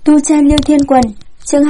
Tu Chân Lưu Thiên Quần, chương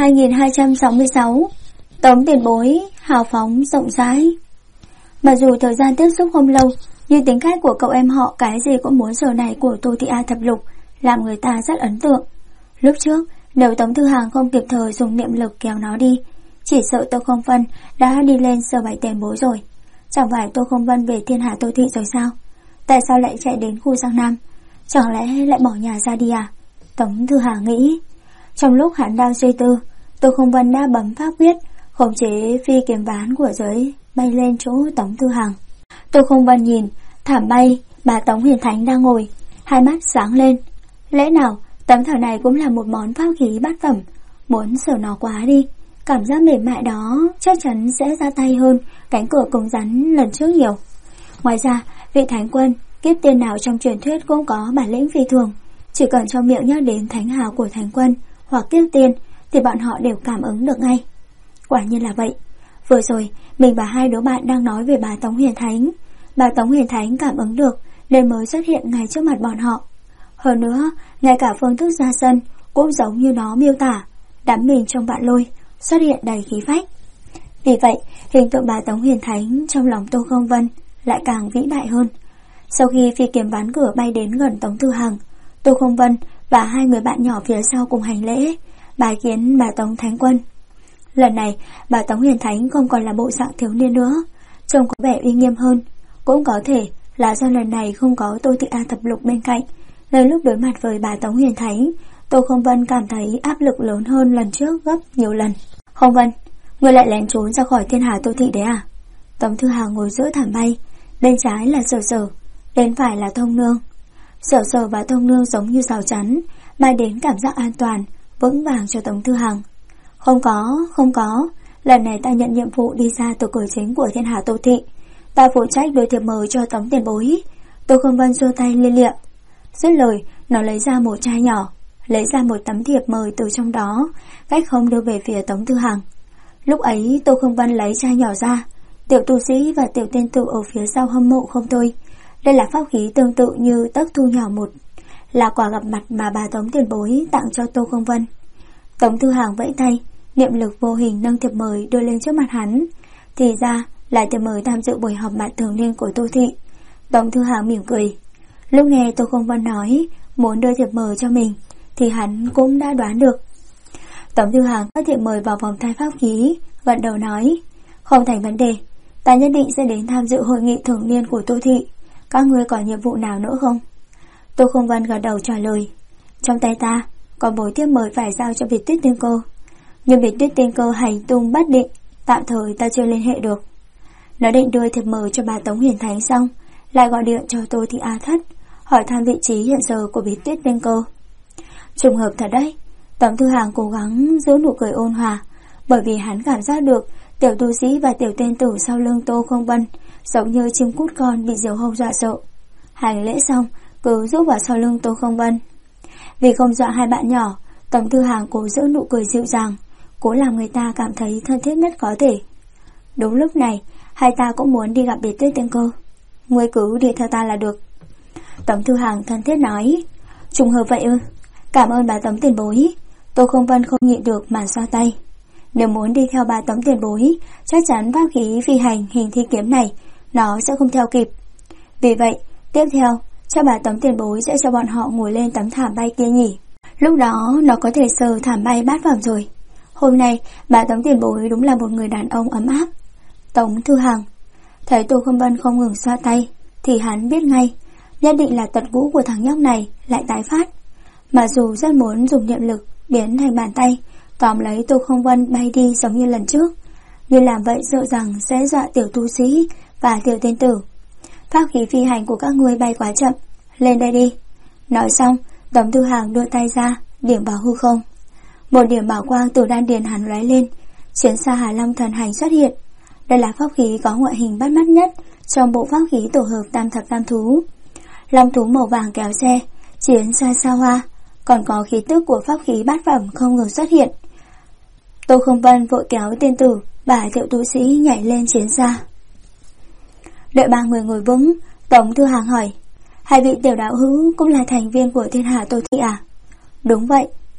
2266. Tống tiền bối hào phóng rộng rãi. Mặc dù thời gian tiếp xúc không lâu, nhưng tính cách của cậu em họ cái gì cũng muốn giờ này của Tô Thị A thập lục làm người ta rất ấn tượng. Lúc trước, nếu Tống Thư Hàng không kịp thời dùng niệm lực kéo nó đi, chỉ sợ Tô Không Vân đã đi lên sờ bảy tiền bối rồi. Chẳng phải Tô Không Vân về Thiên Hà Tô Thị rồi sao? Tại sao lại chạy đến khu Giang Nam? Chẳng lẽ lại bỏ nhà ra đi à? Tống Thư Hàng nghĩ. Trong lúc hắn đang suy tư, Tô Không Vân đã bấm pháp quyết khống chế phi kiếm ván của giới bay lên chỗ Tống Thư Hàng. Tô Không Vân nhìn thảm bay bà Tống Huyền Thánh đang ngồi, hai mắt sáng lên. Lẽ nào tấm thảm này cũng là một món pháp khí bát phẩm? Muốn sờ nó quá đi, cảm giác mềm mại đó chắc chắn sẽ ra tay hơn cánh cửa cứng rắn lần trước nhiều. Ngoài ra, vị thánh quân kiếp tiên nào trong truyền thuyết cũng có bản lĩnh phi thường. Chỉ cần trong miệng nhắc đến thánh hào của thánh quân hoặc kiếp tiên thì bọn họ đều cảm ứng được ngay. Quả nhiên là vậy. Vừa rồi mình và hai đứa bạn đang nói về bà Tống Huyền Thánh. Bà Tống Huyền Thánh cảm ứng được nên mới xuất hiện ngay trước mặt bọn họ. Hơn nữa, ngay cả phương thức ra sân cũng giống như nó miêu tả, đắm mình trong vạn lôi, xuất hiện đầy khí phách. Vì vậy, hình tượng bà Tống Huyền Thánh trong lòng Tô Không Vân lại càng vĩ đại hơn. Sau khi phi kiếm ván cửa bay đến gần Tống Thư Hàng, Tô Không Vân và hai người bạn nhỏ phía sau cùng hành lễ, bái kiến bà Tống Thánh Quân. Lần này, bà Tống Huyền Thánh không còn là bộ dạng thiếu niên nữa, trông có vẻ uy nghiêm hơn. Cũng có thể là do lần này không có Tô Thị A thập lục bên cạnh, nên lúc đối mặt với bà Tống Huyền Thánh, Tô Không Vân cảm thấy áp lực lớn hơn lần trước gấp nhiều lần. Không Vân, ngươi lại lén trốn ra khỏi Thiên Hà Tô Thị đấy à? Tống Thư Hàng ngồi giữa thảm bay, bên trái là Sở Sở, bên phải là Thông Nương. Sở Sở và Thông Nương giống như rào chắn, mang đến cảm giác an toàn, vững vàng cho Tống Thư Hàng. Không có, lần này ta nhận nhiệm vụ đi ra từ cửa chính của Thiên Hà Tô Thị, ta phụ trách đưa thiệp mời cho Tống tiền bối. Tô Không Vân giơ tay lia lịa. Dứt lời, nó lấy ra một chai nhỏ, lấy ra một tấm thiệp mời từ trong đó, cách không đưa về phía Tống Thư Hàng. Lúc ấy Tô Không Vân lấy chai nhỏ ra, tiểu tu sĩ và tiểu tiên tử ở phía sau hâm mộ không thôi. Đây là pháp khí tương tự như tấc thu nhỏ một, là quà gặp mặt mà bà Tống tiền bối tặng cho Tô Không Vân. Tống Thư Hàng vẫy tay, niệm lực vô hình nâng thiệp mời đưa lên trước mặt hắn. Thì ra là thiệp mời tham dự buổi họp mặt thường niên của Tô Thị. Tống Thư Hàng mỉm cười. Lúc nghe Tô Không Vân nói muốn đưa thiệp mời cho mình thì hắn cũng đã đoán được. Tống Thư Hàng cất thiệp mời vào vòng tay pháp khí, gật đầu nói: không thành vấn đề, ta nhất định sẽ đến tham dự hội nghị thường niên của Tô Thị. Các ngươi có nhiệm vụ nào nữa không? Tô Không Vân gật đầu trả lời: trong tay ta còn một thiệp mời phải giao cho Việt Tuyết Tiên Cơ, nhưng Việt Tuyết Tiên Cơ hành tung bất định, tạm thời ta chưa liên hệ được. Nó định đưa thiệp mời cho bà Tống Huyền Thánh xong, lại gọi điện cho Tô Thị A Thất, hỏi thăm vị trí hiện giờ của Việt Tuyết Tiên Cơ. Trùng hợp thật đấy. Tống Thư Hàng cố gắng giữ nụ cười ôn hòa, bởi vì hắn cảm giác được tiểu tu sĩ và tiểu tiên tử sau lưng Tô Không Vân giống như chim cút con bị diều hâu dọa sợ. Hành lễ xong, cứ rút vào sau lưng Tô Không Vân. Vì không dọa hai bạn nhỏ, Tống Thư Hàng cố giữ nụ cười dịu dàng, cố làm người ta cảm thấy thân thiết nhất có thể. Đúng lúc này, hai ta cũng muốn đi gặp Biệt Tuyết Tiên Cơ. Ngươi cứ đi theo ta là được. Tống Thư Hàng thân thiết nói. Trùng hợp vậy ư? Cảm ơn bà Tống tiền bối. Tô Không Vân không nhịn được mà xoa tay. Nếu muốn đi theo bà Tống tiền bối, chắc chắn pháp khí phi hành hình thi kiếm này nó sẽ không theo kịp. Vì vậy, tiếp theo chắc bà Tống tiền bối sẽ cho bọn họ ngồi lên tấm thảm bay kia nhỉ. Lúc đó nó có thể sờ thảm bay bát phẩm rồi. Hôm nay bà Tống tiền bối đúng là một người đàn ông ấm áp. Tống Thư Hàng thấy Tô Không Vân không ngừng xoa tay thì hắn biết ngay, nhất định là tật cũ của thằng nhóc này lại tái phát. Mà dù rất muốn dùng niệm lực biến thành bàn tay tóm lấy Tô Không Vân bay đi giống như lần trước, nhưng làm vậy sợ rằng sẽ dọa tiểu tu sĩ và tiểu tiên tử. Pháp khí phi hành của các ngươi bay quá chậm, lên đây đi. Nói xong, Tống Thư Hàng đưa tay ra điểm vào hư không. Một điểm bảo quang từ đan điền hắn lóe lên, chiến xa Hà Long thần hành xuất hiện. Đây là pháp khí có ngoại hình bắt mắt nhất trong bộ pháp khí tổ hợp tam thập tam thú. Long thú màu vàng kéo xe, chiến xa xa hoa, còn có khí tức của pháp khí bát phẩm không ngừng xuất hiện. Tô Không Vân vội kéo tiên tử và tiểu tu sĩ nhảy lên chiến xa. Đợi ba người ngồi vững, Tống Thư Hàng hỏi: hai vị tiểu đạo hữu cũng là thành viên của Thiên Hà Tô Thị à? Đúng vậy,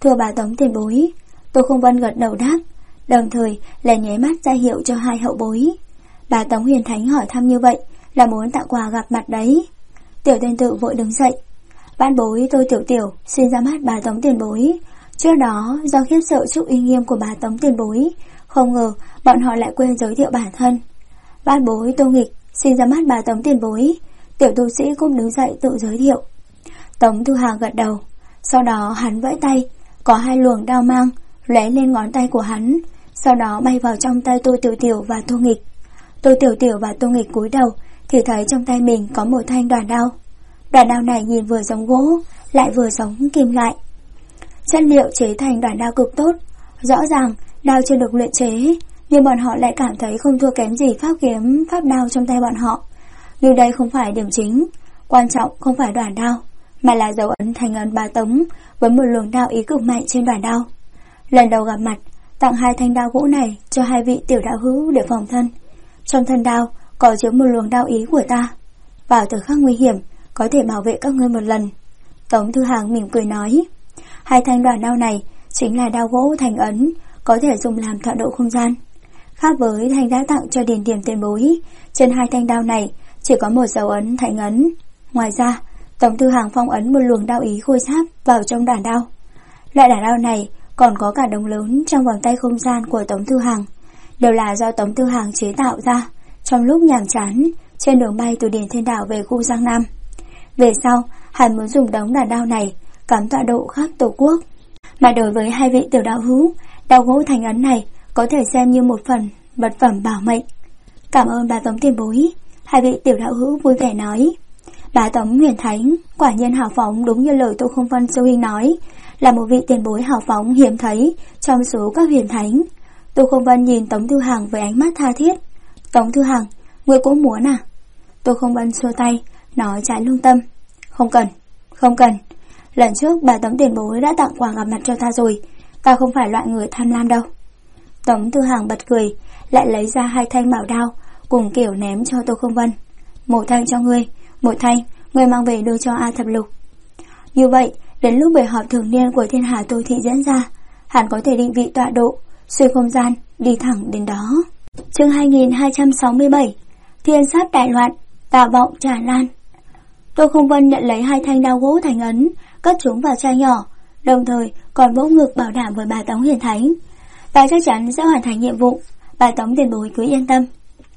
Thưa bà Tống tiền bối. Tô Không Vân gật đầu đáp, đồng thời lại nháy mắt ra hiệu cho hai hậu bối. Bà Tống Huyền Thánh hỏi thăm như vậy là muốn tặng quà gặp mặt đấy. Tiểu Tiên Tử vội đứng dậy. Ban bối tôi Tiểu Tiểu xin ra mắt bà Tống tiền bối. Trước đó do khiếp sợ trước uy nghiêm của bà Tống tiền bối, không ngờ bọn họ lại quên giới thiệu bản thân. Ban bối Tô Nghịch xin ra mắt bà Tống tiền bối. Tiểu tu sĩ cũng đứng dậy tự giới thiệu. Tống Thư Hàng gật đầu. Sau đó hắn vẫy tay, có hai luồng đao mang lóe lên ngón tay của hắn, sau đó bay vào trong tay Tô Tiểu Tiểu và Tô Nghịch. Tô Tiểu Tiểu và Tô Nghịch cúi đầu thì thấy trong tay mình có một thanh đoàn đao. Đoàn đao này nhìn vừa giống gỗ lại vừa giống kim loại. Chất liệu chế thành đoàn đao cực tốt. Rõ ràng đao chưa được luyện chế, nhưng bọn họ lại cảm thấy không thua kém gì pháp kiếm, pháp đao trong tay bọn họ. Nhưng đây không phải điểm chính. Quan trọng không phải đoàn đao, mà là dấu ấn thành ấn bà Tống với một luồng đao ý cực mạnh trên đoàn đao. Lần đầu gặp mặt, tặng hai thanh đao gỗ này cho hai vị tiểu đạo hữu để phòng thân. Trong thân đao có chứa một luồng đao ý của ta, vào thời khắc nguy hiểm có thể bảo vệ các ngươi một lần. Tống Thư Hàng mỉm cười nói, hai thanh đoàn đao này chính là đao gỗ thành ấn, có thể dùng làm tọa độ không gian. Khác với thanh đã tặng cho Điền Điềm tiền bối, trên hai thanh đao này chỉ có một dấu ấn thành ấn. Ngoài ra, Tống Thư Hàng phong ấn một luồng đao ý khôi giáp vào trong đoàn đao. Loại đoàn đao này còn có cả đồng lớn trong vòng tay không gian của Tống Thư Hàng, đều là do Tống Thư Hàng chế tạo ra trong lúc nhàm chán trên đường bay từ Điền Thiên Đảo về khu Giang Nam. Về sau, hắn muốn dùng đống đoàn đao này cắm tọa độ khắp Tổ quốc. Mà đối với hai vị tiểu đạo hữu, đao gỗ thành ấn này có thể xem như một phần vật phẩm bảo mệnh. Cảm ơn bà Tống tiền bối. Hai vị tiểu đạo hữu vui vẻ nói. Bà Tống Huyền Thánh quả nhiên hào phóng, đúng như lời Tô Không Vân sư huynh nói, là một vị tiền bối hào phóng hiếm thấy trong số các huyền thánh. Tô Không Vân nhìn Tống Thư Hàng với ánh mắt tha thiết. Tống Thư Hàng, ngươi cũng muốn à? Tô Không Vân xua tay, nói trái lương tâm. Không cần, không cần. Lần trước bà Tống tiền bối đã tặng quà gặp mặt cho ta rồi, ta không phải loại người tham lam đâu. Tống Thư Hàng bật cười, lại lấy ra hai thanh bảo đao cùng kiểu ném cho Tô Không Vân. Một thanh cho ngươi, một thanh ngươi mang về đưa cho A Thập Lục. Như vậy, đến lúc buổi họp thường niên của Thiên Hà Tô Thị diễn ra, hắn có thể định vị tọa độ, xuyên không gian, đi thẳng đến đó. Chương 2267, Thiên Sát đại loạn, tà vọng tràn lan. Tô Không Vân nhận lấy hai thanh đao gỗ thành ấn, cất chúng vào chai nhỏ, đồng thời còn vỗ ngực bảo đảm với bà Tống Huyền Thánh, ta chắc chắn sẽ hoàn thành nhiệm vụ, bà Tống tiền bối cứ yên tâm.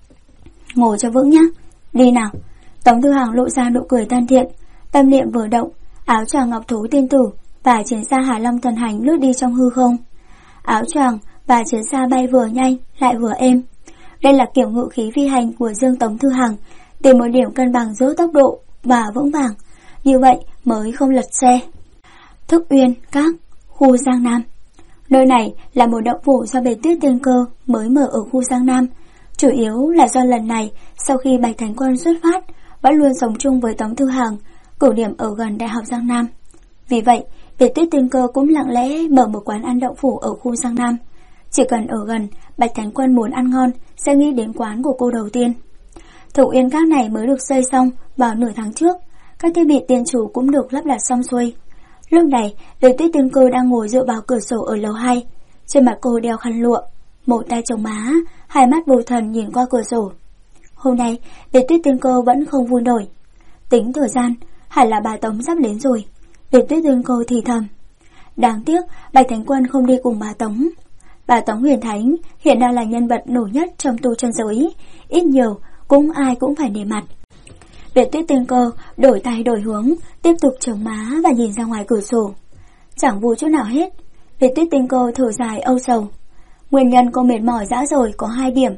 Ngồi cho vững nhá, đi nào. Tống Thư Hàng lộ ra nụ cười thân thiện, tâm niệm vừa động, áo choàng ngọc thú tiên tử và chiến xa Hà Long thần hành lướt đi trong hư không. Áo choàng và chiến xa bay vừa nhanh lại vừa êm. Đây là kiểu ngự khí phi hành của Dương Tống Thư Hàng, tìm một điểm cân bằng giữa tốc độ và vững vàng, như vậy mới không lật xe. Thức Uyên Các, khu Giang Nam. Nơi này là một động phủ do Bạch Tuyết Tiên Cơ mới mở ở khu Giang Nam, chủ yếu là do lần này sau khi Bạch Thánh Quân xuất phát vẫn luôn sống chung với Tống Thư Hàng, cửu điểm ở gần Đại học Giang Nam. Vì vậy, Bạch Tuyết Tiên Cơ cũng lặng lẽ mở một quán ăn đậu phủ ở khu Giang Nam. Chỉ cần ở gần, Bạch Thánh Quân muốn ăn ngon sẽ nghĩ đến quán của cô đầu tiên. Thức Uyên Các này mới được xây xong vào nửa tháng trước, các thiết bị tiên chủ cũng được lắp đặt xong xuôi. Lúc này, Bạch Tuyết Tiên Cơ đang ngồi dựa vào cửa sổ ở lầu 2, trên mặt cô đeo khăn lụa, một tay chống má, hai mắt vô thần nhìn qua cửa sổ. Hôm nay, Bạch Tuyết Tiên Cơ vẫn không vui nổi. Tính thời gian, hẳn là bà Tống sắp đến rồi. Bạch Tuyết Tiên Cơ thì thầm. Đáng tiếc, Bạch Thánh Quân không đi cùng bà Tống. Bà Tống Huyền Thánh hiện đang là nhân vật nổi nhất trong tu chân giới, ít nhiều cũng ai cũng phải nể mặt. Bạch Tuyết Tiên Cơ đổi tay đổi hướng, tiếp tục chống má và nhìn ra ngoài cửa sổ. Chẳng vui chút nào hết. Bạch Tuyết Tiên Cơ thở dài âu sầu. Nguyên nhân cô mệt mỏi dã rời có 2 điểm.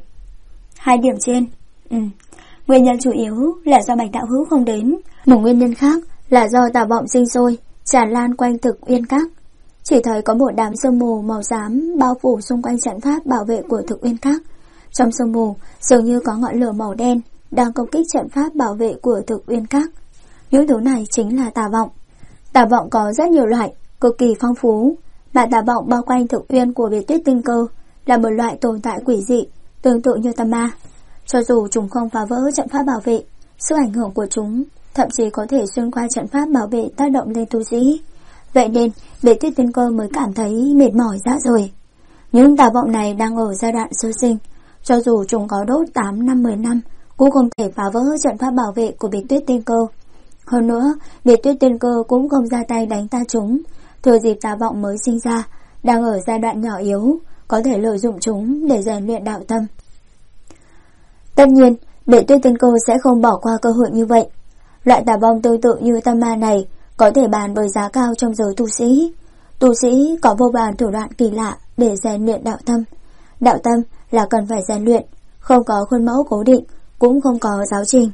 2 điểm trên. Nguyên nhân chủ yếu là do Bạch đạo hữu không đến. Một nguyên nhân khác là do tà vọng sinh sôi, tràn lan quanh Thức Uyên Các. Chỉ thấy có một đám sương mù màu xám bao phủ xung quanh trận pháp bảo vệ của Thức Uyên Các. Trong sương mù dường như có ngọn lửa màu đen đang công kích trận pháp bảo vệ của Thức Uyên Các. Những thứ này chính là tà vọng. Tà vọng có rất nhiều loại, cực kỳ phong phú, mà tà vọng bao quanh Thức Uyên của Bạch Tuyết Tiên Cơ là một loại tồn tại quỷ dị, tương tự như tà ma. Cho dù chúng không phá vỡ trận pháp bảo vệ, sức ảnh hưởng của chúng thậm chí có thể xuyên qua trận pháp bảo vệ tác động lên tu sĩ. Vậy nên Biệt Tuyết Tiên Cơ mới cảm thấy mệt mỏi ra rồi. Những tà vọng này đang ở giai đoạn sơ sinh, cho dù chúng có đốt 8 năm 10 năm cũng không thể phá vỡ trận pháp bảo vệ của Biệt Tuyết Tiên Cơ. Hơn nữa, Biệt Tuyết Tiên Cơ cũng không ra tay đánh ta chúng, thừa dịp tà vọng mới sinh ra, đang ở giai đoạn nhỏ yếu, có thể lợi dụng chúng để rèn luyện đạo tâm. Tất nhiên, Biệt Tuyết Tiên Cơ sẽ không bỏ qua cơ hội như vậy. Loại tà vong tương tự như tâm ma này có thể bán với giá cao trong giới tu sĩ. Tu sĩ có vô vàn thủ đoạn kỳ lạ để rèn luyện đạo tâm. Đạo tâm là cần phải rèn luyện, không có khuôn mẫu cố định, cũng không có giáo trình.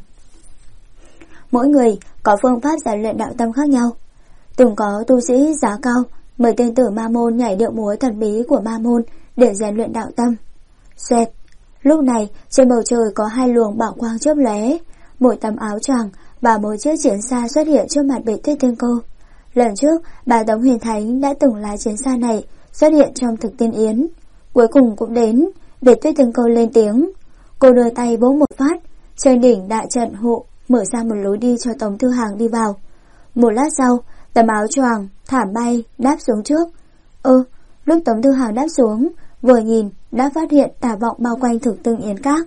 Mỗi người có phương pháp rèn luyện đạo tâm khác nhau. Từng có tu sĩ giá cao mời tên tử ma môn nhảy điệu múa thần bí của ma môn để rèn luyện đạo tâm. Xoẹt. Lúc này trên bầu trời có hai luồng bảo quang chớp lóe, một tấm áo choàng và một chiếc chiến xa xuất hiện trước mặt Biệt Tuyết Tiên Cơ. Lần trước, bà Tống Huyền Thánh đã từng lái chiến xa này xuất hiện trong thực tiên yến. Cuối cùng cũng đến, Biệt Tuyết Tiên Cơ lên tiếng. Cô đưa tay vỗ một phát, trên đỉnh đại trận hộ mở ra một lối đi cho Tống Thư Hàng đi vào. Một lát sau, tấm áo choàng thảm bay đáp xuống trước. Lúc Tống Thư Hàng đáp xuống, vừa nhìn đã phát hiện tà vọng bao quanh thực tương yến các.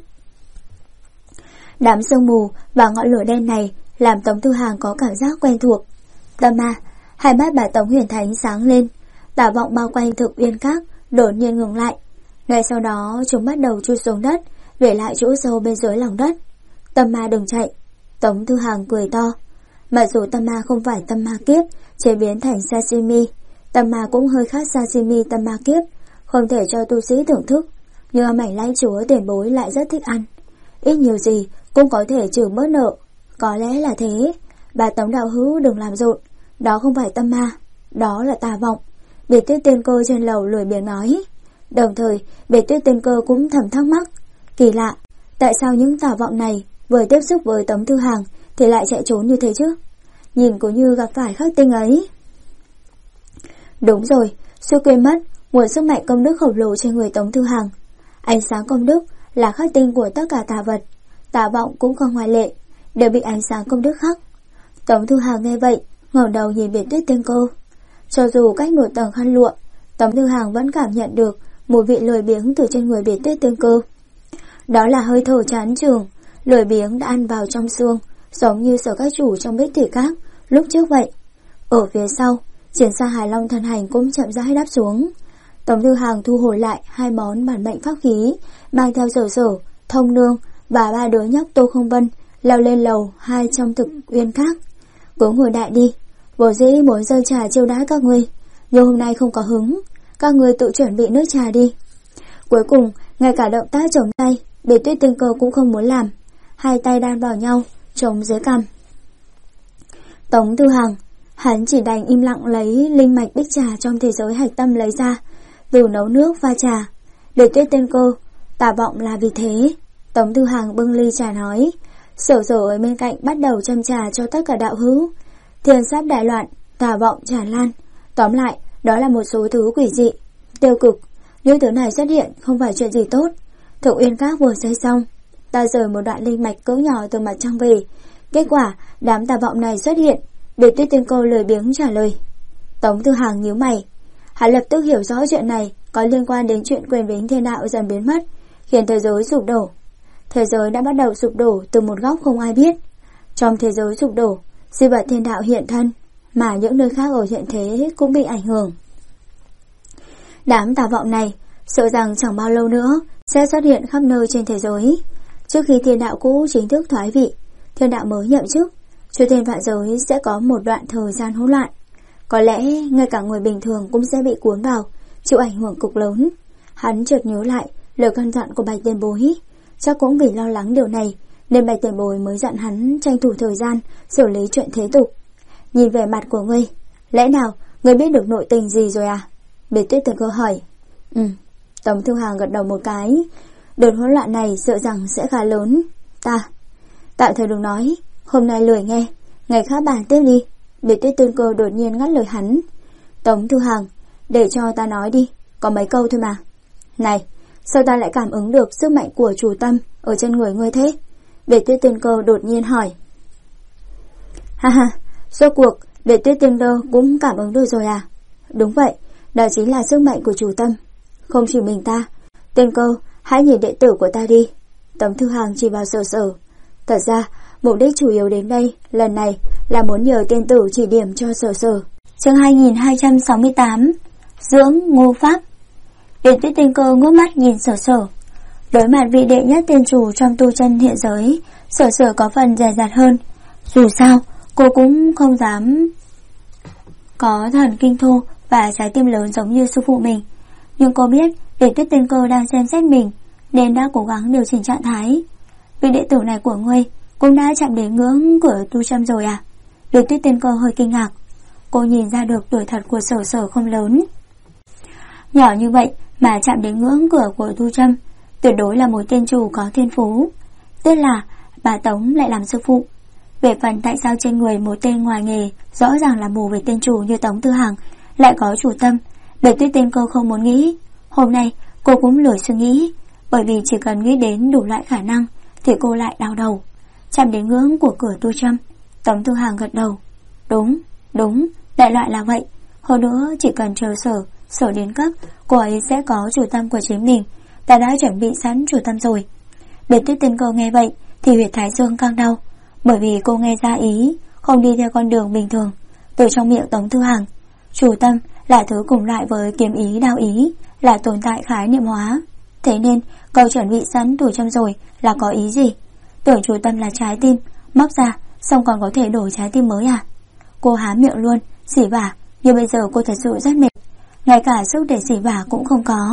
Đám sương mù và ngọn lửa đen này làm Tống Thư Hàng có cảm giác quen thuộc. Tâm ma, hai mắt bà Tống Huyền Thánh sáng lên, tà vọng bao quanh thực uyên các đột nhiên ngừng lại. Ngay sau đó chúng bắt đầu chui xuống đất, để lại chỗ sâu bên dưới lòng đất. Tâm ma đừng chạy. Tống Thư Hàng cười to. Mặc dù tâm ma không phải tâm ma kiếp chế biến thành sashimi, tâm ma cũng hơi khác sashimi tâm ma kiếp, không thể cho tu sĩ thưởng thức, nhưng mảnh lãnh chúa tiền bối lại rất thích ăn. Ít nhiều gì cũng có thể trừ bớt nợ. Có lẽ là thế. Bà Tống đạo hữu đừng làm rộn, đó không phải tâm ma, đó là tà vọng. Biệt Tuyết Tiên Cơ trên lầu lười biếng nói. Đồng thời Biệt Tuyết Tiên Cơ cũng thầm thắc mắc, kỳ lạ, tại sao những tà vọng này vừa tiếp xúc với Tống Thư Hàng thì lại chạy trốn như thế chứ? Nhìn cũng như gặp phải khắc tinh ấy. Đúng rồi, suýt quên mất nguồn sức mạnh công đức khổng lồ trên người Tống Thư Hàng. Ánh sáng công đức là khắc tinh của tất cả tà vật, tà vọng cũng không ngoại lệ, đều bị ánh sáng công đức khắc. Tống Thư Hàng nghe vậy, ngẩng đầu nhìn Biệt Tuyết Tiên Cơ. Cho dù cách một tầng khăn lụa, Tống Thư Hàng vẫn cảm nhận được mùi vị lười biếng từ trên người Biệt Tuyết Tiên Cơ. Đó là hơi thở chán chường, lười biếng đã ăn vào trong xương, giống như Sở Các Chủ trong Bích Thủy Các lúc trước vậy. Ở phía sau, chiến xa Hải Long Thần Hành cũng chậm rãi đáp xuống. Tống Thư Hàng thu hồi lại hai món bản mệnh pháp khí, mang theo Sở Sở, Thông Nương và ba đứa nhóc Tô Không Vân leo lên lầu 2 trong thực uyên các. Cứ ngồi đại đi, bố dĩ muốn dâng trà chiêu đãi các ngươi, nhưng hôm nay không có hứng, các ngươi tự chuẩn bị nước trà đi. Cuối cùng, ngay cả động tác chống tay, Biệt Tuyết Tiên Cơ cũng không muốn làm, hai tay đan vào nhau, chống dưới cằm. Tống Thư Hàng, hắn chỉ đành im lặng lấy linh mạch bích trà trong thế giới hạch tâm lấy ra, từ nấu nước pha trà. Biệt Tuyết Tiên Cơ, tà vọng là vì thế. Tống Thư Hàng bưng ly trà nói. Sở Sở ở bên cạnh bắt đầu châm trà cho tất cả đạo hữu. Thiên sát đại loạn, tà vọng tràn lan. Tóm lại, đó là một số thứ quỷ dị, tiêu cực. Những thứ này xuất hiện không phải chuyện gì tốt. Thực uyên các vừa xây xong, ta rời một đoạn linh mạch cỡ nhỏ từ mặt trăng về. Kết quả, đám tà vọng này xuất hiện. Biệt Tuyết Tiên Cơ lười biếng trả lời. Tống Thư Hàng nhíu mày. Hắn lập tức hiểu rõ chuyện này có liên quan đến chuyện quyền bính thiên đạo dần biến mất, khiến thế giới sụp đổ. Thế giới đã bắt đầu sụp đổ từ một góc không ai biết. Trong thế giới sụp đổ, di vật thiên đạo hiện thân, mà những nơi khác ở hiện thế cũng bị ảnh hưởng. Đám tà vọng này sợ rằng chẳng bao lâu nữa sẽ xuất hiện khắp nơi trên thế giới. Trước khi thiên đạo cũ chính thức thoái vị, thiên đạo mới nhậm chức, chư thiên vạn giới sẽ có một đoạn thời gian hỗn loạn. Có lẽ ngay cả người bình thường cũng sẽ bị cuốn vào, chịu ảnh hưởng cực lớn. Hắn chợt nhớ lại lời căn dặn của Bạch Tiền Bối, chắc cũng vì lo lắng điều này nên Bạch Tiền Bối mới dặn hắn tranh thủ thời gian xử lý chuyện thế tục. Nhìn vẻ mặt của ngươi, lẽ nào ngươi biết được nội tình gì rồi à? Biệt Tuyết Tiên Cơ hỏi. Tống Thư Hàng gật đầu một cái. Đợt hỗn loạn này sợ rằng sẽ khá lớn. Tạm thời đừng nói, hôm nay lười nghe, ngày khác bàn tiếp đi. Biệt Tuyết Tiên Cơ đột nhiên ngắt lời hắn. Tống Thư Hàng, để cho ta nói đi, có mấy câu thôi mà. Này, sao ta lại cảm ứng được sức mạnh của chủ tâm ở trên người ngươi thế? Biệt Tuyết Tiên Cơ đột nhiên hỏi. Ha ha, rốt cuộc Biệt Tuyết Tiên Cơ cũng cảm ứng được rồi à? Đúng vậy, đó chính là sức mạnh của chủ tâm. Không chỉ mình ta. Tiên Cơ, hãy nhìn đệ tử của ta đi. Tống Thư Hàng chỉ vào Sở Sở. Thật ra, mục đích chủ yếu đến đây lần này là muốn nhờ tiên tử chỉ điểm cho Sở Sở. Chương 2268. Dưỡng Ngô Pháp. Biệt Tuyết Tiên Cơ ngước mắt nhìn Sở Sở. Đối mặt vị đệ nhất tiên chủ trong tu chân hiện giới, Sở Sở có phần dè dặt hơn. Dù sao, cô cũng không dám có thần kinh thô và trái tim lớn giống như sư phụ mình. Nhưng cô biết Biệt Tuyết Tiên Cơ đang xem xét mình, nên đã cố gắng điều chỉnh trạng thái. Vị đệ tử này của ngươi cũng đã chạm đến ngưỡng của tu chân rồi à? Biệt Tuyết Tiên Cơ hơi kinh ngạc. Cô nhìn ra được tuổi thật của Sở Sở không lớn. Nhỏ như vậy mà chạm đến ngưỡng cửa của tu chân, tuyệt đối là một tiên chủ có thiên phú. Tức là bà Tống lại làm sư phụ. Về phần tại sao trên người một tên ngoài nghề rõ ràng là mù về tiên chủ như Tống Thư Hàng lại có chủ tâm, Biệt Tuyết Tiên Cơ không muốn nghĩ. Hôm nay cô cũng lười suy nghĩ, bởi vì chỉ cần nghĩ đến đủ loại khả năng thì cô lại đau đầu. Chạm đến ngưỡng của cửa tu châm. Tống Thư Hàng gật đầu. Đúng, đại loại là vậy. Hơn nữa chỉ cần chờ Sở đến cấp, cô ấy sẽ có chủ tâm của chính mình. Ta đã chuẩn bị sẵn chủ tâm rồi. Biệt Tuyết Tiên Cơ nghe vậy thì huyệt thái dương căng đau, bởi vì cô nghe ra ý không đi theo con đường bình thường. Từ trong miệng Tống Thư Hàng, chủ tâm là thứ cùng loại với kiếm ý, đao ý, là tồn tại khái niệm hóa. Thế nên câu chuẩn bị sẵn thủ châm rồi là có ý gì? Tưởng chủ tâm là trái tim, móc ra xong còn có thể đổi trái tim mới à? Cô há miệng luôn, xỉ vả. Nhưng bây giờ cô thật sự rất mệt, ngay cả sức để xỉ vả cũng không có.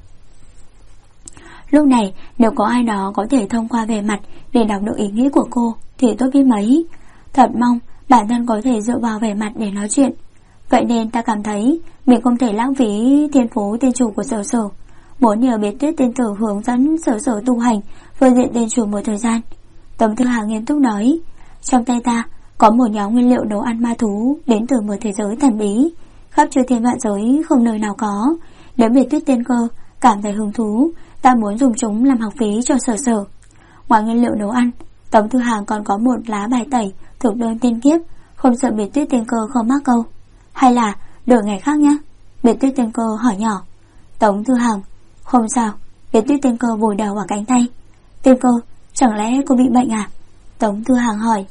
Lúc này nếu có ai đó có thể thông qua vẻ mặt để đọc được ý nghĩ của cô thì tốt biết mấy. Thật mong bản thân có thể dựa vào vẻ mặt để nói chuyện. Vậy nên ta cảm thấy mình không thể lãng phí thiên phú tiên chủ của Sở Sở. Muốn nhờ Biệt Tuyết tiên tử hướng dẫn Sở Sở tu hành phương diện tiên chủ một thời gian. Tống Thư Hàng nghiêm túc nói. Trong tay ta có một nhóm nguyên liệu nấu ăn ma thú đến từ một thế giới thần bí, khắp chư thiên vạn giới không nơi nào có. Nếu Biệt Tuyết Tiên Cơ cảm thấy hứng thú, ta muốn dùng chúng làm học phí cho Sở Sở. Ngoài nguyên liệu nấu ăn, Tống Thư Hàng còn có một lá bài tẩy thực đơn tiên kiếp, không sợ Biệt Tuyết Tiên Cơ không mắc câu. Hay là đổi ngày khác nhé? Biệt Tuyết Tiên Cơ hỏi nhỏ. Tống Thư Hàng. Không sao. Biệt Tuyết Tiên Cơ vùi đầu vào cánh tay. Tiên Cơ, chẳng lẽ cô bị bệnh à? Tống Thư Hàng hỏi.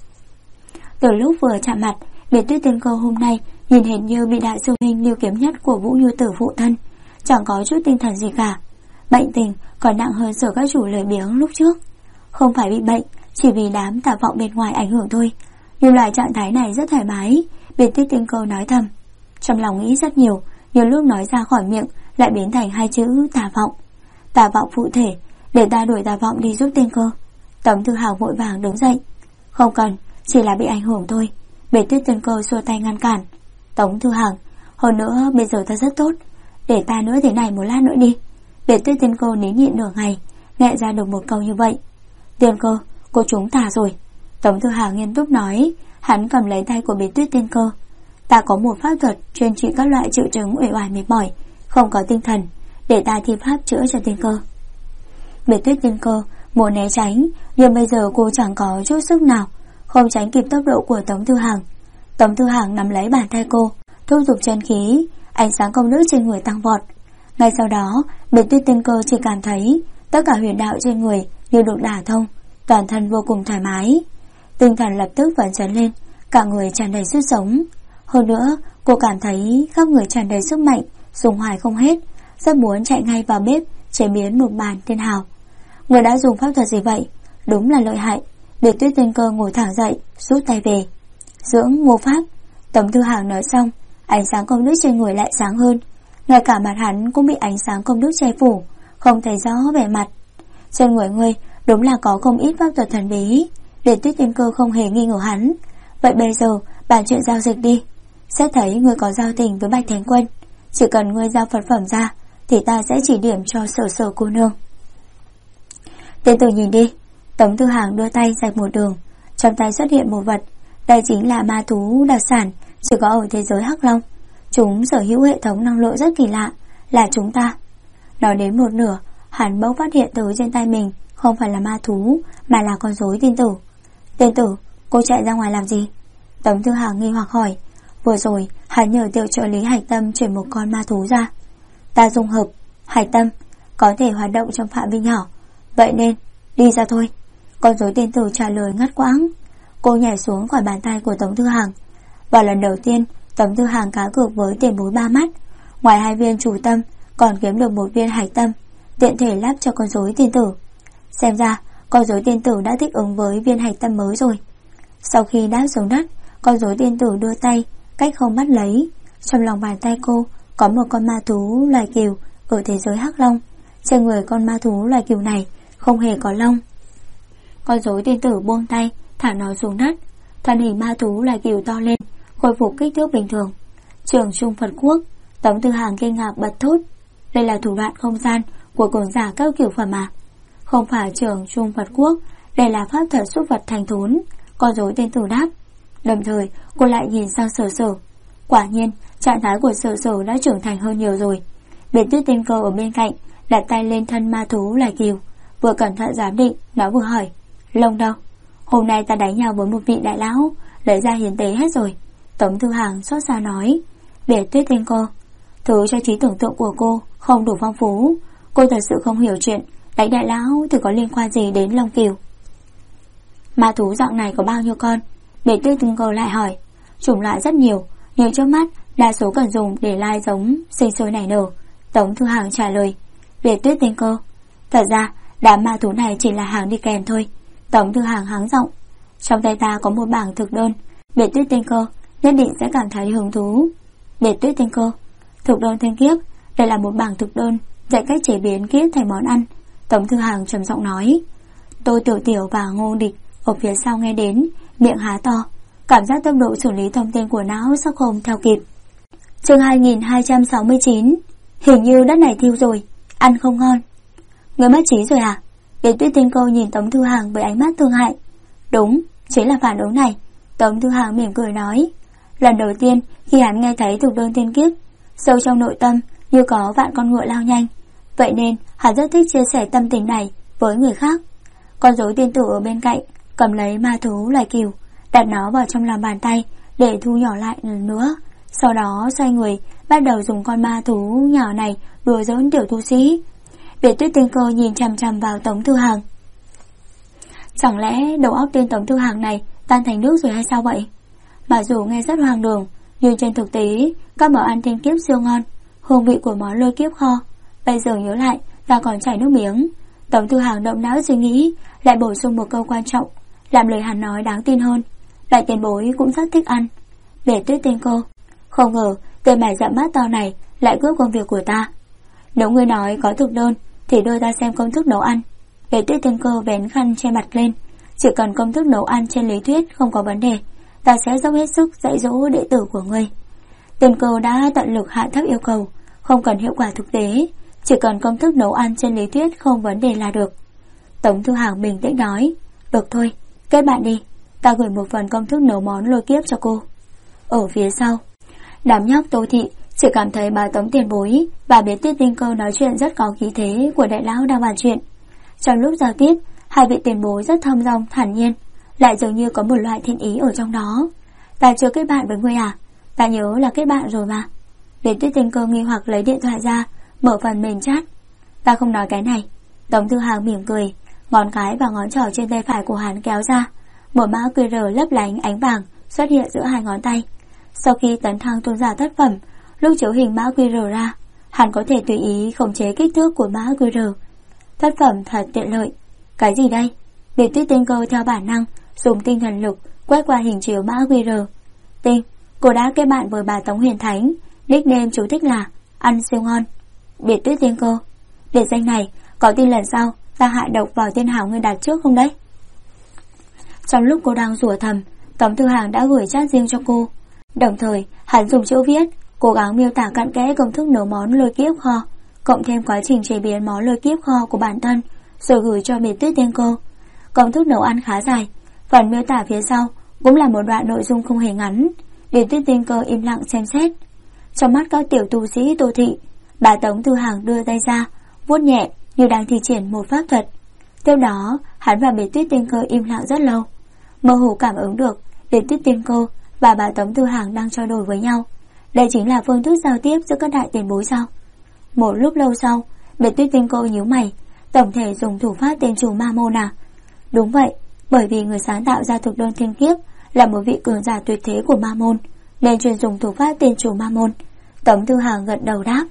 Từ lúc vừa chạm mặt, Biệt Tuyết Tiên Cơ hôm nay nhìn hình như bị đại sư huynh Lưu Kiếm Nhất của Vũ Như Tử phụ thân, chẳng có chút tinh thần gì cả. Bệnh tình còn nặng hơn Sở các chủ lười biếng lúc trước. Không phải bị bệnh, chỉ vì đám tà vọng bên ngoài ảnh hưởng thôi. Nhưng loại trạng thái này rất thoải mái. Biệt Tuyết Tiên Cơ nói thầm, trong lòng nghĩ rất nhiều, nhiều lúc nói ra khỏi miệng lại biến thành hai chữ tà vọng. Tà vọng phụ thể, để ta đuổi tà vọng đi giúp Tiên Cơ. Tống Thư Hàng vội vàng đứng dậy. Không cần, chỉ là bị ảnh hưởng thôi. Biệt Tuyết Tiên Cơ xua tay ngăn cản. Tống Thư Hàng, hơn nữa bây giờ ta rất tốt, để ta nữa thế này một lát nữa đi. Biệt Tuyết Tiên Cơ nín nhịn nửa ngày, nghe ra được một câu như vậy. Tiên Cơ, cô trúng tà rồi. Tống Thư Hàng nghiêm túc nói. Hắn cầm lấy tay của Biệt Tuyết Tiên Cơ. Ta có một pháp thuật chuyên trị các loại triệu chứng uể oải mệt mỏi, không có tinh thần, để ta thi pháp chữa cho Tiên Cơ. Biệt Tuyết Tiên Cơ muốn né tránh, nhưng bây giờ cô chẳng có chút sức nào, không tránh kịp tốc độ của Tống Thư Hàng. Tống Thư Hàng nắm lấy bàn tay cô, thúc giục chân khí, ánh sáng công đức trên người tăng vọt. Ngay sau đó, Biệt Tuyết Tiên Cơ chỉ cảm thấy tất cả huyền đạo trên người như được đả thông, toàn thân vô cùng thoải mái. Tinh thần lập tức phấn chấn lên, cả người tràn đầy sức sống. Hơn nữa, cô cảm thấy khắp người tràn đầy sức mạnh, dùng hoài không hết, rất muốn chạy ngay vào bếp chế biến một bàn tiên hào. Người đã dùng pháp thuật gì vậy? Đúng là lợi hại. Biệt Tuyết Tiên Cơ ngồi thẳng dậy, rút tay về. Dưỡng Ngô Pháp. Tống Thư Hàng nói xong, ánh sáng công đức trên người lại sáng hơn. Ngay cả mặt hắn cũng bị ánh sáng công đức che phủ, không thấy rõ vẻ mặt. Trên người ngươi đúng là có không ít pháp thuật thần bí. Biệt Tuyết Tiên Cơ không hề nghi ngờ hắn. Vậy bây giờ bàn chuyện giao dịch đi. Xét thấy ngươi có giao tình với Bạch Thánh Quân, chỉ cần ngươi giao vật phẩm ra thì ta sẽ chỉ điểm cho Sở Sở cô nương. Tiên tử nhìn đi. Tống Thư Hàng đưa tay rạch một đường, trong tay xuất hiện một vật. Đây chính là ma thú đặc sản chỉ có ở thế giới Hắc Long. Chúng sở hữu hệ thống năng lượng rất kỳ lạ, là chúng ta. Nói đến một nửa, hắn bỗng phát hiện từ trên tay mình không phải là ma thú, mà là con rối tiên tử. Tiên tử, cô chạy ra ngoài làm gì? Tống Thư Hàng nghi hoặc hỏi. Vừa rồi hắn nhờ tiểu trợ lý Hải Tâm chuyển một con ma thú ra. Ta dung hợp Hải Tâm có thể hoạt động trong phạm vi nhỏ, vậy nên đi ra thôi. Con rối tiên tử trả lời ngắt quãng. Cô nhảy xuống khỏi bàn tay của Tống Thư Hàng. Và lần đầu tiên Tống Thư Hàng cá cược với tiền bối 3 mắt. Ngoài 2 viên chủ tâm còn kiếm được 1 viên Hải Tâm, tiện thể lắp cho con rối tiên tử. Xem ra con rối tiên tử đã thích ứng với viên Hải Tâm mới rồi. Sau khi đáp xuống đất, con rối tiên tử đưa tay cách không bắt lấy. Trong lòng bàn tay cô có một con ma thú loài cừu ở thế giới hắc long. Trên người con ma thú loài cừu này không hề có lông. Con rối tiên tử buông tay thả nó xuống đất. Thân hình ma thú loài cừu to lên, khôi phục kích thước bình thường. Trường Trung Phật Quốc. Tống Thư Hàng kinh ngạc bật thốt. Đây là thủ đoạn không gian của cường giả cao cửu phẩm à? Không phải Trường Trung Phật Quốc, đây là pháp thuật xúc vật thành thốn. Con rối tiên tử đáp. Đồng thời cô lại nhìn sang Sở Sở. Quả nhiên trạng thái của Sở Sở đã trưởng thành hơn nhiều rồi. Biệt Tuyết Tinh Cơ ở bên cạnh đặt tay lên thân ma thú loài cừu, vừa cẩn thận giám định, nó vừa hỏi. Lông đâu? Hôm nay ta đánh nhau với một vị đại lão, lấy ra hiến tế hết rồi. Tống Thư Hàng xót xa nói. Biệt Tuyết Tinh Cơ, thứ cho trí tưởng tượng của cô không đủ phong phú. Cô thật sự không hiểu chuyện đánh đại lão thì có liên quan gì đến lông cừu. Ma thú dạng này có bao nhiêu con? Biệt Tuyết Tinh Cơ lại hỏi. Chủng loại rất nhiều, nhưng trước mắt đa số cần dùng để lai giống sinh sôi nảy nở. Tống Thư Hàng trả lời. Biệt Tuyết Tinh Cơ, thật ra đám ma thú này chỉ là hàng đi kèm thôi. Tống Thư Hàng hắng giọng. Trong tay ta có một bảng thực đơn, Biệt Tuyết Tinh Cơ nhất định sẽ cảm thấy hứng thú. Biệt Tuyết Tinh Cơ, thực đơn thiên kiếp. Đây là một bảng thực đơn dạy cách chế biến kiếp thành món ăn. Tống Thư Hàng trầm giọng nói. Tôi Tiểu Tiểu và Ngô Địch ở phía sau nghe đến, miệng há to. Cảm giác tốc độ xử lý thông tin của não sắp không theo kịp. Chương 2269. Hình như đất này thiêu rồi, ăn không ngon. Người mất trí rồi à? Biệt Tuyết Tinh Cơ nhìn Tống Thư Hàng với ánh mắt thương hại. Đúng, chính là phản ứng này. Tống Thư Hàng mỉm cười nói. Lần đầu tiên khi hắn nghe thấy thực đơn tiên kiếp, sâu trong nội tâm như có vạn con ngựa lao nhanh. Vậy nên hắn rất thích chia sẻ tâm tình này với người khác. Con rối tiên tử ở bên cạnh cầm lấy ma thú loài cừu, đặt nó vào trong lòng bàn tay để thu nhỏ lại lần nữa. Sau đó xoay người bắt đầu dùng con ma thú nhỏ này đùa giỡn tiểu tu sĩ. Biệt Tuyết Tinh Cơ nhìn chằm chằm vào Tống Thư Hàng. Chẳng lẽ đầu óc tên Tống Thư Hàng này tan thành nước rồi hay sao vậy? Mặc dù nghe rất hoang đường, nhưng trên thực tế các món ăn tiên kiếp siêu ngon. Hương vị của món lôi kiếp kho, bây giờ nhớ lại ta còn chảy nước miếng. Tống Thư Hàng động não suy nghĩ, lại bổ sung một câu quan trọng, làm lời hắn nói đáng tin hơn. Đại tiền bối cũng rất thích ăn. Biệt Tuyết Tinh Cơ, không ngờ tên mày dặm mắt to này lại cướp công việc của ta. Nếu ngươi nói có thực đơn thì đưa ta xem công thức nấu ăn. Biệt Tuyết Tinh Cơ vén khăn che mặt lên. Chỉ cần công thức nấu ăn trên lý thuyết không có vấn đề, ta sẽ dốc hết sức dạy dỗ đệ tử của ngươi. Tiên Cơ đã tận lực hạ thấp yêu cầu, không cần hiệu quả thực tế, chỉ cần công thức nấu ăn trên lý thuyết không vấn đề là được. Tống Thư Hàng bình tĩnh nói. Được thôi, kết bạn đi, ta gửi một phần công thức nấu món lôi kiếp cho cô. Ở phía sau, đám nhóc Tô Thị chỉ cảm thấy bà Tống tiền bối và Biệt Tuyết Tinh Cơ nói chuyện rất có khí thế của đại lão đang bàn chuyện. Trong lúc giao tiếp, hai vị tiền bối rất thong dong thản nhiên, lại dường như có một loại thiên ý ở trong đó. Ta chưa kết bạn với ngươi à? Ta nhớ là kết bạn rồi mà. Biệt Tuyết Tinh Cơ nghi hoặc lấy điện thoại ra, mở phần mềm chat. Ta không nói cái này. Tống Thư Hàng mỉm cười, ngón cái và ngón trỏ trên tay phải của hắn kéo ra, một mã QR lấp lánh ánh vàng xuất hiện giữa hai ngón tay. Sau khi tấn thăng tôn giả thất phẩm, lúc chiếu hình mã QR ra, hắn có thể tùy ý khống chế kích thước của mã QR. Thất phẩm thật tiện lợi. Cái gì đây? Biệt Tuyết Tinh Cơ theo bản năng dùng tinh thần lực quét qua hình chiếu mã QR. Tinh, cô đã kết bạn với bà Tống Huyền Thánh, nickname chú thích là ăn siêu ngon. Biệt Tuyết Tinh Cơ, biệt danh này có tin lần sau ta hại độc vào tên hảo ngươi đặt trước không đấy? Trong lúc cô đang rủa thầm, Tống Thư Hàng đã gửi chat riêng cho cô. Đồng thời hắn dùng chữ viết cố gắng miêu tả cặn kẽ công thức nấu món lôi kiếp kho, cộng thêm quá trình chế biến món lôi kiếp kho của bản thân, rồi gửi cho Biệt Tuyết Tinh Cơ. Công thức nấu ăn khá dài, phần miêu tả phía sau cũng là một đoạn nội dung không hề ngắn. Biệt Tuyết Tinh Cơ im lặng xem xét. Trong mắt các tiểu tu sĩ Tô Thị, bà Tống Thư Hàng đưa tay ra, vuốt nhẹ như đang thi triển một pháp thuật. Tiếp đó hắn và Biệt Tuyết Tinh Cơ im lặng rất lâu. Mơ hồ cảm ứng được Biệt Tuyết Tinh Cơ và bà Tống Tư Hằng đang trao đổi với nhau. Đây chính là phương thức giao tiếp giữa các đại tiền bối sao? Một lúc lâu sau, Biệt Tuyết Tiên Cô nhíu mày. Tổng thể dùng thủ pháp tiên chủ ma môn à? Đúng vậy, bởi vì người sáng tạo ra thực đơn thiên kiếp là một vị cường giả tuyệt thế của ma môn, nên chuyên dùng thủ pháp tiên chủ ma môn. Tống Tư Hằng gật đầu đáp.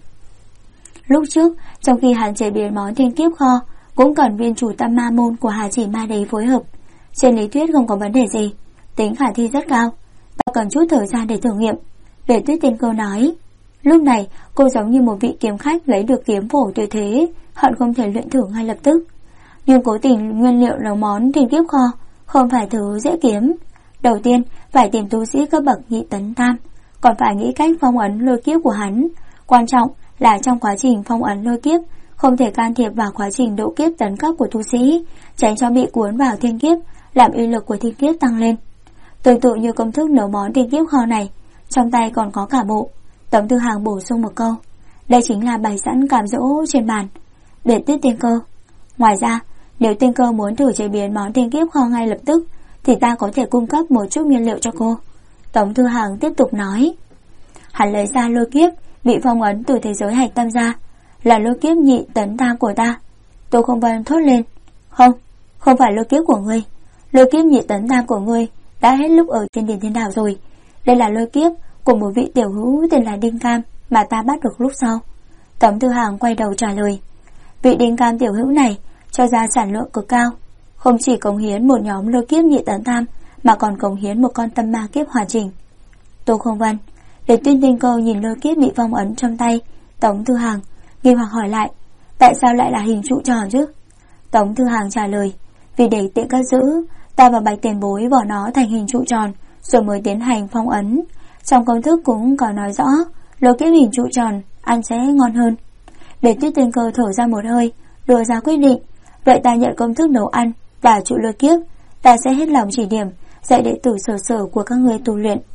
Lúc trước, trong khi hắn chế biến món thiên kiếp kho, cũng cần viên chủ tâm ma môn của Hà Chỉ Ma Đế phối hợp. Trên lý thuyết không có vấn đề gì, tính khả thi rất cao. Ta cần chút thời gian để thử nghiệm. Biệt Tuyết Tiên Cô nói. Lúc này, cô giống như một vị kiếm khách lấy được kiếm phổ tuyệt thế, hận không thể luyện thử ngay lập tức. Nhưng cố tình nguyên liệu nấu món thiên kiếp kho không phải thứ dễ kiếm. Đầu tiên, phải tìm tu sĩ cấp bậc nhị tấn tam, còn phải nghĩ cách phong ấn lôi kiếp của hắn. Quan trọng là trong quá trình phong ấn lôi kiếp, không thể can thiệp vào quá trình độ kiếp tấn cấp của tu sĩ, tránh cho bị cuốn vào thiên kiếp, làm uy lực của thiên kiếp tăng lên. Tương tự như công thức nấu món thiên kiếp kho này, trong tay còn có cả bộ. Tống Tư Hằng bổ sung một câu. Đây chính là bày sẵn cám dỗ trên bàn. Biệt Tuyết Tiên Cơ. Ngoài ra, nếu Tiên Cơ muốn thử chế biến món thiên kiếp kho ngay lập tức, thì ta có thể cung cấp một chút nguyên liệu cho cô. Tống Tư Hằng tiếp tục nói. Hắn lấy ra lôi kiếp bị phong ấn từ thế giới hạch tâm ra, là lôi kiếp nhị tấn tam của ta. Tô Không Vân thốt lên. Không phải lôi kiếp của ngươi. Lôi kiếp nhị tấn tam của ngươi đã hết lúc ở trên Điền Thiên Đảo rồi. Đây là lôi kiếp của một vị tiểu hữu tên là Đinh Cam mà ta bắt được lúc sau. Tống Tư Hằng quay đầu trả lời. Vị Đinh Cam tiểu hữu này cho ra sản lượng cực cao, không chỉ cống hiến một nhóm lôi kiếp nhị tấn tam, mà còn cống hiến một con tâm ma kiếp hoàn chỉnh. Tô Không Vân, Biệt Tuyết Tiên Cô nhìn lôi kiếp bị phong ấn trong tay Tống Tư Hằng, nghi hoặc hỏi lại, tại sao lại là hình trụ tròn chứ? Tống Tư Hằng trả lời, vì để tiện cất giữ, ta và Bạch tiền bối vỏ nó thành hình trụ tròn, rồi mới tiến hành phong ấn. Trong công thức cũng có nói rõ, lôi kiếp hình trụ tròn ăn sẽ ngon hơn. Biệt Tuyết Tiên Cô thở ra một hơi, đưa ra quyết định. Vậy ta nhận công thức nấu ăn và trụ lôi kiếp, ta sẽ hết lòng chỉ điểm dạy đệ tử sở của các người tu luyện.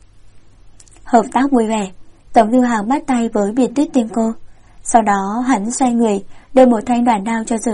Hợp tác vui vẻ, Tống Tư Hằng bắt tay với Biệt Tuyết Tiên Cô. Sau đó hắn xoay người đưa một thanh đoàn đao cho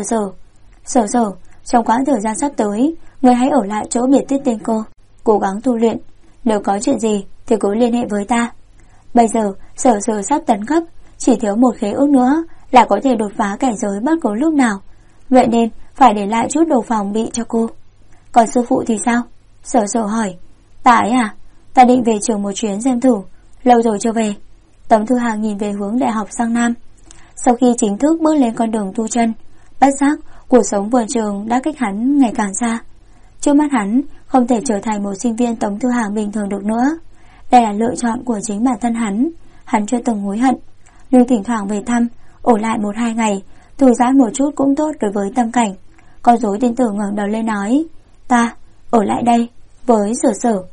Sở. Trong quãng thời gian sắp tới, người hãy ở lại chỗ Biệt Tuyết Tiên Cô, cố gắng tu luyện. Nếu có chuyện gì thì cứ liên hệ với ta. Bây giờ Sở sắp tấn cấp, chỉ thiếu một khế ước nữa là có thể đột phá cảnh giới bất cứ lúc nào. Vậy nên phải để lại chút đồ phòng bị cho cô. Còn sư phụ thì sao? Sở hỏi. Ta ấy à? Ta định về trường một chuyến xem thử, lâu rồi chưa về. Tống Tư Hằng nhìn về hướng đại học Giang Nam. Sau khi chính thức bước lên con đường tu chân, bất giác cuộc sống vườn trường đã cách hắn ngày càng xa. Trước mắt hắn không thể trở thành một sinh viên Tống Tư Hằng bình thường được nữa. Đây là lựa chọn của chính bản thân hắn chưa từng hối hận. Nhưng thỉnh thoảng về thăm, ở lại 1-2 ngày, thư giãn một chút cũng tốt đối với tâm cảnh. Con rối tin tưởng ngẩng đầu lên nói, ta ở lại đây với Sở.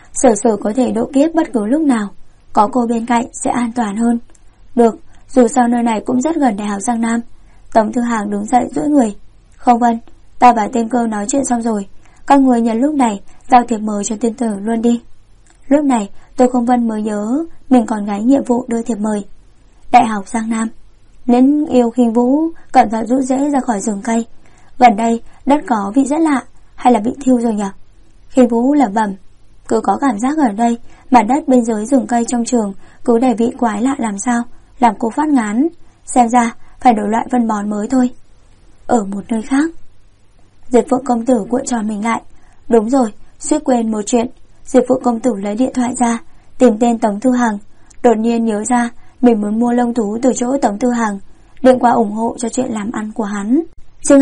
Sở có thể độ kiếp bất cứ lúc nào, có cô bên cạnh sẽ an toàn hơn. Được, dù sao nơi này cũng rất gần đại học Giang Nam. Tống Tư Hằng đứng dậy duỗi người. Không Vân, ta và Tiên Cơ nói chuyện xong rồi, các người nhận lúc này giao thiệp mời cho tiên tử luôn đi. Lúc này Tô Không Vân mới nhớ mình còn gánh nhiệm vụ đưa thiệp mời. Đại học Giang Nam. Đến yêu khinh vũ cẩn thận rũ rễ ra khỏi rừng cây. Gần đây đất có vị rất lạ, hay là bị thiêu rồi nhỉ? Khinh vũ lẩm bẩm, cứ có cảm giác ở đây mặt đất bên dưới rừng cây trong trường cứ đầy vị quái lạ làm sao, làm cô phát ngán. Xem ra phải đổi loại phân bón mới thôi. Ở một nơi khác. Diệp Phượng công tử cuộn tròn mình lại. Đúng rồi, suýt quên một chuyện. Diệp Phượng công tử lấy điện thoại ra, tìm tên Tống Tư Hằng. Đột nhiên nhớ ra mình muốn mua lông thú từ chỗ Tống Tư Hằng, điện qua ủng hộ cho chuyện làm ăn của hắn. Chương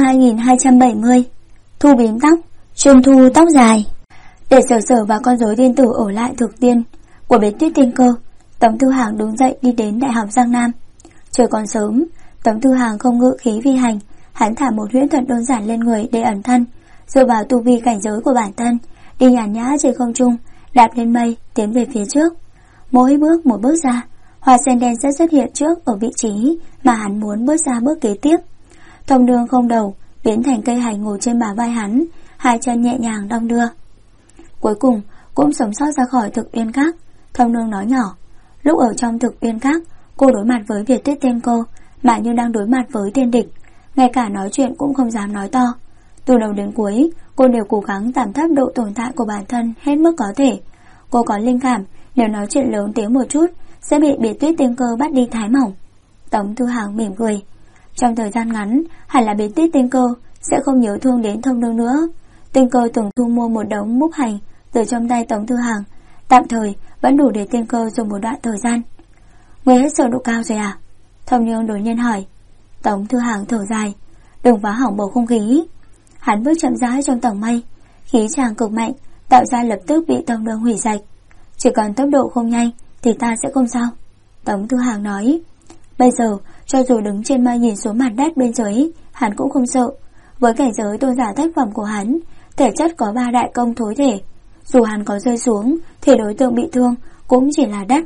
2270. Thu bím tóc, Trung thu tóc dài. Để Sở và con rối tiên tử ở lại thực tiên của Biệt Tuyết Tiên Cơ, Tống Tư Hằng đứng dậy đi đến đại học Giang Nam. Trời còn sớm, Tống Tư Hằng không ngự khí vi hành, hắn thả một huyễn thuật đơn giản lên người để ẩn thân, dựa vào tu vi cảnh giới của bản thân, đi nhàn nhã trên không trung, đạp lên mây, tiến về phía trước. Mỗi bước một bước ra, hoa sen đen sẽ xuất hiện trước ở vị trí mà hắn muốn bước ra bước kế tiếp. Thông Nương không đầu biến thành cây hành ngồi trên bả vai hắn, hai chân nhẹ nhàng đong đưa. Cuối cùng cũng sống sót ra khỏi Thực Uyên Các. Thông Nương nói nhỏ, lúc ở trong Thực Uyên Các, cô đối mặt với Biệt Tuyết Tiên Cô mà như đang đối mặt với tiên địch, ngay cả nói chuyện cũng không dám nói to. Từ đầu đến cuối, cô đều cố gắng giảm thấp độ tồn tại của bản thân hết mức có thể. Cô có linh cảm nếu nói chuyện lớn tiếng một chút sẽ bị Biệt Tuyết Tiên Cơ bắt đi thái mỏng. Tống Thư Hàng mỉm cười. Trong thời gian ngắn hẳn là Biệt Tuyết Tiên Cơ sẽ không nhớ thương đến Thông Nương nữa. Tiên Cơ từng thu mua một đống múc hành từ trong tay Tống Thư Hàng, tạm thời vẫn đủ để Tiên Cơ dùng một đoạn thời gian. Ngươi hết sợ độ cao rồi à? Thông Nương đột nhiên hỏi. Tống Thư Hàng thở dài. Đừng phá hỏng bầu không khí. Hắn bước chậm rãi trong tầng mây, khí tràng cực mạnh tạo ra lập tức bị Thông Nương hủy sạch. Chỉ cần tốc độ không nhanh thì ta sẽ không sao. Tống Thư Hàng nói. Bây giờ cho dù đứng trên mây nhìn xuống mặt đất bên dưới, hắn cũng không sợ. Với cảnh giới tôn giả thất phẩm của hắn, thể chất có 3 đại công thối thể, dù hắn có rơi xuống thì đối tượng bị thương cũng chỉ là đất.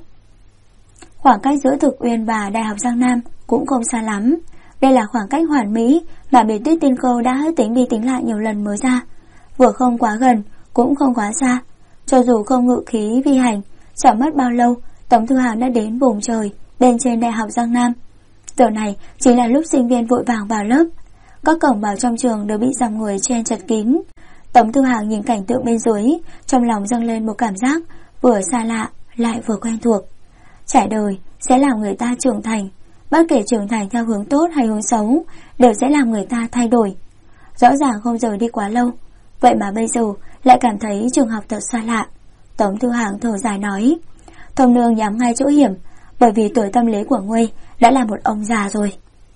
Khoảng cách giữa Thực Uyên và Đại học Giang Nam cũng không xa lắm. Đây là khoảng cách hoàn mỹ mà Biệt Tuyết Tiên Cơ đã tính đi tính lại nhiều lần mới ra. Vừa không quá gần cũng không quá xa. Cho dù không ngự khí vi hành, chẳng mất bao lâu Tống Thư Hàng đã đến vùng trời bên trên Đại học Giang Nam. Giờ này chính là lúc sinh viên vội vàng vào lớp. Các cổng vào trong trường đều bị dòng người chen chật kín. Tống Thư Hàng nhìn cảnh tượng bên dưới, trong lòng dâng lên một cảm giác vừa xa lạ lại vừa quen thuộc. Trải đời sẽ làm người ta trưởng thành, bất kể trưởng thành theo hướng tốt hay hướng xấu đều sẽ làm người ta thay đổi. Rõ ràng không rời đi quá lâu, vậy mà bây giờ lại cảm thấy trường học thật xa lạ. Tống Thư Hàng thở dài nói. Thông Nương nhắm ngay chỗ hiểm, bởi vì tuổi tâm lý của ngươi đã là một ông già rồi.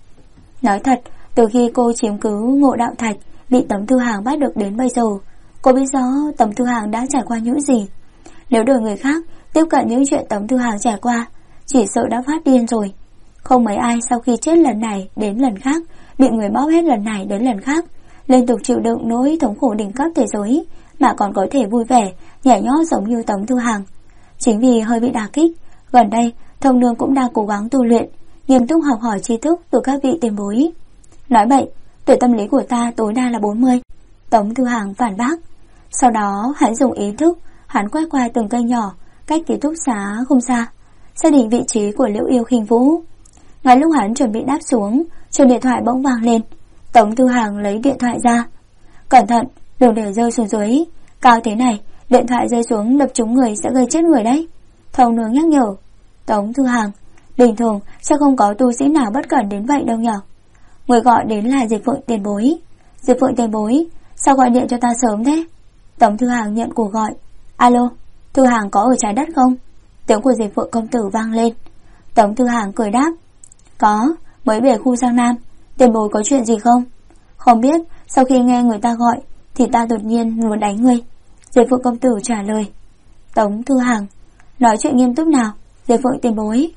Nói thật, từ khi cô chiếm cứ Ngộ Đạo Thạch bị Tống Thư Hàng bắt được đến bây giờ, cô biết rõ Tống Thư Hàng đã trải qua những gì. Nếu đổi người khác tiếp cận những chuyện Tống Thư Hàng trải qua, chỉ sợ đã phát điên rồi. Không mấy ai sau khi chết lần này đến lần khác, bị người bóp hết lần này đến lần khác, liên tục chịu đựng nỗi thống khổ đỉnh cấp thế giới, mà còn có thể vui vẻ, nhảy nhót giống như Tống Thư Hàng. Chính vì hơi bị đả kích, gần đây Thông Nương cũng đang cố gắng tu luyện, nghiêm túc học hỏi tri thức từ các vị tiền bối. Nói bậy, tuổi tâm lý của ta tối đa là 40. Tống Thư Hàng phản bác. Sau đó hắn dùng ý thức, hắn quét qua từng cây nhỏ cách ký túc xá không xa, xác định vị trí của Liễu Yêu Khinh Vũ. Ngay lúc hắn chuẩn bị đáp xuống, chuông điện thoại bỗng vang lên. Tống Thư Hàng lấy điện thoại ra. Cẩn thận, đừng để rơi xuống dưới, cao thế này, điện thoại rơi xuống đập trúng người sẽ gây chết người đấy. Thông Nương nhắc nhở. Tống Thư Hàng, bình thường sẽ không có tu sĩ nào bất cẩn đến vậy đâu nhở. Người gọi đến là Diệp Phượng tiền bối. Diệp Phượng tiền bối, sao gọi điện cho ta sớm thế? Tống Thư Hàng nhận cuộc gọi. Alo, Thư Hàng có ở trái đất không? Tiếng của Diệp Phượng công tử vang lên. Tống Thư Hàng cười đáp. Có, mới về khu Giang Nam. Tiền bối có chuyện gì không? Không biết, sau khi nghe người ta gọi thì ta đột nhiên muốn đánh ngươi. Diệp Phượng công tử trả lời. Tống Thư Hàng, nói chuyện nghiêm túc nào, Diệp Phượng tiền bối.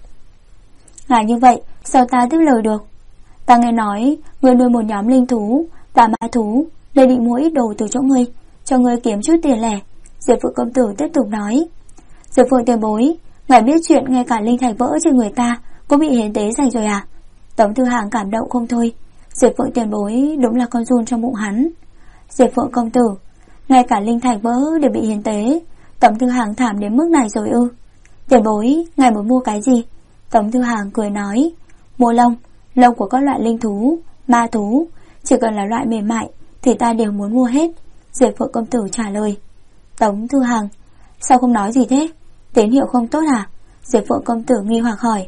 Ngài như vậy, sao ta tiếp lời được? Ta nghe nói ngươi nuôi một nhóm linh thú và ma thú, nên định mua ít đồ từ chỗ ngươi, cho ngươi kiếm chút tiền lẻ. Diệp Phượng công tử tiếp tục nói. Diệp Phượng tiền bối, ngài biết chuyện ngay cả linh thạch vỡ trên người ta cũng bị hiến tế sạch rồi à? Tống Thư Hàng cảm động không thôi. Diệp Phượng tiền bối đúng là con giun trong bụng hắn. Diệp Phượng công tử, ngay cả linh thạch vỡ đều bị hiến tế, Tống Thư Hàng thảm đến mức này rồi ư? Tiền bối, ngài muốn mua cái gì? Tống Thư Hàng cười nói. Mua lông, lông của các loại linh thú, ma thú, chỉ cần là loại mềm mại thì ta đều muốn mua hết. Diệp Phượng công tử trả lời. Tống Thư Hàng, sao không nói gì thế? Tín hiệu không tốt à? Diệp Phượng công tử nghi hoặc hỏi.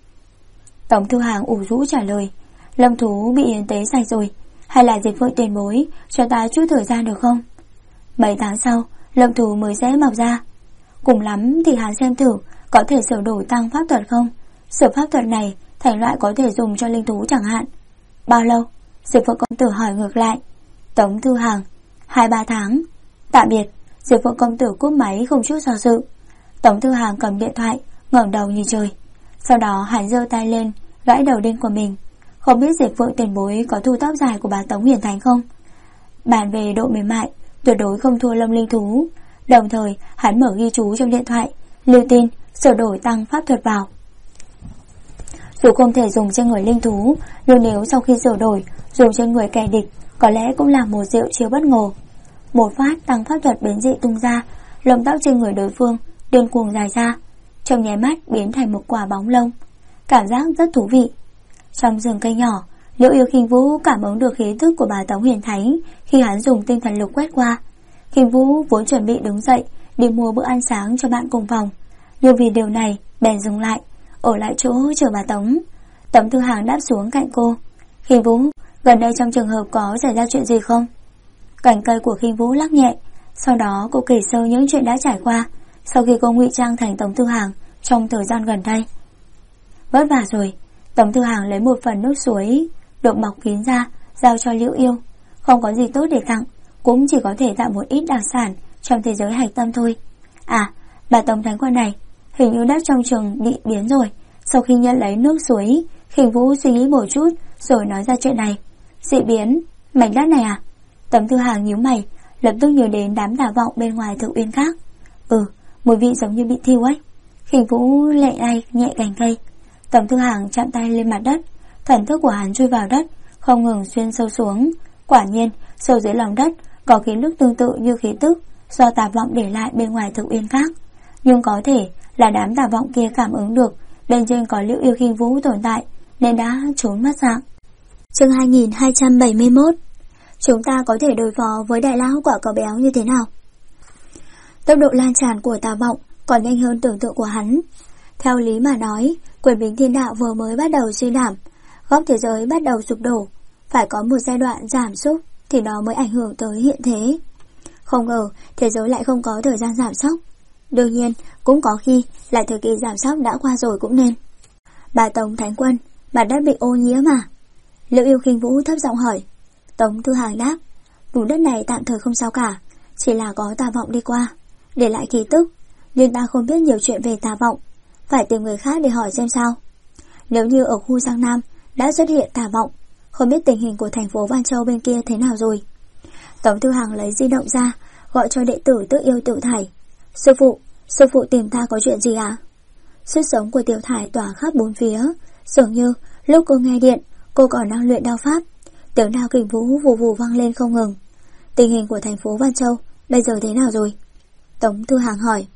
Tống Thư Hàng ủ rũ trả lời. Lâm thú bị hiến tế sạch rồi, hay là Diệp Phượng tiền bối cho ta chút thời gian được không? Mấy tháng sau, lâm thú mới sẽ mọc ra. Cùng lắm thì hắn xem thử có thể sửa đổi tăng pháp thuật không? Sửa pháp thuật này thành loại có thể dùng cho linh thú chẳng hạn. Bao lâu? Diệp Phượng công tử hỏi ngược lại. Tống Thư Hàng, 2-3 tháng. Tạm biệt. Diệp Phượng công tử cúp máy không chút do dự. Tống Thư Hàng cầm điện thoại, ngẩng đầu nhìn trời. Sau đó hắn giơ tay lên gãi đầu đinh của mình. Không biết Diệp Phượng tiền bối có thu tóc dài của bà Tống Huyền Thành không? Bàn về độ mềm mại tuyệt đối không thua lông linh thú. Đồng thời hắn mở ghi chú trong điện thoại, lưu tin sửa đổi tăng pháp thuật vào. Dù không thể dùng trên người linh thú, nhưng nếu sau khi sửa đổi dùng trên người kẻ địch, có lẽ cũng là một diệu chiêu bất ngờ. Một phát tăng pháp thuật biến dị tung ra, lông tóc trên người đối phương điên cuồng dài ra, trong nháy mắt biến thành một quả bóng lông. Cảm giác rất thú vị. Trong rừng cây nhỏ, Liễu Yêu Khinh Vũ cảm ứng được khí tức của bà Tống Huyền Thánh khi hắn dùng tinh thần lực quét qua. Khinh Vũ vốn chuẩn bị đứng dậy đi mua bữa ăn sáng cho bạn cùng phòng, nhưng vì điều này bèn dừng lại, ở lại chỗ chờ bà Tống. Tống Thư Hàng đáp xuống cạnh cô. Khinh Vũ, gần đây trong trường hợp có xảy ra chuyện gì không? Cành cây của Khinh Vũ lắc nhẹ, sau đó cô kể sơ những chuyện đã trải qua sau khi cô ngụy trang thành Tống Thư Hàng trong thời gian gần đây. Vất vả rồi. Tống Thư Hàng lấy một phần nước suối được bọc kín ra, giao cho Liễu Yêu. Không có gì tốt để tặng, cũng chỉ có thể tặng một ít đặc sản trong thế giới hạch tâm thôi. À, bà Tống Thánh Quân này, hình như đất trong trường bị biến rồi. Sau khi nhận lấy nước suối, Khinh Vũ suy nghĩ một chút rồi nói ra chuyện này. Dị biến, mảnh đất này à? Tống Thư Hàng nhíu mày, lập tức nhớ đến đám Tà Vọng bên ngoài Thượng Uyên khác. Mùi vị giống như bị thiêu ấy. Khinh Vũ lệ tay nhẹ cành cây. Tống Thư Hàng chạm tay lên mặt đất, thần thức của hắn chui vào đất, không ngừng xuyên sâu xuống. Quả nhiên, sâu dưới lòng đất có khí lực tương tự như khí tức do Tà Vọng để lại bên ngoài Thượng Uyên khác, nhưng có thể là đám Tà Vọng kia cảm ứng được bên trên có Liễu Yêu Khinh Vũ tồn tại nên đã trốn mất dạng. Chương 2271. Chúng ta có thể đối phó với đại lão quả cờ béo như thế nào? Tốc độ lan tràn của Tà Vọng còn nhanh hơn tưởng tượng của hắn. Theo lý mà nói, quyền bính thiên đạo vừa mới bắt đầu suy giảm, góc thế giới bắt đầu sụp đổ, phải có một giai đoạn giảm sút thì nó mới ảnh hưởng tới hiện thế. Không ngờ thế giới lại không có thời gian giảm sốc. Đương nhiên cũng có khi là thời kỳ giảm sốc đã qua rồi cũng nên. Bà Tống Thánh Quân, mặt đất bị ô nhiễm mà? Liễu Yêu Khinh Vũ thấp giọng hỏi. Tống Thư Hàng đáp, vùng đất này tạm thời không sao cả, chỉ là có Tà Vọng đi qua, để lại kỳ tức, nhưng ta không biết nhiều chuyện về Tà Vọng, phải tìm người khác để hỏi xem sao. Nếu như ở khu Giang Nam đã xuất hiện Tà Vọng, không biết tình hình của thành phố Văn Châu bên kia thế nào rồi. Tống Thư Hàng lấy di động ra, gọi cho đệ tử Tước Yêu Tiểu Thải. Sư phụ tìm ta có chuyện gì à? Sức sống của Tiểu Thải tỏa khắp bốn phía, dường như lúc cô nghe điện, cô còn đang luyện đao pháp. Tiếng đao kình vũ vù vù vang lên không ngừng. Tình hình của thành phố Văn Châu bây giờ thế nào rồi? Tống Thư Hàng hỏi.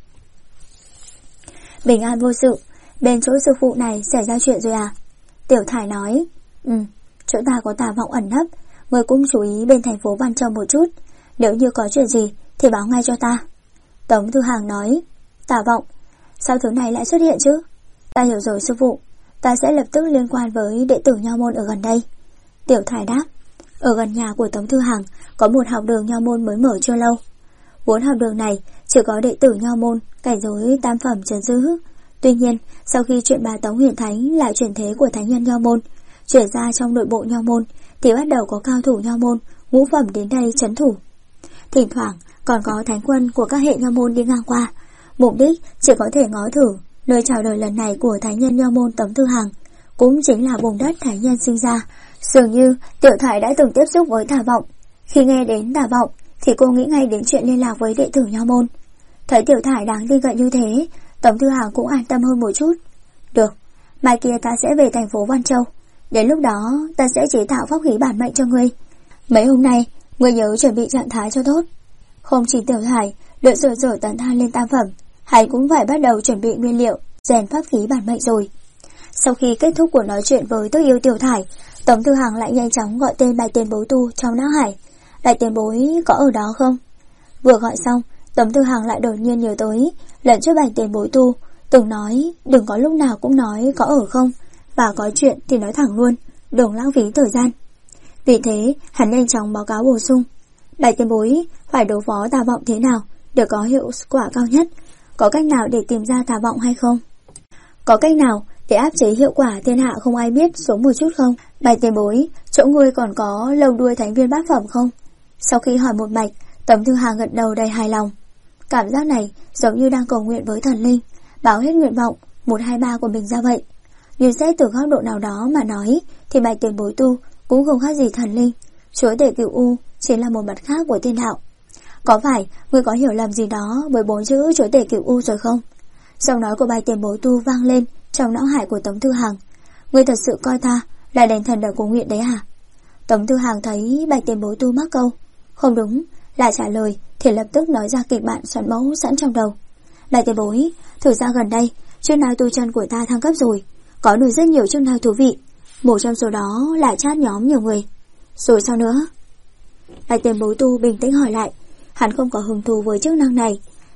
Bình an vô sự, bên chỗ sư phụ này xảy ra chuyện rồi à? Tiểu Thải nói. Chỗ ta có Tà Vọng ẩn nấp, người cũng chú ý bên thành phố Văn Châu một chút, nếu như có chuyện gì thì báo ngay cho ta. Tống Thư Hàng nói. Tà Vọng, sao thứ này lại xuất hiện chứ? Ta hiểu rồi sư phụ, ta sẽ lập tức liên quan với đệ tử Nho Môn ở gần đây. Tiểu Thải đáp. Ở gần nhà của Tống Thư Hàng có một học đường Nho Môn mới mở chưa lâu. 4 học đường này chỉ có đệ tử Nho Môn cảnh giới tam phẩm trấn giữ. Tuy nhiên, sau khi chuyện bà Tống Huyền Thánh là chuyển thế của thánh nhân Nho Môn chuyển ra trong nội bộ Nho Môn, thì bắt đầu có cao thủ Nho Môn ngũ phẩm đến đây trấn thủ. Thỉnh thoảng còn có thánh quân của các hệ Nho Môn đi ngang qua, mục đích chỉ có thể ngó thử nơi chào đời lần này của thánh nhân Nho Môn Tống Thư Hàng, cũng chính là vùng đất thánh nhân sinh ra. Dường như Tiểu Thải đã từng tiếp xúc với Tà Vọng. Khi nghe đến Tà Vọng thì cô nghĩ ngay đến chuyện liên lạc với đệ tử Nho Môn. Thấy Tiểu Thải đáng tin cậy như thế, Tống Thư Hàng cũng an tâm hơn một chút. Được, mai kia ta sẽ về thành phố Văn Châu, đến lúc đó ta sẽ chế tạo pháp khí bản mệnh cho ngươi. Mấy hôm nay ngươi nhớ chuẩn bị trạng thái cho tốt. Không chỉ Tiểu Thải luyện sở tấn thăng lên tam phẩm, hắn cũng phải bắt đầu chuẩn bị nguyên liệu rèn pháp khí bản mệnh rồi. Sau khi kết thúc cuộc nói chuyện với Tước Yêu Tiểu Thải, Tống Thư Hàng lại nhanh chóng gọi tên Bạch Tiền Bối Tu trong não hải. Bạch Tiền Bối có ở đó không? Vừa gọi xong, Tống Thư Hàng lại đột nhiên nhớ tới lần trước Bạch Tiền Bối Tu từng nói đừng có lúc nào cũng nói có ở không, và có chuyện thì nói thẳng luôn, đừng lãng phí thời gian. Vì thế hắn nhanh chóng báo cáo bổ sung. Bạch Tiền Bối phải đối phó Tà Vọng thế nào để có hiệu quả cao nhất? Có cách nào để tìm ra Tà Vọng hay không? Có cách nào để áp chế hiệu quả thiên hạ không ai biết xuống một chút không? Bạch Tiền Bối, chỗ ngươi còn có lông đuôi thánh viên bát phẩm không? Sau khi hỏi một mạch, Tống Thư Hàng gật đầu đầy hài lòng. Cảm giác này giống như đang cầu nguyện với thần linh, báo hết nguyện vọng 1, 2, 3 của mình ra vậy. Nhưng xét từ góc độ nào đó mà nói thì Bạch Tiền Bối Tu cũng không khác gì thần linh. Chúa tể Cửu U chính là một mặt khác của thiên đạo. Có phải ngươi có hiểu lầm gì đó với 4 chữ Chúa tể Cửu U rồi không? Giọng nói của Bạch Tiền Bối Tu vang lên trong não hải của Tống Thư Hàng. Ngươi thật sự coi ta là đền thần ở cổ nguyện đấy hả? Tống Thư Hàng thấy Bạch Tiền Bối Tu mắc câu không đúng là trả lời thì lập tức nói ra kịch bản soạn mẫu sẵn trong đầu. Bạch Tiền Bối, thử ra gần đây chức năng tu chân của ta thăng cấp rồi, có được rất nhiều chức năng thú vị, một trong số đó là chat nhóm nhiều người. Rồi sao nữa? Bạch Tiền Bối Tu bình tĩnh hỏi lại. Hắn không có hứng thú với chức năng này,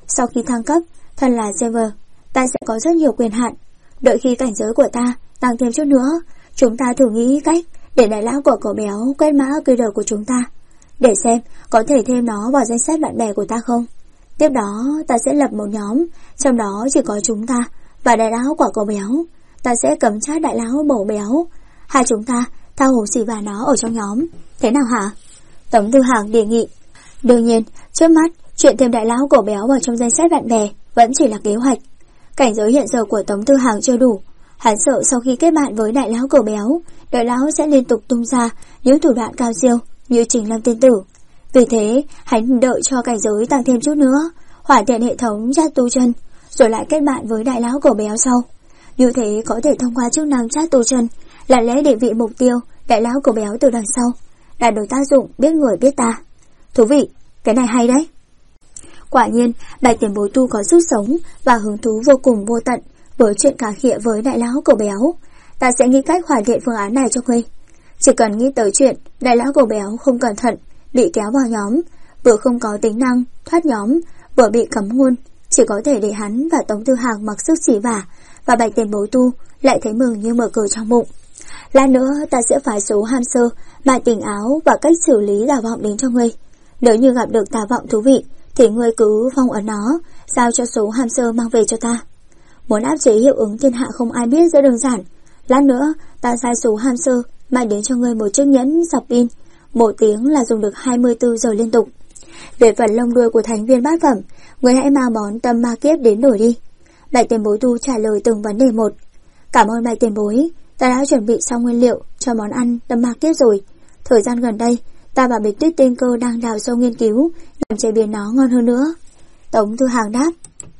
Sau khi thăng cấp, thân là server, ta sẽ có rất nhiều quyền hạn. Đợi khi cảnh giới của ta tăng thêm chút nữa, chúng ta thử nghĩ cách để đại lão của cậu béo quét mã QR của chúng ta, để xem có thể thêm nó vào danh sách bạn bè của ta không. Tiếp đó ta sẽ lập một nhóm, trong đó chỉ có chúng ta và đại lão của cậu béo. Ta sẽ cấm chat đại lão bổ béo, hai chúng ta tha hồ xì và nó ở trong nhóm. Thế nào hả? Tống Tư Hằng đề nghị. Đương nhiên, trước mắt chuyện thêm đại lão của béo vào trong danh sách bạn bè vẫn chỉ là kế hoạch. Cảnh giới hiện giờ của Tống Tư Hằng chưa đủ. Hắn sợ sau khi kết bạn với đại lão của béo, đại lão sẽ liên tục tung ra những thủ đoạn cao siêu như Trình Lâm tiên tử. Vì thế, hắn đợi cho cảnh giới tăng thêm chút nữa, hoàn thiện hệ thống chat tu chân, rồi lại kết bạn với đại lão của béo sau. Như thế có thể thông qua chức năng chat tu chân, lặng lẽ định vị mục tiêu đại lão của béo từ đằng sau, đạt được tác dụng biết người biết ta. Thú vị, cái này hay đấy. Quả nhiên, Bạch Tiền Bối tu có sức sống và hứng thú vô cùng vô tận với chuyện cà khịa với đại lão của béo. Ta sẽ nghĩ cách hoàn thiện phương án này cho ngươi. Chỉ cần nghĩ tới chuyện đại lão của béo không cẩn thận bị kéo vào nhóm, vừa không có tính năng thoát nhóm, vừa bị cấm ngôn, chỉ có thể để hắn và Tống Tư Hằng mặc sức xỉ vả, và Bạch Tiền Bối tu lại thấy mừng như mở cửa trong bụng. Lát nữa ta sẽ phái số hamster, mại tình áo và cách xử lý tà vọng đến cho ngươi. Nếu như gặp được tà vọng thú vị thì ngươi cứ phong ấn nó, giao cho số hamster mang về cho ta. Muốn áp chế hiệu ứng thiên hạ không ai biết rất đơn giản. Lát nữa ta sai số hamster mang đến cho ngươi một chiếc nhẫn sạc pin, 1 tiếng là dùng được 24 giờ liên tục. Về phần lông đuôi của thành viên bát phẩm, ngươi hãy mang món tâm ma kiếp đến đổi đi. Bạch Tiền Bối tu trả lời từng vấn đề một. Cảm ơn Bạch Tiền Bối, ta đã chuẩn bị xong nguyên liệu cho món ăn tâm ma kiếp rồi. Thời gian gần đây, ta và Bạch Tuyết Tinh Cơ đang đào sâu nghiên cứu nhằm chế biến nó ngon hơn nữa. Tống Tư Hằng đáp.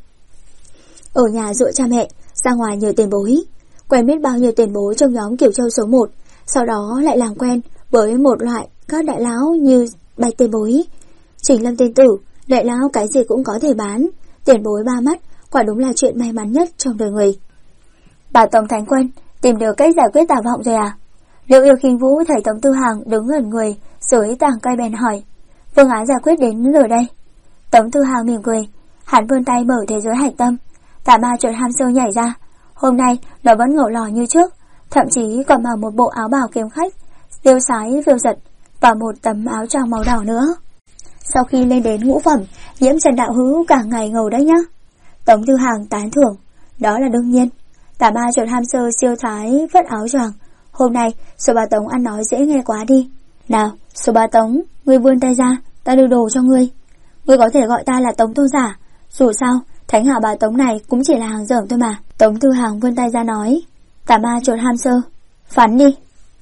Ở nhà dựa cha mẹ, ra ngoài nhờ tiền bối. Quen biết bao nhiêu tiền bối trong nhóm Kiểu Châu số 1, sau đó lại làm quen với một loại các đại lão như Bạch Tiền Bối, Trình Lâm tiên tử. Đại lão cái gì cũng có thể bán, tiền bối ba mắt, quả đúng là chuyện may mắn nhất trong đời người. Bà Tống Thánh Quân tìm được cách giải quyết tà vọng rồi à? Liệu Yêu Khinh Vũ thấy Tống Tư Hằng đứng gần người dưới tàng cây bèn hỏi. Phương án giải quyết đến rồi đây. Tống Tư Hằng mỉm cười, hắn vươn tay mở thế giới hạch tâm. Tà ma chuột hamster nhảy ra. Hôm nay nó vẫn ngầu lò như trước, thậm chí còn mặc một bộ áo bào kiếm khách, tiêu sái phiêu giật và một tấm áo choàng màu đỏ nữa. Sau khi lên đến ngũ phẩm, Nhiễm Trần đạo hữu cả ngày ngầu đấy nhá. Tống Tư Hằng tán thưởng. Đó là đương nhiên. Tà ma chuột hamster siêu thái vất áo choàng. Hôm nay số bà Tống ăn nói dễ nghe quá đi. Nào, số bà Tống, ngươi vươn tay ra, ta đưa đồ cho ngươi. Ngươi có thể gọi ta là Tống tôn giả. Dù sao, thánh hảo bà Tống này cũng chỉ là hàng dởm thôi mà. Tống Tư Hằng vươn tay ra nói. Tà ma chuột hamster, phán đi.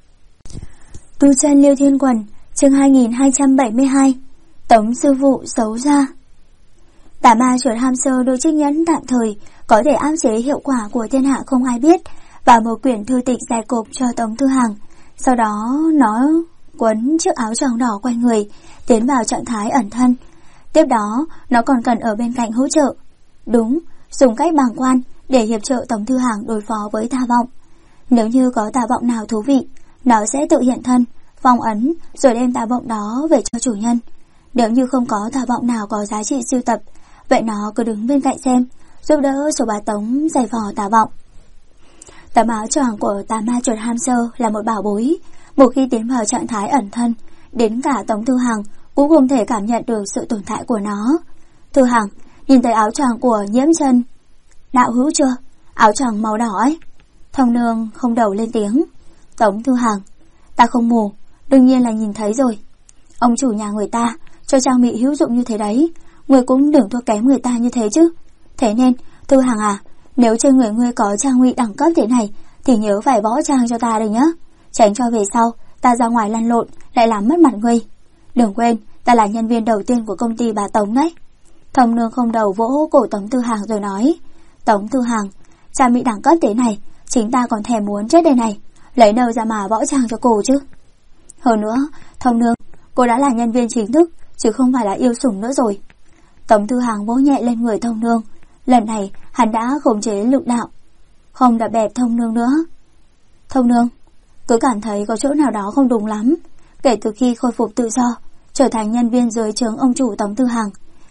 Tu chân Liêu Thiên Quần, chương 2272. Tống sư phụ xấu ra. Tà ma chuột hamster đôi chiếc nhẫn tạm thời có thể áp chế hiệu quả của thiên hạ không ai biết, và một quyển thư tịch dài cộp cho Tống Tư Hằng. Sau đó nó quấn chiếc áo choàng đỏ quanh người, tiến vào trạng thái ẩn thân. Tiếp đó nó còn cần ở bên cạnh hỗ trợ. Đúng, dùng cách bàng quan để hiệp trợ Tống Tư Hằng đối phó với tà vọng. Nếu như có tà vọng nào thú vị, nó sẽ tự hiện thân, phong ấn rồi đem tà vọng đó về cho chủ nhân. Nếu như không có tà vọng nào có giá trị sưu tập, vậy nó cứ đứng bên cạnh xem, giúp đỡ số bà Tống giải phò tà vọng. Tấm áo choàng của tà ma chuột hamster là một bảo bối. Một khi tiến vào trạng thái ẩn thân, đến cả Tống Tư Hằng cũng không thể cảm nhận được sự tồn tại của nó. Tư Hằng nhìn thấy áo choàng của Nhiễm Trần đạo hữu chưa? Áo choàng màu đỏ ấy. Thông nương không đầu lên tiếng. Tống Tư Hằng, ta không mù, đương nhiên là nhìn thấy rồi. Ông chủ nhà người ta cho trang bị hữu dụng như thế đấy, người cũng đừng thua kém người ta như thế chứ. Thế nên, Tư Hằng à, nếu trên người ngươi có trang bị đẳng cấp thế này thì nhớ phải võ trang cho ta đây nhá, tránh cho về sau ta ra ngoài lăn lộn lại làm mất mặt ngươi. Đừng quên, ta là nhân viên đầu tiên của công ty bà Tống đấy. Thông nương không đầu vỗ cổ Tống Tư Hằng rồi nói. Tống Tư Hằng, trang bị đẳng cấp thế này chính ta còn thèm muốn chết đây này, lấy đâu ra mà võ trang cho cô chứ. Hơn nữa, Thông nương, cô đã là nhân viên chính thức chứ không phải là yêu sủng nữa rồi. Tống Tư Hằng vỗ nhẹ lên người Thông nương. Lần này hắn đã khống chế lực đạo, không đập bẹp Thông nương nữa. Thông nương cứ cảm thấy có chỗ nào đó không đúng lắm. Kể từ khi khôi phục tự do, trở thành nhân viên dưới trướng ông chủ Tống Tư Hằng,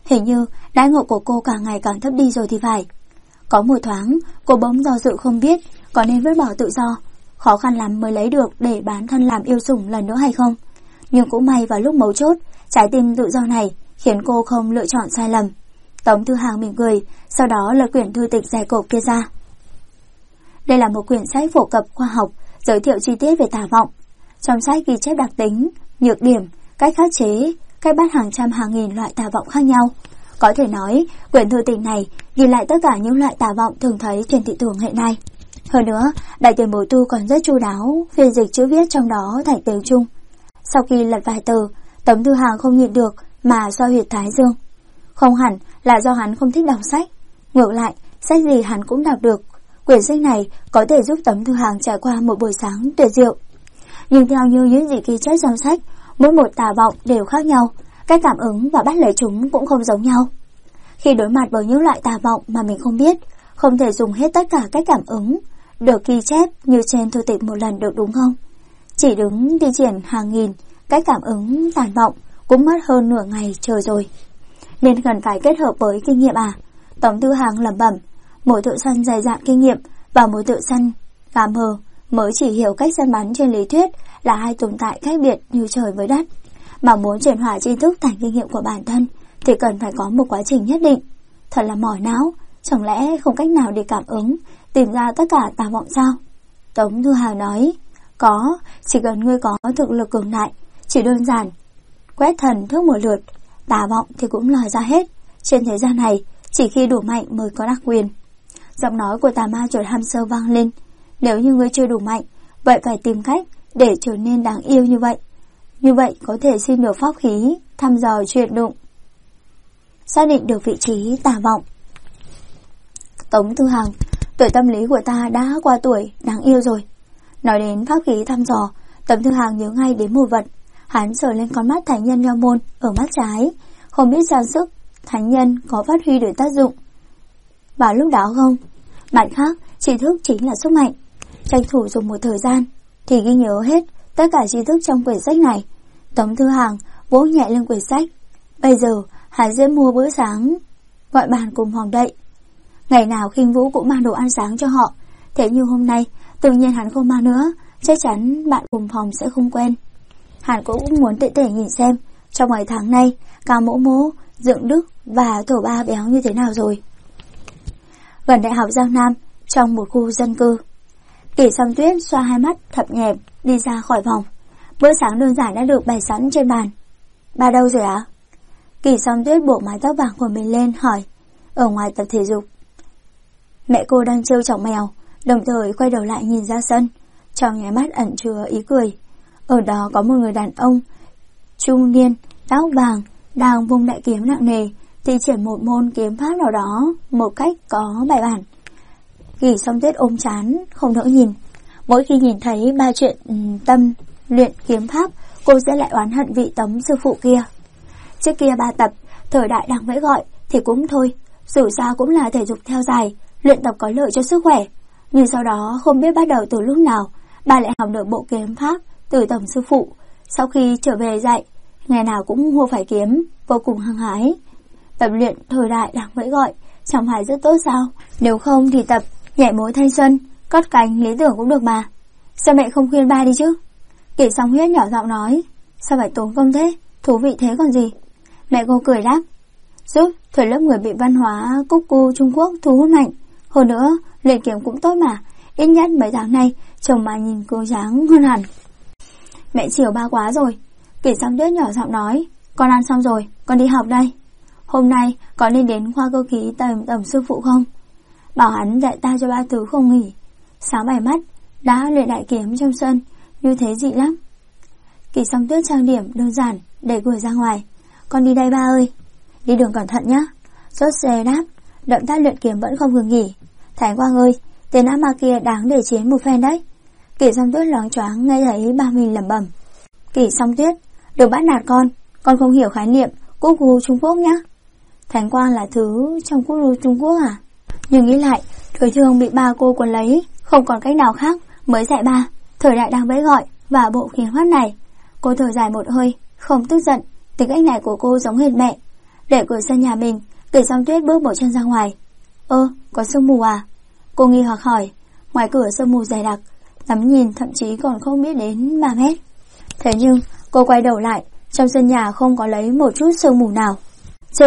Hình như đãi ngộ của cô càng ngày càng thấp đi rồi thì phải. Có một thoáng, cô bỗng do dự không biết có nên vứt bỏ tự do, khó khăn lắm mới lấy được để bán thân làm yêu sủng lần nữa hay không. Nhưng cũng may vào lúc mấu chốt, trái tim tự do này khiến cô không lựa chọn sai lầm. Tống Thư Hàng mỉm cười, sau đó lật quyển thư tịch dày cộp kia ra. Đây là một quyển sách phổ cập khoa học, giới thiệu chi tiết về tà vọng. Trong sách ghi chép đặc tính, nhược điểm, cách khắc chế, cách bắt hàng trăm hàng nghìn loại tà vọng khác nhau. Có thể nói, quyển thư tịch này ghi lại tất cả những loại tà vọng thường thấy trên thị trường hiện nay. Hơn nữa, đại tiền bối tu còn rất chu đáo phiên dịch chữ viết trong đó thành tiếng Trung. Sau khi lật vài tờ, Tống Thư Hàng không nhịn được mà xoa huyệt thái dương. Không hẳn là do hắn không thích đọc sách, ngược lại, sách gì hắn cũng đọc được. Quyển sách này có thể giúp Tống Thư Hàng trải qua một buổi sáng tuyệt diệu. Nhưng theo như những gì ghi chép trong sách, mỗi một tà vọng đều khác nhau, cách cảm ứng và bắt lấy chúng cũng không giống nhau. Khi đối mặt với những loại tà vọng mà mình không biết, không thể dùng hết tất cả cách cảm ứng được ghi chép như trên thư tịch một lần được, đúng không? Chỉ đứng thi triển hàng nghìn cách cảm ứng tàn vọng cũng mất hơn nửa ngày trời rồi. Nên cần phải kết hợp với kinh nghiệm à? Tống Thư Hàng lẩm bẩm. Mỗi thợ săn dày dạn kinh nghiệm và mỗi thợ săn gà mờ mới chỉ hiểu cách săn bắn trên lý thuyết là hai tồn tại khác biệt như trời với đất. Mà muốn chuyển hóa tri thức thành kinh nghiệm của bản thân thì cần phải có một quá trình nhất định. Thật là mỏi não, chẳng lẽ không cách nào để cảm ứng, tìm ra tất cả tà vọng sao? Tống Thư Hàng nói, có, chỉ cần ngươi có thực lực cường đại, chỉ đơn giản quét thần thức một lượt, tà vọng thì cũng lòi ra hết. Trên thế gian này, chỉ khi đủ mạnh mới có đặc quyền. Giọng nói của tà ma chuột hamster vang lên. Nếu như ngươi chưa đủ mạnh, vậy phải tìm cách để trở nên đáng yêu như vậy. Như vậy có thể xin được pháp khí, thăm dò chuyển đụng, xác định được vị trí tà vọng. Tống Thư Hàng, tuổi tâm lý của ta đã qua tuổi đáng yêu rồi. Nói đến pháp khí thăm dò, Tống Thư Hàng nhớ ngay đến một vật. Hắn sờ lên con mắt thánh nhân Nho Môn ở mắt trái, không biết trang sức thánh nhân có phát huy được tác dụng vào lúc đó không. Mặt khác, tri thức chính là sức mạnh. Tranh thủ dùng một thời gian thì ghi nhớ hết tất cả tri thức trong quyển sách này. Tống Thư Hàng vỗ nhẹ lên quyển sách. Bây giờ hắn sẽ mua bữa sáng, gọi bàn cùng Hoàng Đậy. Ngày nào Khinh Vũ cũng mang đồ ăn sáng cho họ, thế nhưng hôm nay tự nhiên hắn không mang nữa, chắc chắn bạn cùng phòng sẽ không quen. Hắn cũng muốn tệ nhìn xem trong mấy tháng nay Cao Mỗ Mỗ, Dượng Đức và Thổ Ba béo như thế nào rồi. Gần Đại học Giang Nam, trong một khu dân cư, Kỷ Song Tuyết xoa hai mắt thập nhẹp đi ra khỏi phòng. Bữa sáng đơn giản đã được bày sẵn trên bàn. Ba đâu rồi ạ? Kỷ Song Tuyết buộc mái tóc vàng của mình lên hỏi. Ở ngoài tập thể dục. Mẹ cô đang trêu chọc mèo, đồng thời quay đầu lại nhìn ra sân, trong nháy mắt ẩn chứa ý cười. Ở đó có một người đàn ông trung niên, tóc vàng, đang vung đại kiếm nặng nề, thi triển một môn kiếm pháp nào đó một cách có bài bản. Kỷ Song Tuyết ôm chán, không nỡ nhìn. Mỗi khi nhìn thấy ba chuyện tâm luyện kiếm pháp, cô sẽ lại oán hận vị Tống sư phụ kia. Trước kia 3 tập, thời đại đang vẫy gọi thì cũng thôi, dù sao cũng là thể dục theo dài, luyện tập có lợi cho sức khỏe. Nhưng sau đó không biết bắt đầu từ lúc nào, bà lại học được bộ kiếm pháp từ Tống sư phụ. Sau khi trở về dạy, ngày nào cũng mua phải kiếm, vô cùng hăng hái. Tập luyện thời đại đang vẫy gọi, chẳng phải rất tốt sao? Nếu không thì tập nhảy múa thanh xuân, cất cánh lý tưởng cũng được mà. Sao mẹ không khuyên ba đi chứ? Kỷ Song Huyết nhỏ giọng nói. Sao phải tốn công thế? Thú vị thế còn gì? Mẹ cô cười đáp. Giúp thời lớp người bị văn hóa cúc cu Trung Quốc thu hút mạnh. Hơn nữa, luyện kiếm cũng tốt mà. Ít nhất mấy tháng nay, chồng bà nhìn cô dáng hơn hẳn. Mẹ chiều ba quá rồi. Kỷ Song Tuyết nhỏ giọng nói. Con ăn xong rồi, con đi học đây. Hôm nay có nên đến khoa cơ khí tầm sư phụ không? Bảo hắn dạy ta cho 3 thứ không nghỉ. 6-7 mắt đã luyện đại kiếm trong sân, như thế dị lắm. Kỷ Song Tuyết trang điểm đơn giản để cửa ra ngoài. Con đi đây ba ơi. Đi đường cẩn thận nhá. Rốt xe đáp, động tác luyện kiếm vẫn không ngừng nghỉ. Thánh Quang ơi, tên ác ma kia đáng để chiến một phen đấy. Kỷ Song Tuyết loáng choáng nghe thấy ba mình lẩm bẩm. Kỷ Song Tuyết, đừng bắt nạt con không hiểu khái niệm quốc gu Trung Quốc nhá. Thánh Quang là thứ trong quốc gu Trung Quốc à? Nhưng nghĩ lại, đối thương bị ba cô quấn lấy, không còn cách nào khác mới dạy ba. Thời đại đang vẫy gọi và bộ kiếm pháp này. Cô thở dài một hơi, không tức giận. Tính cách này của cô giống hệt mẹ. Để cửa sân nhà mình, Kỷ Song Tuyết bước một chân ra ngoài. Có sương mù à? Cô nghi hoặc hỏi. Ngoài cửa sương mù dày đặc, ngắm nhìn thậm chí còn không biết đến 3 mét. Thế nhưng cô quay đầu lại, trong sân nhà không có lấy một chút sương mù nào. Chương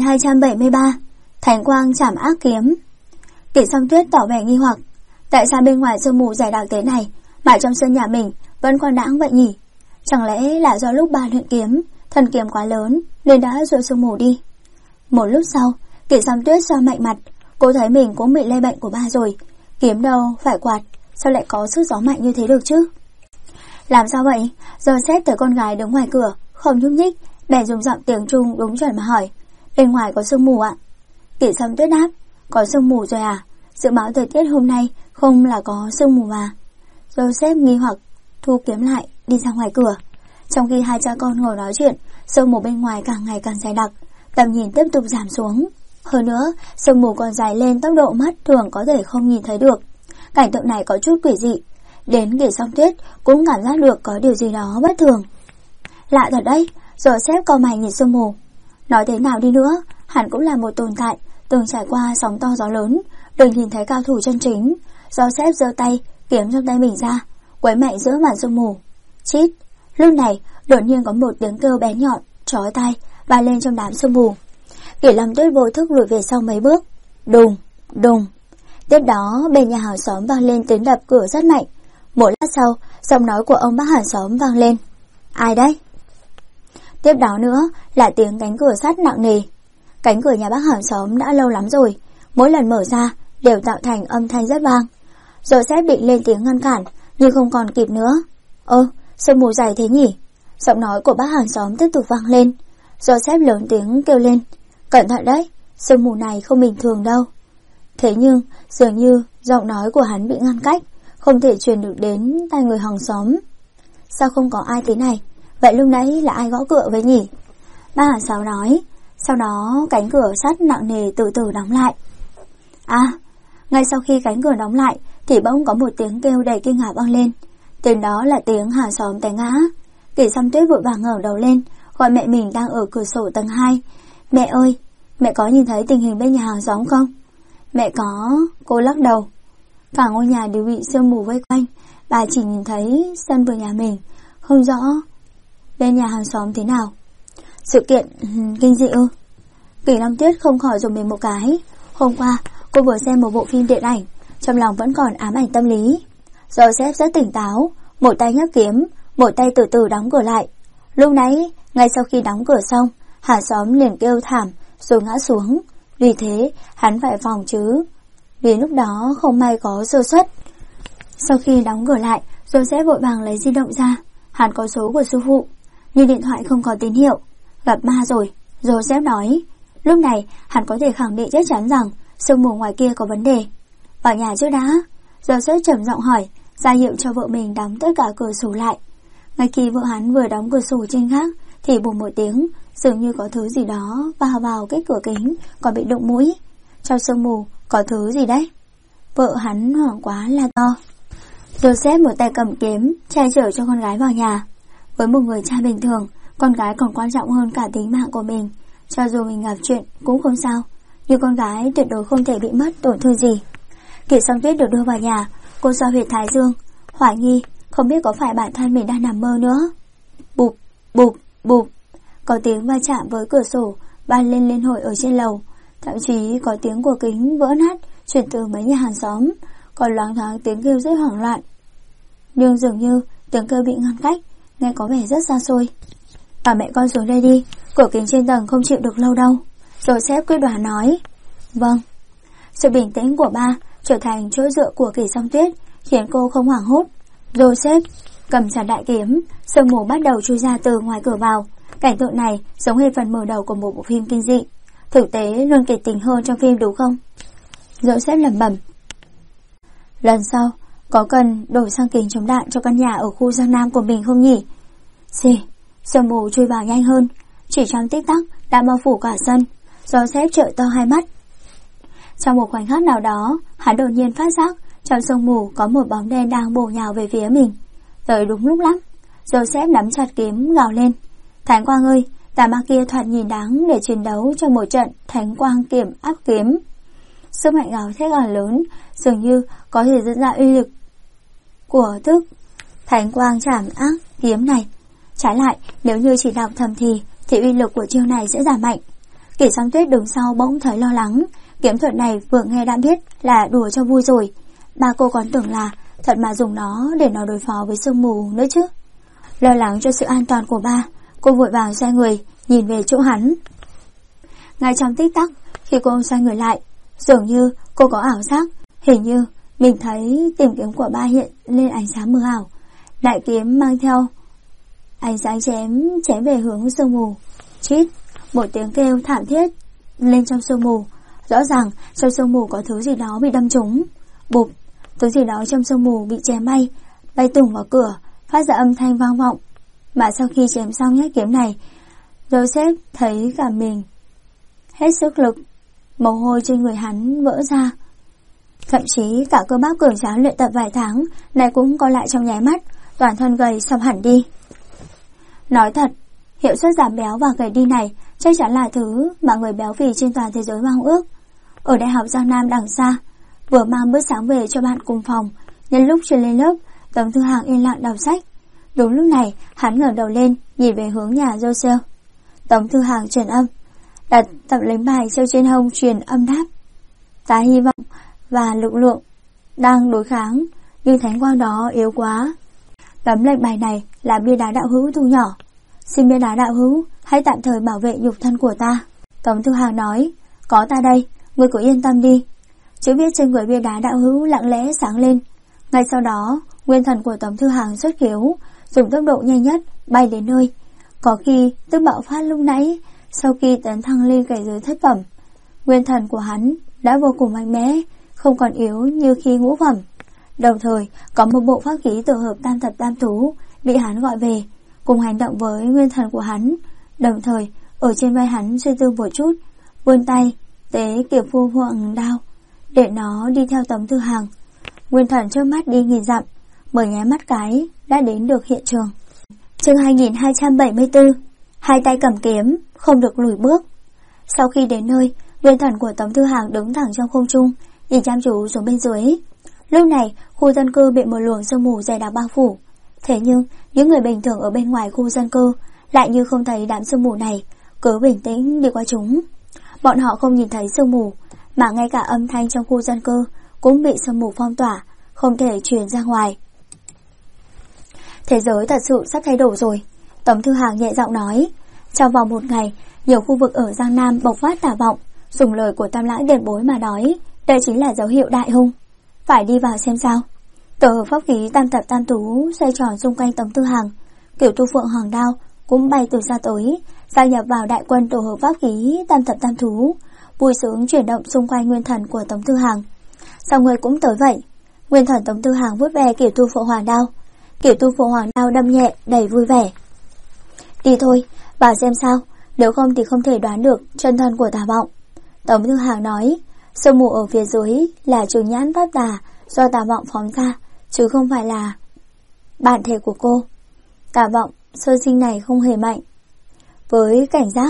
2273, Thánh quang chảm ác kiếm. Kỷ Song Tuyết tỏ vẻ nghi hoặc. Tại sao bên ngoài sương mù dày đặc thế này mà trong sân nhà mình vẫn còn đãng vậy nhỉ? Chẳng lẽ là do lúc bà luyện kiếm, thần kiếm quá lớn nên đã rội sương mù đi? Một lúc sau, Kỷ Song Tuyết xoa mạnh mặt. Cô thấy mình cũng bị lây bệnh của ba rồi. Kiếm đâu phải quạt, sao lại có sức gió mạnh như thế được chứ? Làm sao vậy? Joseph thấy con gái đứng ngoài cửa không nhúc nhích, bèn dùng giọng tiếng Trung đúng chuẩn mà hỏi. Bên ngoài có sương mù ạ? Kỷ Song Tuyết đáp. Có sương mù rồi à? Dự báo thời tiết hôm nay không là có sương mù mà. Joseph nghi hoặc thu kiếm lại đi ra ngoài cửa. Trong khi hai cha con ngồi nói chuyện, sương mù bên ngoài càng ngày càng dày đặc, tầm nhìn tiếp tục giảm xuống. Hơn nữa, sương mù còn dài lên tốc độ mắt thường có thể không nhìn thấy được. Cảnh tượng này có chút quỷ dị, đến Kỷ Song Tuyết cũng cảm giác được có điều gì đó bất thường. Lạ thật đấy, Joseph cau mày nhìn sương mù. Nói thế nào đi nữa, hắn cũng là một tồn tại từng trải qua sóng to gió lớn, được nhìn thấy cao thủ chân chính. Joseph giơ tay, kiếm trong tay mình ra, quấy mạnh giữa màn sương mù. Chít! Lúc này, đột nhiên có một tiếng kêu bé nhọn, chói tai bay lên trong đám sương mù. Kỷ Lâm Tuyết vô thức lùi về sau mấy bước. Đùng, đùng. Tiếp đó, bên nhà hàng xóm vang lên tiếng đập cửa rất mạnh. Một lát sau, giọng nói của ông bác hàng xóm vang lên. Ai đấy? Tiếp đó nữa là tiếng cánh cửa sắt nặng nề. Cánh cửa nhà bác hàng xóm đã lâu lắm rồi, mỗi lần mở ra đều tạo thành âm thanh rất vang. Joseph định lên tiếng ngăn cản, nhưng không còn kịp nữa. Sương mù dày thế nhỉ? Giọng nói của bác hàng xóm tiếp tục vang lên. Joseph lớn tiếng kêu lên. Cẩn thận đấy, sương mù này không bình thường đâu. Thế nhưng, dường như giọng nói của hắn bị ngăn cách, không thể truyền được đến tai người hàng xóm. Sao không có ai thế này? Vậy lúc nãy là ai gõ cửa với nhỉ? Bác hàng xóm nói. Sau đó cánh cửa sắt nặng nề từ từ đóng lại. Ngay sau khi cánh cửa đóng lại thì bỗng có một tiếng kêu đầy kinh ngạc vang lên. Tiếng đó là tiếng hàng xóm té ngã. Kỷ Song Tuyết vội vàng ngẩng đầu lên, gọi mẹ mình đang ở cửa sổ tầng 2. Mẹ ơi, mẹ có nhìn thấy tình hình bên nhà hàng xóm không? Mẹ có, cô lắc đầu. Cả ngôi nhà đều bị sương mù vây quanh, bà chỉ nhìn thấy sân vườn nhà mình, không rõ bên nhà hàng xóm thế nào. Sự kiện kinh dị ư? Kỷ Lâm Tuyết không khỏi dùng mình một cái. Hôm qua cô vừa xem một bộ phim điện ảnh, trong lòng vẫn còn ám ảnh tâm lý. Joseph rất tỉnh táo, một tay nhấc kiếm, một tay từ từ đóng cửa lại. Lúc nãy, ngay sau khi đóng cửa xong, hàng xóm liền kêu thảm rồi ngã xuống. Vì thế hắn phải phòng chứ, vì lúc đó không may có sơ suất. Sau khi đóng cửa lại, Joseph vội vàng lấy di động ra. Hắn có số của sư phụ, nhưng điện thoại không có tín hiệu. Gặp ma rồi, Joseph nói. Lúc này hắn có thể khẳng định chắc chắn rằng sương mù ngoài kia có vấn đề. Ở nhà trước đã. Joseph trầm giọng hỏi, ra hiệu cho vợ mình đóng tất cả cửa sổ lại. Ngay khi vợ hắn vừa đóng cửa sổ trên gác thì bùm một tiếng, dường như có thứ gì đó vào cái cửa kính, còn bị đụng mũi. Trong sương mù có thứ gì đấy? Vợ hắn hoảng quá la to. Joseph một tay cầm kiếm che chở cho con gái vào nhà. Với một người cha bình thường, con gái còn quan trọng hơn cả tính mạng của mình. Cho dù mình gặp chuyện cũng không sao, nhưng con gái tuyệt đối không thể bị mất tổn thương gì. Kỷ Song Tuyết được đưa vào nhà, cô xoa huyệt thái dương, hoài nghi không biết có phải bản thân mình đang nằm mơ nữa. Bụp, bụp, bụp. Có tiếng va chạm với cửa sổ vang lên liên hồi ở trên lầu. Thậm chí có tiếng của kính vỡ nát truyền từ mấy nhà hàng xóm, còn loáng thoáng tiếng kêu rất hoảng loạn. Nhưng dường như tiếng kêu bị ngăn cách, nghe có vẻ rất xa xôi. Bảo mẹ con xuống đây đi, cửa kính trên tầng không chịu được lâu đâu. Joseph quyết đoán nói. Vâng. Sự bình tĩnh của ba trở thành chỗ dựa của Kỷ Song Tuyết, khiến cô không hoảng hốt. Joseph cầm chặt đại kiếm, sương mù bắt đầu chui ra từ ngoài cửa vào. Cảnh tượng này giống hệt phần mở đầu của một bộ phim kinh dị. Thực tế luôn kịch tính hơn trong phim đúng không? Joseph lẩm bẩm. Lần sau có cần đổi sang kính chống đạn cho căn nhà ở khu Giang Nam của mình không nhỉ? Sương mù chui vào nhanh hơn, chỉ trong tích tắc đã bao phủ cả sân. Joseph trợn to hai mắt. Trong một khoảnh khắc nào đó, hắn đột nhiên phát giác trong sương mù có một bóng đen đang bổ nhào về phía mình. Tới đúng lúc lắm, Joseph nắm chặt kiếm gào lên. Thánh quang ơi, Tà ma kia thoạt nhìn đáng để chiến đấu cho một trận thánh quang kiểm áp kiếm. Sức mạnh gào thét là lớn, dường như có thể dẫn ra uy lực của thức thánh quang trảm ác kiếm này. Trái lại, nếu như chỉ đọc thầm thì uy lực của chiêu này sẽ giảm mạnh. Kỷ Song Tuyết đứng sau bỗng thấy lo lắng. Kiếm thuật này vừa nghe đã biết là đùa cho vui rồi. Ba cô còn tưởng là thật mà dùng nó để nó đối phó với sương mù nữa chứ. Lo lắng cho sự an toàn của ba, cô vội vàng xoay người nhìn về chỗ hắn. Ngay trong tích tắc, khi cô xoay người lại, dường như cô có ảo giác, hình như mình thấy tìm kiếm của ba hiện lên ánh sáng mờ ảo. Đại kiếm mang theo ánh sáng chém về hướng sương mù. Chít, một tiếng kêu thảm thiết lên trong sương mù. Rõ ràng trong sương mù có thứ gì đó bị đâm trúng. Bụp, thứ gì đó trong sương mù bị chém bay tùng vào cửa, phát ra âm thanh vang vọng. Mà sau khi chém xong nhát kiếm này, Joseph thấy cả mình hết sức lực, mồ hôi trên người hắn vỡ ra. Thậm chí cả cơ bắp cường tráng luyện tập vài tháng này cũng co lại trong nháy mắt, toàn thân gầy sập hẳn đi. Nói thật, hiệu suất giảm béo và gầy đi này chắc chắn là thứ mà người béo phì trên toàn thế giới mong ước. Ở Đại học Giang Nam đằng xa, vừa mang bữa sáng về cho bạn cùng phòng, nhân lúc chưa lên lớp, Tống Thư Hàng yên lặng đọc sách. Đúng lúc này, hắn ngẩng đầu lên, nhìn về hướng nhà Joseph. Tống Thư Hàng truyền âm, đặt tập lính bài treo trên hông truyền âm đáp. Ta hy vọng và lực lượng đang đối kháng, nhưng thánh quang đó yếu quá. Tấm lệnh bài này là bia đá đạo hữu thu nhỏ. Xin bia đá đạo hữu, hãy tạm thời bảo vệ nhục thân của ta. Tống Thư Hàng nói, có ta đây, ngươi cứ yên tâm đi. Chữ viết trên người bia đá đạo hữu lặng lẽ sáng lên. Ngay sau đó, nguyên thần của Tống Thư Hàng xuất khiếu, dùng tốc độ nhanh nhất bay đến nơi. Có khi tức bạo phát lúc nãy, sau khi tấn thăng lên cảnh giới thất phẩm, nguyên thần của hắn đã vô cùng mạnh mẽ, không còn yếu như khi ngũ phẩm. Đồng thời, có một bộ pháp khí tổ hợp tam thập tam thú bị hắn gọi về, cùng hành động với nguyên thần của hắn. Đồng thời, ở trên vai hắn suy tư một chút, vươn tay tế kiểu phu hoàng đao, để nó đi theo Tống Thư Hàng. Nguyên thần trước mắt đi nghìn dặm, mới nháy mắt cái đã đến được hiện trường. Chương 2274, hai tay cầm kiếm, không được lùi bước. Sau khi đến nơi, nguyên thần của Tống Thư Hàng đứng thẳng trong không trung, nhìn chăm chú xuống bên dưới. Lúc này, khu dân cư bị một luồng sương mù dày đặc bao phủ. Thế nhưng, những người bình thường ở bên ngoài khu dân cư lại như không thấy đám sương mù này, cứ bình tĩnh đi qua chúng. Bọn họ không nhìn thấy sương mù, mà ngay cả âm thanh trong khu dân cư cũng bị sương mù phong tỏa, không thể truyền ra ngoài. Thế giới thật sự sắp thay đổi rồi, Tống Thư Hàng nhẹ giọng nói. Trong vòng một ngày, nhiều khu vực ở Giang Nam bộc phát tà vọng. Dùng lời của Tam Lãng tiền bối mà nói, đây chính là dấu hiệu đại hung. Phải đi vào xem sao. Tổ hợp pháp khí tam thập tam thú xoay tròn xung quanh Tống Thư Hàng. Kiểu Tu Phượng Hoàng đao cũng bay từ xa tới, gia nhập vào đại quân tổ hợp pháp khí tam thập tam thú, vui sướng chuyển động xung quanh nguyên thần của Tống Thư Hàng. Sao người cũng tới vậy? Nguyên thần Tống Thư Hàng vuốt ve kiểu Tu Phượng Hoàng đao. Kiểu Tu Phượng Hoàng đao đâm nhẹ, đầy vui vẻ. Đi thôi, vào xem sao, nếu không thì không thể đoán được chân thân của tà vọng. Tống Thư Hàng nói, sương mù ở phía dưới là trường nhãn pháp tà do tà vọng phóng ra, chứ không phải là bản thể của cô. Tà vọng sơ sinh này không hề mạnh. Với cảnh giác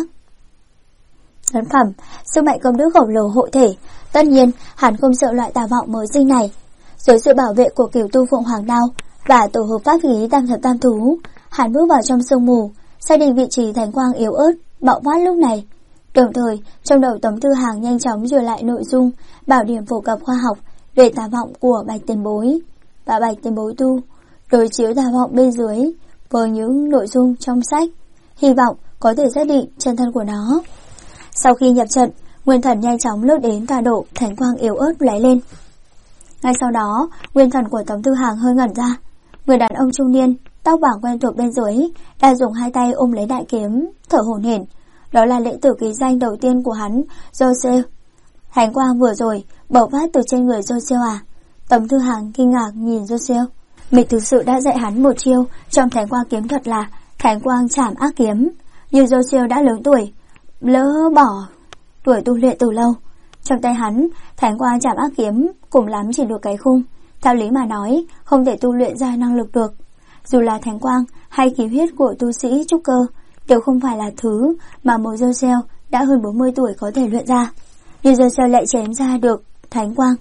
ấn phẩm, sức mạnh công đức khổng lồ hộ thể, tất nhiên hắn không sợ loại tà vọng mới sinh này. Dưới sự bảo vệ của kiểu Tu Phượng Hoàng đao và tổ hợp pháp khí tam thập tam thú, hắn bước vào trong sương mù, xác định vị trí thánh quang yếu ớt bạo phát lúc này. Đồng thời, trong đầu Tống Thư Hàng nhanh chóng truyền lại nội dung bảo điểm phổ cập khoa học về tà vọng của Bạch Tiền Bối và Bạch Tiền Bối tu, đối chiếu tà vọng bên dưới với những nội dung trong sách, hy vọng có thể xác định chân thân của nó. Sau khi nhập trận, nguyên thần nhanh chóng lướt đến tọa độ thánh quang yếu ớt lóe lên. Ngay sau đó, nguyên thần của Tống Thư Hàng hơi ngẩn ra. Người đàn ông trung niên, tóc vàng quen thuộc bên dưới, đang dùng hai tay ôm lấy đại kiếm, thở hổn hển. Đó là lễ tử ký danh đầu tiên của hắn, Joseph. Thánh quang vừa rồi bộc phát từ trên người Joseph à? Tống Thư Hàng kinh ngạc nhìn Joseph. Mình thực sự đã dạy hắn một chiêu trong thánh quang kiếm thuật là thánh quang trảm ác kiếm. Nhưng Joseph đã lớn tuổi, lỡ bỏ tuổi tu luyện từ lâu. Trong tay hắn, thánh quang trảm ác kiếm cùng lắm chỉ được cái khung. Theo lý mà nói, không thể tu luyện ra năng lực được. Dù là thánh quang hay khí huyết của tu sĩ trúc cơ, đều không phải là thứ mà một Joseph đã hơn 40 tuổi có thể luyện ra, nhưng Joseph lại chém ra được thánh quang.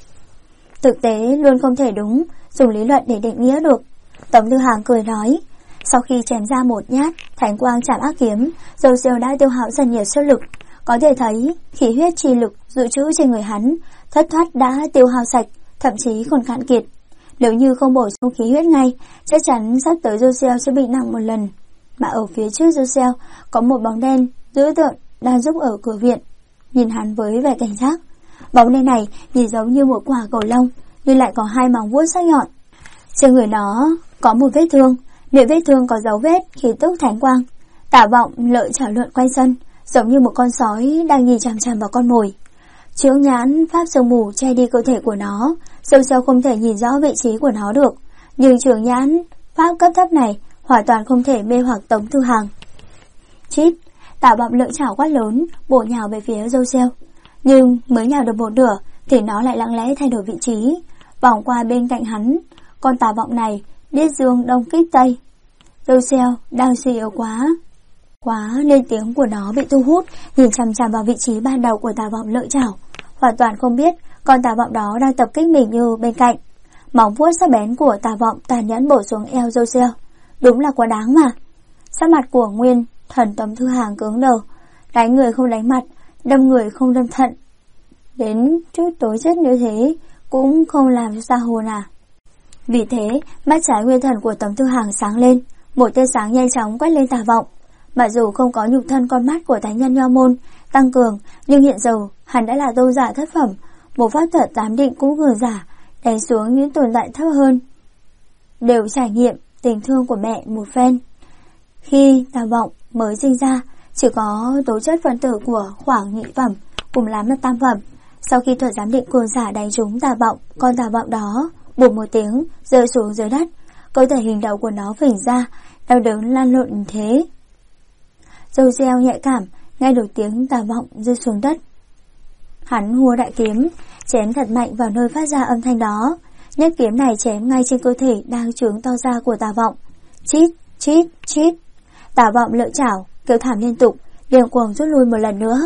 Thực tế luôn không thể dùng lý luận để định nghĩa được. Tống Tư Hàng cười nói, sau khi chém ra một nhát thánh quang chạm ác kiếm, Joseph đã tiêu hao dần nhiều sức lực. Có thể thấy khí huyết chi lực dự trữ trên người hắn thất thoát đã tiêu hao sạch, thậm chí còn cạn kiệt. Nếu như không bổ sung khí huyết ngay, chắc chắn sắp tới Joseph sẽ bị nặng một lần. Mà ở phía trước Joseph có một bóng đen dữ tợn đang giúp ở cửa viện, nhìn hắn với vẻ cảnh giác. Bóng đen này nhìn giống như một quả cầu lông, nhưng lại có hai móng vuốt sắc nhọn. Trên người nó có một vết thương, miệng vết thương có dấu vết khí tức thánh quang. Tả Vọng lợi chảo lượn quanh sân, giống như một con sói đang nhìn chằm chằm vào con mồi. Chướng nhãn pháp sương mù che đi cơ thể của nó, Joseph không thể nhìn rõ vị trí của nó được, nhưng chướng nhãn pháp cấp thấp này hoàn toàn không thể mê hoặc Tống Tư Hàng. Chít, Tả Vọng lợi chảo quát lớn, bổ nhào về phía Joseph. Nhưng mới nhào được một nửa thì nó lại lặng lẽ thay đổi vị trí, vòng qua bên cạnh hắn. Con Tả Vọng này biết dương đông kích tây. Joseph đang suy yếu quá nên tiếng của nó bị thu hút, nhìn chằm chằm vào vị trí ban đầu của Tả Vọng lợi chảo, hoàn toàn không biết con Tả Vọng đó đang tập kích mình như bên cạnh. Móng vuốt sắc bén của Tả Vọng tàn nhẫn bổ xuống eo Joseph, đúng là quá đáng mà. Sắc mặt của Nguyên Thần Tống Tư Hàng cứng đờ, đánh người không đánh mặt, đâm người không đâm thận, đến chút tối chết như thế cũng không làm cho xa hồn à. Vì thế mắt trái nguyên thần của Tống Tư Hàng sáng lên, một tia sáng nhanh chóng quét lên Tả Vọng. Mặc dù không có nhục thân con mắt của thánh nhân Nho môn tăng cường, nhưng hiện giờ hắn đã là tôn giả thất phẩm, một pháp thuật giám định cũng cường giả, đánh xuống những tồn tại thấp hơn, đều trải nghiệm tình thương của mẹ một phen. Khi Tả Vọng mới sinh ra, chỉ có tố chất phân tử của khoảng nhị phẩm, cùng lắm là tam phẩm. Sau khi thuật giám định cường giả đánh trúng Tả Vọng, con Tả Vọng đó bùm một tiếng rơi xuống dưới đất, cơ thể hình đầu của nó phình ra, đau đớn lan lộn thế. Joseph nhạy cảm nghe được tiếng Tả Vọng rơi xuống đất. Hắn hùa đại kiếm, chém thật mạnh vào nơi phát ra âm thanh đó. Nhát kiếm này chém ngay trên cơ thể đang trướng to ra của Tả Vọng. Chít, chít, chít. Tả Vọng lợi chảo, kêu thảm liên tục, điên cuồng rút lui một lần nữa.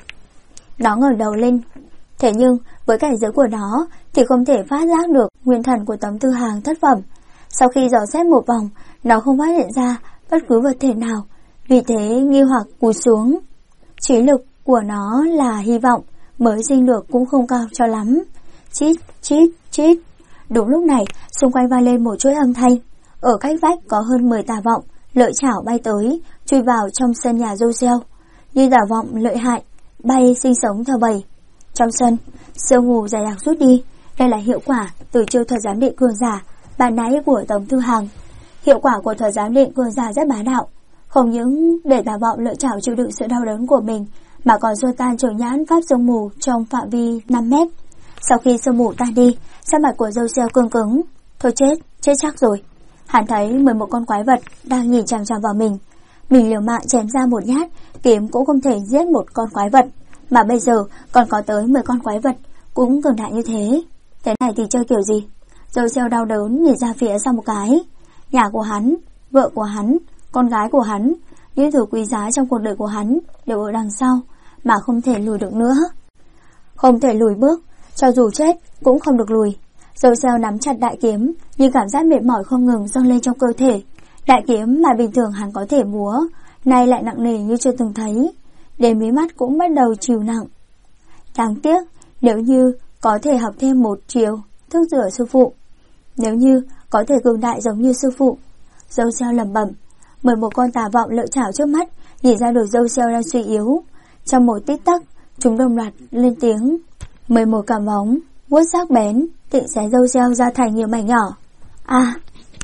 Nó ngẩng đầu lên, thế nhưng với cảnh giới của nó thì không thể phát giác được nguyên thần của Tống Tư Hàng thất phẩm. Sau khi dò xét một vòng, nó không phát hiện ra bất cứ vật thể nào, vì thế nghi hoặc cúi xuống. Trí lực của nó là hy vọng mới sinh được cũng không cao cho lắm. Chít, chít, chít. Đúng lúc này, xung quanh vang lên một chuỗi âm thanh. Ở cách vách có hơn 10 Tả Vọng lợi chảo bay tới, chui vào trong sân nhà Joseph. Như Tả Vọng lợi hại, bay sinh sống theo bầy. Trong sân, sương mù dày đặc rút đi. Đây là hiệu quả từ chiêu thuật giám định cường giả ban nãy của Tống Tư Hàng. Hiệu quả của thuật giám định cường giả rất bá đạo, không những để Tả Vọng lợi chảo chịu đựng sự đau đớn của mình, mà còn xua tan chướng nhãn pháp sương mù trong phạm vi 5 mét. Sau khi sương mù tan đi, sắc mặt của Joseph cương cứng. Thôi chết chắc rồi. Hắn thấy 11 con quái vật đang nhìn chằm chằm vào mình. Mình liều mạng chém ra một nhát, kiếm cũng không thể giết một con quái vật, mà bây giờ còn có tới 10 con quái vật cũng cường đại như thế. Thế này thì chơi kiểu gì? Joseph đau đớn nhìn ra phía sau một cái. Nhà của hắn, vợ của hắn, con gái của hắn, những thứ quý giá trong cuộc đời của hắn đều ở đằng sau, mà không thể lùi được nữa. Không thể lùi bước, cho dù chết cũng không được lùi. Joseph nắm chặt đại kiếm, nhưng cảm giác mệt mỏi không ngừng dâng lên trong cơ thể. Đại kiếm mà bình thường hắn có thể múa, nay lại nặng nề như chưa từng thấy, đến mí mắt cũng bắt đầu chịu nặng. Đáng tiếc, nếu như có thể học thêm một chiều thức rửa sư phụ, nếu như có thể cường đại giống như sư phụ. Joseph lẩm bẩm. 11 con Tả Vọng lợi chảo trước mắt nhìn ra được Joseph đang suy yếu. Trong một tích tắc, chúng đồng loạt lên tiếng. 11 cảm bóng vuốt sắc bén định xé Joseph ra thành nhiều mảnh nhỏ. À!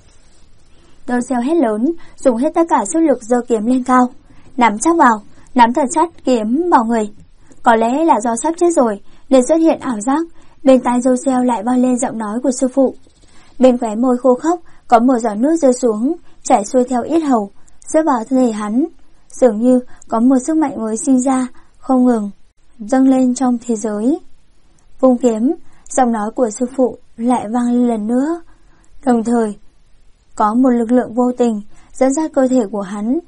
Joseph hét lớn, dùng hết tất cả sức lực giơ kiếm lên cao, nắm chắc vào, nắm thật chặt kiếm vào người. Có lẽ là do sắp chết rồi nên xuất hiện ảo giác, bên tai Joseph lại vang lên giọng nói của sư phụ. Bên khóe môi khô khốc có một giọt nước rơi xuống, chảy xuôi theo yết hầu, rơi vào thân thể hắn. Dường như có một sức mạnh mới sinh ra, không ngừng dâng lên trong thế giới. Vung kiếm, giọng nói của sư phụ lại vang lên lần nữa. Đồng thời, có một lực lượng vô tình dẫn dắt cơ thể của hắn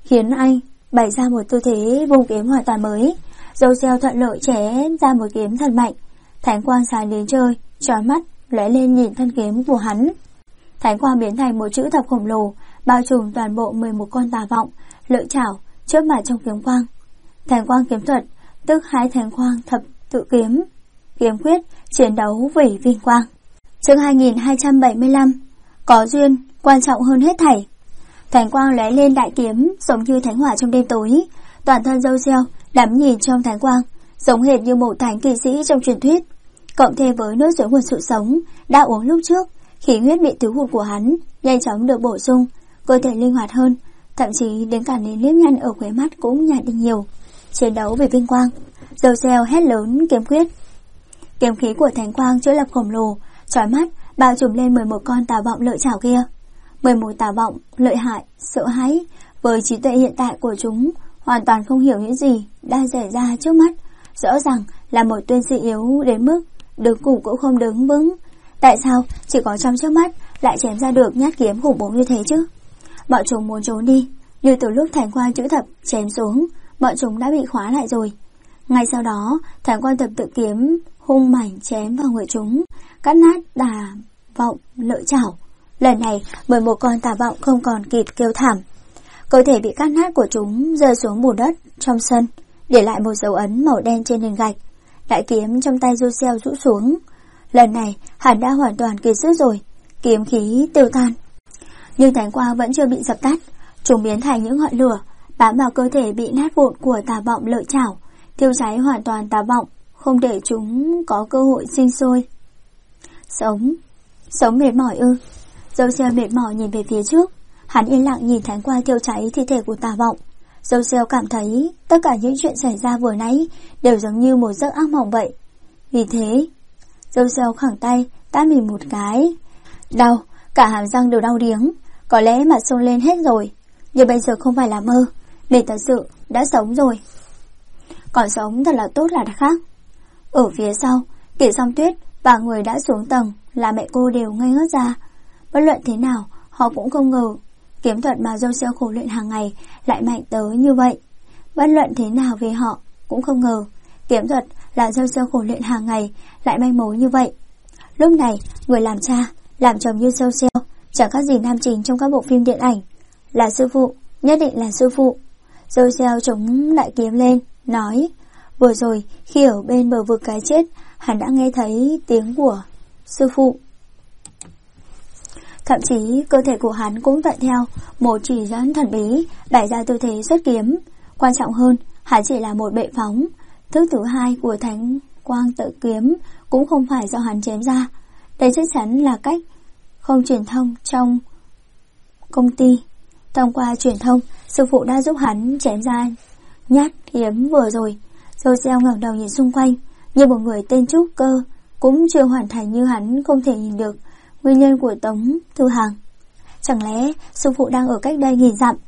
khiến anh bày ra một tư thế vung kiếm hoàn toàn mới. Joseph thuận lợi chém ra một kiếm thật mạnh, thánh quang sáng đến trời, chói mắt lóe lên nhìn thân kiếm của hắn. Thánh quang biến thành một chữ thập khổng lồ, bao trùm toàn bộ 11 con tà vọng, lợi chảo chớp mặt trong kiếm quang. Thánh quang kiếm thuật, tức hai thánh quang thập tự kiếm, kiếm quyết, chiến đấu vì vinh quang. Chương 2275, có duyên quan trọng hơn hết thảy. Thánh quang lóe lên đại kiếm, giống như thánh hỏa trong đêm tối. Toàn thân Joseph đắm nhìn trong thánh quang, giống hệt như một thánh kỳ sĩ trong truyền thuyết. Cộng thêm với nước suối nguồn sự sống đã uống lúc trước, khí huyết bị thiếu hụt của hắn nhanh chóng được bổ sung, cơ thể linh hoạt hơn, thậm chí đến cả nếp nhăn ở khóe mắt cũng nhạt đi nhiều. Chiến đấu vì vinh quang, Joseph hét lớn kiếm quyết. Kiếm khí của thánh quang chữa lập khổng lồ, chói mắt bao trùm lên 11 con tà vọng lợi chảo kia. 11 tà vọng lợi hại, sợ hãi, với trí tuệ hiện tại của chúng hoàn toàn không hiểu những gì đang xảy ra trước mắt. Rõ ràng là một tuyên sĩ yếu đến mức đứng củ cũng không đứng vững. Tại sao chỉ có trong trước mắt lại chém ra được nhát kiếm khủng bố như thế chứ? Bọn chúng muốn trốn đi, nhưng từ lúc thánh quang chữ thập chém xuống, bọn chúng đã bị khóa lại rồi. Ngay sau đó, thánh quang thập tự kiếm hung mảnh chém vào người chúng, cắt nát tà vọng lợi chảo. Lần này 11 con tà vọng không còn kịp kêu thảm, cơ thể bị cắt nát của chúng rơi xuống bùn đất trong sân, để lại một dấu ấn màu đen trên nền gạch. Đại kiếm trong tay Joseph rũ xuống. Lần này hắn đã hoàn toàn kiệt sức rồi, kiếm khí tiêu tan. Nhưng thánh quang vẫn chưa bị dập tắt, chúng biến thành những ngọn lửa bám vào cơ thể bị nát vụn của tà vọng lợi chảo, thiêu cháy hoàn toàn tà vọng, không để chúng có cơ hội sinh sôi. Sống mệt mỏi ư? Joseph mệt mỏi nhìn về phía trước, hắn yên lặng nhìn thánh quang thiêu cháy thi thể của tà vọng. Joseph cảm thấy tất cả những chuyện xảy ra vừa nãy đều giống như một giấc ác mộng vậy. Vì thế, Joseph khẳng tay tát mình một cái. Đau, cả hàm răng đều đau điếng, có lẽ mặt sưng lên hết rồi. Nhưng bây giờ không phải là mơ, mình thật sự đã sống rồi. Còn sống thật là tốt là khác. Ở phía sau, Kỷ Song Tuyết và người đã xuống tầng là mẹ cô đều ngây ngất ra. Bất luận thế nào, họ cũng không ngờ kiếm thuật mà Joseph khổ luyện hàng ngày lại mạnh tới như vậy. Bất luận thế nào về họ cũng không ngờ kiếm thuật là Joseph khổ luyện hàng ngày lại manh mối như vậy. Lúc này, người làm cha, làm chồng như Joseph chẳng khác gì nam chính trong các bộ phim điện ảnh. Là sư phụ, nhất định là sư phụ. Joseph chống đại kiếm lên, nói, vừa rồi khi ở bên bờ vực cái chết, hắn đã nghe thấy tiếng của sư phụ. Thậm chí cơ thể của hắn cũng thuận theo một chỉ dẫn thần bí bày ra tư thế xuất kiếm. Quan trọng hơn, hắn chỉ là một bệ phóng. Thức thứ hai của thánh quang tự kiếm cũng không phải do hắn chém ra. Đây chắc chắn là cách không truyền thông trong công ty. Thông qua truyền thông, sư phụ đã giúp hắn chém ra nhát kiếm vừa rồi. Joseph ngẩng đầu nhìn xung quanh, như một người tên trúc cơ cũng chưa hoàn thành như hắn không thể nhìn được nguyên nhân của Tống Thư Hàng. Chẳng lẽ sư phụ đang ở cách đây nghìn dặm,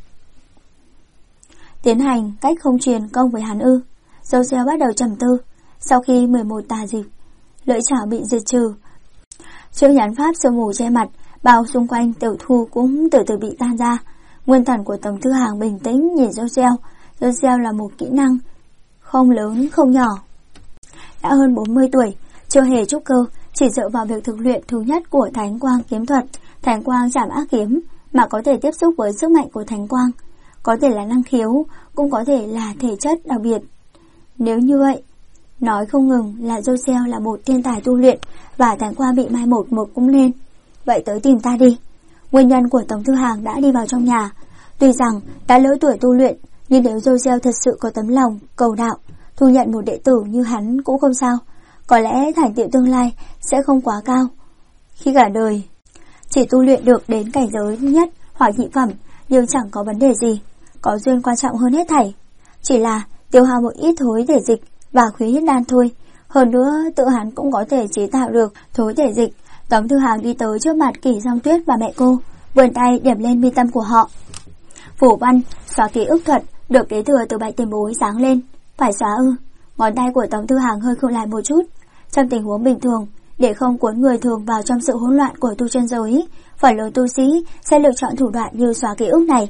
tiến hành cách không truyền công với hắn ư? Joseph bắt đầu trầm tư. Sau khi 11 tà dịch lợi chảo bị diệt trừ, chữ nhãn pháp sương mù che mặt bao xung quanh tiểu thu cũng từ từ bị tan ra. Nguyên thần của Tống Thư Hàng bình tĩnh nhìn Joseph. Joseph là một kỹ năng không lớn không nhỏ, đã hơn 40 tuổi, chưa hề trúc cơ, chỉ dựa vào việc thực luyện thứ nhất của thánh quang kiếm thuật, thánh quang trảm ác kiếm, mà có thể tiếp xúc với sức mạnh của thánh quang. Có thể là năng khiếu, cũng có thể là thể chất đặc biệt. Nếu như vậy, nói không ngừng là Joseph là một thiên tài tu luyện và thánh quang bị mai một cũng nên. Vậy tới tìm ta đi. Nguyên nhân của Tống Thư Hàng đã đi vào trong nhà. Tuy rằng đã lỡ tuổi tu luyện, nhưng nếu Joseph thật sự có tấm lòng cầu đạo, thu nhận một đệ tử như hắn cũng không sao. Có lẽ thành tựu tương lai sẽ không quá cao. Khi cả đời chỉ tu luyện được đến cảnh giới nhất hoặc nhị phẩm, nhưng chẳng có vấn đề gì. Có duyên quan trọng hơn hết thảy. Chỉ là tiêu hao một ít thối thể dịch và khí huyết đan thôi. Hơn nữa tự hắn cũng có thể chế tạo được thối thể dịch. Tống Thư Hàng đi tới trước mặt Kỷ Song Tuyết và mẹ cô, vươn tay điểm lên mi tâm của họ. Phủ văn xóa ký ức thuật được kế thừa từ Bạch Tiền Bối sáng lên. Phải xóa ư? Ngón tay của Tống Thư Hàng hơi khựng lại một chút. Trong tình huống bình thường, để không cuốn người thường vào trong sự hỗn loạn của tu chân giới, phần lớn tu sĩ sẽ lựa chọn thủ đoạn như xóa ký ức này.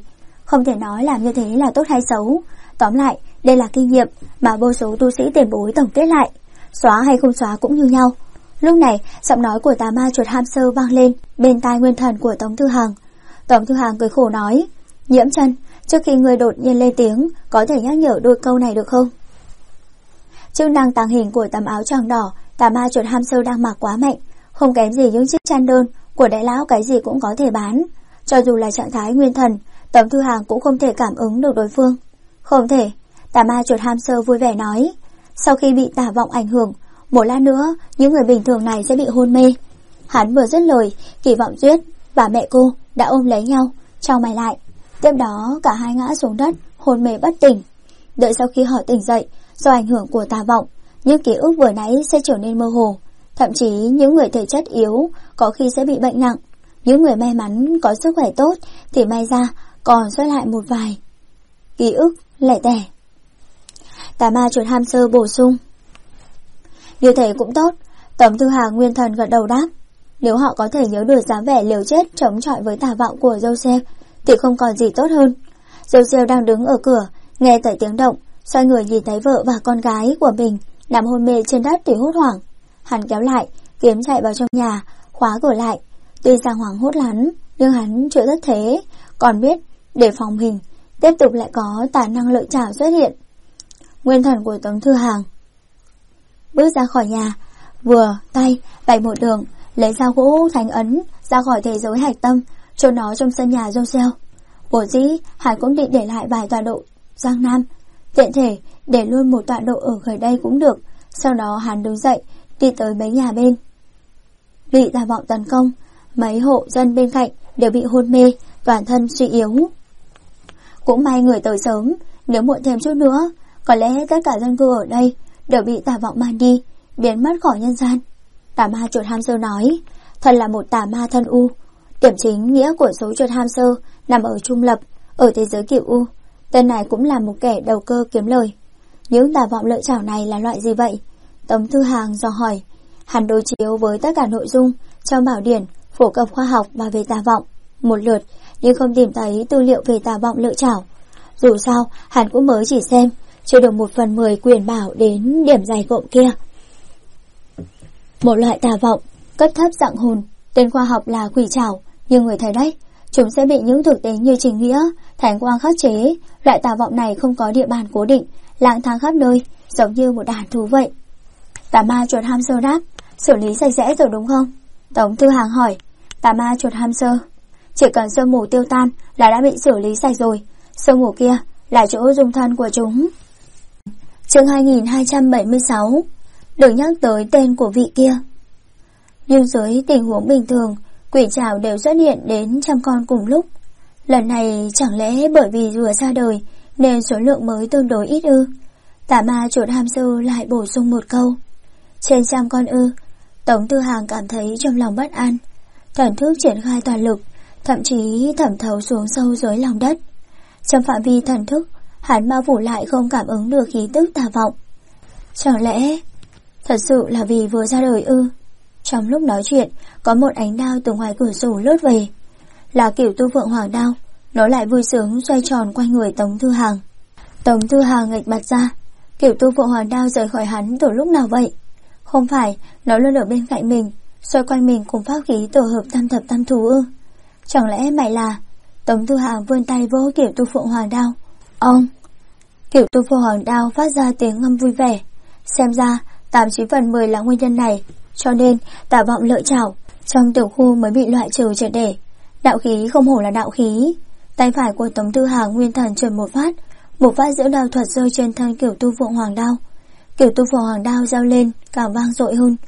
Không thể nói làm như thế là tốt hay xấu. Tóm lại, đây là kinh nghiệm mà vô số tu sĩ tiền bối tổng kết lại. Xóa hay không xóa cũng như nhau. Lúc này, giọng nói của tà ma chuột hamster vang lên bên tai nguyên thần của Tống Thư Hằng. Tống Thư Hằng cười khổ nói, Nhiễm Chân, trước khi ngươi đột nhiên lên tiếng, có thể nhắc nhở đôi câu này được không? Chức năng tàng hình của tấm áo choàng đỏ tà ma chuột hamster đang mặc quá mạnh, không kém gì những chiếc chăn đơn của đại lão cái gì cũng có thể bán. Cho dù là trạng thái nguyên thần, Tống Thư Hằng cũng không thể cảm ứng được đối phương. Không thể, tà ma chuột hamster vui vẻ nói. Sau khi bị tà vọng ảnh hưởng, một lát nữa những người bình thường này sẽ bị hôn mê. Hắn vừa dứt lời, Kỳ Vọng Tuyết và mẹ cô đã ôm lấy nhau, chau mày lại. Tiếp đó cả hai ngã xuống đất, hôn mê bất tỉnh. Đợi sau khi họ tỉnh dậy, do ảnh hưởng của tà vọng, những ký ức vừa nãy sẽ trở nên mơ hồ. Thậm chí những người thể chất yếu có khi sẽ bị bệnh nặng. Những người may mắn có sức khỏe tốt thì may ra còn sót lại một vài ký ức lẻ tẻ. Tà ma chuột hamster bổ sung. Như thế cũng tốt. Tống Thư Hằng nguyên thần gật đầu đáp. Nếu họ có thể nhớ được dáng vẻ liều chết chống chọi với tà vọng của Joseph thì không còn gì tốt hơn. Joseph đang đứng ở cửa, nghe thấy tiếng động, xoay người nhìn thấy vợ và con gái của mình nằm hôn mê trên đất thì hốt hoảng. Hắn kéo lại, kiếm chạy vào trong nhà, khóa cửa lại. Tuy rằng hoảng hốt lắm, nhưng hắn chưa thất thế, còn biết để phòng hình, tiếp tục lại có tà năng lợi chảo xuất hiện. Nguyên thần của Tống Thư Hằng bước ra khỏi nhà, vừa tay vạch một đường, lấy dao gỗ thánh ấn ra khỏi thế giới hạch tâm, chôn nó trong sân nhà Joseph. Vốn dĩ hắn cũng định để lại vài tọa độ Giang Nam, tiện thể để luôn một tọa độ ở gần đây cũng được. Sau đó hắn đứng dậy đi tới mấy nhà bên. Bị tà vọng tấn công, mấy hộ dân bên cạnh đều bị hôn mê, toàn thân suy yếu. Cũng may người tới sớm, nếu muộn thêm chút nữa, có lẽ tất cả dân cư ở đây đều bị tà vọng mang đi, biến mất khỏi nhân gian. Tà ma chuột hamster nói, thật là một tà ma thân u. Điểm chính nghĩa của số chuột hamster nằm ở trung lập, ở thế giới cựu u. Tên này cũng là một kẻ đầu cơ kiếm lời. Những tà vọng lợi chảo này là loại gì vậy? Tống Thư Hằng dò hỏi. Hắn đối chiếu với tất cả nội dung trong bảo điển phổ cập khoa học và về tà vọng một lượt, nhưng không tìm thấy tư liệu về tà vọng lợi chảo. Dù sao, hắn cũng mới chỉ xem, chưa được 1/10 quyền bảo đến điểm dày cộm kia. Một loại tà vọng cấp thấp dạng hồn, tên khoa học là quỷ chảo, nhưng người thấy đấy, chúng sẽ bị những thực tế như chính nghĩa, thánh quang khắc chế. Loại tà vọng này không có địa bàn cố định, lang thang khắp nơi, giống như một đàn thú vậy. Tà ma chuột hamster đáp, xử lý sạch sẽ rồi đúng không? Tống Thư Hằng hỏi. Tà ma chuột hamster, chỉ cần sương mù tiêu tan là đã bị xử lý sạch rồi. Sương mù kia là chỗ dung thân của chúng. Chương 2276. Đừng nhắc tới tên của vị kia. Nhưng dưới tình huống bình thường, quỷ trảo đều xuất hiện đến trăm con cùng lúc. Lần này chẳng lẽ bởi vì vừa ra đời nên số lượng mới tương đối ít ư? Tà ma chuột hamster lại bổ sung một câu. Trên trăm con ư? Tống Thư Hằng cảm thấy trong lòng bất an. Thần thức triển khai toàn lực, thậm chí thẩm thấu xuống sâu dưới lòng đất. Trong phạm vi thần thức, hắn bao phủ lại không cảm ứng được khí tức tà vọng. Chẳng lẽ thật sự là vì vừa ra đời ư? Trong lúc nói chuyện, có một ánh đao từ ngoài cửa sổ lướt về. Là Cửu Tu Phượng Hoàng đao, nó lại vui sướng xoay tròn quanh người Tống Thư Hằng. Tống Thư Hằng nghệch mặt ra. Cửu Tu Phượng Hoàng đao rời khỏi hắn từ lúc nào vậy? Không phải nó luôn ở bên cạnh mình, xoay quanh mình cùng pháp khí tổ hợp tam thập tam thú ư? Chẳng lẽ mày là? Tống Thư Hằng vươn tay vỗ Cửu Tu Phượng Hoàng đao. Ông! Cửu Tu Phượng Hoàng đao phát ra tiếng ngâm vui vẻ. Xem ra 89/10 là nguyên nhân này, cho nên tà vọng lợi chảo trong tiểu khu mới bị loại trừ triệt để. Đạo khí không hổ là đạo khí. Tay phải của Tống Thư Hằng nguyên thần truyền một phát giữa đao thuật rơi trên thân Cửu Tu Phượng Hoàng đao. Cửu Tu Phượng Hoàng đao reo lên càng vang dội hơn.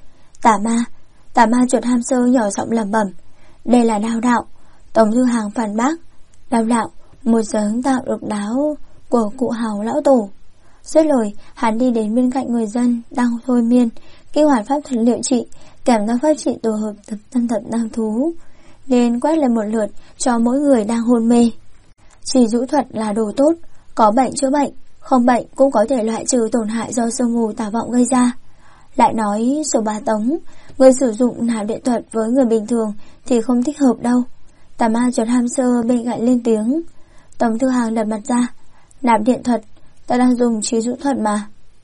Tà ma chuột hamster nhỏ giọng lẩm bẩm. Đây là đao đạo. Tống Thư Hằng phản bác. Đao đạo, một giống tạo độc đáo của cụ Hào lão tổ. Dứt lời, hắn đi đến bên cạnh người dân đang thôi miên, kích hoạt pháp thuật liệu trị, kèm theo pháp trị tổ hợp tam thập tam thú, nên quét lên một lượt cho mỗi người đang hôn mê. Chỉ rũ thuật là đồ tốt, có bệnh chữa bệnh, không bệnh cũng có thể loại trừ tổn hại do sương mù tà vọng gây ra. Lại nói số bá Tống, người sử dụng nạp điện thuật với người bình thường thì không thích hợp đâu. Tà ma chuột hamster bên cạnh lên tiếng. Tống Thư Hàng lật mặt ra. Nạp điện thuật, ta đang dùng trí dụ thuật mà.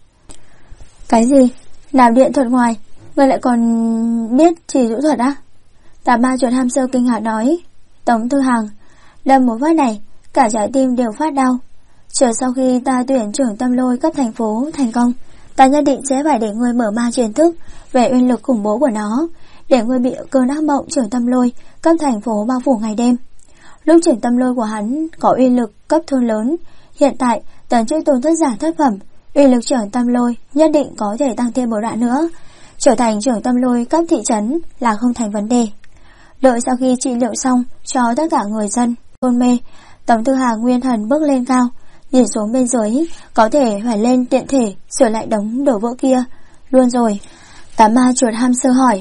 Cái gì? Nạp điện thuật ngoài, ngươi lại còn biết trí dụ thuật á? Tà ma chuột ham sơ kinh ngạc nói. Tống Thư Hàng, đâm một phát này, cả trái tim đều phát đau. Chờ sau khi ta tuyển trưởng Tâm Lôi cấp thành phố thành công, ta nhất định sẽ phải để ngươi mở mang truyền thức về uy lực khủng bố của nó, để ngươi bị cơn ác mộng trưởng Tâm Lôi cấp thành phố bao phủ ngày đêm. Lúc trưởng Tâm Lôi của hắn có uy lực cấp thôn lớn, hiện tại tấn chức tôn thất giả thất phẩm, uy lực trưởng Tâm Lôi nhất định có thể tăng thêm một đoạn nữa, trở thành trưởng Tâm Lôi cấp thị trấn là không thành vấn đề. Đợi sau khi trị liệu xong cho tất cả người dân hôn mê, Tống Thư Hàng nguyên thần bước lên cao, nhìn xuống bên dưới, có thể phải lên tiện thể sửa lại đống đổ vỡ kia luôn rồi. Tà ma chuột ham sơ hỏi.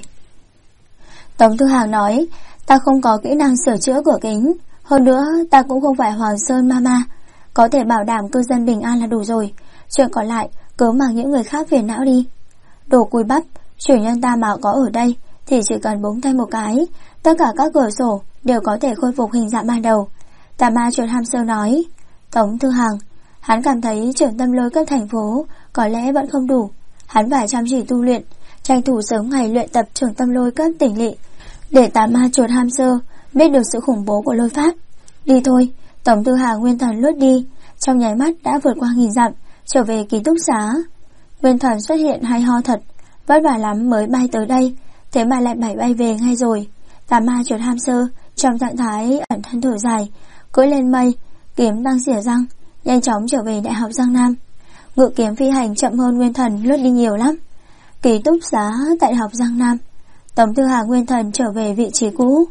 Tống Thư Hàng nói, ta không có kỹ năng sửa chữa cửa kính, hơn nữa ta cũng không phải Hoàng Sơn Mama, có thể bảo đảm cư dân bình an là đủ rồi, chuyện còn lại cứ mang những người khác phiền não đi. Đồ cùi bắp, chủ nhân ta mà có ở đây thì chỉ cần búng tay một cái, tất cả các cửa sổ đều có thể khôi phục hình dạng ban đầu. Tà ma chuột ham sơ nói. Tống Thư Hàng, hắn cảm thấy trưởng Tâm Lôi cấp thành phố có lẽ vẫn không đủ, hắn phải chăm chỉ tu luyện, tranh thủ sớm ngày luyện tập trưởng Tâm Lôi cấp tỉnh lỵ, để tà ma chuột ham sơ biết được sự khủng bố của lôi pháp. Đi thôi. Tống Thư Hàng nguyên thần lướt đi, trong nháy mắt đã vượt qua nghìn dặm, trở về ký túc xá. Nguyên thần xuất hiện hay ho thật, vất vả lắm mới bay tới đây, thế mà lại bay về ngay rồi. Tà ma chuột ham sơ trong trạng thái ẩn thân thở dài, cưỡi lên mây, kiếm đang xỉa răng, nhanh chóng trở về Đại học Giang Nam. Ngự kiếm phi hành chậm hơn nguyên thần lướt đi nhiều lắm. Ký túc xá tại Đại học Giang Nam. Tống Thư Hàng nguyên thần trở về vị trí cũ.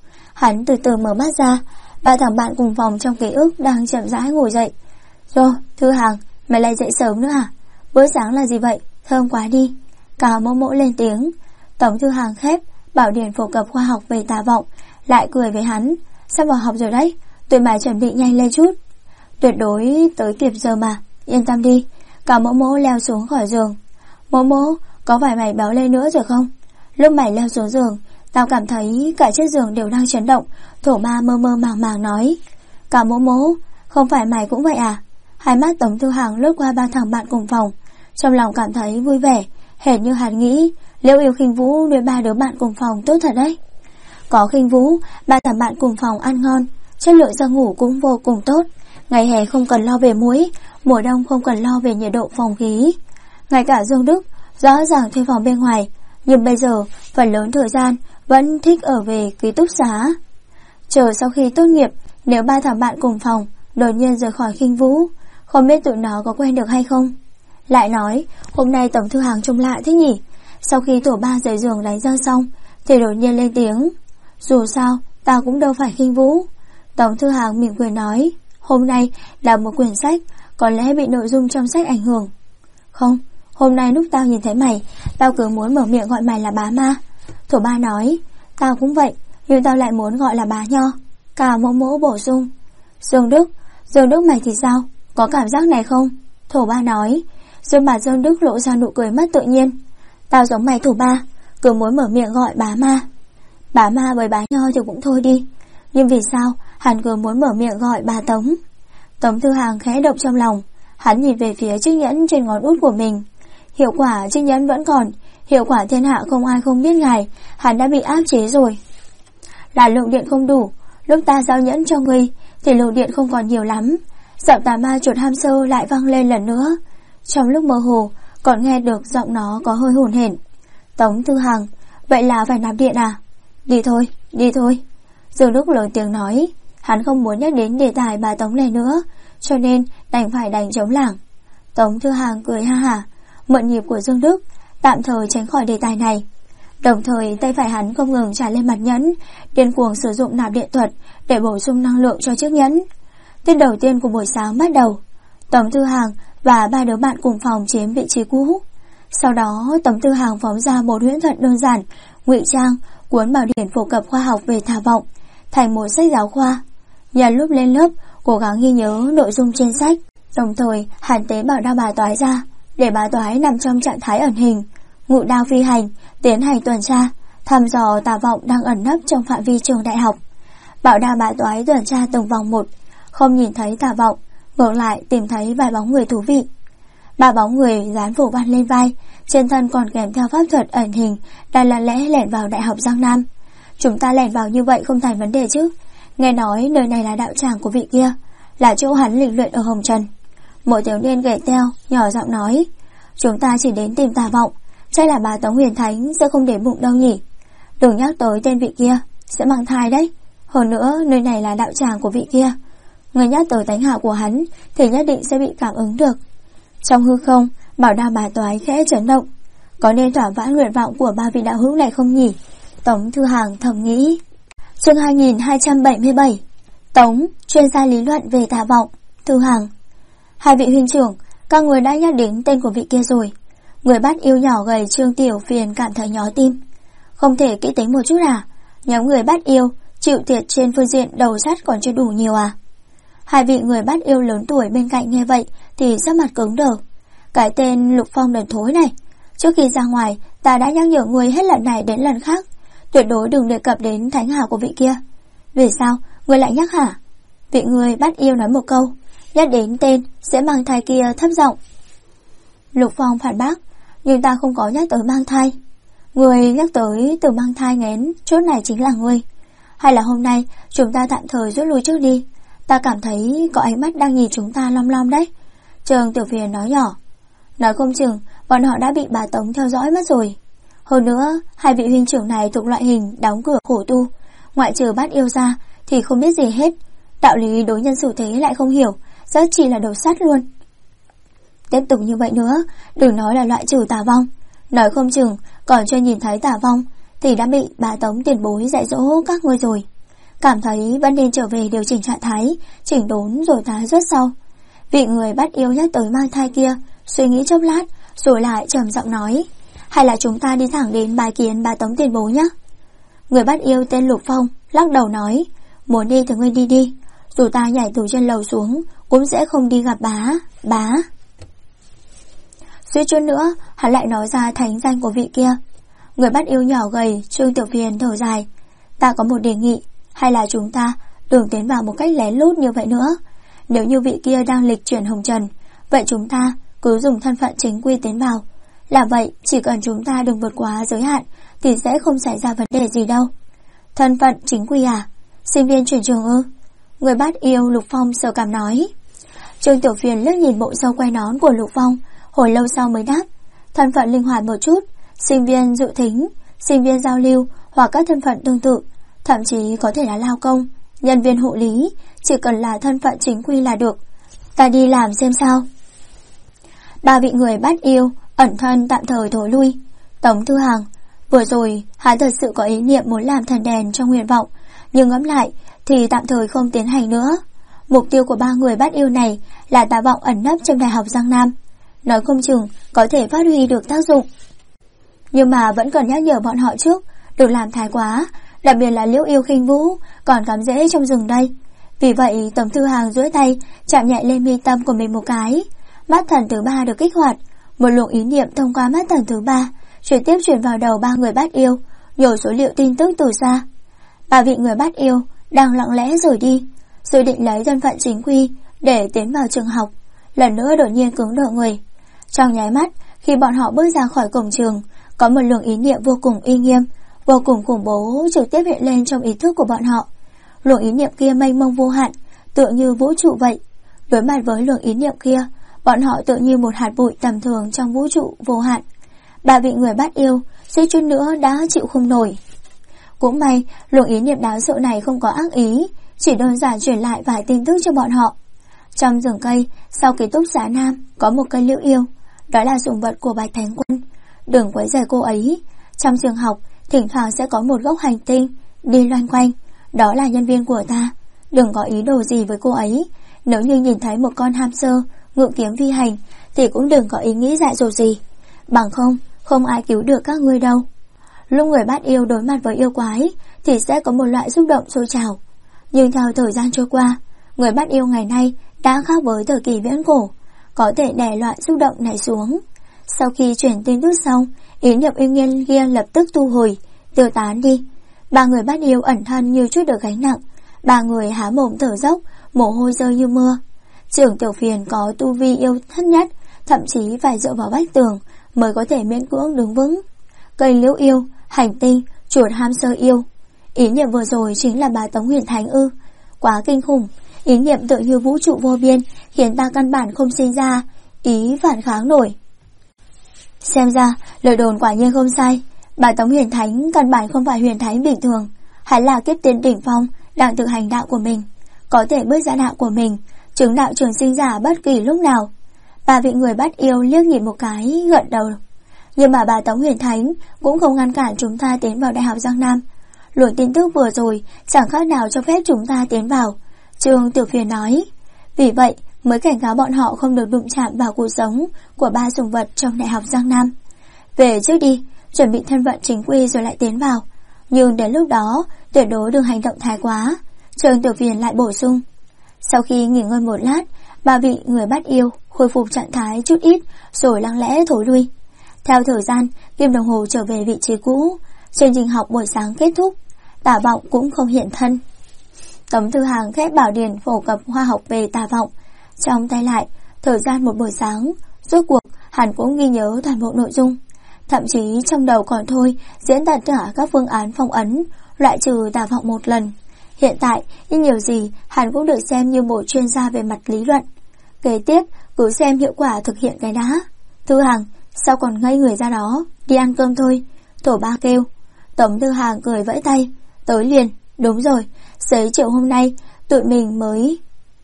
Hắn từ từ mở mắt ra, ba thằng bạn cùng phòng trong ký ức đang chậm rãi ngồi dậy. Rồi, Thư Hàng, mày lại dậy sớm nữa à? Bữa sáng là gì vậy? Thơm quá đi. Cao Mỗ Mỗ lên tiếng. Tống Thư Hàng khép bảo điển phổ cập khoa học về tà vọng, lại cười với hắn. Sắp vào học rồi đấy, tụi mày chuẩn bị nhanh lên chút. Tuyệt đối tới kịp giờ mà, yên tâm đi. Cao Mỗ Mỗ leo xuống khỏi giường. Mỗ Mỗ, có phải mày báo lên nữa rồi không? Lúc mày leo xuống giường, tao cảm thấy cả chiếc giường đều đang chấn động. Thổ ma mơ mơ màng màng nói. Cao Mỗ Mỗ, không phải mày cũng vậy à? Hai mắt Tống Thư Hàng lướt qua ba thằng bạn cùng phòng, trong lòng cảm thấy vui vẻ, hệt như hắn nghĩ Liễu Yêu Khinh Vũ nuôi ba đứa bạn cùng phòng tốt thật đấy. Có Khinh Vũ, ba thằng bạn cùng phòng ăn ngon, chất lượng giấc ngủ cũng vô cùng tốt. Ngày hè không cần lo về muỗi, mùa đông không cần lo về nhiệt độ phòng khí. Ngay cả Dương Đức rõ ràng thuê phòng bên ngoài, nhưng bây giờ phần lớn thời gian vẫn thích ở về ký túc xá. Chờ sau khi tốt nghiệp, nếu ba thằng bạn cùng phòng đột nhiên rời khỏi Khinh Vũ, không biết tụi nó có quen được hay không. Lại nói, hôm nay Tống Thư Hàng trông lạ thế nhỉ? Sau khi tổ ba rời giường đánh răng xong thì đột nhiên lên tiếng. Dù sao, tao cũng đâu phải Khinh Vũ. Tống Thư Hàng mỉm cười nói. Hôm nay là một quyển sách, có lẽ bị nội dung trong sách ảnh hưởng. Không, hôm nay lúc tao nhìn thấy mày, tao cứ muốn mở miệng gọi mày là bá ma. Thổ ba nói. Tao cũng vậy, nhưng tao lại muốn gọi là bá nho. Cao Mỗ Mỗ bổ sung. Dương Đức mày thì sao? Có cảm giác này không? Thổ ba nói. Dương mặt Dương Đức lộ ra nụ cười mất tự nhiên. Tao giống mày Thổ ba, cứ muốn mở miệng gọi bá ma. Bá ma với bá nho thì cũng thôi đi, nhưng vì sao hắn cứ muốn mở miệng gọi bà Tống? Tống Thư Hàng khẽ động trong lòng, hắn nhìn về phía chiếc nhẫn trên ngón út của mình. Hiệu quả chiếc nhẫn vẫn còn, hiệu quả thiên hạ không ai không biết ngài, hắn đã bị áp chế rồi. Là lượng điện không đủ, lúc ta giao nhẫn cho ngươi thì lượng điện không còn nhiều lắm. Giọng tà ma chuột ham sơ lại vang lên lần nữa. Trong lúc mơ hồ còn nghe được giọng nó có hơi hồn hển. Tống Thư Hàng, vậy là phải nạp điện à? Đi thôi. Dương Đức lớn tiếng nói. Hắn không muốn nhắc đến đề tài bà Tống này nữa, cho nên đành phải đánh trống lảng. Tống Thư Hàng cười ha hả, mượn nhịp của Dương Đức, tạm thời tránh khỏi đề tài này. Đồng thời tay phải hắn không ngừng trải lên mặt nhẫn, điên cuồng sử dụng nạp điện thuật để bổ sung năng lượng cho chiếc nhẫn. Tiết đầu tiên của buổi sáng bắt đầu. Tống Thư Hàng và ba đứa bạn cùng phòng chiếm vị trí cũ. Sau đó Tống Thư Hàng phóng ra một huyễn thuật đơn giản, ngụy trang cuốn bảo điển phổ cập khoa học về tà vọng thành một sách giáo khoa. Nhân lúc lên lớp cố gắng ghi nhớ nội dung trên sách, đồng thời hàn tế bảo đao bà toái ra để bà toái nằm trong trạng thái ẩn hình, ngự đao phi hành, tiến hành tuần tra, thăm dò tà vọng đang ẩn nấp trong phạm vi trường đại học. Bảo đao bà toái tuần tra từng vòng một, không nhìn thấy Tà Vọng, ngược lại tìm thấy vài bóng người thú vị. Ba bóng người dán phủ văn lên vai, trên thân còn kèm theo pháp thuật ẩn hình, đang lặng lẽ lẻn vào Đại học Giang Nam. Chúng ta lẻn vào như vậy không thành vấn đề chứ? Nghe nói nơi này là đạo tràng của vị kia, là chỗ hắn lịch luyện ở Hồng Trần. Một thiếu niên gầy teo nhỏ giọng nói, chúng ta chỉ đến tìm Tà Vọng, chắc là bà Tống Huyền Thánh sẽ không để bụng đâu nhỉ. Đừng nhắc tới tên vị kia, sẽ mang thai đấy. Hơn nữa nơi này là đạo tràng của vị kia, người nhắc tới tánh hảo của hắn thì nhất định sẽ bị cảm ứng được. Trong hư không, bảo đao bà toái khẽ chấn động. Có nên thỏa mãn nguyện vọng của ba vị đạo hữu này không nhỉ? Tống Thư Hàng thầm nghĩ. Chương 2277. Tống, chuyên gia lý luận về Tà Vọng. Thư Hàng. Hai vị huynh trưởng, các người đã nhắc đến tên của vị kia rồi. Người bắt yêu nhỏ gầy Trương Tiểu Phiền cảm thấy nhói tim. Không thể kỹ tính một chút à? Nhóm người bắt yêu chịu thiệt trên phương diện đầu sắt còn chưa đủ nhiều à? Hai vị người bắt yêu lớn tuổi bên cạnh nghe vậy thì sắc mặt cứng đờ. Cái tên Lục Phong đần thối này, trước khi ra ngoài ta đã nhắc nhở người hết lần này đến lần khác, tuyệt đối đừng đề cập đến thánh hào của vị kia. Vì sao người lại nhắc hả? Vị người bắt yêu nói một câu, nhắc đến tên sẽ mang thai kia thấp giọng. Lục Phong phản bác, nhưng ta không có nhắc tới mang thai. Người nhắc tới từ mang thai ngén chốt này chính là ngươi. Hay là hôm nay chúng ta tạm thời rút lui trước đi, ta cảm thấy có ánh mắt đang nhìn chúng ta long long đấy. Trương Tiểu Phiền nói nhỏ. Nói không chừng bọn họ đã bị bà Tống theo dõi mất rồi. Hơn nữa hai vị huynh trưởng này thuộc loại hình đóng cửa khổ tu, ngoại trừ bắt yêu ra thì không biết gì hết. Đạo lý đối nhân xử thế lại không hiểu, rất chỉ là đầu sắt luôn. Tiếp tục như vậy nữa, đừng nói là loại trừ Tà Vong, nói không chừng còn chưa nhìn thấy Tà Vong thì đã bị bà Tống tiền bối dạy dỗ các ngươi rồi. Cảm thấy vẫn nên trở về điều chỉnh trạng thái, chỉnh đốn rồi ta rớt sau. Vị người bắt yêu nhắc tới mang thai kia suy nghĩ chốc lát rồi lại trầm giọng nói, hay là chúng ta đi thẳng đến bài kiến bà Tống tiền bối nhé. Người bắt yêu tên Lục Phong lắc đầu nói, muốn đi thì ngươi đi đi, dù ta nhảy từ trên lầu xuống cũng sẽ không đi gặp bá. Suýt chút nữa hắn lại nói ra thánh danh của vị kia. Người bắt yêu nhỏ gầy Trương Tiểu Phiền thở dài, ta có một đề nghị, hay là chúng ta đừng tiến vào một cách lén lút như vậy nữa. Nếu như vị kia đang lịch chuyển Hồng Trần, vậy chúng ta cứ dùng thân phận chính quy tiến vào. Là vậy, chỉ cần chúng ta đừng vượt quá giới hạn thì sẽ không xảy ra vấn đề gì đâu. Thân phận chính quy à? Sinh viên chuyển trường ư? Người bắt yêu Lục Phong sờ cảm nói. Trương Tiểu Phiền liếc nhìn bộ râu quay nón của Lục Phong, hồi lâu sau mới đáp, thân phận linh hoạt một chút, sinh viên dự thính, sinh viên giao lưu hoặc các thân phận tương tự, thậm chí có thể là lao công, nhân viên hộ lý, chỉ cần là thân phận chính quy là được. Ta đi làm xem sao. Ba vị người bắt yêu ẩn thân tạm thời thối lui. Tống Thư Hàng, vừa rồi hắn thật sự có ý niệm muốn làm thần đèn trong nguyện vọng, nhưng ngẫm lại thì tạm thời không tiến hành nữa. Mục tiêu của ba người bắt yêu này là Tà Vọng ẩn nấp trong Đại học Giang Nam, nói không chừng có thể phát huy được tác dụng. Nhưng mà vẫn cần nhắc nhở bọn họ trước, đừng làm thái quá, đặc biệt là Liễu Yêu Khinh Vũ còn cắm rễ trong rừng đây. Vì vậy Tống Thư Hàng duỗi tay chạm nhẹ lên mi tâm của mình một cái, mắt thần thứ ba được kích hoạt, một luồng ý niệm thông qua mắt thần thứ ba trực tiếp truyền vào đầu ba người bắt yêu, nhổ số liệu tin tức từ xa. Ba vị người bắt yêu đang lặng lẽ rời đi, dự định lấy thân phận chính quy để tiến vào trường học, lần nữa đột nhiên cứng đờ người. Trong nháy mắt, khi bọn họ bước ra khỏi cổng trường, có một luồng ý niệm vô cùng uy nghiêm, vô cùng khủng bố trực tiếp hiện lên trong ý thức của bọn họ. Luồng ý niệm kia mênh mông vô hạn, tựa như vũ trụ vậy. Đối mặt với luồng ý niệm kia, bọn họ tựa như một hạt bụi tầm thường trong vũ trụ vô hạn. Ba vị người bắt yêu suýt chút nữa đã chịu không nổi. Cũng may luồng ý niệm đáng sợ này không có ác ý, chỉ đơn giản truyền lại vài tin tức cho bọn họ. Trong rừng cây sau ký túc xá Nam có một cây liễu yêu, đó là sủng vật của Bạch Thánh Quân. Đừng quấy rầy cô ấy. Trong trường học thỉnh thoảng sẽ có một gốc hành tinh đi loanh quanh, đó là nhân viên của ta. Đừng có ý đồ gì với cô ấy. Nếu như nhìn thấy một con hamster ngự kiếm phi hành thì cũng đừng có ý nghĩ dại dột gì, bằng không ai cứu được các ngươi đâu. Lúc người bắt yêu đối mặt với yêu quái thì sẽ có một loại xúc động sôi trào, nhưng theo thời gian trôi qua, người bắt yêu ngày nay đã khác với thời kỳ viễn cổ, có thể đè loại xúc động này xuống. Sau khi chuyển tin tức xong, ý niệm uy nghiêm kia lập tức thu hồi, tiêu tán đi. Ba người bắt yêu ẩn thân như chút được gánh nặng. Ba người há mồm thở dốc, mồ hôi rơi như mưa. Trưởng Tiểu Phiền có tu vi yêu thấp nhất, thậm chí phải dựa vào vách tường mới có thể miễn cưỡng đứng vững. Cây liễu yêu, hành tinh, chuột hamster yêu. Ý niệm vừa rồi chính là bà Tống Huyền Thánh ư? Quá kinh khủng. Ý niệm tựa như vũ trụ vô biên, khiến ta căn bản không sinh ra ý phản kháng nổi. Xem ra lời đồn quả nhiên không sai. Bà Tống Huyền Thánh căn bản không phải huyền thánh bình thường, hắn là kiếp tiên đỉnh phong đang tự hành đạo của mình, có thể bước ra đạo của mình, chứng đạo trường sinh giả bất kỳ lúc nào. Ba vị người bắt yêu liếc nhìn một cái, gật đầu. Nhưng mà bà Tống Huyền Thánh cũng không ngăn cản chúng ta tiến vào Đại học Giang Nam. Luồng tin tức vừa rồi chẳng khác nào cho phép chúng ta tiến vào, Trương Tiểu Phiền nói. Vì vậy mới cảnh cáo bọn họ không được đụng chạm vào cuộc sống của ba sủng vật trong Đại học Giang Nam. Về trước đi, chuẩn bị thân phận chính quy rồi lại tiến vào. Nhưng đến lúc đó tuyệt đối đừng hành động thái quá, Trương Tiểu Phiền lại bổ sung. Sau khi nghỉ ngơi một lát, ba vị người bắt yêu khôi phục trạng thái chút ít rồi lặng lẽ thối lui. Theo thời gian, kim đồng hồ trở về vị trí cũ. Chương trình học buổi sáng kết thúc, Tả Vọng cũng không hiện thân. Tống Thư Hàng khép bảo điển phổ cập khoa học về Tả Vọng trong tay lại. Thời gian một buổi sáng, rốt cuộc hắn cũng ghi nhớ toàn bộ nội dung, thậm chí trong đầu còn thôi diễn tất cả các phương án phong ấn, loại trừ Tả Vọng một lần. Hiện tại, nhưng nhiều gì hắn cũng được xem như một chuyên gia về mặt lý luận. Kế tiếp, cứ xem hiệu quả thực hiện cái đã. Thư Hàng, sao còn ngây người ra đó, đi ăn cơm thôi, Thổ Ba kêu. Tống Thư Hàng cười vẫy tay, tới liền, đúng rồi, xế chiều hôm nay tụi mình mới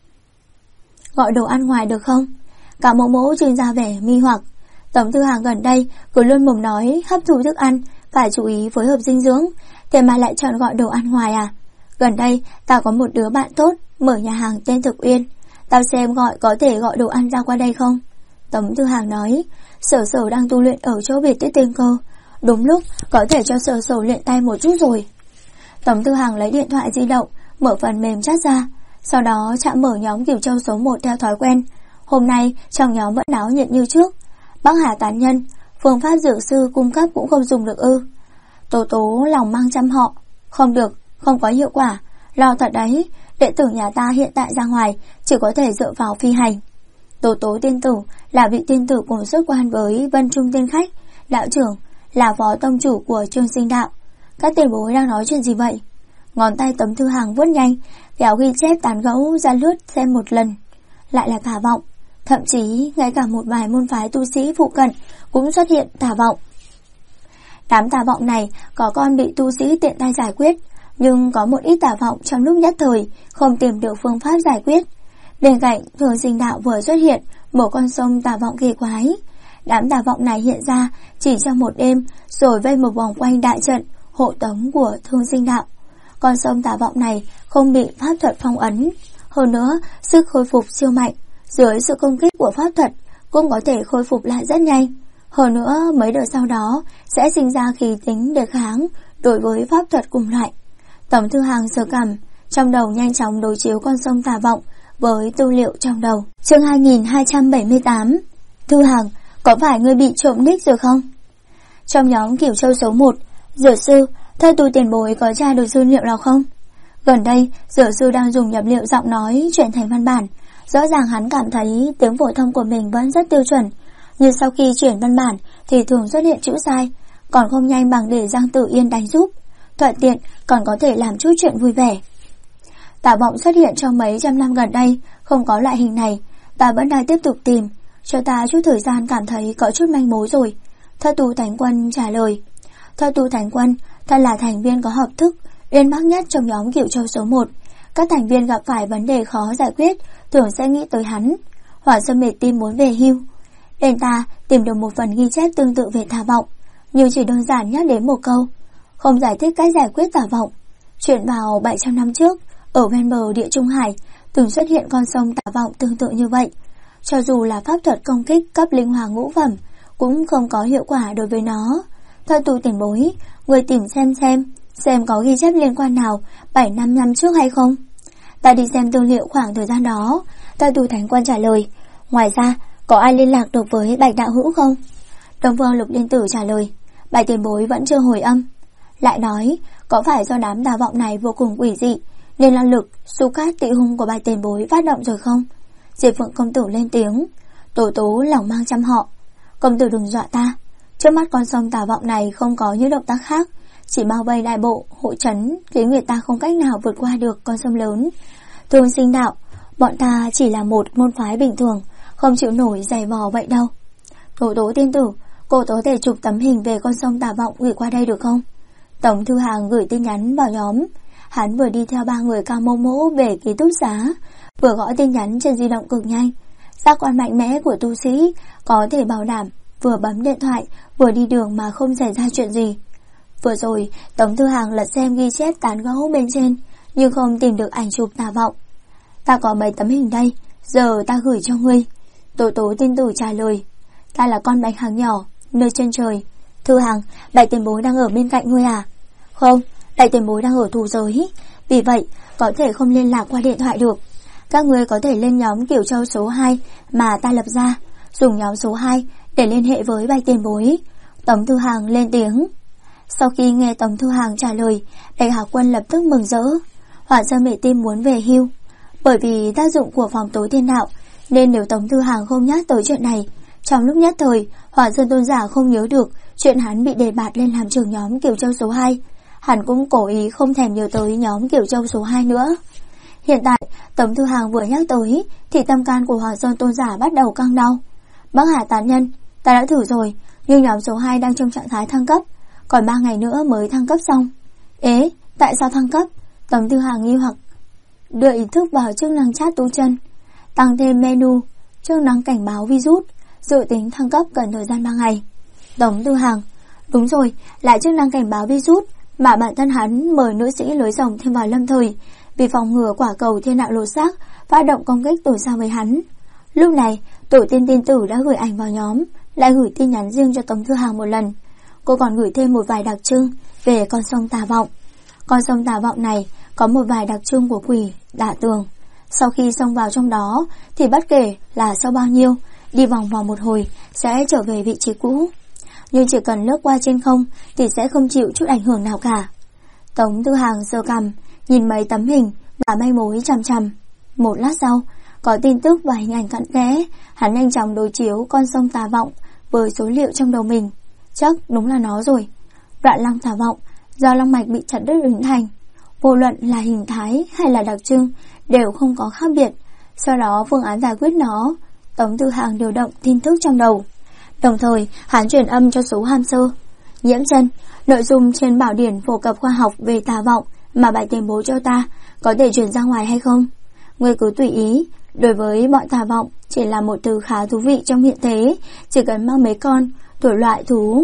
gọi đồ ăn ngoài được không? Cả mẫu mẫu trưng ra vẻ nghi hoặc. Tống Thư Hàng gần đây cứ luôn mồm nói hấp thụ thức ăn phải chú ý phối hợp dinh dưỡng, thế mà lại chọn gọi đồ ăn ngoài à? Gần đây tao có một đứa bạn tốt mở nhà hàng tên Thực Uyên, tao xem gọi có thể gọi đồ ăn ra qua đây không? Tống Thư Hàng nói, Sở Sở đang tu luyện ở chỗ biệt tuyết tiên cơ, đúng lúc có thể cho Sở Sở luyện tay một chút rồi. Tống Thư Hàng lấy điện thoại di động, mở phần mềm chat ra, sau đó chạm mở nhóm Cửu Châu số 1 theo thói quen. Hôm nay trong nhóm vẫn náo nhiệt như trước. Bắc Hà tán nhân, phương pháp dược sư cung cấp cũng không dùng được ư? Tố Tố lòng mang chăm họ, không được, không có hiệu quả, lo thật đấy, đệ tử nhà ta hiện tại ra ngoài chỉ có thể dựa vào phi hành. Tố Tố tiên tử là vị tiên tử cùng xuất quan với Vân Trung tiên khách, đạo trưởng là phó tông chủ của Trường Sinh đạo. Các tiền bối đang nói chuyện gì vậy? Ngón tay Tống Thư Hàng vuốt nhanh, kéo ghi chép tán gẫu ra lướt xem một lần. Lại là Tả Vọng, thậm chí ngay cả một vài môn phái tu sĩ phụ cận cũng xuất hiện Tả Vọng. Đám Tả Vọng này có con bị tu sĩ tiện tay giải quyết, nhưng có một ít Tả Vọng trong lúc nhất thời không tìm được phương pháp giải quyết. Bên cạnh Thường Sinh đạo vừa xuất hiện một con sông Tả Vọng kỳ quái. Đám Tả Vọng này hiện ra chỉ trong một đêm rồi vây một vòng quanh đại trận hộ tống của Thương Sinh đạo. Con sông Tả Vọng này không bị pháp thuật phong ấn, hơn nữa sức khôi phục siêu mạnh, dưới sự công kích của pháp thuật cũng có thể khôi phục lại rất nhanh. Hơn nữa mấy đợt sau đó sẽ sinh ra khí tính đề kháng đối với pháp thuật cùng loại. Tống Thư Hàng sờ cằm, trong đầu nhanh chóng đối chiếu con sông Tả Vọng với tư liệu trong đầu. Chương 2278. Thư Hàng, có phải ngươi bị trộm nick rồi không? Trong nhóm Cửu Châu số 1, dược sư, thơ tu tiền bối có tra được dữ liệu nào không? Gần đây, dược sư đang dùng nhập liệu giọng nói chuyển thành văn bản. Rõ ràng hắn cảm thấy tiếng phổ thông của mình vẫn rất tiêu chuẩn, nhưng sau khi chuyển văn bản thì thường xuất hiện chữ sai, còn không nhanh bằng để Giang Tử Yên đánh giúp. Thuận tiện còn có thể làm chút chuyện vui vẻ. Tả Vọng xuất hiện trong mấy trăm năm gần đây, không có loại hình này, ta vẫn đang tiếp tục tìm, cho ta chút thời gian cảm thấy có chút manh mối rồi. Thất Tu Thánh Quân trả lời. Thất Tu Thánh Quân thân là thành viên có học thức uyên bác nhất trong nhóm Cửu Châu số 1. Các thành viên gặp phải vấn đề khó giải quyết thường sẽ nghĩ tới hắn. Hỏa Sâm mệt tim muốn về hưu. Bên ta tìm được một phần ghi chép tương tự về Tả Vọng, nhưng chỉ đơn giản nhắc đến một câu, không giải thích cách giải quyết Tả Vọng. Chuyện vào 700 năm trước, ở ven bờ Địa Trung Hải từng xuất hiện con sông Tả Vọng tương tự như vậy. Cho dù là pháp thuật công kích cấp linh hoàng ngũ phẩm cũng không có hiệu quả đối với nó. Thơ tu tiền bối, người tìm xem có ghi chép liên quan nào 7-5 năm trước hay không? Ta đi xem tư liệu khoảng thời gian đó. Thơ tu Thánh Quân trả lời. Ngoài ra, có ai liên lạc được với Bạch đạo hữu không? Đông Vương Lục Liên Tử trả lời. Bạch tiền bối vẫn chưa hồi âm. Lại nói, có phải do đám Tả Vọng này vô cùng quỷ dị nên năng lực xu cát tị hung của Bạch tiền bối phát động rồi không? Diệp Phượng công tử lên tiếng. Tổ tố lòng mang trăm họ. Công tử đừng dọa ta. Trước mắt con sông Tà Vọng này không có những động tác khác, chỉ bao vây đại bộ, hộ trấn, khiến người ta không cách nào vượt qua được con sông lớn. Thương sinh đạo, bọn ta chỉ là một môn phái bình thường, không chịu nổi giày vò vậy đâu. Tổ tố tiên tử, cô có thể chụp tấm hình về con sông Tà Vọng gửi qua đây được không? Tống Thư Hàng gửi tin nhắn vào nhóm. Hắn vừa đi theo 3 người cao mô mỗ về ký túc xá, vừa gõ tin nhắn trên di động cực nhanh. Giác quan mạnh mẽ của tu sĩ có thể bảo đảm vừa bấm điện thoại vừa đi đường mà không xảy ra chuyện gì. Vừa rồi Tống Thư Hàng lật xem ghi chép tán gẫu bên trên, nhưng không tìm được ảnh chụp Tà Vọng. Ta có mấy tấm hình đây, giờ ta gửi cho ngươi. Tổ tố tiên tử trả lời. Ta là con Bạch Hằng nhỏ, nơi chân trời. Thư Hàng, đại tiền bối đang ở bên cạnh ngươi à? Không, đại tiền bối đang ở thù giới, vì vậy có thể không liên lạc qua điện thoại được. Các ngươi có thể lên nhóm Kiểu Châu số 2 mà ta lập ra, dùng nhóm số 2 để liên hệ với Bạch tiền bối. Tống Thư Hàng lên tiếng. Sau khi nghe Tống Thư Hàng trả lời, Bạch Hạc Quân lập tức mừng rỡ. Hỏa Sơn Mệ Tim muốn về hưu. Bởi vì tác dụng của phòng tối thiên đạo, nên nếu Tống Thư Hàng không nhắc tới chuyện này, trong lúc nhất thời Hỏa Sơn tôn giả không nhớ được chuyện hắn bị đề bạt lên làm trưởng nhóm Kiểu Châu số 2. Hắn cũng cố ý không thèm nhớ tới nhóm Kiểu Châu số 2 nữa. Hiện tại Tống Thư Hàng vừa nhắc tới thì tâm can của Hỏa Sơn tôn giả bắt đầu căng đau. Bác Hà tán nhân, ta đã thử rồi, nhưng nhóm số 2 đang trong trạng thái thăng cấp, còn 3 ngày nữa mới thăng cấp xong. Ế, tại sao thăng cấp? Tống Thư Hàng nghi hoặc. Đưa ý thức vào chức năng chat tu chân, tăng thêm menu, chức năng cảnh báo virus, dự tính thăng cấp cần thời gian 3 ngày. Tống Thư Hàng, đúng rồi, lại chức năng cảnh báo virus mà bản thân hắn mời nữ sĩ lưới rồng thêm vào lâm thời, vì phòng ngừa quả cầu thiên đạo lột xác phát động công kích tối sao với hắn. Lúc này tổ tiên tiên tử đã gửi ảnh vào nhóm, lại gửi tin nhắn riêng cho Tống Thư Hàng một lần. Cô còn gửi thêm một vài đặc trưng về con sông Tà Vọng. Con sông Tà Vọng này có một vài đặc trưng của quỷ đả tường. Sau khi xông vào trong đó thì bất kể là sau bao nhiêu, đi vòng vòng một hồi sẽ trở về vị trí cũ. Nhưng chỉ cần lướt qua trên không thì sẽ không chịu chút ảnh hưởng nào cả. Tống Thư Hàng giơ cằm, nhìn mấy tấm hình và mây mối chằm chằm. Một lát sau, có tin tức và hình ảnh cặn kẽ, hắn nhanh chóng đối chiếu con sông Tà Vọng với số liệu trong đầu mình. Chắc đúng là nó rồi. Đoạn long Tà Vọng do long mạch bị chặt đứt hình thành, vô luận là hình thái hay là đặc trưng đều không có khác biệt. Sau đó phương án giải quyết nó, Tống Thư Hàng điều động tin tức trong đầu. Đồng thời hắn truyền âm cho số Ham Sơ. Nhiễm Chân, nội dung trên bảo điển phổ cập khoa học về Tà Vọng mà Bạch tiền bối cho ta có thể truyền ra ngoài hay không? Ngươi cứ tùy ý. Đối với bọn Tà Vọng chỉ là một từ khá thú vị trong hiện thế, chỉ cần mang mấy con tuổi loại thú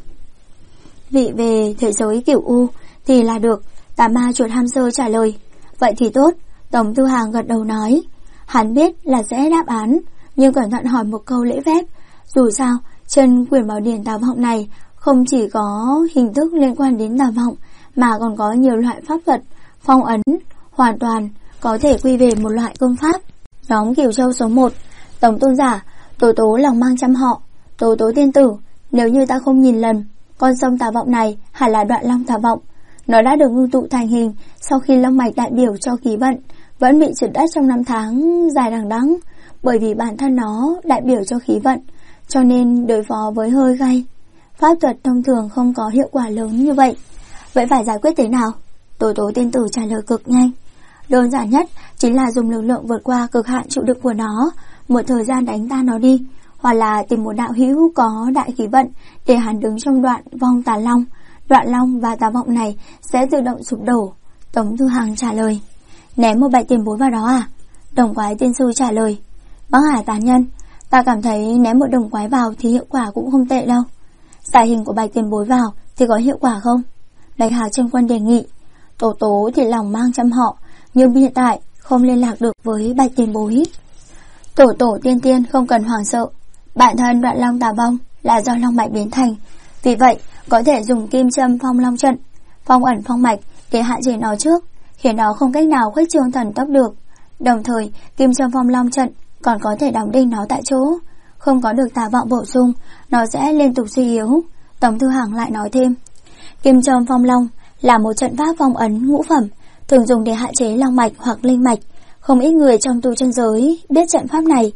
vị về thế giới Cửu U thì là được. Tà ma chuột Ham Sơ trả lời. Vậy thì tốt. Tống Thư Hàng gật đầu nói. Hắn biết là sẽ đáp án, nhưng cẩn thận hỏi một câu lễ phép. Dù sao trên quyển bảo điển Tà Vọng này không chỉ có hình thức liên quan đến Tà Vọng, mà còn có nhiều loại pháp thuật, phong ấn, hoàn toàn có thể quy về một loại công pháp. Nhóm Kiểu Châu số 1, Tổng tôn giả, tổ tố lòng mang trăm họ. Tổ tố tiên tử, nếu như ta không nhìn lầm, con sông Tà Vọng này hẳn là đoạn long Tà Vọng. Nó đã được ngưng tụ thành hình sau khi long mạch đại biểu cho khí vận vẫn bị trượt đất trong năm tháng dài đằng đẵng. Bởi vì bản thân nó đại biểu cho khí vận, cho nên đối phó với hơi gay, pháp thuật thông thường không có hiệu quả lớn như vậy. Vậy phải giải quyết thế nào? Tổ tố tiên tử trả lời cực nhanh. Đơn giản nhất chính là dùng lực lượng vượt qua cực hạn chịu đựng của nó, một thời gian đánh tan nó đi, hoặc là tìm một đạo hữu có đại khí vận để hắn đứng trong đoạn vong Tà Long. Đoạn long và Tà Vọng này sẽ tự động sụp đổ. Tống Thư Hàng trả lời. Ném một Bạch tiền bối vào đó à? Đồng quái tiên sư trả lời. Bác Hải tán nhân, ta cảm thấy ném một đồng quái vào thì hiệu quả cũng không tệ đâu. Giải hình của Bạch tiền bối vào thì có hiệu quả không? Bạch Hà Chân Quân đề nghị. Tổ tố thì lòng mang trăm họ, nhưng hiện tại không liên lạc được với Bạch tiền bối. Tổ tiên không cần hoảng sợ. Bản thân đoạn long Tà Vong là do long mạch biến thành, vì vậy có thể dùng kim châm phong long trận, phong ẩn phong mạch để hạn chế nó trước, khiến nó không cách nào khuếch trương thần tốc được. Đồng thời kim châm phong long trận còn có thể đóng đinh nó tại chỗ, không có được Tà Vọng bổ sung, nó sẽ liên tục suy yếu. Tống Thư Hàng lại nói thêm, kim châm phong long là một trận pháp phong ấn ngũ phẩm, thường dùng để hạn chế long mạch hoặc linh mạch. Không ít người trong tu chân giới biết trận pháp này.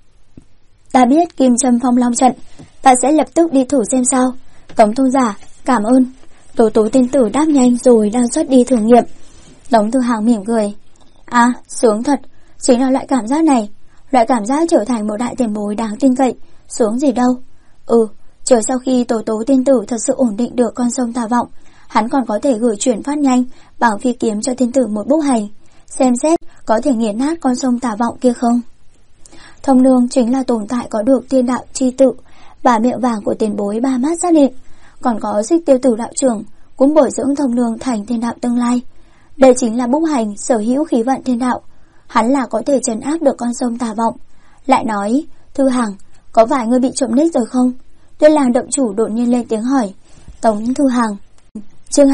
Ta biết Kim Châm Phong Long trận, ta sẽ lập tức đi thử xem sao. Tống tôn giả, cảm ơn. Tố tố tiên tử đáp nhanh rồi đang xuất đi thử nghiệm. Tống Thư Hàng mỉm cười. À, sướng thật, chính là loại cảm giác này. Loại cảm giác trở thành một đại tiền bối đáng tin cậy. Sướng gì đâu. Chờ sau khi tố tố tiên tử thật sự ổn định được con sông Tà Vọng, hắn còn có thể gửi chuyển phát nhanh bằng phi kiếm cho tiên tử một bút hành, xem xét có thể nghiền nát con sông Tà Vọng kia không. Thông Nương chính là tồn tại có được tiên đạo chi tự và miệng vàng của tiền bối ba mắt xác định. Còn có Xích Tiêu Tử đạo trưởng cũng bồi dưỡng Thông Nương thành thiên đạo tương lai. Đây chính là bút hành sở hữu khí vận thiên đạo. Hắn là có thể trấn áp được con sông Tà Vọng. Lại nói, Thư Hằng, có phải ngươi bị trộm nick rồi không? Tuyết Lang động chủ đột nhiên lên tiếng hỏi. Tống Thư Hằng. Chương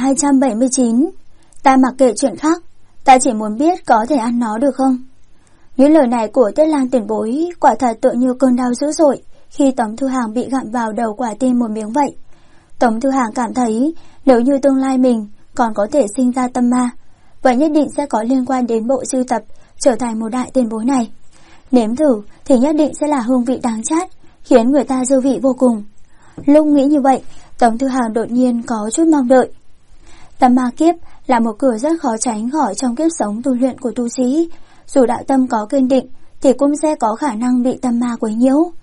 2279. Ta mặc kệ chuyện khác, ta chỉ muốn biết có thể ăn nó được không? Những lời này của Tuyết Lang tiền bối quả thật tựa như cơn đau dữ dội khi Tống Thư Hàng bị gặm vào đầu quả tim một miếng vậy. Tống Thư Hàng cảm thấy nếu như tương lai mình còn có thể sinh ra tâm ma, vậy nhất định sẽ có liên quan đến bộ sưu tập trở thành một đại tiền bối này. Nếm thử thì nhất định sẽ là hương vị đáng chát, khiến người ta dư vị vô cùng. Lúc nghĩ như vậy, Tống Thư Hàng đột nhiên có chút mong đợi. Tâm ma kiếp là một cửa rất khó tránh khỏi trong kiếp sống tu luyện của tu sĩ. Dù đạo tâm có kiên định thì cũng sẽ có khả năng bị tâm ma quấy nhiễu.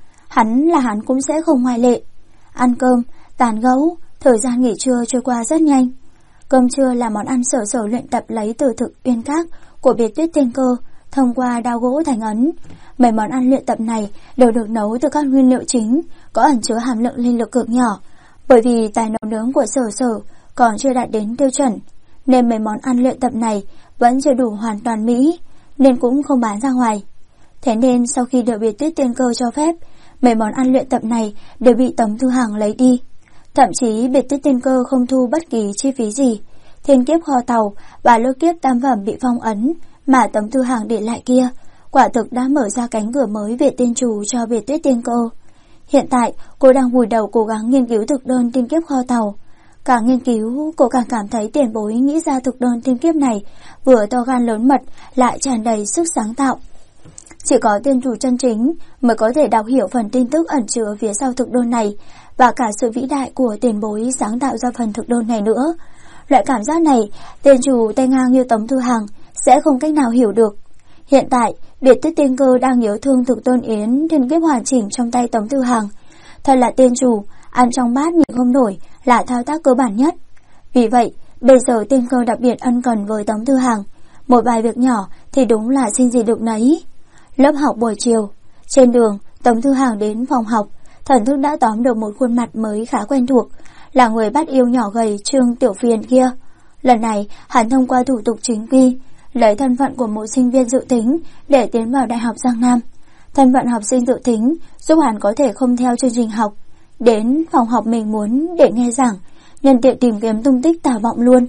Hắn cũng sẽ không ngoại lệ. Ăn cơm, tàn gẫu, thời gian nghỉ trưa trôi qua rất nhanh. Cơm trưa là món ăn sở luyện tập lấy từ thực uyên các của Biệt Tuyết Tiên Cơ thông qua đao gỗ thành ấn. Mấy món ăn luyện tập này đều được nấu từ các nguyên liệu chính, có ẩn chứa hàm lượng linh lực cực nhỏ. Bởi vì tài nấu nướng của Sở còn chưa đạt đến tiêu chuẩn, nên mấy món ăn luyện tập này vẫn chưa đủ hoàn toàn mỹ, nên cũng không bán ra ngoài. Thế nên sau khi được Biệt Tuyết Tiên Cơ cho phép, mấy món ăn luyện tập này đều bị Tống Thư Hàng lấy đi. Thậm chí Biệt Tuyết Tiên Cơ không thu bất kỳ chi phí gì. Thiên kiếp kho tàu và lôi kiếp tam phẩm bị phong ấn mà Tống Thư Hàng để lại kia, quả thực đã mở ra cánh cửa mới về tiên chủ cho Biệt Tuyết Tiên Cơ. Hiện tại cô đang vùi đầu cố gắng nghiên cứu thực đơn tiên kiếp kho tàu. Càng nghiên cứu, cô càng cảm thấy tiền bối nghĩ ra thực đơn tiên kiếp này vừa to gan lớn mật lại tràn đầy sức sáng tạo. Chỉ có tiên chủ chân chính mới có thể đọc hiểu phần tin tức ẩn chứa phía sau thực đơn này và cả sự vĩ đại của tiền bối sáng tạo ra phần thực đơn này nữa. Loại cảm giác này, tiên chủ tay ngang như Tống Thư Hàng sẽ không cách nào hiểu được. Hiện tại, Biệt Tuyết Tiên Cơ đang nhớ thương thực đơn yến thiên kiếp hoàn chỉnh trong tay Tống Thư Hàng. Thật là tiên chủ, ăn trong bát nhìn không nổi là thao tác cơ bản nhất. Vì vậy, bây giờ Tiên Cơ đặc biệt ân cần với Tống Thư Hàng. Một vài việc nhỏ thì đúng là xin gì được nấy. Lớp học buổi chiều. Trên đường, Tống Thư Hàng đến phòng học, thần thức đã tóm được một khuôn mặt mới khá quen thuộc, là người bắt yêu nhỏ gầy Trương Tiểu Phiền kia. Lần này, hắn thông qua thủ tục chính quy, lấy thân phận của một sinh viên dự tính để tiến vào Đại học Giang Nam. Thân phận học sinh dự tính giúp hắn có thể không theo chương trình học, đến phòng học mình muốn để nghe giảng, nhân tiện tìm kiếm tung tích Tà Vọng luôn.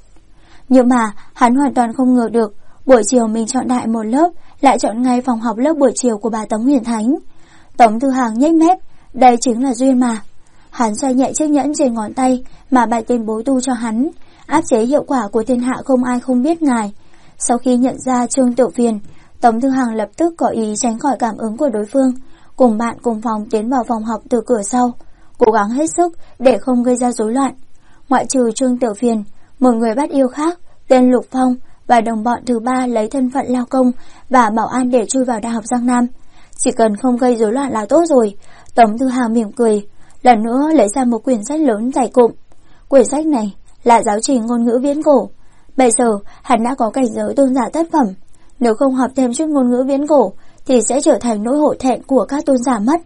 Nhưng mà hắn hoàn toàn không ngờ được, buổi chiều mình chọn đại một lớp lại chọn ngay phòng học lớp buổi chiều của bà Tống Huyền Thánh. Tống Thư Hàng nhếch mép, đây chính là duyên mà. Hắn xoay nhẹ chiếc nhẫn trên ngón tay mà bạch tiền bối tu cho hắn, áp chế hiệu quả của thiên hạ không ai không biết ngài. Sau khi nhận ra Trương Tiểu Phiền, Tống Thư Hàng lập tức có ý tránh khỏi cảm ứng của đối phương, cùng bạn cùng phòng tiến vào phòng học từ cửa sau, cố gắng hết sức để không gây ra rối loạn. Ngoại trừ Trương Tiểu Phiền, một người bắt yêu khác tên Lục Phong và đồng bọn thứ ba lấy thân phận lao công và bảo an để chui vào Đại học Giang Nam. Chỉ cần không gây rối loạn là tốt rồi. Tống Thư Hàng mỉm cười, lần nữa lấy ra một quyển sách lớn dày cộm. Quyển sách này là giáo trình ngôn ngữ viễn cổ. Bây giờ hắn đã có cảnh giới tôn giả thất phẩm, nếu không học thêm chút ngôn ngữ viễn cổ thì sẽ trở thành nỗi hổ thẹn của các tôn giả mất.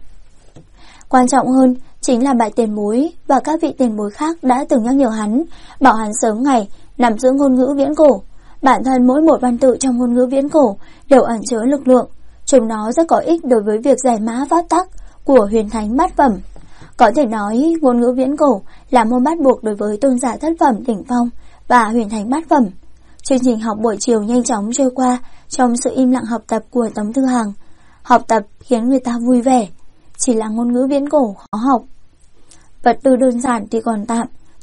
Quan trọng hơn chính là bạch tiền bối và các vị tiền bối khác đã từng nhắc nhở hắn, bảo hắn sớm ngày nắm giữ ngôn ngữ viễn cổ. Bản thân mỗi một văn tự trong ngôn ngữ viễn cổ đều ẩn chứa lực lượng, chúng nó rất có ích đối với việc giải mã pháp tắc của huyền thánh bát phẩm. Có thể nói ngôn ngữ viễn cổ là môn bắt buộc đối với tôn giả thất phẩm đỉnh phong và huyền thánh bát phẩm. Chương trình học buổi chiều nhanh chóng trôi qua trong sự im lặng học tập của Tống Thư Hàng. Học tập khiến người ta vui vẻ, chỉ là ngôn ngữ viễn cổ khó học. Vật tư đơn giản thì còn tạm,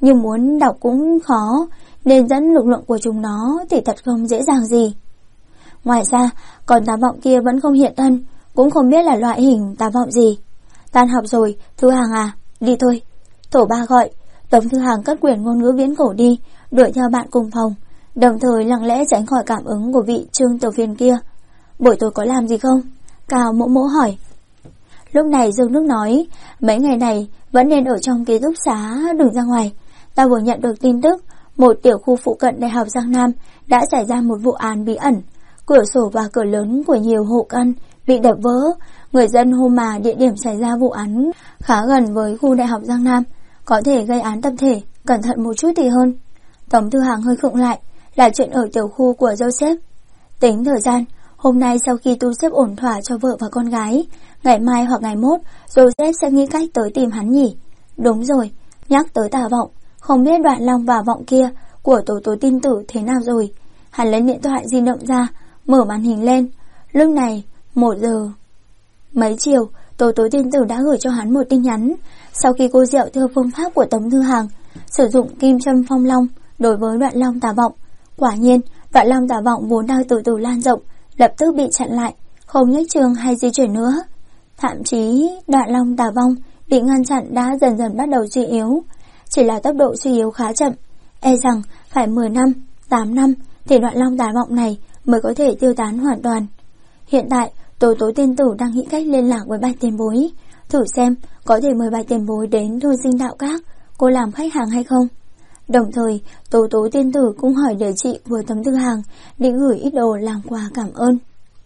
nhưng muốn đọc cũng khó, nên dẫn lực lượng của chúng nó thì thật không dễ dàng gì. Ngoài ra, còn tà vọng kia vẫn không hiện thân, cũng không biết là loại hình tà vọng gì. Tan học rồi, Thư Hàng à, đi thôi. Tổ ba gọi. Tống Thư Hàng cất quyển ngôn ngữ viễn cổ đi, đuổi theo bạn cùng phòng, đồng thời lặng lẽ tránh khỏi cảm ứng của vị Trương Tiểu Phiền kia. Buổi tối có làm gì không? Cao Mỗ Mỗ hỏi. Lúc này Dương Đức nói, mấy ngày này vẫn nên ở trong ký túc xá, đừng ra ngoài. Ta vừa nhận được tin tức, một tiểu khu phụ cận Đại học Giang Nam đã xảy ra một vụ án bí ẩn. Cửa sổ và cửa lớn của nhiều hộ căn bị đập vỡ. Người dân hô mà địa điểm xảy ra vụ án khá gần với khu Đại học Giang Nam, có thể gây án tập thể, cẩn thận một chút thì hơn. Tống Thư Hàng hơi khựng lại, là chuyện ở tiểu khu của Joseph. Tính thời gian, hôm nay sau khi tu xếp ổn thỏa cho vợ và con gái, ngày mai hoặc ngày mốt, Joseph sẽ nghĩ cách tới tìm hắn nhỉ. Đúng rồi, nhắc tới tà vọng, không biết Đoạn Long và vọng kia của Tố Tố tin tử thế nào rồi. Hắn lấy điện thoại di động ra, mở màn hình lên. Lúc này 1 giờ mấy chiều, Tố Tố tiên tử đã gửi cho hắn một tin nhắn. Sau khi cô dẹo theo phương pháp của Tống Thư Hàng, sử dụng kim châm phong long đối với Đoạn Long tà vọng, quả nhiên Đoạn Long tà vọng vốn đang từ từ lan rộng, lập tức bị chặn lại, không nhích trường hay di chuyển nữa. Thậm chí Đoạn Long tà vong bị ngăn chặn đã dần dần bắt đầu suy yếu, chỉ là tốc độ suy yếu khá chậm, e rằng phải 10 năm, 8 năm thì Đoạn Long tà vọng này mới có thể tiêu tán hoàn toàn. Hiện tại Tố Tố tiên tử đang nghĩ cách liên lạc với Bạch tiền bối, thử xem có thể mời Bạch tiền bối đến Thôi Sinh Đạo Các cô làm khách hàng hay không. Đồng thời Tố Tố tiên tử cũng hỏi địa chỉ với Tống Thư Hàng, định gửi ít đồ làm quà cảm ơn.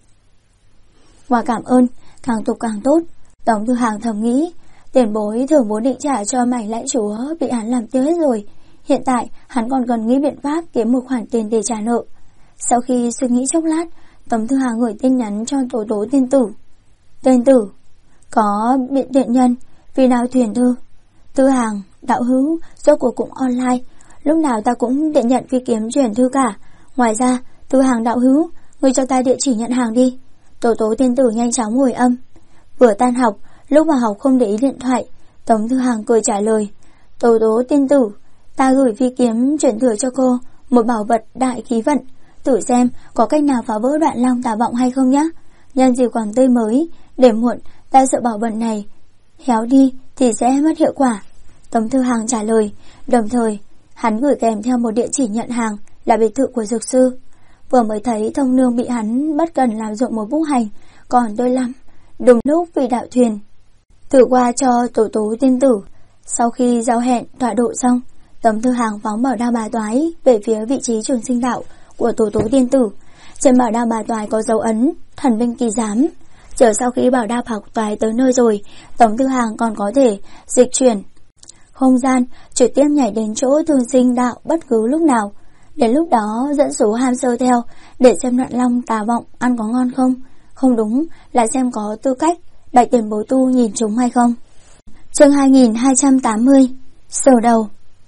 Quà cảm ơn càng tục càng tốt. Tống Thư Hàng thầm nghĩ, tiền bối thường vốn định trả cho mảnh lãnh chúa bị hắn làm tiêu hết rồi, hiện tại hắn còn cần nghĩ biện pháp kiếm một khoản tiền để trả nợ. Sau khi suy nghĩ chốc lát, Tống Thư Hàng gửi tin nhắn cho Tố Tố tiên tử. Tiên tử, có điện nhân, vì nào thuyền thư. Thư Hàng, đạo hữu, rốt cuộc cũng online, lúc nào ta cũng tiện nhận phi kiếm chuyển thư cả. Ngoài ra, Thư Hàng đạo hữu, người cho ta địa chỉ nhận hàng đi. Tố Tố tiên tử nhanh chóng ngồi âm. Vừa tan học, lúc vào học không để ý điện thoại, Tống Thư Hàng cười trả lời. Tố Tố tiên tử, ta gửi phi kiếm chuyển thừa cho cô, một bảo vật đại khí vận. Thử xem có cách nào phá vỡ Đoạn Long tà vọng hay không nhé. Nhân dịp còn tươi mới, để muộn ta sợ bảo vật này héo đi thì sẽ mất hiệu quả. Tống Thư Hàng trả lời, đồng thời hắn gửi kèm theo một địa chỉ nhận hàng là biệt thự của dược sư. Vừa mới thấy thông nương bị hắn bất cần làm dụng một bút hành, còn tươi lắm. Đúng lúc vì đạo thuyền thử qua cho Tố Tố tiên tử. Sau khi giao hẹn tọa độ xong, Tống Thư Hàng phóng bảo đao bà toái về phía vị trí Trường Sinh Đạo của Tố Tố tiên tử. Trên bảo đao bà toái có dấu ấn thần binh kỳ giám. Chờ sau khi bảo đao bà toái tới nơi rồi, Tống Thư Hàng còn có thể dịch chuyển không gian, trực tiếp nhảy đến chỗ Trường Sinh Đạo bất cứ lúc nào. Đến lúc đó dẫn số ham sơ theo để xem Đoạn Long tà vọng ăn có ngon không. Không đúng là xem có tư cách Bạch tiền bối tu nhìn chúng hay không. Chương 2280. Sờ đầu.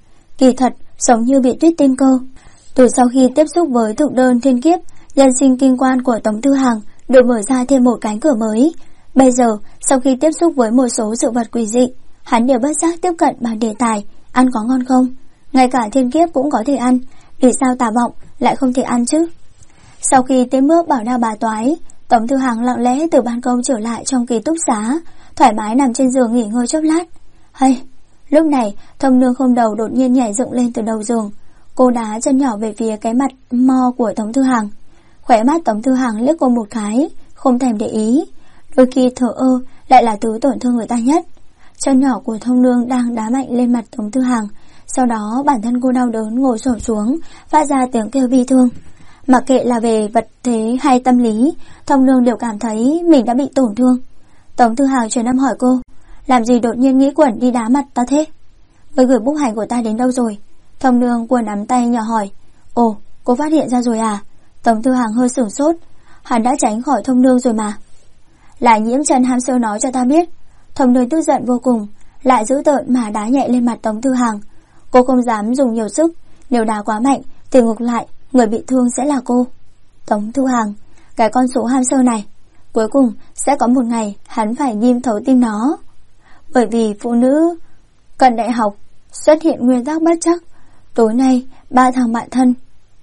Kỳ thật giống như bị tuyết tinh cơ. Từ sau khi tiếp xúc với thực đơn thiên kiếp, nhân sinh kinh quan của Tống Thư Hàng được mở ra thêm một cánh cửa mới. Bây giờ sau khi tiếp xúc với một số sự vật quỷ dị, hắn đều bất giác tiếp cận bằng đề tài ăn có ngon không. Ngay cả thiên kiếp cũng có thể ăn, vì sao tà vọng lại không thể ăn chứ? Sau khi tiếp bước bảo đao bà toái, Tống Thư Hàng lặng lẽ từ ban công trở lại trong ký túc xá, thoải mái nằm trên giường nghỉ ngơi chốc lát. Hay, lúc này Thông Nương không đầu đột nhiên nhảy dựng lên từ đầu giường. Cô đá chân nhỏ về phía cái mặt mo của Tống Thư Hàng. Khóe mắt Tống Thư Hàng liếc cô một cái, không thèm để ý. Đôi khi thờ ơ lại là thứ tổn thương người ta nhất. Chân nhỏ của Thông Nương đang đá mạnh lên mặt Tống Thư Hàng. Sau đó bản thân cô đau đớn ngồi xổm xuống, phát ra tiếng kêu bi thương. Mặc kệ là về vật thế hay tâm lý, Thông Nương đều cảm thấy mình đã bị tổn thương. Tống Thư Hàng truyền âm hỏi cô, làm gì đột nhiên nghĩ quẩn đi đá mặt ta thế? Người gửi bút hành của ta đến đâu rồi? Thông Nương cuộn nắm tay nhỏ hỏi. Ồ, cô phát hiện ra rồi à? Tống Thư Hàng hơi sửng sốt. Hắn đã tránh khỏi Thông Nương rồi mà. Lại Nhiễm Trần ham sơ nói cho ta biết. Thông Nương tức giận vô cùng, lại dữ tợn mà đá nhẹ lên mặt Tống Thư Hàng. Cô không dám dùng nhiều sức, nếu đá quá mạnh thì ngược lại người bị thương sẽ là cô. Tống Thư Hàng, cái con số ham sơ này, cuối cùng sẽ có một ngày hắn phải ghim thấu tim nó. Bởi vì phụ nữ cận đại học xuất hiện nguyên tắc bất trắc. Tối nay 3 thằng bạn thân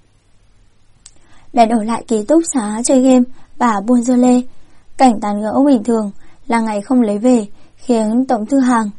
bèn ở lại ký túc xá chơi game và buôn dưa lê. Cảnh tán gẫu bình thường là ngày không lấy về khiến Tống Thư Hàng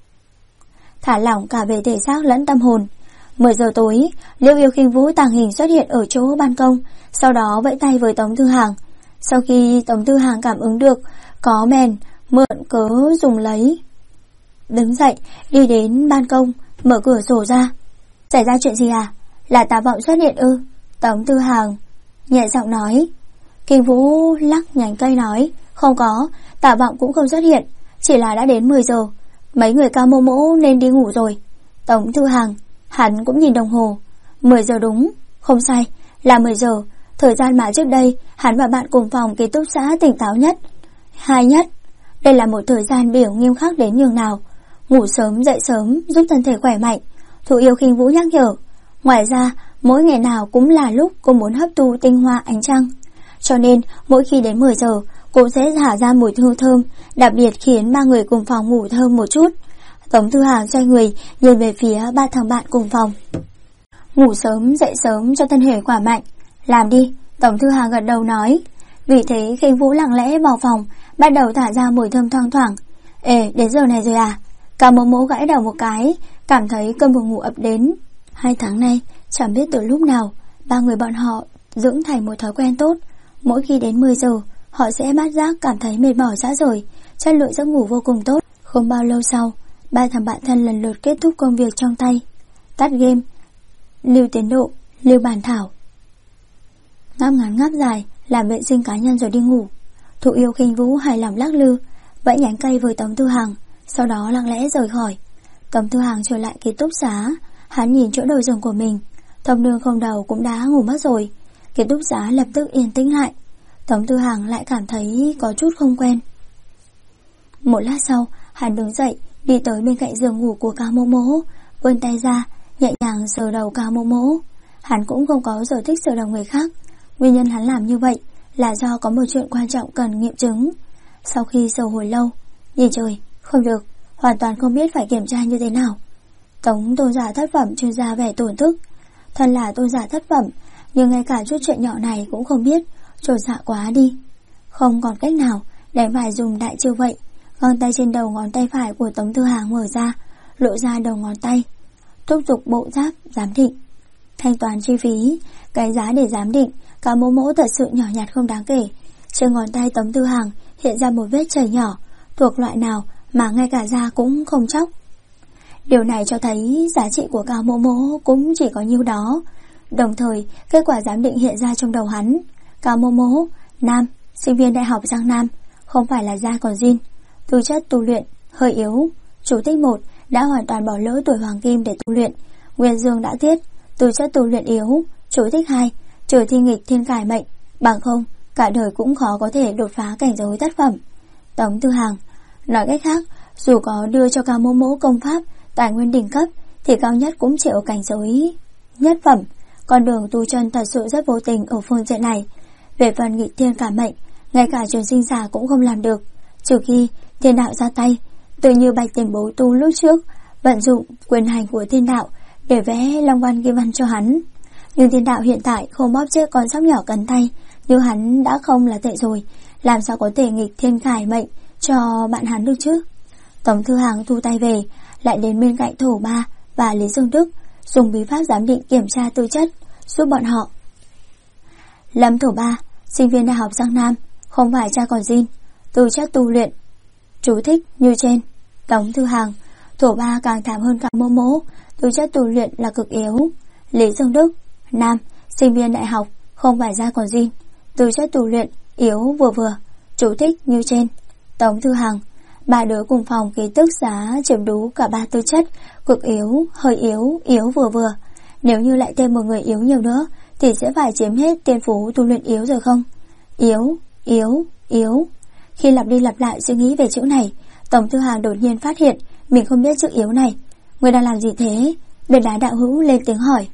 thả lỏng cả về thể xác lẫn tâm hồn. 10 giờ tối, Liêu Yêu Khinh Vũ tàng hình xuất hiện ở chỗ ban công, sau đó vẫy tay với Tống Thư Hàng. Sau khi Tống Thư Hàng cảm ứng được có bèn mượn cớ dùng lấy, đứng dậy đi đến ban công, mở cửa sổ ra. Xảy ra chuyện gì à? Là Tạ Vọng xuất hiện ư? Tống Thư Hàng nhẹ giọng nói. Khinh Vũ lắc nhánh cây nói, không có, Tạ Vọng cũng không xuất hiện, chỉ là đã đến 10 giờ, mấy người Cao Mô Mỗ nên đi ngủ rồi. Tống Thư Hàng, hắn cũng nhìn đồng hồ, 10 giờ đúng, không sai, là 10 giờ, thời gian mà trước đây hắn và bạn cùng phòng ký túc xá tỉnh táo nhất, hay nhất. Đây là một thời gian biểu nghiêm khắc đến nhường nào. Ngủ sớm dậy sớm giúp thân thể khỏe mạnh, Thụ Yêu Khinh Vũ nhắc nhở. Ngoài ra, mỗi ngày nào cũng là lúc cô muốn hấp thu tinh hoa ánh trăng, cho nên mỗi khi đến 10 giờ cô sẽ thả ra mùi hương thơm, đặc biệt khiến ba người cùng phòng ngủ thơm một chút. Tống Thư Hàng xoay người nhìn về phía 3 thằng bạn cùng phòng. Ngủ sớm dậy sớm cho thân thể khỏe mạnh. Làm đi, Tống Thư Hàng gật đầu nói. Vì thế Khinh Vũ lặng lẽ vào phòng, bắt đầu thả ra mùi thơm thoang thoảng. Ê, đến giờ này rồi à? Cao Mô Mỗ gãi đầu một cái, cảm thấy cơn buồn ngủ ập đến. 2 tháng nay, chẳng biết từ lúc nào, ba người bọn họ dưỡng thành một thói quen tốt. Mỗi khi đến 10 giờ, họ sẽ bát giác cảm thấy mệt mỏi rã rời, chất lượng giấc ngủ vô cùng tốt. Không bao lâu sau, 3 thằng bạn thân lần lượt kết thúc công việc trong tay, tắt game, lưu tiến độ, lưu bản thảo, ngáp ngắn ngáp dài, làm vệ sinh cá nhân rồi đi ngủ. Thụ Yêu Khinh Vũ hài lòng lắc lư, vẫy nhánh cây với Tống Thư Hàng, sau đó lặng lẽ rời khỏi. Tống Thư Hàng trở lại ký túc xá, hắn nhìn chỗ đầu giường của mình, Thông Nương không đầu cũng đã ngủ mất rồi. Ký túc xá lập tức yên tĩnh lại. Tống Thư Hàng lại cảm thấy có chút không quen. Một lát sau, hắn đứng dậy, đi tới bên cạnh giường ngủ của Cao Mô Mỗ, vươn tay ra, nhẹ nhàng sờ đầu Cao Mô Mỗ. Hắn cũng không có sở thích sờ đầu người khác. Nguyên nhân hắn làm như vậy là do có một chuyện quan trọng cần nghiệm chứng. Sau khi sờ hồi lâu, nhìn trời, không được, hoàn toàn không biết phải kiểm tra như thế nào. Tống tôn giả thất phẩm trôi ra vẻ tổn thức. Thân là tôn giả thất phẩm, nhưng ngay cả chút chuyện nhỏ này cũng không biết, chột dạ quá đi. Không còn cách nào, đành phải dùng đại chiêu vậy. Găng tay trên đầu ngón tay phải của Tống Thư Hàng mở ra, lộ ra đầu ngón tay, thúc giục bộ giáp giám định. Thanh toán chi phí, cái giá để giám định Cao Mô Mỗ thật sự nhỏ nhặt không đáng kể. Trên ngón tay Tống Thư Hàng hiện ra một vết chảy nhỏ, thuộc loại nào mà ngay cả da cũng không chóc. Điều này cho thấy giá trị của Cao Mô Mỗ cũng chỉ có nhiêu đó. Đồng thời, kết quả giám định hiện ra trong đầu hắn. Cao Mô Mỗ, nam, sinh viên đại học Giang Nam, không phải là da còn zin, tư chất tu luyện hơi yếu. Chủ thích 1 đã hoàn toàn bỏ lỡ tuổi hoàng kim để tu luyện, nguyên dương đã tiết, tư chất tu luyện yếu. Chủ thích 2, trừ thi nghịch thiên cải mệnh, bằng không cả đời cũng khó có thể đột phá cảnh giới thất phẩm. Tống Thư Hàng nói cách khác, dù có đưa cho Cao Mô Mỗ công pháp tài nguyên đỉnh cấp thì cao nhất cũng chỉ ở cảnh giới nhất phẩm. Con đường tu chân thật sự rất vô tình ở phương diện này. Về phần nghịch thiên cải mệnh, ngay cả trường sinh giả cũng không làm được, trừ khi thiên đạo ra tay. Tự như Bạch tiền bối tu lúc trước vận dụng quyền hành của thiên đạo để vẽ long văn ghi văn cho hắn. Nhưng thiên đạo hiện tại không bóp chết con sóc nhỏ cắn tay như hắn đã không là tệ rồi, làm sao có thể nghịch thiên cải mệnh cho bạn hắn được chứ. Tống Thư Hàng thu tay về, lại đến bên cạnh Thổ Ba và Lý Dương Đức, dùng bí pháp giám định kiểm tra tư chất giúp bọn họ. Lâm Thổ Ba, sinh viên đại học Giang Nam, không phải cha còn zin, tư chất tu luyện chú thích như trên. Tống Thư Hàng, Thổ Ba càng thảm hơn Cao Mô Mỗ, tư chất tu luyện là cực yếu. Lý Dương Đức, nam, sinh viên đại học, không phải da còn zin, tư chất tu luyện yếu vừa vừa, chú thích như trên. Tống Thư Hàng, ba đứa cùng phòng ký túc xá chiếm đủ cả 3 tư chất, cực yếu, hơi yếu, yếu vừa vừa. Nếu như lại thêm một người yếu nhiều nữa thì sẽ phải chiếm hết tiên phú tu luyện yếu rồi không? Yếu, yếu, yếu. Khi lặp đi lặp lại suy nghĩ về chữ này, Tống Thư Hàng đột nhiên phát hiện mình không biết chữ yếu này. Người đang làm gì thế? Bên đá đạo hữu lên tiếng hỏi.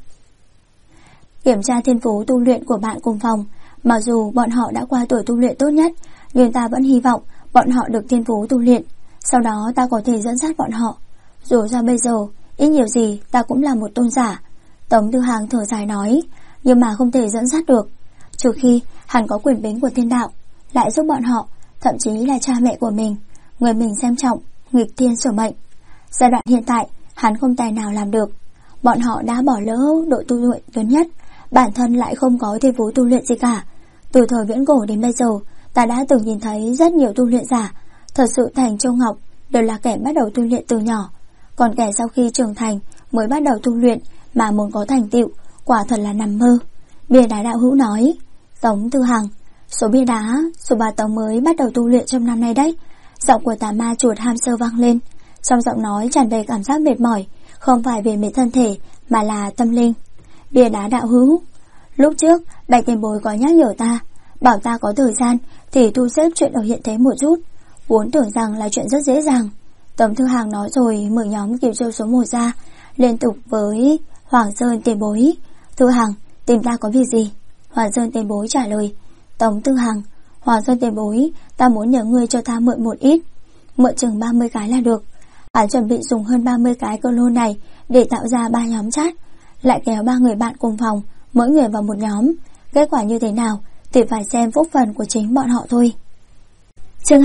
Kiểm tra thiên phú tu luyện của bạn cùng phòng. Mặc dù bọn họ đã qua tuổi tu luyện tốt nhất, nhưng ta vẫn hy vọng bọn họ được thiên phú tu luyện, sau đó ta có thể dẫn dắt bọn họ. Dù ra bây giờ ít nhiều gì ta cũng là một tôn giả. Tống Tư Hàng thở dài nói, nhưng mà không thể dẫn dắt được, trừ khi hắn có quyền bính của thiên đạo, lại giúp bọn họ, thậm chí là cha mẹ của mình, người mình xem trọng, nghịch thiên sửa mệnh. Giai đoạn hiện tại, hắn không tài nào làm được. Bọn họ đã bỏ lỡ độ tu luyện lớn nhất, bản thân lại không có thiên phú tu luyện gì cả. Từ thời viễn cổ đến bây giờ, ta đã từng nhìn thấy rất nhiều tu luyện giả, thật sự thành Châu Ngọc đều là kẻ bắt đầu tu luyện từ nhỏ, còn kẻ sau khi trưởng thành mới bắt đầu tu luyện mà muốn có thành tựu, quả thật là nằm mơ. Bia đá đạo hữu nói, Tống Tư Hằng, số bia đá, số bà Tống mới bắt đầu tu luyện trong năm nay đấy. Giọng của tà ma chuột hamster vang lên, trong giọng nói tràn đầy cảm giác mệt mỏi, không phải về mệt thân thể mà là tâm linh. Bia đá đạo hữu, lúc trước Bạch Tiền Bối có nhắc nhở ta, bảo ta có thời gian thì thu xếp chuyện ở hiện thế một chút, vốn tưởng rằng là chuyện rất dễ dàng. Tống Thư Hàng nói rồi mở nhóm Kiều Châu số 1 ra, liên tục với Hoàng Sơn Tiền Bối. Thư Hàng, tìm ta có việc gì? Hoàng Sơn Tiền Bối trả lời. Tống Thư Hàng, Hoàng Sơn Tiền Bối, ta muốn nhờ ngươi cho ta mượn một ít, mượn chừng 30 cái là được. Hắn chuẩn bị dùng hơn 30 cái clone này để tạo ra 3 nhóm chat, lại kéo 3 người bạn cùng phòng, mỗi người vào một nhóm. Kết quả như thế nào thì phải xem phúc phần của chính bọn họ thôi. Chương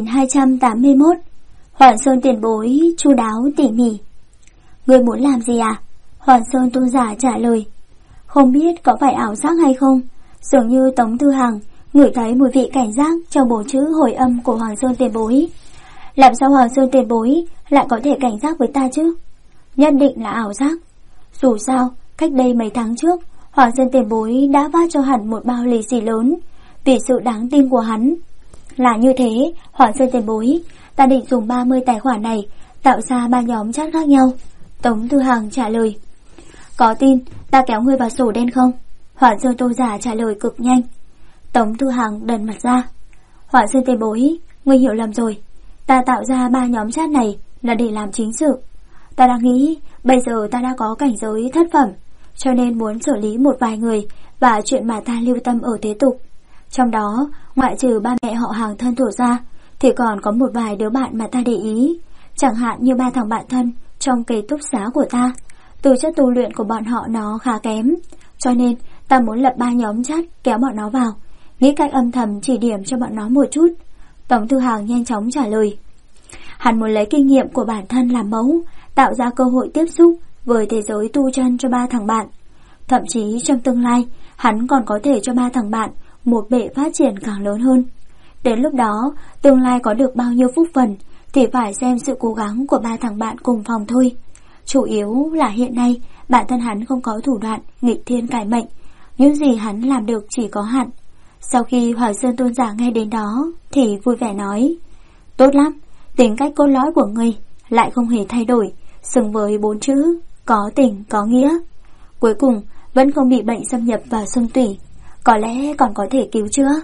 2281. Hoàng Sơn Tiền Bối chu đáo tỉ mỉ. Ngươi muốn làm gì à? Hoàng Sơn tôn giả trả lời. Không biết có phải ảo giác hay không, dường như Tống Thư Hằng ngửi thấy mùi vị cảnh giác trong bộ chữ hồi âm của Hoàng Sơn Tiền Bối. Làm sao Hoàng Sơn Tiền Bối lại có thể cảnh giác với ta chứ? Nhất định là ảo giác. Dù sao, cách đây mấy tháng trước, Hoàng Sơn Tiền Bối đã phát cho hắn một bao lì xì lớn, vì sự đáng tin của hắn. Là như thế, Hoàng Sơn Tiền Bối, ta định dùng 30 tài khoản này tạo ra 3 nhóm chat khác nhau. Tống Thư Hằng trả lời. Có tin ta kéo ngươi vào sổ đen không? Hoàng Sơn tôn giả trả lời cực nhanh. Tống Thư Hằng đần mặt ra. Hoàng Sơn Tiền Bối, ngươi hiểu lầm rồi. Ta tạo ra 3 nhóm chat này là để làm chính sự. Ta đang nghĩ bây giờ ta đã có cảnh giới thất phẩm, cho nên muốn xử lý một vài người và chuyện mà ta lưu tâm ở thế tục. Trong đó, ngoại trừ ba mẹ họ hàng thân thổ ra, thì còn có một vài đứa bạn mà ta để ý. Chẳng hạn như 3 thằng bạn thân trong ký túc xá của ta, tư chất tu luyện của bọn họ nó khá kém, cho nên ta muốn lập 3 nhóm chat kéo bọn nó vào, nghĩ cách âm thầm chỉ điểm cho bọn nó một chút. Tống Thư Hàng nhanh chóng trả lời. Hắn muốn lấy kinh nghiệm của bản thân làm mẫu, tạo ra cơ hội tiếp xúc với thế giới tu chân cho 3 thằng bạn. Thậm chí trong tương lai, hắn còn có thể cho 3 thằng bạn một bệ phát triển càng lớn hơn. Đến lúc đó, tương lai có được bao nhiêu phúc phần thì phải xem sự cố gắng của 3 thằng bạn cùng phòng thôi. Chủ yếu là hiện nay bản thân hắn không có thủ đoạn nghịch thiên cải mệnh, những gì hắn làm được chỉ có hạn. Sau khi Hoàng Sơn tôn giả nghe đến đó thì vui vẻ nói, tốt lắm, tính cách cốt lõi của ngươi lại không hề thay đổi, xứng với 4 chữ có tình có nghĩa. Cuối cùng vẫn không bị bệnh xâm nhập vào xương tủy, có lẽ còn có thể cứu chữa.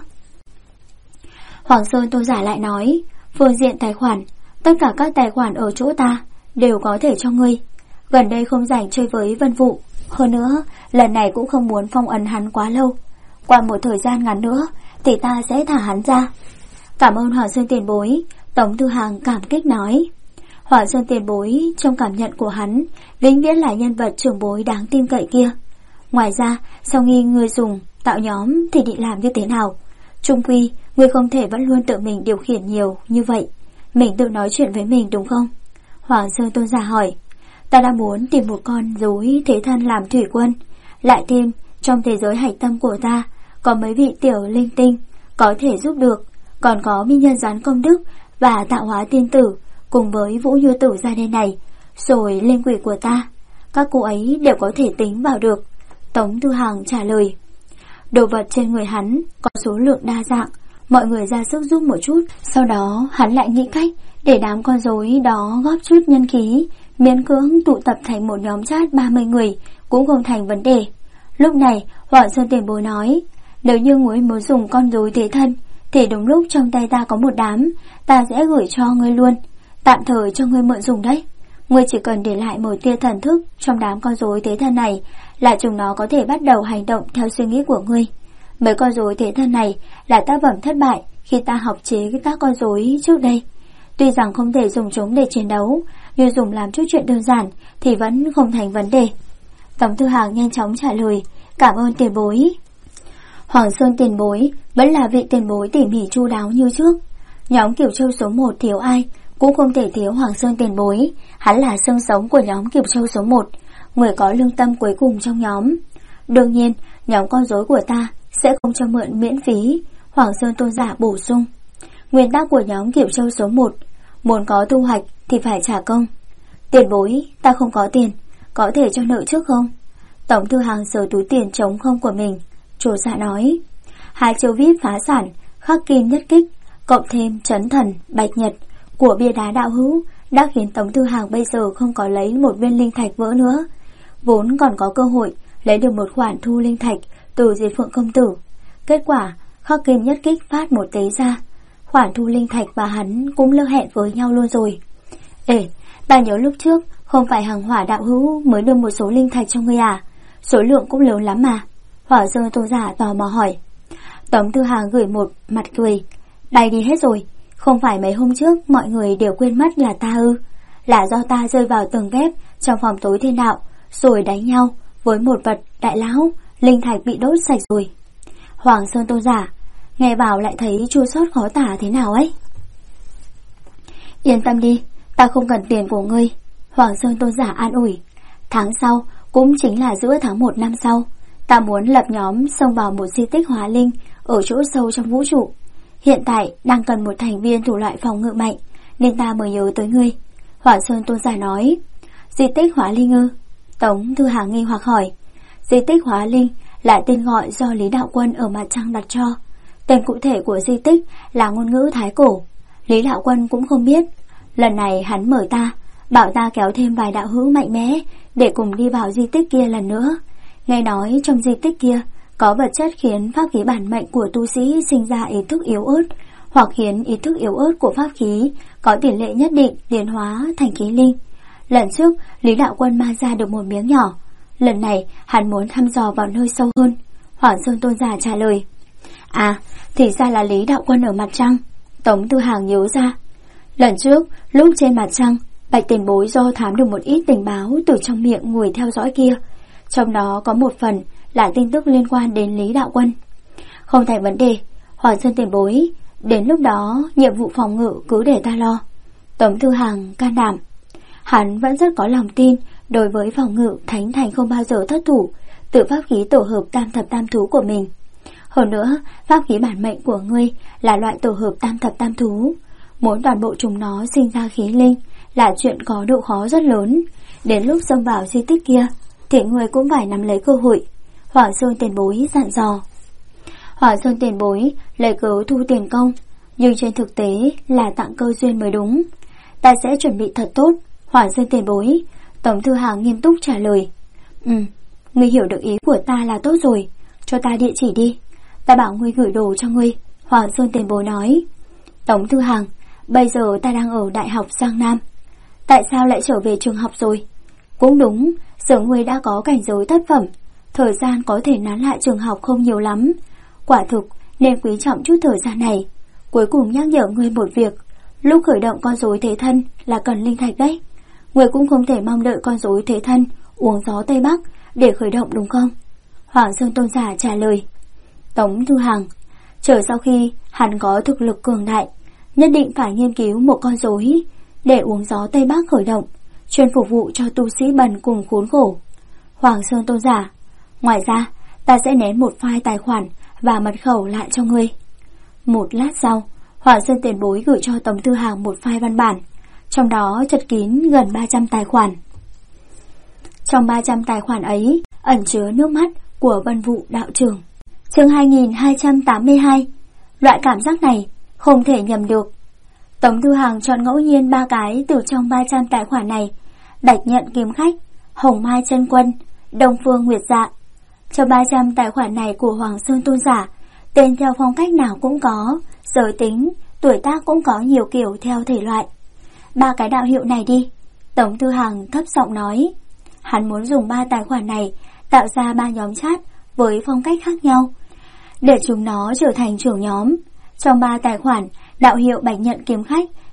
Hoàng Sơn tôn giả lại nói, phương diện tài khoản, tất cả các tài khoản ở chỗ ta đều có thể cho ngươi. Gần đây không rảnh chơi với Vân Vụ, hơn nữa lần này cũng không muốn phong ấn hắn quá lâu. Qua một thời gian ngắn nữa thì ta sẽ thả hắn ra. Cảm ơn Hoàng Sơn Tiền Bối. Tống Thư Hàng cảm kích nói. Hoàng Sơn Tiền Bối trong cảm nhận của hắn vĩnh viễn là nhân vật trưởng bối đáng tin cậy kia. Ngoài ra, sau khi ngươi dùng tạo nhóm thì định làm như thế nào? Trung quy, ngươi không thể vẫn luôn tự mình điều khiển nhiều như vậy. Mình tự nói chuyện với mình đúng không? Hoàng Sơn tôn giả hỏi. Ta đã muốn tìm một con rối thế thân làm thủy quân. Lại thêm, trong thế giới hạch tâm của ta có mấy vị tiểu linh tinh có thể giúp được. Còn có Minh Nhân Gián Công Đức và Tạo Hóa Tiên Tử cùng với Vũ Như Tử ra đây này, rồi linh quỷ của ta, các cô ấy đều có thể tính vào được. Tống Thư Hàng trả lời. Đồ vật trên người hắn có số lượng đa dạng, mọi người ra sức giúp một chút. Sau đó hắn lại nghĩ cách để đám con rối đó góp chút nhân khí, miễn cưỡng tụ tập thành một nhóm chat 30 người cũng không thành vấn đề. Lúc này Hoàng Sơn Tiền Bối nói, nếu như ngươi muốn dùng con rối thế thân thì đúng lúc trong tay ta có một đám, ta sẽ gửi cho ngươi luôn, tạm thời cho ngươi mượn dùng đấy. Ngươi chỉ cần để lại một tia thần thức trong đám con rối thế thân này là chúng nó có thể bắt đầu hành động theo suy nghĩ của ngươi. Mấy con rối thế thân này là tác phẩm thất bại khi ta học chế các con rối trước đây. Tuy rằng không thể dùng chúng để chiến đấu, nhưng dùng làm chút chuyện đơn giản thì vẫn không thành vấn đề. Tống Thư Hàng nhanh chóng trả lời, cảm ơn tiền bối. Hoàng Sơn tiền bối vẫn là vị tiền bối tỉ mỉ chu đáo như trước. Nhóm Cửu Châu số 1 thiếu ai cũng không thể thiếu Hoàng Sơn tiền bối. Hắn là xương sống của nhóm Cửu Châu số 1, người có lương tâm cuối cùng trong nhóm. Đương nhiên, nhóm con rối của ta sẽ không cho mượn miễn phí. Hoàng Sơn tôn giả bổ sung. Nguyên tắc của nhóm Cửu Châu số 1, muốn có thu hoạch thì phải trả công. Tiền bối, ta không có tiền, có thể cho nợ trước không? Tống Thư Hàng sờ túi tiền trống không của mình, trồ dạ nói. 2 chiêu VIP phá sản, khắc kim nhất kích, cộng thêm chấn thần, bạch nhật của bia đá đạo hữu đã khiến Tống Thư Hàng bây giờ không có lấy một viên linh thạch vỡ nữa. Vốn còn có cơ hội lấy được một khoản thu linh thạch từ Diệp Phượng công tử. Kết quả, khắc kim nhất kích phát một tế ra, khoản thu linh thạch và hắn cũng lơ hẹn với nhau luôn rồi. Ê, ta nhớ lúc trước không phải Hàng Hỏa đạo hữu mới đưa một số linh thạch cho ngươi à? Số lượng cũng lớn lắm mà. Hỏa Sơn tôn giả tò mò hỏi. Tống Thư Hàng gửi một mặt cười. Đây đi hết rồi. Không phải mấy hôm trước mọi người đều quên mất là ta ư? Là do ta rơi vào tường ghép trong phòng tối thiên đạo, rồi đánh nhau với một vật đại lão, linh thạch bị đốt sạch rồi. Hoàng Sơn tôn giả nghe bảo lại thấy chua xót khó tả thế nào ấy. Yên tâm đi, ta không cần tiền của ngươi. Hoàng Sơn tôn giả an ủi. Tháng sau, cũng chính là giữa tháng 1 năm sau, ta muốn lập nhóm xông vào một di tích hóa linh ở chỗ sâu trong vũ trụ. Hiện tại đang cần một thành viên thủ loại phòng ngự mạnh, nên ta mới nhớ tới ngươi. Hoàng Sơn tôn giả nói. Di tích hóa linh ư? Tống Thư Hàng nghi hoặc hỏi. Di tích hóa linh là tên gọi do Lý Đạo Quân ở mặt trăng đặt cho. Tên cụ thể của di tích là ngôn ngữ Thái cổ. Lý Đạo Quân cũng không biết. Lần này hắn mời ta, bảo ta kéo thêm vài đạo hữu mạnh mẽ để cùng đi vào di tích kia lần nữa. Nghe nói trong di tích kia có vật chất khiến pháp khí bản mệnh của tu sĩ sinh ra ý thức yếu ớt, hoặc khiến ý thức yếu ớt của pháp khí có tỷ lệ nhất định tiến hóa thành khí linh. Lần trước Lý Đạo Quân mang ra được một miếng nhỏ, lần này hắn muốn thăm dò vào nơi sâu hơn. Hoàng Sơn tôn giả trả lời. À, thì ra là Lý Đạo Quân ở mặt trăng. Tống Thư Hàng nhớ ra. Lần trước lúc trên mặt trăng, Bạch tiền bối do thám được một ít tình báo từ trong miệng người theo dõi kia, trong đó có một phần là tin tức liên quan đến Lý Đạo Quân. Không thành vấn đề, Hoàng Sơn tiền bối, đến lúc đó nhiệm vụ phòng ngự cứ để ta lo. Tống Thư Hàng can đảm. Hắn vẫn rất có lòng tin đối với phòng ngự Thánh Thành không bao giờ thất thủ từ pháp khí tổ hợp tam thập tam thú của mình. Hơn nữa, pháp khí bản mệnh của ngươi là loại tổ hợp tam thập tam thú, muốn toàn bộ chúng nó sinh ra khí linh là chuyện có độ khó rất lớn. Đến lúc xông vào di tích kia thì ngươi cũng phải nắm lấy cơ hội. Hoàng Sơn tiền bối dặn dò. Hoàng Sơn tiền bối lấy cớ thu tiền công, nhưng trên thực tế là tặng cơ duyên mới đúng. Ta sẽ chuẩn bị thật tốt. Hoàng Sơn tiền bối. Tống Thư Hàng nghiêm túc trả lời. Ngươi hiểu được ý của ta là tốt rồi. Cho ta địa chỉ đi, ta bảo ngươi gửi đồ cho ngươi. Hoàng Sơn tiền bối nói. Tống Thư Hàng, bây giờ ta đang ở Đại học Giang Nam. Tại sao lại trở về trường học rồi? Cũng đúng, giờ ngươi đã có cảnh giới thất phẩm, thời gian có thể nán lại trường học không nhiều lắm. Quả thực nên quý trọng chút thời gian này. Cuối cùng nhắc nhở ngươi một việc, lúc khởi động con rối thế thân là cần linh thạch đấy. Ngươi cũng không thể mong đợi con rối thế thân uống gió Tây Bắc để khởi động đúng không? Hoàng Sơn tôn giả trả lời. Tống Thư Hàng, chờ sau khi hắn có thực lực cường đại, nhất định phải nghiên cứu một con rối để uống gió Tây Bắc khởi động, chuyên phục vụ cho tu sĩ bần cùng khốn khổ. Hoàng Sơn tôn giả, ngoài ra ta sẽ nén một file tài khoản và mật khẩu lại cho ngươi. Một lát sau, Hoàng Sơn tiền bối gửi cho Tống Thư Hàng một file văn bản, trong đó chật kín gần 300 tài khoản. Trong 300 tài khoản ấy ẩn chứa nước mắt của Vân Vụ đạo trưởng. Chương 2282. Loại cảm giác này không thể nhầm được. Tống Thư Hàng chọn ngẫu nhiên 3 cái từ trong 300 tài khoản này: Bạch Nhận Kiếm Khách, Hồng Mai Chân Quân, Đông Phương Nguyệt Dạ. Trong 300 tài khoản này của Hoàng Sơn tôn giả, tên theo phong cách nào cũng có, giới tính, tuổi tác cũng có nhiều kiểu theo thể loại. 3 cái đạo hiệu này đi. Tống Thư Hàng thấp giọng nói. Hắn muốn dùng 3 tài khoản này tạo ra 3 nhóm chat với phong cách khác nhau, để chúng nó trở thành trưởng nhóm. Trong 3 tài khoản, đạo hiệu Bạch Nhận Kiếm Khách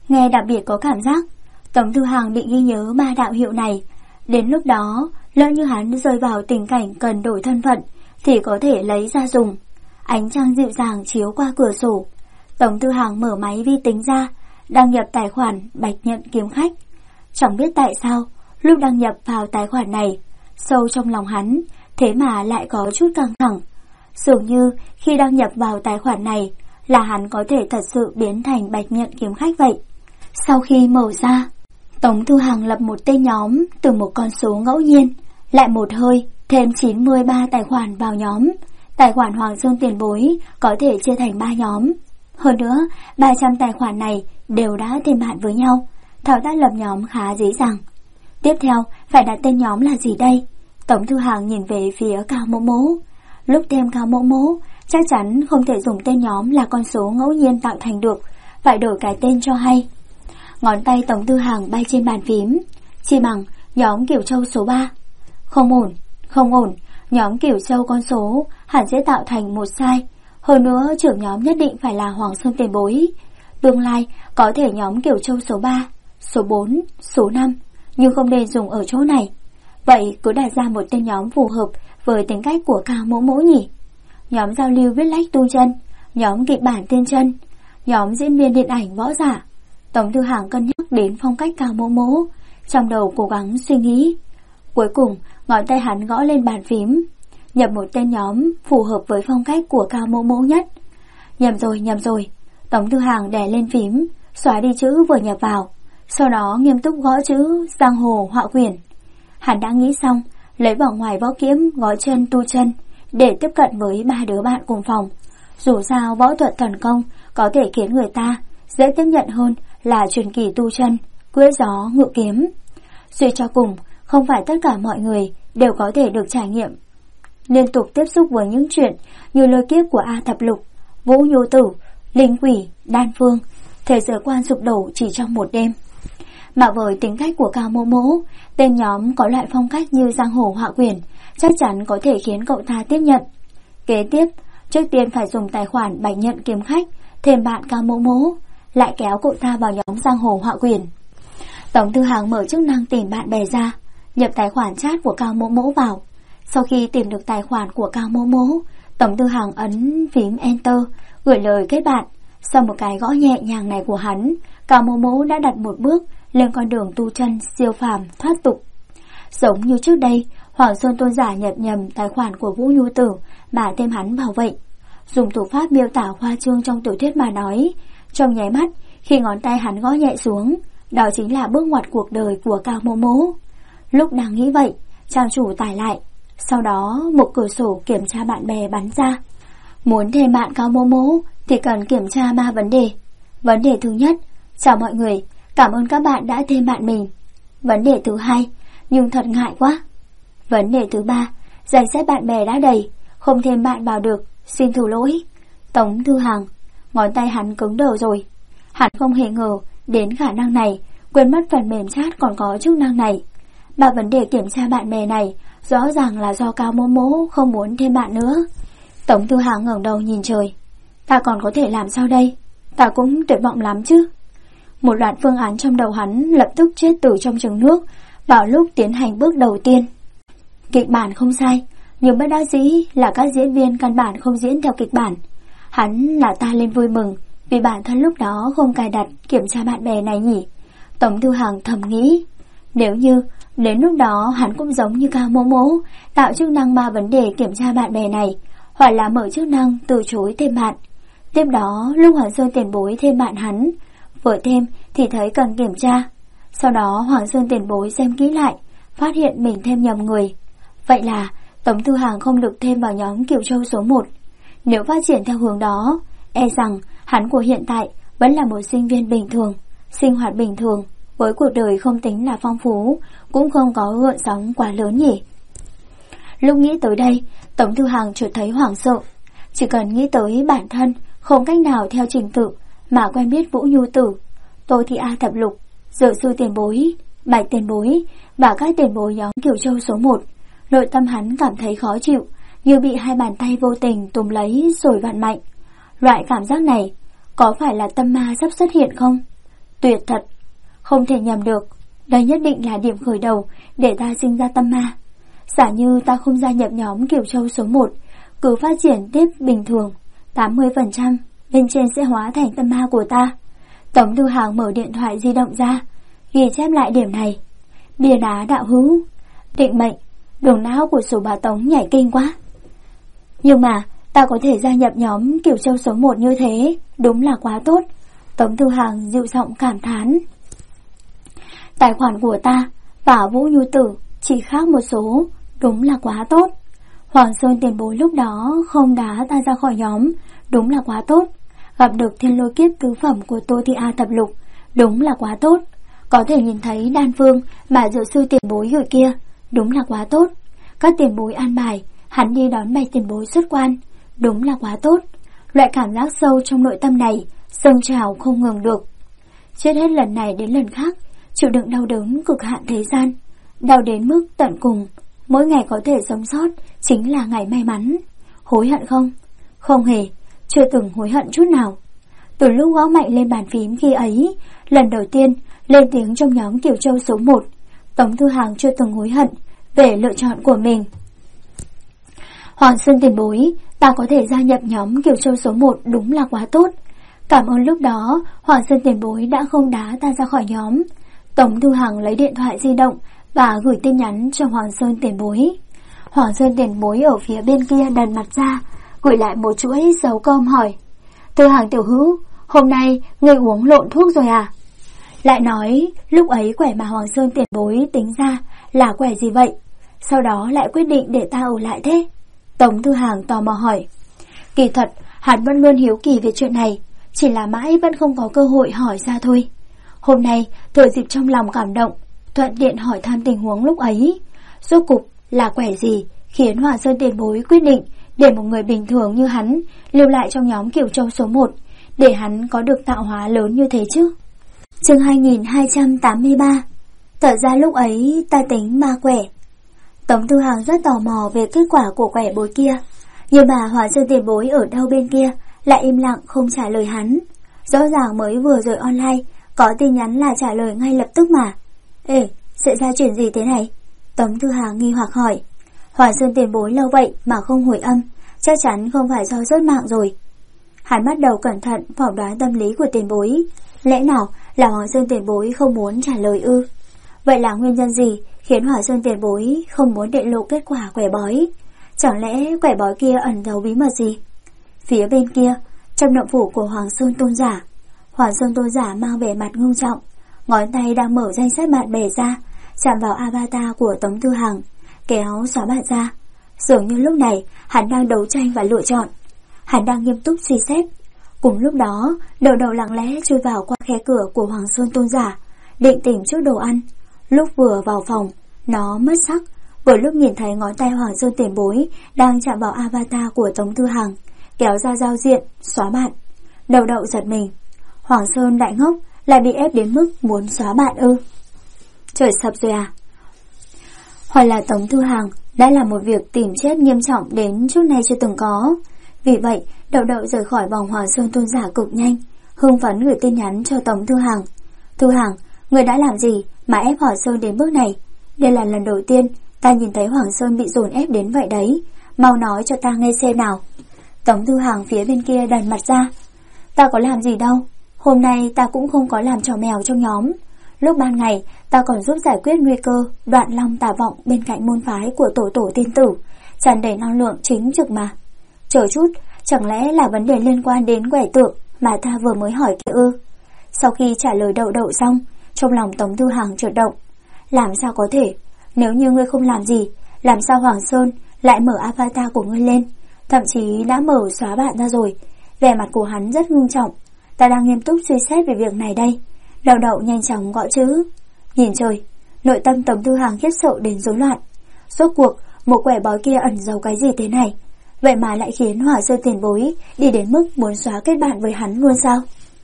nghe đặc biệt có cảm giác. Tống Thư Hằng bị ghi nhớ 3 đạo hiệu này. Đến lúc đó, lỡ như hắn rơi vào tình cảnh cần đổi thân phận thì có thể lấy ra dùng. Ánh trăng dịu dàng chiếu qua cửa sổ. Tống Thư Hằng mở máy vi tính ra, đăng nhập tài khoản Bạch Nhận Kiếm Khách. Chẳng biết tại sao, lúc đăng nhập vào tài khoản này, sâu trong lòng hắn, thế mà lại có chút căng thẳng. Dường như khi đăng nhập vào tài khoản này là hắn có thể thật sự biến thành Bạch Nhận Kiếm Khách vậy. Sau khi mở ra, Tống Thư Hằng lập một tên nhóm từ một con số ngẫu nhiên, lại một hơi thêm 93 tài khoản vào nhóm. Tài khoản Hoàng Sơn Tiền Bối có thể chia thành 3 nhóm. Hơn nữa, 300 tài khoản này đều đã thêm bạn với nhau. Thao tác lập nhóm khá dễ dàng. Tiếp theo, phải đặt tên nhóm là gì đây? Tống Thư Hằng nhìn về phía Cao Mỗ Mỗ. Lúc thêm Cao Mỗ Mỗ, chắc chắn không thể dùng tên nhóm là con số ngẫu nhiên tạo thành được, phải đổi cái tên cho hay. Ngón tay Tống Thư Hằng bay trên bàn phím, chỉ bằng nhóm Kiểu Châu số 3. Không ổn, không ổn, nhóm Kiểu Châu con số hẳn sẽ tạo thành một sai. Hơn nữa trưởng nhóm nhất định phải là Hoàng Sơn Tiền Bối. Tương lai có thể nhóm Kiểu Châu số 3, số 4, số 5, nhưng không nên dùng ở chỗ này. Vậy cứ đặt ra một tên nhóm phù hợp với tính cách của Cao Mỗ Mỗ nhỉ? Nhóm giao lưu viết lách tu chân, nhóm kịch bản tiên chân, nhóm diễn viên điện ảnh võ giả. Tống Thư Hằng cân nhắc đến phong cách Cao Mỗ Mỗ, trong đầu cố gắng suy nghĩ. Cuối cùng, ngón tay hắn gõ lên bàn phím, nhập một tên nhóm phù hợp với phong cách của Cao Mỗ Mỗ nhất. Nhầm rồi. Tống Thư Hằng đè lên phím, xóa đi chữ vừa nhập vào, sau đó nghiêm túc gõ chữ Giang Hồ Họa Quyển. Hắn đã nghĩ xong, lấy vỏ ngoài võ kiếm gõ chân tu chân để tiếp cận với 3 đứa bạn cùng phòng. Dù sao võ thuật thần công có thể khiến người ta dễ tiếp nhận hơn là truyền kỳ tu chân, cưỡi gió ngự kiếm. Suy cho cùng, không phải tất cả mọi người đều có thể được trải nghiệm liên tục tiếp xúc với những chuyện như lôi kiếp của A Thập Lục, Vũ Nhu Tử, Linh Quỷ, Đan Phương, thế giới quan sụp đổ chỉ trong một đêm. Mà với tính cách của Cao Mỗ Mỗ, tên nhóm có loại phong cách như Giang Hồ Họa Quyển chắc chắn có thể khiến cậu ta tiếp nhận. Kế tiếp, trước tiên phải dùng tài khoản Bạch Nhận Kiếm Khách thêm bạn Cao Mỗ Mỗ, lại kéo cậu ta vào nhóm Giang Hồ Họa Quyển. Tống Thư Hằng mở chức năng tìm bạn bè ra, nhập tài khoản chat của Cao Mỗ Mỗ vào. Sau khi tìm được tài khoản của Cao Mỗ Mỗ, Tống Thư Hằng ấn phím Enter, gửi lời kết bạn. Sau một cái gõ nhẹ nhàng này của hắn, Cao Mỗ Mỗ đã đặt một bước lên con đường tu chân siêu phàm thoát tục. Giống như trước đây, Hoàng Sơn Tôn giả nhập nhầm tài khoản của Vũ Nhu Tử mà thêm hắn vào vậy. Dùng thủ pháp miêu tả khoa trương trong tiểu thuyết mà nói, trong nháy mắt khi ngón tay hắn gõ nhẹ xuống, đó chính là bước ngoặt cuộc đời của Cao Mỗ Mỗ. Lúc đang nghĩ vậy, trang chủ tải lại, sau đó một cửa sổ kiểm tra bạn bè bắn ra. Muốn thêm bạn Cao Mỗ Mỗ thì cần kiểm tra 3 vấn đề. Vấn đề thứ nhất, chào mọi người, cảm ơn các bạn đã thêm bạn mình. Vấn đề thứ hai, nhưng thật ngại quá. Vấn đề thứ ba, danh sách bạn bè đã đầy, không thêm bạn vào được, xin thứ lỗi. Tống Thư Hằng, ngón tay hắn cứng đờ rồi. Hắn không hề ngờ đến khả năng này, quên mất phần mềm chat còn có chức năng này. 3 vấn đề kiểm tra bạn bè này rõ ràng là do Cao Mỗ Mỗ không muốn thêm bạn nữa. Tống Thư Hằng ngẩng đầu nhìn trời. Ta còn có thể làm sao đây? Ta cũng tuyệt vọng lắm chứ. Một loạt phương án trong đầu hắn lập tức chết từ trong chừng nước vào lúc tiến hành bước đầu tiên. Kịch bản không sai, nhưng bất đắc dĩ là các diễn viên căn bản không diễn theo kịch bản. Hắn là ta lên vui mừng vì bản thân lúc đó không cài đặt kiểm tra bạn bè này nhỉ. Tống Thư Hằng thầm nghĩ, nếu như đến lúc đó hắn cũng giống như Cao Mỗ Mỗ tạo chức năng 3 vấn đề kiểm tra bạn bè này, hoặc là mở chức năng từ chối thêm bạn. Tiếp đó lúc Hoàng Sơn Tiền Bối thêm bạn hắn, vừa thêm thì thấy cần kiểm tra. Sau đó Hoàng Sơn Tiền Bối xem kỹ lại, phát hiện mình thêm nhầm người. Vậy là Tống Thư Hằng không được thêm vào nhóm Kiểu Châu số 1. Nếu phát triển theo hướng đó, e rằng hắn của hiện tại vẫn là một sinh viên bình thường, sinh hoạt bình thường, với cuộc đời không tính là phong phú, cũng không có gợn sóng quá lớn nhỉ. Lúc nghĩ tới đây, Tống Thư Hằng chợt thấy hoảng sợ. Chỉ cần nghĩ tới bản thân không cách nào theo trình tự mà quen biết Vũ Nhu Tử, Tô Thị A Thập Lục, Dược Sư Tiền Bối, Bạch Tiền Bối và các tiền bối nhóm Kiểu Châu số 1, nội tâm hắn cảm thấy khó chịu, như bị 2 bàn tay vô tình túm lấy rồi vặn mạnh. Loại cảm giác này có phải là tâm ma sắp xuất hiện không? Tuyệt thật, không thể nhầm được. Đây nhất định là điểm khởi đầu để ta sinh ra tâm ma. Giả như ta không gia nhập nhóm Kiều Châu số 1, cứ phát triển tiếp bình thường, 80% bên trên sẽ hóa thành tâm ma của ta. Tống Thư Hàng mở điện thoại di động ra, ghi chép lại điểm này. Bia đá đạo hữu, định mệnh, đường não của sủ bà Tống nhảy kinh quá. Nhưng mà ta có thể gia nhập nhóm Kiều Châu số 1 như thế, đúng là quá tốt. Tống Thư Hàng dịu giọng cảm thán. Tài khoản của ta và Vũ Nhu Tử chỉ khác một số, đúng là quá tốt. Hoàng Sơn tiền bối lúc đó không đá ta ra khỏi nhóm, đúng là quá tốt. Gặp được thiên lôi kiếp tứ phẩm của Tô Thị A thập lục, đúng là quá tốt. Có thể nhìn thấy đan phương mà dược sư tiền bối gửi kia, đúng là quá tốt. Các tiền bối an bài, hắn đi đón bạch tiền bối xuất quan, đúng là quá tốt. Loại cảm giác sâu trong nội tâm này dâng trào không ngừng được. Chết hết lần này đến lần khác, chịu đựng đau đớn cực hạn thế gian, đau đến mức tận cùng. Mỗi ngày có thể sống sót chính là ngày may mắn. Hối hận không? Không hề, chưa từng hối hận chút nào. Từ lúc gõ mạnh lên bàn phím khi ấy, lần đầu tiên lên tiếng trong nhóm Kiều Châu số 1, Tống Thư Hàng chưa từng hối hận về lựa chọn của mình. Hoàng Sơn tiền bối, ta có thể gia nhập nhóm Kiều Châu số 1 đúng là quá tốt. Cảm ơn lúc đó Hoàng Sơn tiền bối đã không đá ta ra khỏi nhóm. Tống Thư Hàng lấy điện thoại di động và gửi tin nhắn cho Hoàng Sơn tiền bối. Hoàng Sơn tiền bối ở phía bên kia đần mặt ra, gửi lại một chuỗi dấu cơm hỏi: Thư Hàng tiểu hữu, hôm nay ngươi uống lộn thuốc rồi à? Lại nói lúc ấy quẻ mà Hoàng Sơn tiền bối tính ra là quẻ gì vậy? Sau đó lại quyết định để ta ở lại thế? Tống Thư Hàng tò mò hỏi. Kỳ thật hắn vẫn luôn hiếu kỳ về chuyện này, chỉ là mãi vẫn không có cơ hội hỏi ra thôi. Hôm nay thừa dịp trong lòng cảm động, thuận tiện hỏi thăm tình huống lúc ấy. Rốt cục là quẻ gì khiến Hoàng Sơn tiền bối quyết định để một người bình thường như hắn lưu lại trong nhóm Kiều Châu số 1, để hắn có được tạo hóa lớn như thế chứ? Chương 2283. Thật ra lúc ấy ta tính 3 quẻ. Tống Thư Hàng rất tò mò về kết quả của quẻ bối kia, nhưng mà Hoàng Sơn tiền bối ở đâu bên kia lại im lặng không trả lời hắn. Rõ ràng mới vừa rồi online có tin nhắn là trả lời ngay lập tức mà. Ê, sẽ ra chuyện gì thế này? Tống Thư Hàng nghi hoặc hỏi. Hoàng Sơn tiền bối lâu vậy mà không hồi âm, chắc chắn không phải do rớt mạng rồi. Hắn bắt đầu cẩn thận phỏng đoán tâm lý của tiền bối. Lẽ nào là Hoàng Sơn tiền bối không muốn trả lời ư? Vậy là nguyên nhân gì khiến Hoàng Sơn tiền bối không muốn đệ lộ kết quả quẻ bói? Chẳng lẽ quẻ bói kia ẩn giấu bí mật gì? Phía bên kia, trong động phủ của Hoàng Sơn tôn giả, Hoàng Sơn tôn giả mang vẻ mặt ngưng trọng, ngón tay đang mở danh sách bạn bè ra, chạm vào avatar của Tống Thư Hàng, kéo xóa bạn ra. Dường như lúc này hắn đang đấu tranh và lựa chọn. Hắn đang nghiêm túc suy xét. Cùng lúc đó, đầu đầu lặng lẽ chui vào qua khe cửa của Hoàng Sơn tôn giả, định tìm chút đồ ăn. Lúc vừa vào phòng, nó mất sắc. Vừa lúc nhìn thấy ngón tay Hoàng Sơn tiền bối đang chạm vào avatar của Tống Thư Hàng, kéo ra giao diện, xóa bạn. Đầu đậu giật mình. Hoàng Sơn đại ngốc, lại bị ép đến mức muốn xóa bạn ư? Trời sập rồi à? Hoặc là Tống Thư Hàng đã làm một việc tìm chết nghiêm trọng đến trước nay chưa từng có. Vì vậy, đậu đậu rời khỏi vòng Hoàng Sơn tôn giả cực nhanh, hưng phấn gửi tin nhắn cho Tống Thư Hàng. Thư Hàng, người đã làm gì mà ép Hoàng Sơn đến bước này? Đây là lần đầu tiên ta nhìn thấy Hoàng Sơn bị dồn ép đến vậy đấy. Mau nói cho ta nghe xem nào. Tống Thư Hàng phía bên kia đần mặt ra. Ta có làm gì đâu. Hôm nay ta cũng không có làm trò mèo trong nhóm. Lúc ban ngày ta còn giúp giải quyết nguy cơ Đoạn Long tà vọng bên cạnh môn phái của tổ tổ tiên tử, tràn đầy năng lượng chính trực mà. Chờ chút, chẳng lẽ là vấn đề liên quan đến quẻ tượng mà ta vừa mới hỏi kia ư? Sau khi trả lời đậu đậu xong, trong lòng Tống Thư Hàng chợt động. Làm sao có thể? Nếu như ngươi không làm gì, làm sao Hoàng Sơn lại mở avatar của ngươi lên? Thậm chí đã mở xóa bạn ra rồi. Vẻ mặt của hắn rất ngưng trọng. Ta đang nghiêm túc suy xét về việc này đây. Đậu đậu nhanh chóng gõ chữ. Nhìn trời, nội tâm Tống Thư Hàng khiếp sợ đến rối loạn. Rốt cuộc, một quẻ bói kia ẩn giấu cái gì thế này? Vậy mà lại khiến Hoàng Sơn tiền bối đi đến mức muốn xóa kết bạn với hắn luôn sao?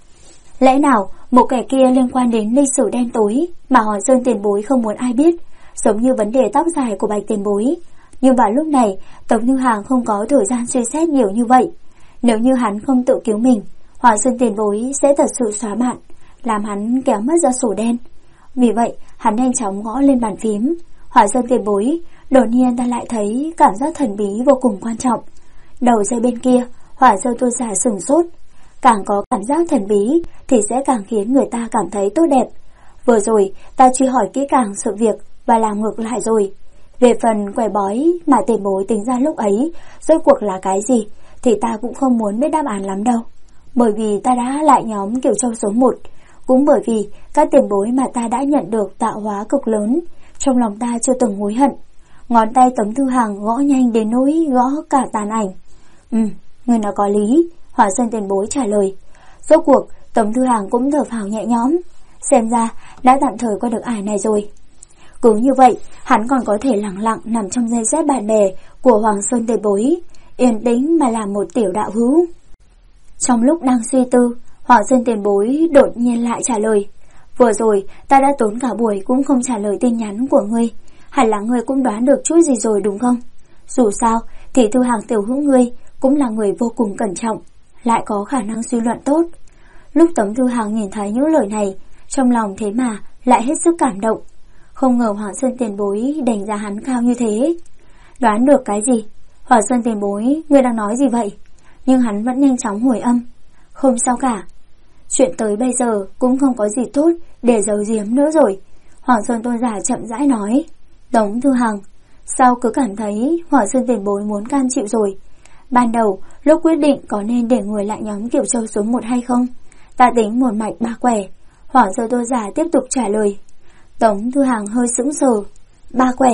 Lẽ nào một kẻ kia liên quan đến lịch sử đen tối mà Hoàng Sơn tiền bối không muốn ai biết, giống như vấn đề tóc dài của Bạch tiền bối? Nhưng vào lúc này, Tống Thư Hàng không có thời gian suy xét nhiều như vậy. Nếu như hắn không tự cứu mình, Hoàng Sơn tiền bối sẽ thật sự xóa bạn. làm hắn kéo mất ra sổ đen. Vì vậy, hắn nhanh chóng gõ lên bàn phím. Hỏa Sơn tiền bối, đột nhiên ta lại thấy cảm giác thần bí vô cùng quan trọng. Đầu dây bên kia, Hỏa Sơn Tôn giả sửng sốt. Càng có cảm giác thần bí thì sẽ càng khiến người ta cảm thấy tốt đẹp. Vừa rồi, ta truy hỏi kỹ càng sự việc và làm ngược lại rồi. Về phần quẻ bói mà tiền bối tính ra lúc ấy, rốt cuộc là cái gì, thì ta cũng không muốn biết đáp án lắm đâu. Bởi vì ta đã lại nhóm Kiều Châu số 1, cũng bởi vì các tiền bối mà ta đã nhận được tạo hóa cực lớn, trong lòng ta chưa từng hối hận. Ngón tay Tống Thư Hàng gõ nhanh đến nỗi gõ cả tàn ảnh. Người nào có lý, Hỏa Sơn tiền bối trả lời. Rốt cuộc, Tống Thư Hàng cũng thở phào nhẹ nhõm. Xem ra, đã tạm thời qua được ải này rồi. Cứ như vậy, hắn còn có thể lặng lặng nằm trong dây dép bạn bè của Hoàng Sơn tiền bối, yên tĩnh mà làm một tiểu đạo hữu. Trong lúc đang suy tư, Hoàng Sơn tiền bối đột nhiên lại trả lời. Vừa rồi, ta đã tốn cả buổi cũng không trả lời tin nhắn của ngươi. Hẳn là ngươi cũng đoán được chút gì rồi đúng không? Dù sao, thì Thư Hàng tiểu hữu ngươi cũng là người vô cùng cẩn trọng, lại có khả năng suy luận tốt. Lúc Tống Thư Hàng nhìn thấy những lời này, trong lòng thế mà lại hết sức cảm động. Không ngờ Hoàng Sơn tiền bối đánh giá hắn cao như thế. Đoán được cái gì? Hoàng Sơn tiền bối, ngươi đang nói gì vậy? Nhưng hắn vẫn nhanh chóng hồi âm. Không sao cả. Chuyện tới bây giờ cũng không có gì tốt để giấu giếm nữa rồi. Hoàng Sơn tôn giả chậm rãi nói. Tống Thư Hàng, sao cứ cảm thấy Hoàng Sơn tiền bối muốn cam chịu rồi? Ban đầu, lúc quyết định có nên để người lại nhóm Kiều Châu số 1 hay không? Ta tính một mạch ba quẻ. Hoàng Sơn tôn giả tiếp tục trả lời. Tống Thư Hàng hơi sững sờ. Ba quẻ.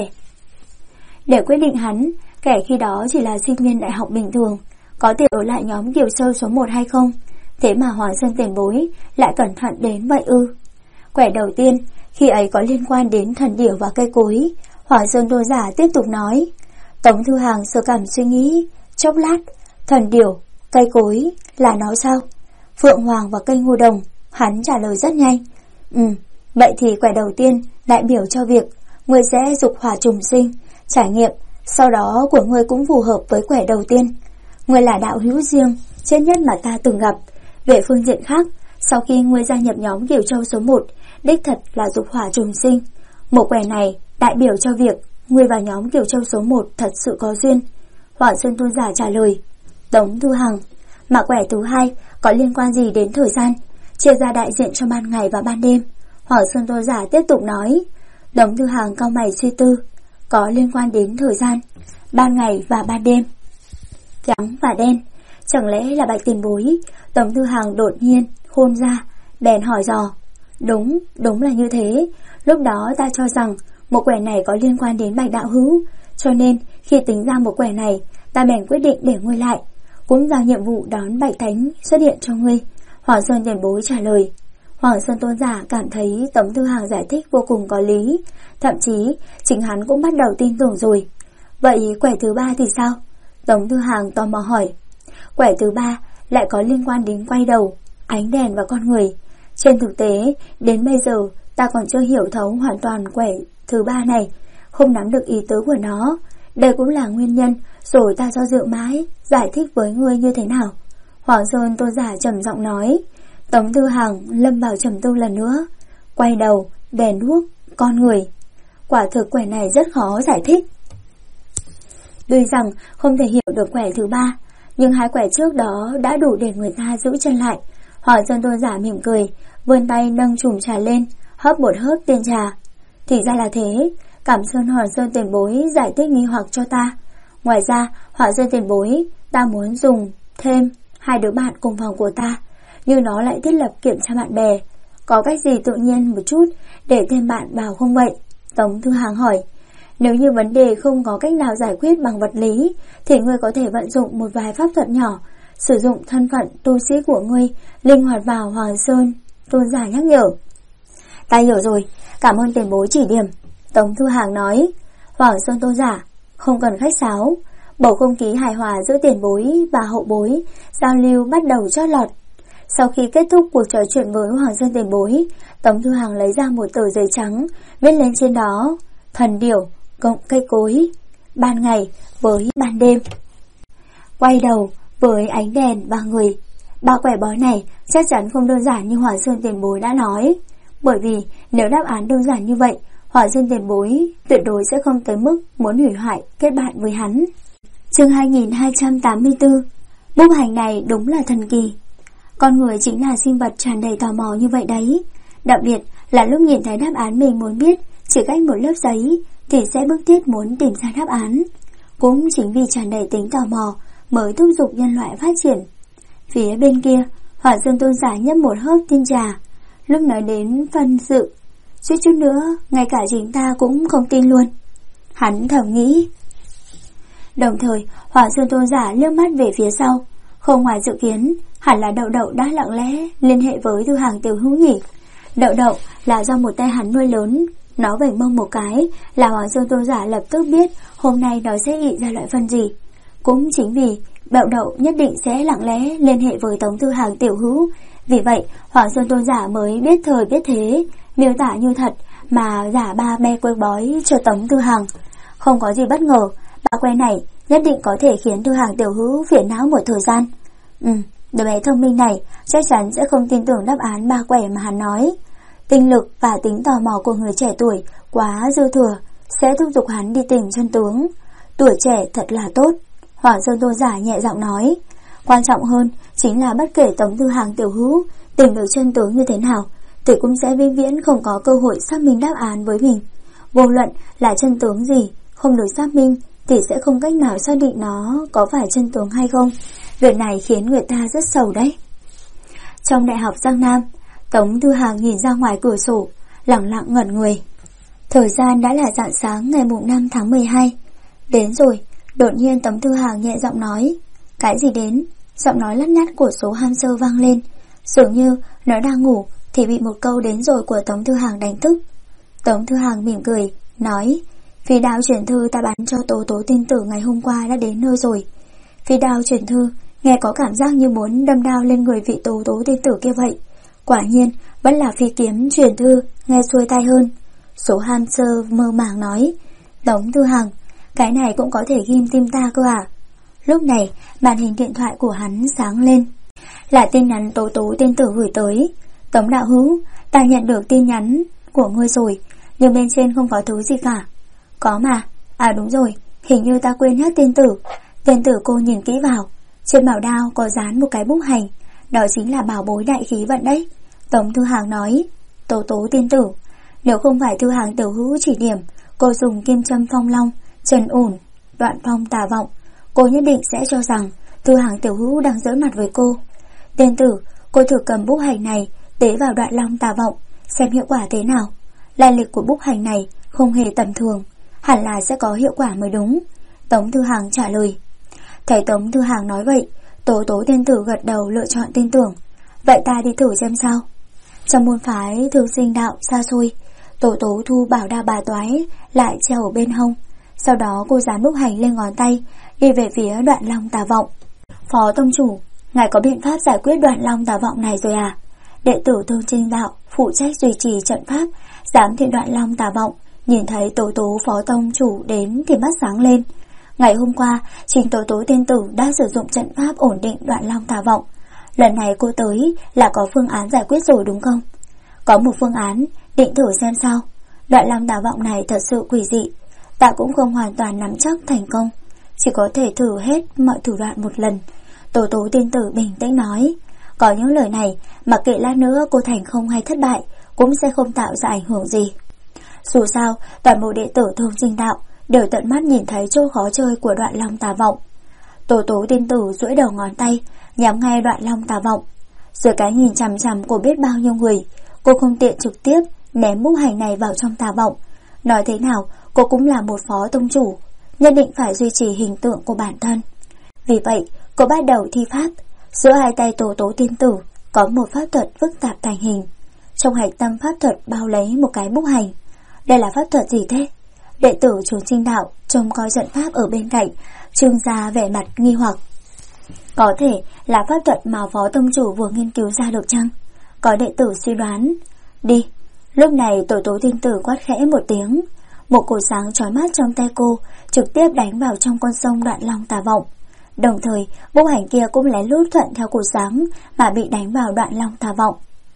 Để quyết định hắn, kẻ khi đó chỉ là sinh viên đại học bình thường, có thể ở lại nhóm Kiều Châu số 1 hay không? Thế mà Hoàng Sơn tiền bối lại cẩn thận đến vậy ư? Quẻ đầu tiên, khi ấy có liên quan đến thần điểu và cây cối. Hoàng Sơn tôn giả tiếp tục nói. Tống Thư Hàng sơ cảm suy nghĩ, chốc lát, thần điểu, cây cối, là nó sao? Phượng Hoàng và cây ngô đồng, hắn trả lời rất nhanh. Vậy thì quẻ đầu tiên đại biểu cho việc ngươi sẽ dục hỏa trùng sinh, trải nghiệm, sau đó của ngươi cũng phù hợp với quẻ đầu tiên. Ngươi là đạo hữu riêng, chết nhất mà ta từng gặp. Về phương diện khác, sau khi ngươi gia nhập nhóm Kiều Châu số 1, đích thật là dục hỏa trùng sinh. Một quẻ này đại biểu cho việc ngươi và nhóm Kiều Châu số 1 thật sự có duyên. Hoàng Sơn tôn giả trả lời. Tống Thư Hàng, mà quẻ thứ hai có liên quan gì đến thời gian, chia ra đại diện cho ban ngày và ban đêm? Hoàng Sơn tôn giả tiếp tục nói. Tống Thư Hàng cau mày suy tư. Có liên quan đến thời gian, ban ngày và ban đêm. Trắng và đen, chẳng lẽ là Bạch tiền bối? Tống Thư Hàng đột nhiên khôn ra, bèn hỏi dò. Đúng là như thế. Lúc đó ta cho rằng một quẻ này có liên quan đến Bạch đạo hữu, cho nên khi tính ra một quẻ này, ta bèn quyết định để ngươi lại, cũng giao nhiệm vụ đón Bạch Thánh xuất hiện cho ngươi. Hoàng Sơn tiền bối trả lời. Hoàng Sơn tôn giả cảm thấy Tống Thư Hàng giải thích vô cùng có lý, thậm chí chính hắn cũng bắt đầu tin tưởng rồi. Vậy quẻ thứ ba thì sao? Tống Thư Hàng tò mò hỏi. Quẻ thứ ba lại có liên quan đến quay đầu, ánh đèn và con người. Trên thực tế, đến bây giờ ta còn chưa hiểu thấu hoàn toàn quẻ thứ ba này, không nắm được ý tứ của nó. Đây cũng là nguyên nhân rồi ta do dự mãi giải thích với ngươi như thế nào. Hoàng Sơn tôn giả trầm giọng nói. Tống Thư Hàng lâm vào trầm tư lần nữa. Quay đầu, đèn đuốc, con người. Quả thực quẻ này rất khó giải thích. Tuy rằng không thể hiểu được quẻ thứ ba, nhưng hai quẻ trước đó đã đủ để người ta giữ chân lại. Hoàng Sơn tôn giả mỉm cười, vươn tay nâng chùm trà lên, hớp một hớp tiên trà. Thì ra là thế. Cảm ơn Hoàng Sơn tiền bối giải thích nghi hoặc cho ta. Ngoài ra, Hoàng Sơn tiền bối, ta muốn dùng thêm hai đứa bạn cùng phòng của ta, nhưng nó lại thiết lập kiểm tra bạn bè. Có cách gì tự nhiên một chút để thêm bạn vào không vậy? Tống Thư Hàng hỏi. Nếu như vấn đề không có cách nào giải quyết bằng vật lý, thì ngươi có thể vận dụng một vài pháp thuật nhỏ, sử dụng thân phận tu sĩ của ngươi linh hoạt vào. Hoàng Sơn tôn giả nhắc nhở. Ta hiểu rồi, cảm ơn tiền bối chỉ điểm. Tống Thư Hàng nói. Hoàng Sơn tôn giả, không cần khách sáo. Bầu không khí hài hòa giữa tiền bối và hậu bối giao lưu bắt đầu chót lọt. Sau khi kết thúc cuộc trò chuyện với Hoàng Sơn tiền bối, Tống Thư Hàng lấy ra một tờ giấy trắng, viết lên trên đó thần điểu cộng cây cối, ban ngày với ban đêm, quay đầu với ánh đèn và người, Ba quẻ bói này chắc chắn không đơn giản như Hỏa Sơn tiền bối đã nói. Bởi vì nếu đáp án đơn giản như vậy, Hỏa Sơn tiền bối tuyệt đối sẽ không tới mức muốn hủy hoại kết bạn với hắn. Chương 2284. Bút hành này đúng là thần kỳ. Con người chính là sinh vật tràn đầy tò mò như vậy đấy. Đặc biệt là lúc nhìn thấy đáp án mình muốn biết chỉ cách một lớp giấy thì sẽ bức thiết muốn tìm ra đáp án. Cũng chính vì tràn đầy tính tò mò mới thúc giục nhân loại phát triển. Phía bên kia, Hỏa Dương tôn giả nhấp một hớp tinh trà. Lúc nói đến phân dự, suýt chút nữa ngay cả chính ta cũng không tin luôn. Hắn thầm nghĩ. Đồng thời, Hỏa Dương tôn giả liếc mắt về phía sau. Không ngoài dự kiến, hẳn là Đậu Đậu đã lặng lẽ liên hệ với Thư Hàng Tiểu Hữu nhỉ. Đậu Đậu là do một tay hắn nuôi lớn. Nó vểnh mông một cái là Hỏa Dương tôn giả lập tức biết hôm nay nó sẽ ị ra loại phân gì. Cũng chính vì Đậu Đậu nhất định sẽ lặng lẽ liên hệ với Tống Thư Hàng Tiểu Hữu, vì vậy Hỏa Dương tôn giả mới biết thời biết thế, miêu tả như thật mà giả ba be quay bói cho Tống Thư Hàng. Không có gì bất ngờ, ba que này nhất định có thể khiến Thư Hàng Tiểu Hữu phiền não một thời gian. Đứa bé thông minh này chắc chắn sẽ không tin tưởng đáp án ba quẻ mà hắn nói. Tinh lực và tính tò mò của người trẻ tuổi quá dư thừa, sẽ thúc giục hắn đi tìm chân tướng. Tuổi trẻ thật là tốt, Hỏa Dương tôn giả nhẹ giọng nói. Quan trọng hơn chính là bất kể Tống Thư Hàng Tiểu Hữu tìm được chân tướng như thế nào thì cũng sẽ vĩnh viễn không có cơ hội xác minh đáp án với mình. Vô luận là chân tướng gì không được xác minh thì sẽ không cách nào xác định nó có phải chân tướng hay không. Việc này khiến người ta rất sầu đấy. Trong Đại học Giang Nam, Tống Thư Hàng nhìn ra ngoài cửa sổ, lặng lặng ngẩn người. Thời gian đã là rạng sáng ngày mùng 5 tháng 12. Đến rồi. Đột nhiên Tống Thư Hàng nhẹ giọng nói. Cái gì đến? Giọng nói lắt nhắt của số hamster vang lên. Dường như nó đang ngủ thì bị một câu đến rồi của Tống Thư Hàng đánh thức. Tống Thư Hàng mỉm cười, nói. Phi đao chuyển thư ta bán cho Tố Tố tiên tử ngày hôm qua đã đến nơi rồi. Phi đao chuyển thư nghe có cảm giác như muốn đâm đao lên người vị Tố Tố tiên tử kia vậy. Quả nhiên vẫn là phi kiếm chuyển thư, nghe xuôi tai hơn. Số hamster mơ màng nói. Tống Thư Hàng, cái này cũng có thể ghim tim ta cơ à? Lúc này màn hình điện thoại của hắn sáng lên. Là tin nhắn Tố Tố tiên tử gửi tới. Tống đạo hữu, ta nhận được tin nhắn của ngươi rồi, nhưng bên trên không có thứ gì cả. Có mà, à đúng rồi, hình như ta quên nhắc tiên tử. Tiên tử cô nhìn kỹ vào, trên bảo đao có dán một cái bút hành, đó chính là bảo bối đại khí vận đấy. Tống Thư Hàng nói. Tố Tố tiên tử, nếu không phải Thư Hàng Tiểu Hữu chỉ điểm cô dùng kim châm phong long trần ổn đoạn phong tà vọng, cô nhất định sẽ cho rằng Thư Hàng Tiểu Hữu đang giỡn mặt với cô. Tiên tử, cô thử cầm bút hành này tế vào đoạn long tà vọng, xem hiệu quả thế nào. Lai lịch của bút hành này không hề tầm thường, hẳn là sẽ có hiệu quả mới đúng. Tống Thư Hàng trả lời. Thấy Tống Thư Hàng nói vậy, Tố Tố tiên tử gật đầu lựa chọn tin tưởng. Vậy ta đi thử xem sao. Trong môn phái thường sinh đạo xa xôi, Tố Tố thu bảo đao bà toái lại treo ở bên hông. Sau đó cô dán bút hành lên ngón tay, đi về phía đoạn long tà vọng. Phó tông chủ, ngài có biện pháp giải quyết đoạn long tà vọng này rồi à? Đệ tử Thương Trinh Đạo phụ trách duy trì trận pháp giám thị đoạn long tà vọng, nhìn thấy Tố Tố phó tông chủ đến thì mắt sáng lên. Ngày hôm qua, chính Tố Tố tiên tử đã sử dụng trận pháp ổn định đoạn long tà vọng. Lần này cô tới là có phương án giải quyết rồi đúng không? Có một phương án, định thử xem sao. Đoạn long tà vọng này thật sự quỷ dị, ta cũng không hoàn toàn nắm chắc thành công, chỉ có thể thử hết mọi thủ đoạn một lần. Tố Tố tiên tử bình tĩnh nói. Có những lời này, mặc kệ lát nữa cô thành không hay thất bại, cũng sẽ không tạo ra ảnh hưởng gì. Dù sao, toàn bộ đệ tử Thương Trinh Đạo đều tận mắt nhìn thấy chỗ khó chơi của đoạn long tà vọng. Tố Tố tiên tử duỗi đầu ngón tay, nhắm ngay đoạn long tà vọng. Dưới cái nhìn chằm chằm của biết bao nhiêu người, cô không tiện trực tiếp ném bút hành này vào trong tà vọng. Nói thế nào, cô cũng là một phó tông chủ, nhất định phải duy trì hình tượng của bản thân. Vì vậy, cô bắt đầu thi pháp. Giữa hai tay Tố Tố tiên tử có một pháp thuật phức tạp thành hình. Trong hạch tâm pháp thuật bao lấy một cái bút hành. Đây là pháp thuật gì thế? Đệ tử Trường Trinh Đạo trông coi trận pháp ở bên cạnh, trưng ra vẻ mặt nghi hoặc. Có thể là pháp thuật mà phó tông chủ vừa nghiên cứu ra được chăng? Có đệ tử suy đoán. Đi. Lúc này Tố Tố tiên tử quát khẽ một tiếng. Một cột sáng chói mắt trong tay cô trực tiếp đánh vào trong con sông đoạn long tà vọng. Đồng thời, bốc hành kia cũng lén lút thuận theo cột sáng mà bị đánh vào Đoạn Long Tà Vọng.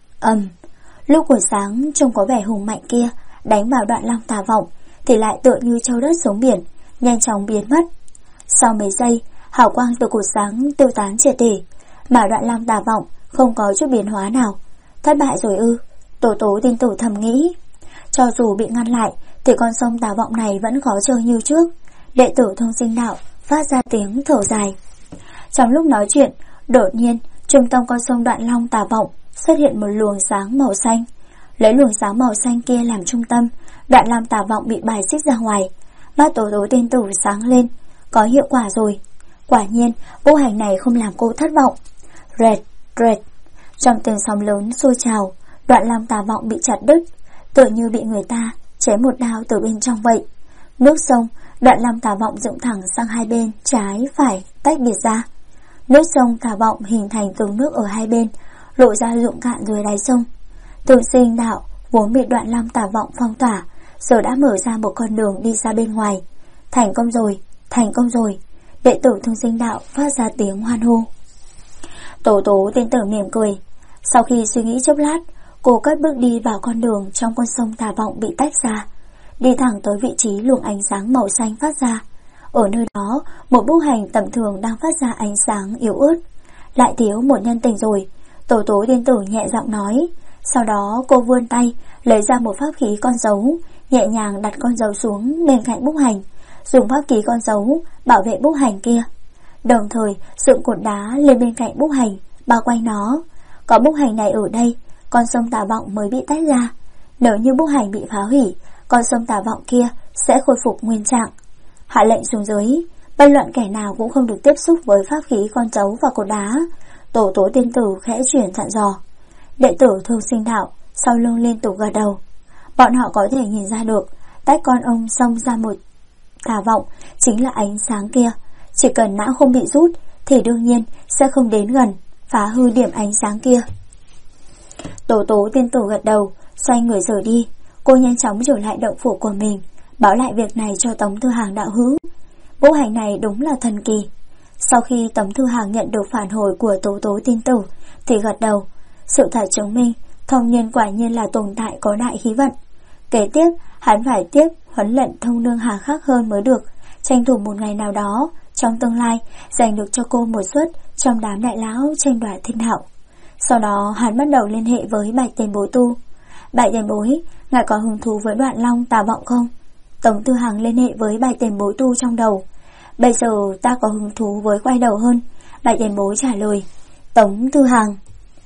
Lúc cột sáng trông có vẻ hùng mạnh kia đánh vào Đoạn Long Tà Vọng thì lại tựa như trâu đất xuống biển, nhanh chóng biến mất. Sau mấy giây, hào quang từ cột sáng tiêu tán triệt để, mà Đoạn Long Tà Vọng không có chút biến hóa nào. Thất bại rồi ư? Tố Tố Tiên Tử thầm nghĩ. Cho dù bị ngăn lại thì con sông Tà Vọng này vẫn khó chơi như trước. Đệ tử Thông Sinh Đạo phát ra tiếng thở dài. Trong lúc nói chuyện, đột nhiên trung tâm con sông Đoạn Long Tà Vọng xuất hiện một luồng sáng màu xanh. Lấy luồng sáng màu xanh kia làm trung tâm, Đoạn Long Tà Vọng bị bài xích ra ngoài. Mắt Tố Tố Tiên Tử sáng lên. Có hiệu quả rồi. Quả nhiên, bốc hành này không làm cô thất vọng. Rệt, rệt. Trong tiếng sóng lớn sôi trào, Đoạn Long Tà Vọng bị chặt đứt, tựa như bị người ta chém một đao từ bên trong vậy. Nước sông, Đoạn Long Tà Vọng dựng thẳng sang hai bên, trái, phải, tách biệt ra. Nước sông Tà Vọng hình thành tường nước ở hai bên, lộ ra rộng cạn dưới đáy sông. Thông Sinh Đạo vốn bị Đoạn Long Tà Vọng phong tỏa, giờ đã mở ra một con đường đi ra bên ngoài. Thành công rồi, thành công rồi. Đệ tử Thông Sinh Đạo phát ra tiếng hoan hô. Tố Tố Tiên Tử mỉm cười. Sau khi suy nghĩ chốc lát, cô cất bước đi vào con đường trong con sông Tà Vọng bị tách ra, đi thẳng tới vị trí luồng ánh sáng màu xanh phát ra. Ở nơi đó, một bốc hành tầm thường đang phát ra ánh sáng yếu ớt. Lại thiếu một nhân tình rồi, Tố Tố Tiên Tử nhẹ giọng nói. Sau đó cô vươn tay lấy ra một pháp khí con dấu, nhẹ nhàng đặt con dấu xuống bên cạnh bốc hành, dùng pháp khí con dấu bảo vệ bốc hành kia. Đồng thời dựng cột đá lên bên cạnh bốc hành, bao quanh nó. Có bốc hành này ở đây, con sông Tà Vọng mới bị tách ra. Nếu như bốc hành bị phá hủy, con sông Tà Vọng kia sẽ khôi phục nguyên trạng. Hạ lệnh xuống dưới, bất luận kẻ nào cũng không được tiếp xúc với pháp khí con dấu và cột đá. Tố Tố Tiên Tử khẽ chuyển dặn dò. Đệ tử Thông Sinh Đạo sau lưng liên tục gật đầu. Bọn họ có thể nhìn ra được tách con ông sông ra một Tà Vọng chính là ánh sáng kia. Chỉ cần não không bị rút thì đương nhiên sẽ không đến gần phá hư điểm ánh sáng kia. Tố Tố Tiên Tử gật đầu, xoay người rời đi. Cô nhanh chóng trở lại động phủ của mình, báo lại việc này cho Tống Thư Hàng đạo hữu. Bốc hành này đúng là thần kỳ. Sau khi Tống Thư Hàng nhận được phản hồi của Tố Tố Tiên Tử thì gật đầu. Sự thật chứng minh Thông Nhiên quả nhiên là tồn tại có đại khí vận. Kế tiếp hắn phải tiếp huấn luyện Thông Nương hà khắc hơn mới được, tranh thủ một ngày nào đó trong tương lai giành được cho cô một suất trong đám đại lão tranh đoạt thiên đạo. Sau đó hắn bắt đầu liên hệ với Bạch Tiền Bối tu. Bạch Tiền Bối, ngài có hứng thú với Đoạn Long Tà Vọng không? Tống Thư Hàng liên hệ với Bạch Tiền Bối tu trong đầu. Bây giờ ta có hứng thú với quay đầu hơn, Bạch Tiền Bối trả lời. Tống Thư Hàng.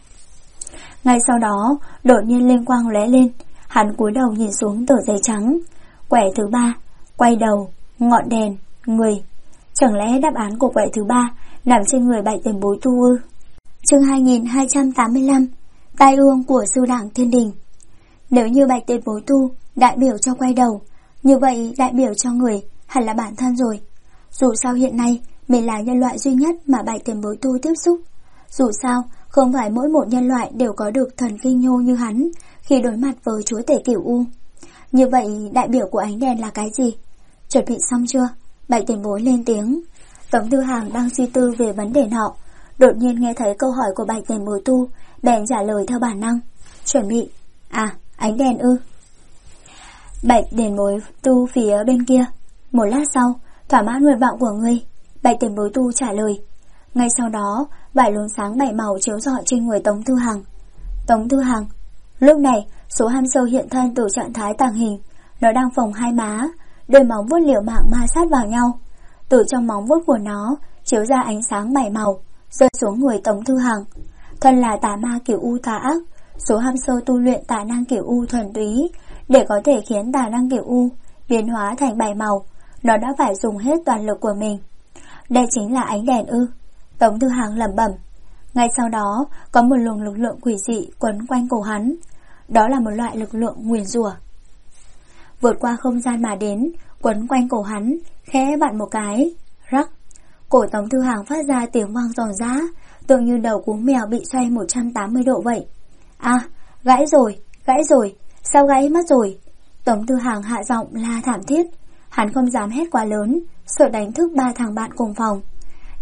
Ngay sau đó đột nhiên linh quang lóe lên, hắn cúi đầu nhìn xuống tờ giấy trắng. Quẻ thứ 3, quay đầu, ngọn đèn, người. Chẳng lẽ đáp án của quẻ thứ 3 nằm trên người Bạch Tiền Bối tu ư? Chương 2285, tai ương của sư đảng Thiên Đình. Nếu như Bạch Tiền Bối tu đại biểu cho quay đầu, như vậy đại biểu cho người hẳn là bản thân rồi. Dù sao hiện nay mình là nhân loại duy nhất mà Bạch Tiền Bối tu tiếp xúc. Dù sao không phải mỗi một nhân loại đều có được thần kinh nhô như hắn khi đối mặt với chúa tể Cửu U. Như vậy đại biểu của ánh đèn là cái gì? Chuẩn bị xong chưa? Bạch Tiền Bối lên tiếng. Tống Thư Hàng đang suy tư về vấn đề nọ, đột nhiên nghe thấy câu hỏi của Bạch Tiền Bối tu, bèn trả lời theo bản năng. Chuẩn bị. À, ánh đèn ư? Bạch Tiền Bối tu phía bên kia. Một lát sau, thỏa mãn nguyện vọng của ngươi, Bạch Tiền Bối tu trả lời. Ngay sau đó, vài luồng sáng 7 màu chiếu rọi trên người Tống Thư Hàng. Tống Thư Hàng. Lúc này, số ham sâu hiện thân từ trạng thái tàng hình, nó đang phồng hai má, đôi móng vuốt liều mạng ma sát vào nhau. Từ trong móng vuốt của nó chiếu ra ánh sáng 7 màu, rơi xuống người Tống Thư Hàng. Thân là tà ma Cửu U tà ác, số ham sâu tu luyện tà năng Cửu U thuần túy, để có thể khiến tà năng Cửu U biến hóa thành 7 màu, nó đã phải dùng hết toàn lực của mình. Đây chính là ánh đèn ư? Tống Thư Hàng lẩm bẩm. Ngay sau đó, có một luồng lực lượng quỷ dị quấn quanh cổ hắn. Đó là một loại lực lượng nguyền rủa. Vượt qua không gian mà đến, quấn quanh cổ hắn, khẽ vặn một cái, rắc. Cổ Tống Thư Hàng phát ra tiếng vang giòn giã, tưởng như đầu cú mèo bị xoay 180 độ vậy. À, gãy rồi, sao gãy mất rồi? Tống Thư Hàng hạ giọng la thảm thiết. Hắn không dám hét quá lớn, sợ đánh thức 3 thằng bạn cùng phòng.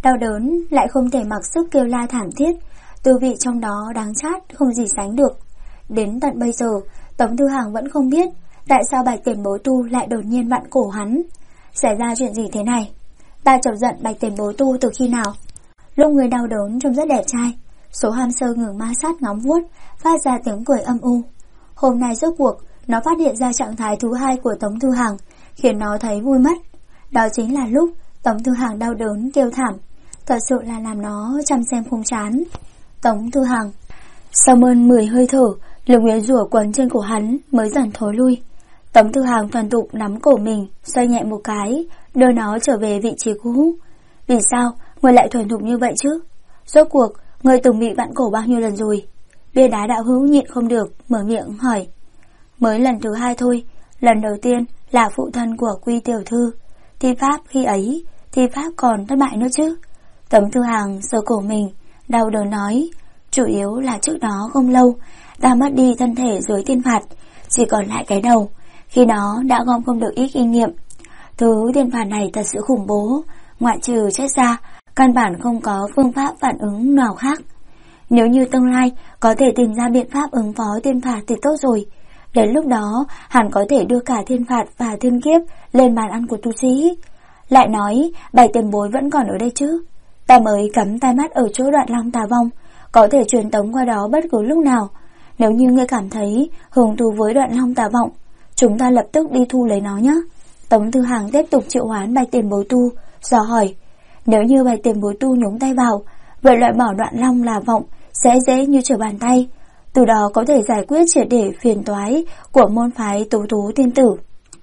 đau đớn lại không thể mặc sức kêu la thảm thiết, tư vị trong đó đáng chát không gì sánh được. Đến tận bây giờ, Tống Thư Hàng vẫn không biết tại sao Bạch Tiền Bối Tu lại đột nhiên vặn cổ hắn. Xảy ra chuyện gì thế này? Ta chọc giận Bạch Tiền Bối Tu từ khi nào? Lúc người đau đớn trông rất đẹp trai. Số ham sơ ngừng ma sát ngóng vuốt, phát ra tiếng cười âm u. Hôm nay rốt cuộc, nó phát hiện ra trạng thái thứ hai của Tống Thư Hàng, khiến nó thấy vui mất. Đó chính là lúc Tống Thư Hàng đau đớn kêu thảm, thật sự là làm nó chăm xem không chán. Tống Thư Hàng. Sau hơn 10 hơi thở, lực nguyền rủa quấn trên cổ hắn mới dần thối lui. Tống Thư Hàng thuần thục nắm cổ mình, xoay nhẹ một cái, đưa nó trở về vị trí cũ. Vì sao người lại thuần thục như vậy chứ? Rốt cuộc người từng bị vặn cổ bao nhiêu lần rồi? Bia đá đạo hữu nhịn không được mở miệng hỏi. Mới lần thứ 2 thôi. Lần đầu tiên là phụ thân của Quy tiểu thư. Thi pháp khi ấy, thi pháp còn thất bại nữa chứ? Tống Thư Hàng sờ cổ mình, đau đớn nói. Chủ yếu là trước đó không lâu ta mất đi thân thể dưới tiên phạt, chỉ còn lại cái đầu. Khi đó đã gom không được ít kinh nghiệm. Thứ tiên phạt này thật sự khủng bố, ngoại trừ chết ra, căn bản không có phương pháp phản ứng nào khác. Nếu như tương lai có thể tìm ra biện pháp ứng phó tiên phạt thì tốt rồi. Đến lúc đó hẳn có thể đưa cả thiên phạt và thiên kiếp lên bàn ăn của tu sĩ. Lại nói Bạch Tiền Bối vẫn còn ở đây chứ? Ta mới cắm tai mắt ở chỗ Đoạn Long Tà Vong, có thể truyền tống qua đó bất cứ lúc nào. Nếu như ngươi cảm thấy hứng thú với Đoạn Long Tà Vọng, chúng ta lập tức đi thu lấy nó nhé. Tống Thư Hàng tiếp tục triệu hoán Bạch Tiền Bối Tu, dò hỏi. Nếu như Bạch Tiền Bối Tu nhúng tay vào, vậy loại bỏ Đoạn Long là vọng sẽ dễ như trở bàn tay, từ đó có thể giải quyết triệt để phiền toái của môn phái Tú Tú Tiên Tử.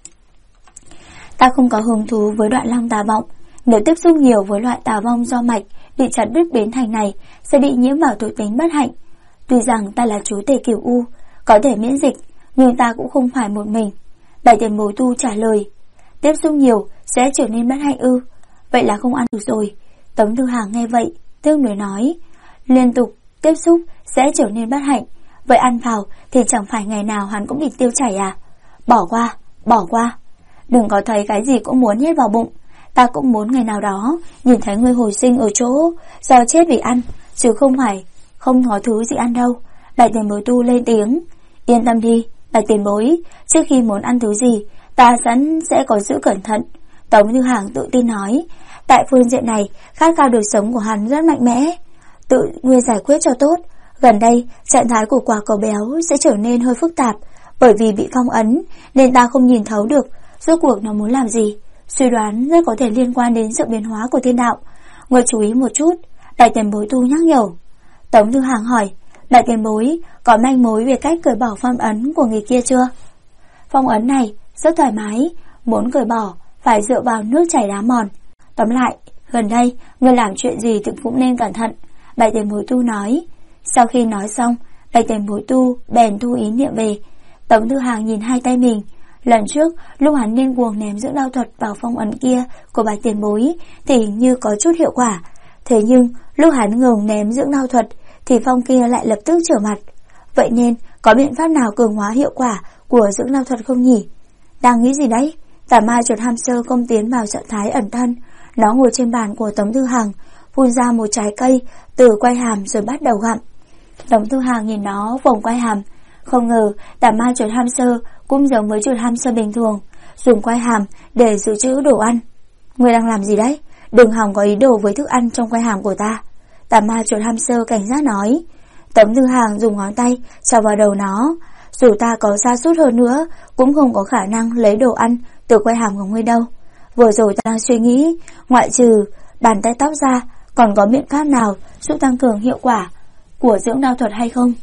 Ta không có hứng thú với Đoạn Long Tà Vọng. Nếu tiếp xúc nhiều với loại tà vong do mạch bị chặt đứt biến thành này, sẽ bị nhiễm vào thuộc tính bất hạnh. Tuy rằng ta là chú tể Cửu U, có thể miễn dịch, nhưng ta cũng không phải một mình. Bạch Tiền Bối Tu trả lời. Tiếp xúc nhiều sẽ trở nên bất hạnh ư? Vậy là không ăn được rồi. Tống Thư Hàng nghe vậy tương đối nói. Liên tục tiếp xúc sẽ trở nên bất hạnh, vậy ăn vào thì chẳng phải ngày nào hắn cũng bị tiêu chảy à? Bỏ qua, bỏ qua. Đừng có thấy cái gì cũng muốn nhét vào bụng. Ta cũng muốn ngày nào đó nhìn thấy người hồi sinh ở chỗ do chết vì ăn, chứ không phải không có thứ gì ăn đâu. Bạch Tiền Bối Tu lên tiếng. Yên tâm đi, Bạch Tiền Bối, trước khi muốn ăn thứ gì, ta sẵn sẽ có giữ cẩn thận. Tống Thư Hàng tự tin nói. Tại phương diện này, khát khao đời sống của hắn rất mạnh mẽ. Tự ngươi giải quyết cho tốt. Gần đây, trạng thái của quả cầu béo sẽ trở nên hơi phức tạp, bởi vì bị phong ấn, nên ta không nhìn thấu được rốt cuộc nó muốn làm gì. Suy đoán rất có thể liên quan đến sự biến hóa của thiên đạo. Ngươi chú ý một chút. Bạch Tiền Bối Tu nhắc nhở. Tống Thư Hàng hỏi. Bạch Tiền Bối có manh mối về cách cởi bỏ phong ấn của người kia chưa? Phong ấn này rất thoải mái, muốn cởi bỏ phải dựa vào nước chảy đá mòn. Tóm lại, gần đây ngươi làm chuyện gì thì cũng nên cẩn thận, Bạch Tiền Bối Tu nói. Sau khi nói xong, Bạch Tiền Bối Tu bèn thu ý niệm về. Tống Thư Hàng nhìn hai tay mình. Lần trước, lúc hắn điên cuồng ném dưỡng đao thuật vào phong ấn kia của Bạch Tiền Bối thì hình như có chút hiệu quả. Thế nhưng, lúc hắn ngừng ném dưỡng đao thuật thì phong kia lại lập tức trở mặt. Vậy nên, có biện pháp nào cường hóa hiệu quả của dưỡng đao thuật không nhỉ? Đang nghĩ gì đấy? Tà ma chuột ham sơ công tiến vào trạng thái ẩn thân. Nó ngồi trên bàn của Tống Thư Hàng, phun ra một trái cây từ quai hàm rồi bắt đầu gặm. Tống Thư Hàng nhìn nó vòng quai hàm. Không ngờ tà ma chuột ham sơ cũng giống với chuột ham sơ bình thường, dùng quai hàm để dự trữ đồ ăn. Ngươi đang làm gì đấy? Đừng hòng có ý đồ với thức ăn trong quai hàm của ta. Tà ma chuột ham sơ cảnh giác nói. Tống Thư Hàng dùng ngón tay chọc vào đầu nó. Dù ta có sa sút hơn nữa cũng không có khả năng lấy đồ ăn từ quai hàm của ngươi đâu. Vừa rồi ta đang suy nghĩ, ngoại trừ bàn tay tóc ra, còn có biện pháp nào giúp tăng cường hiệu quả của dưỡng đao thuật hay không?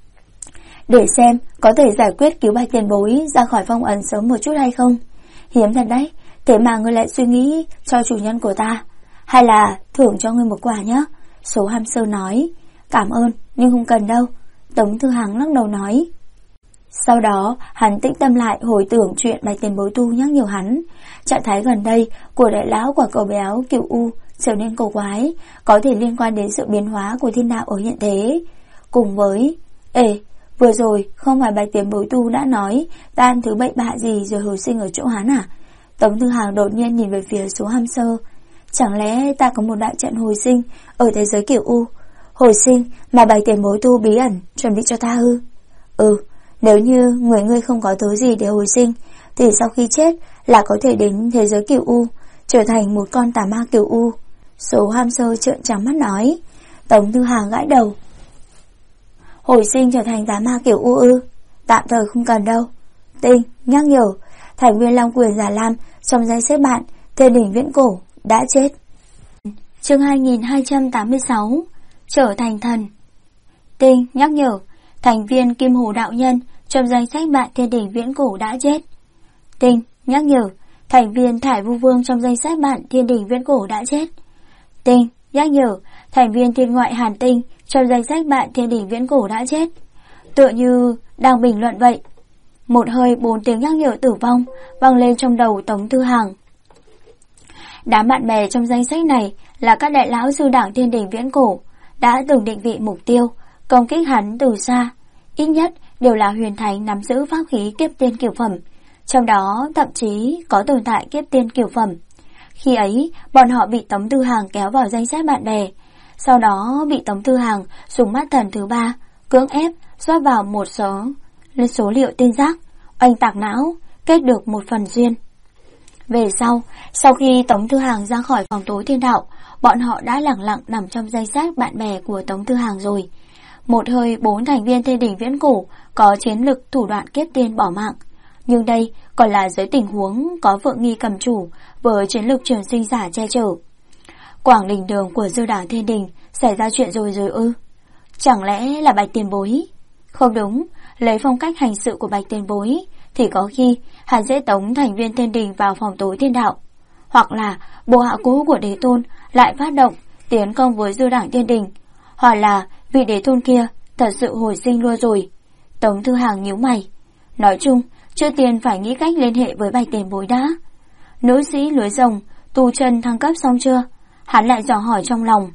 Để xem có thể giải quyết cứu Bạch Tiền Bối ra khỏi phong ấn sớm một chút hay không. Hiếm thật đấy, thế mà ngươi lại suy nghĩ cho chủ nhân của ta. Hay là thưởng cho ngươi một quà nhé. Số ham sơ nói. Cảm ơn, nhưng không cần đâu. Tống Thư Hàng lắc đầu nói. Sau đó, hắn tĩnh tâm lại hồi tưởng chuyện Bạch Tiền Bối Tu nhắc nhở hắn. Trạng thái gần đây của đại lão quả cầu béo Cửu U trở nên cổ quái, có thể liên quan đến sự biến hóa của thiên đạo ở hiện thế. Cùng với... vừa rồi không phải Bạch Tiền Bối Tu đã nói ta ăn thứ bậy bạ gì rồi hồi sinh ở chỗ hắn à? Tống Thư Hàng đột nhiên nhìn về phía số ham sơ. Chẳng lẽ ta có một đại trận hồi sinh ở thế giới Cửu U? Hồi sinh mà bày tiền bối tu bí ẩn chuẩn bị cho ta ư? Nếu như ngươi không có thứ gì để hồi sinh, thì sau khi chết là có thể đến thế giới Cửu U, trở thành một con tà ma Cửu U. Số ham sơ trợn trắng mắt nói. Tống Thư Hàng gãi đầu. Hồi sinh trở thành tà ma Cửu U ư? Tạm thời không cần đâu. Tinh nhắc nhở, thành viên Long Quyền Già Lam trong danh sách bạn Thiên Đỉnh Viễn Cổ đã chết. Chương 2286 Trở thành thần. Tinh nhắc nhở, thành viên Kim Hồ Đạo Nhân trong danh sách bạn Thiên Đỉnh Viễn Cổ đã chết. Tinh nhắc nhở, thành viên Thải Vu Vương trong danh sách bạn Thiên Đỉnh Viễn Cổ đã chết. Tinh nhắc nhở, thành viên Thiên Ngoại Hàn Tinh trong danh sách bạn Thiên Đỉnh Viễn Cổ đã chết. Tựa như đang bình luận vậy. Một hơi 4 tiếng nhắc nhở tử vong vang lên trong đầu Tống Thư Hàng. Đám bạn bè trong danh sách này là các đại lão sư đảng Thiên Đỉnh Viễn Cổ, đã từng định vị mục tiêu, công kích hắn từ xa. Ít nhất đều là huyền thánh nắm giữ pháp khí kiếp tiên cửu phẩm, trong đó thậm chí có tồn tại kiếp tiên cửu phẩm. Khi ấy, bọn họ bị Tống Thư Hàng kéo vào danh sách bạn bè, sau đó bị Tống Thư Hàng dùng mắt thần thứ 3 cưỡng ép rót vào một số liệu tiên giác, oanh tạc não, kết được một phần duyên. Về sau khi Tống Thư Hàng ra khỏi phòng tối thiên đạo, bọn họ đã lẳng lặng nằm trong danh sách bạn bè của Tống Thư Hàng rồi. Một hơi 4 thành viên Thiên Đỉnh Viễn Cổ có chiến lực thủ đoạn kiếp tiên bỏ mạng. Nhưng đây còn là dưới tình huống có Phượng Nghi cầm chủ với chiến lực trường sinh giả che chở. Quảng Đình Đường của dư đảng Thiên Đình xảy ra chuyện rồi ư? Chẳng lẽ là Bạch Tiền Bối? Không đúng, lấy phong cách hành sự của Bạch Tiền Bối thì có khi hắn sẽ tống thành viên Thiên Đình vào phòng tối thiên đạo, hoặc là bộ hạ cũ của Đế Tôn lại phát động tiến công với dư đảng Thiên Đình, hoặc là vị Đế Tôn kia thật sự hồi sinh luôn rồi. Tống Thư Hàng nhíu mày. Nói chung, trước tiên phải nghĩ cách liên hệ với Bạch Tiền Bối đã. Nữ sĩ lưới rồng tu chân thăng cấp xong chưa? Hắn lại dò hỏi trong lòng.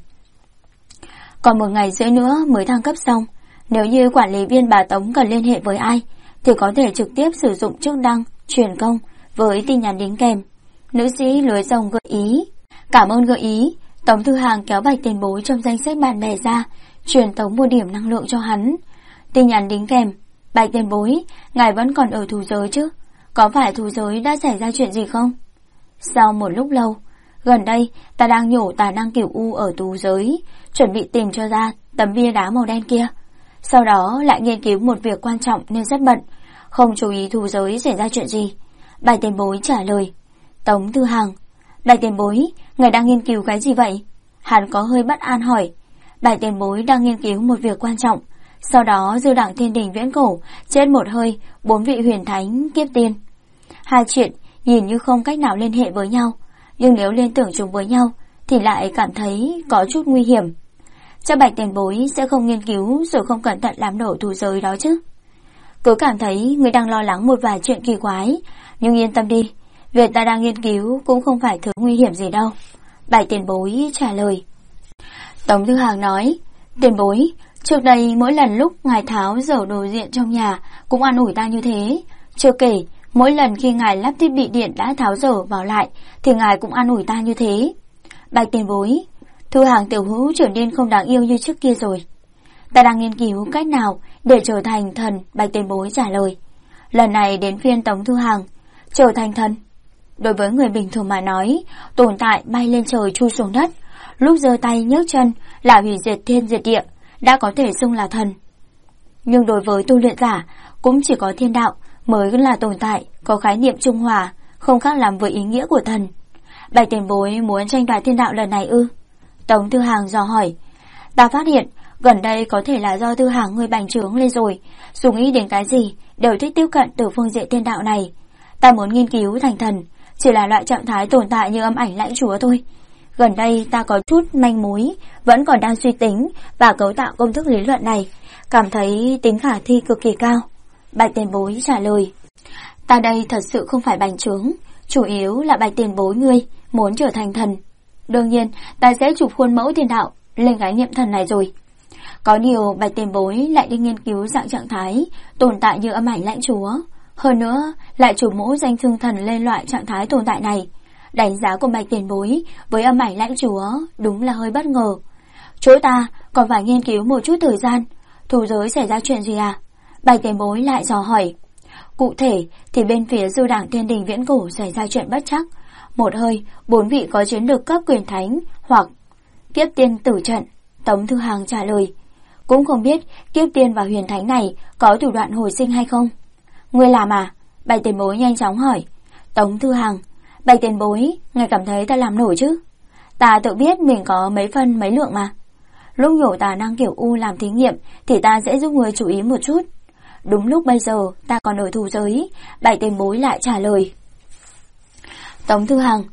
Còn 1 ngày rưỡi nữa mới thăng cấp xong. Nếu như quản lý viên bà Tống cần liên hệ với ai thì có thể trực tiếp sử dụng chức năng truyền công với tin nhắn đính kèm. Nữ sĩ lưới rồng gợi ý. Cảm ơn gợi ý. Tống Thư Hàng kéo Bạch Tiền Bối trong danh sách bạn bè ra, truyền tống một điểm năng lượng cho hắn. Tin nhắn đính kèm. Bạch Tiền Bối, ngài vẫn còn ở thù giới chứ? Có phải thù giới đã xảy ra chuyện gì không? Sau một lúc lâu, gần đây ta đang nhổ tà năng Cửu U ở thù giới, chuẩn bị tìm cho ra tấm bia đá màu đen kia. Sau đó lại nghiên cứu một việc quan trọng nên rất bận, không chú ý thù giới xảy ra chuyện gì. Bạch Tiền Bối trả lời. Tống Thư Hàng. Bạch Tiền Bối, ngài đang nghiên cứu cái gì vậy? Hắn có hơi bất an hỏi. Bạch Tiền Bối đang nghiên cứu một việc quan trọng. Sau đó dư đảng Thiên Đỉnh Viễn Cổ chết một hơi 4 vị huyền thánh kiếp tiên. Hai chuyện nhìn như không cách nào liên hệ với nhau, nhưng nếu liên tưởng chúng với nhau thì lại cảm thấy có chút nguy hiểm. Chắc Bạch Tiền Bối sẽ không nghiên cứu rồi không cẩn thận làm nổ thù giới đó chứ? Cứ cảm thấy người đang lo lắng một vài chuyện kỳ quái, nhưng yên tâm đi, việc ta đang nghiên cứu cũng không phải thứ nguy hiểm gì đâu. Bạch Tiền Bối trả lời. Tống Thư Hàng nói. Tiền Bối, trước đây mỗi lần lúc ngài tháo dỡ đồ điện trong nhà cũng an ủi ta như thế. Chưa kể, mỗi lần khi ngài lắp thiết bị điện đã tháo dỡ vào lại thì ngài cũng an ủi ta như thế. Bạch Tiền Bối, Thư Hàng tiểu hữu trở nên không đáng yêu như trước kia rồi. Ta đang nghiên cứu cách nào để trở thành thần. Bạch Tiền Bối trả lời. Lần này đến phiên Tống Thư Hàng. Trở thành thần? Đối với người bình thường mà nói, tồn tại bay lên trời chui xuống đất, lúc giơ tay nhấc chân là hủy diệt thiên diệt địa, đã có thể xưng là thần. Nhưng đối với tu luyện giả, cũng chỉ có thiên đạo mới là tồn tại có khái niệm trung hòa, không khác làm với ý nghĩa của thần. Bạch Tiền Bối muốn tranh đoạt thiên đạo lần này ư? Tống Thư Hàng dò hỏi. Ta phát hiện gần đây có thể là do Thư Hàng người bành trướng lên rồi, dù nghĩ đến cái gì đều thích tiếp cận từ phương diện thiên đạo này. Ta muốn nghiên cứu thành thần, chỉ là loại trạng thái tồn tại như âm ảnh lãnh chúa thôi. Gần đây ta có chút manh mối, vẫn còn đang suy tính và cấu tạo công thức lý luận này, cảm thấy tính khả thi cực kỳ cao. Bạch Tiền Bối trả lời. Ta đây thật sự không phải bành trướng, chủ yếu là Bạch Tiền Bối ngươi muốn trở thành thần. Đương nhiên ta sẽ chụp khuôn mẫu thiên đạo lên khái niệm thần này rồi. Có điều Bạch Tiền Bối lại đi nghiên cứu dạng trạng thái tồn tại như âm ảnh lãnh chúa, hơn nữa lại chụp mẫu danh xưng thần lên loại trạng thái tồn tại này. Đánh giá của Bạch tiền bối với âm ảnh lãnh chúa đúng là hơi bất ngờ. Chỗ ta còn phải nghiên cứu một chút thời gian. Thù giới xảy ra chuyện gì à? Bạch tiền bối lại dò hỏi. Cụ thể thì bên phía Dư Đảng Thiên Đình Viễn Cổ xảy ra chuyện bất trắc. Một hơi 4 vị có chiến lược cấp quyền thánh hoặc kiếp tiên tử trận. Tống Thư Hàng trả lời. Cũng không biết kiếp tiên và huyền thánh này có thủ đoạn hồi sinh hay không. Ngươi làm à? Bạch tiền bối nhanh chóng hỏi. Tống Thư Hàng. Bạch tiền bối, ngài cảm thấy ta làm nổi chứ? Ta tự biết mình có mấy phân mấy lượng mà. Lúc nhổ tà năng kiểu U làm thí nghiệm thì ta sẽ giúp người chú ý một chút. Đúng lúc bây giờ ta còn ở thù giới. Bạch tiền bối lại trả lời. Tống Thư Hàng.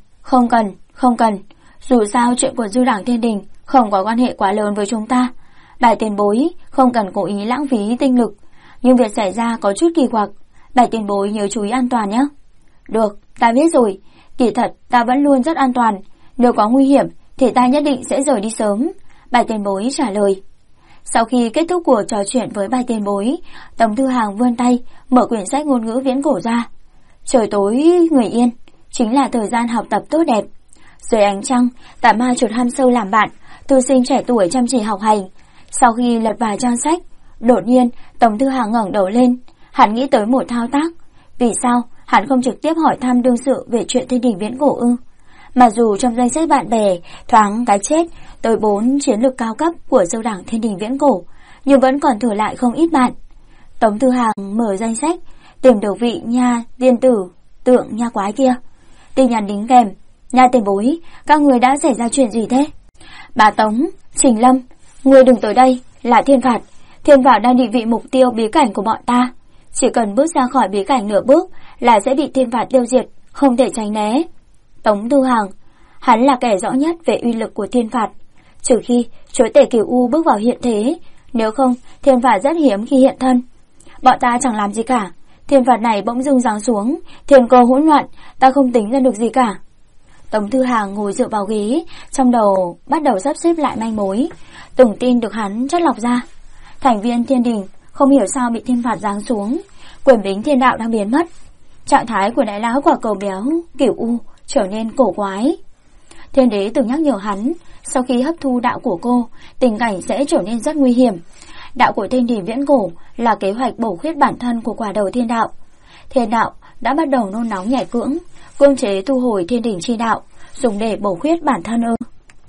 Không cần. Dù sao chuyện của Dư Đảng Thiên Đình không có quan hệ quá lớn với chúng ta. Bạch tiền bối không cần cố ý lãng phí tinh lực. Nhưng việc xảy ra có chút kỳ quặc. Bạch tiền bối nhớ chú ý an toàn nhé. Được, ta biết rồi. Kỳ thật ta vẫn luôn rất an toàn. Nếu có nguy hiểm thì ta nhất định sẽ rời đi sớm. Bạch tiền bối trả lời. Sau khi kết thúc cuộc trò chuyện với Bạch tiền bối, Tống Thư Hàng vươn tay mở quyển sách ngôn ngữ viễn cổ ra. Trời tối người yên chính là thời gian học tập tốt đẹp. Dưới ánh trăng, Tà Ma chuột ham sâu làm bạn, thư sinh trẻ tuổi chăm chỉ học hành. Sau khi lật vài trang sách, đột nhiên Tống Thư Hàng ngẩng đầu lên. Hắn nghĩ tới một thao tác. Vì sao hắn không trực tiếp hỏi thăm đương sự về chuyện Thiên Đình Viễn Cổ ư? Mà dù trong danh sách bạn bè thoáng cái chết tới 4 chiến lược cao cấp của Dư Đảng Thiên Đình Viễn Cổ, nhưng vẫn còn thừa lại không ít bạn. Tống Thư Hàng mở danh sách, tìm được vị nha tiên tử tượng nha quái kia. Tin nhắn đính kèm. Nha tiền bối, các người đã xảy ra chuyện gì thế? Bà Tống, Trình Lâm, người đừng tới đây, là thiên phạt. Thiên phạt đang định vị mục tiêu bí cảnh của bọn ta. Chỉ cần bước ra khỏi bí cảnh nửa bước là sẽ bị thiên phạt tiêu diệt, không thể tránh né. Tống Thư Hàng. Hắn là kẻ rõ nhất về uy lực của thiên phạt. Trừ khi chúa tể Cửu U bước vào hiện thế, nếu không thiên phạt rất hiếm khi hiện thân. Bọn ta chẳng làm gì cả. Thiên phạt này bỗng dưng giáng xuống, thiên cơ hỗn loạn, ta không tính ra được gì cả. Tống Thư Hàng ngồi dựa vào ghế, trong đầu bắt đầu sắp xếp lại manh mối. Từng tin được hắn chất lọc ra. Thành viên thiên đình không hiểu sao bị thiên phạt giáng xuống. Quyền bính thiên đạo đang biến mất. Trạng thái của đại lão quả cầu béo Cửu U trở nên cổ quái. Thiên đế từng nhắc nhở hắn, sau khi hấp thu đạo của cô, tình cảnh sẽ trở nên rất nguy hiểm. Đạo của Thiên Đình Viễn Cổ là kế hoạch bổ khuyết bản thân của quả đầu thiên đạo. Thiên đạo đã bắt đầu nôn nóng nhảy cưỡng, cưỡng chế thu hồi thiên đình chi đạo, dùng để bổ khuyết bản thân ư.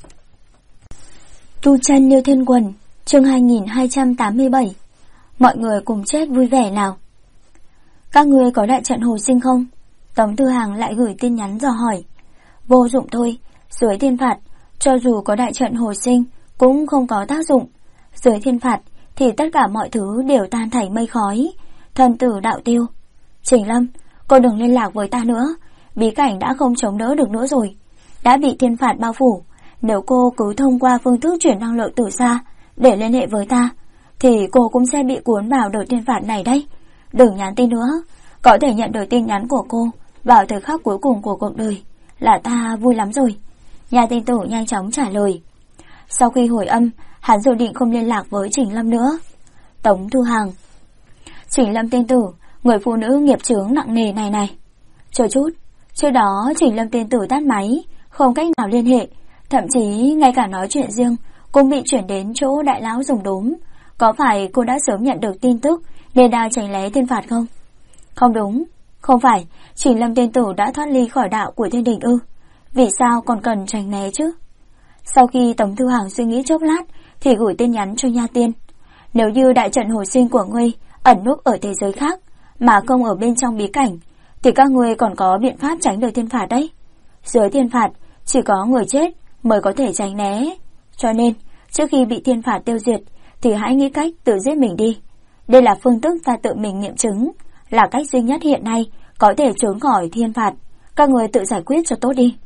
Tu chân như thiên quần, chương 2287. Mọi người cùng chết vui vẻ nào. Các ngươi có đại trận hồi sinh không? Tống Thư Hàng lại gửi tin nhắn dò hỏi. Vô dụng thôi, dưới thiên phạt, cho dù có đại trận hồi sinh cũng không có tác dụng. Dưới thiên phạt thì tất cả mọi thứ đều tan thành mây khói, thân tử đạo tiêu. Trình Lâm, cô đừng liên lạc với ta nữa, bí cảnh đã không chống đỡ được nữa rồi, đã bị thiên phạt bao phủ. Nếu cô cứ thông qua phương thức chuyển năng lượng từ xa để liên hệ với ta, thì cô cũng sẽ bị cuốn vào đợt thiên phạt này đấy. Đừng nhắn tin nữa, có thể nhận được tin nhắn của cô vào thời khắc cuối cùng của cuộc đời là ta vui lắm rồi. Nhà tin tử nhanh chóng trả lời. Sau khi hồi âm, hắn dự định không liên lạc với Trình Lâm nữa. Tống Thư Hàng. Trình Lâm tiên tử, người phụ nữ nghiệp chướng nặng nề này. Chờ chút, trước đó Trình Lâm tiên tử tắt máy, không cách nào liên hệ, thậm chí ngay cả nói chuyện riêng cũng bị chuyển đến chỗ đại lão dùng đốm. Có phải cô đã sớm nhận được tin tức nên đang tránh né thiên phạt không? Không đúng, không phải, Trình Lâm tiên tử đã thoát ly khỏi đạo của thiên đình ư? Vì sao còn cần tránh né chứ? Sau khi Tống Thư Hàng suy nghĩ chốc lát thì gửi tin nhắn cho Nha Tiên. Nếu như đại trận hồi sinh của ngươi ẩn núp ở thế giới khác mà không ở bên trong bí cảnh, thì các ngươi còn có biện pháp tránh được thiên phạt đấy. Dưới thiên phạt chỉ có người chết mới có thể tránh né. Cho nên trước khi bị thiên phạt tiêu diệt thì hãy nghĩ cách tự giết mình đi. Đây là phương thức ta tự mình nghiệm chứng, là cách duy nhất hiện nay có thể trốn khỏi thiên phạt. Các người tự giải quyết cho tốt đi.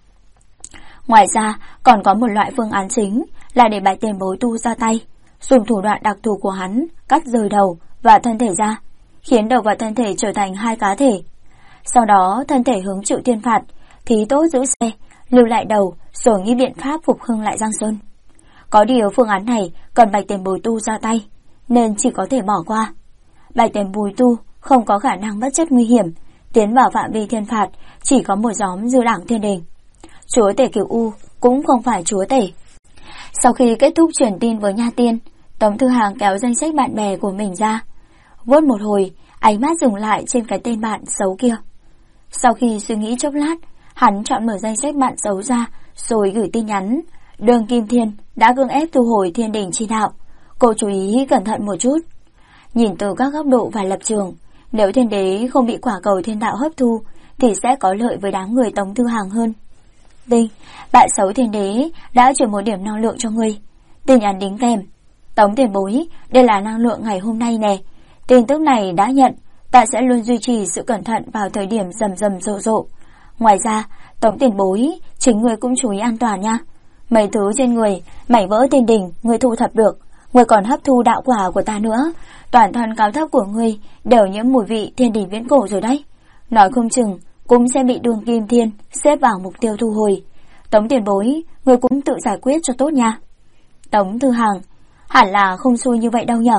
Ngoài ra còn có một loại phương án chính là để Bạch tiền bối tu ra tay, dùng thủ đoạn đặc thù của hắn cắt rời đầu và thân thể ra, khiến đầu và thân thể trở thành hai cá thể. Sau đó thân thể hứng chịu thiên phạt thì tốt giữ xe, lưu lại đầu rồi nghĩ biện pháp phục hưng lại Giang Sơn. Có điều phương án này cần Bạch tiền bối tu ra tay nên chỉ có thể bỏ qua. Bạch tiền bối tu không có khả năng bất chấp nguy hiểm tiến vào phạm vi thiên phạt chỉ có một nhóm dư đảng thiên đình. Chúa tể Cửu U cũng không phải chúa tể. Sau khi kết thúc truyền tin với Nha Tiên, Tống Thư Hàng kéo danh sách bạn bè của mình ra, vuốt một hồi, ánh mắt dừng lại trên cái tên bạn xấu kia. Sau khi suy nghĩ chốc lát, hắn chọn mở danh sách bạn xấu ra rồi gửi tin nhắn. Đường Kim Thiên đã cưỡng ép thu hồi thiên đình chi đạo, cô chú ý cẩn thận một chút. Nhìn từ các góc độ và lập trường, nếu thiên đế không bị quả cầu thiên đạo hấp thu thì sẽ có lợi với đám người Tống Thư Hàng hơn. Tinh, bạn xấu thiên đế đã chuyển một điểm năng lượng cho ngươi. Tin nhắn đính kèm: Tống tiền bối, đây là năng lượng ngày hôm nay nè. Tin tức này đã nhận, ta sẽ luôn duy trì sự cẩn thận vào thời điểm rầm rầm rộ rộ. Ngoài ra, Tống tiền bối, chính ngươi cũng chú ý an toàn nha. Mấy thứ trên người, mảnh vỡ thiên đình, ngươi thu thập được, ngươi còn hấp thu đạo quả của ta nữa. Toàn thân cao thấp của ngươi đều nhiễm mùi vị thiên đình viễn cổ rồi đấy. Nói không chừng cũng sẽ bị Đường Kim Thiên xếp vào mục tiêu thu hồi. Tống tiền bối, ngươi cũng tự giải quyết cho tốt nha. Tống Thư Hàng: hẳn là không xui như vậy đâu nhở.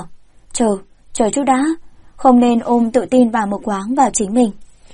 Chờ chút đã, không nên ôm tự tin và mục quáng vào chính mình.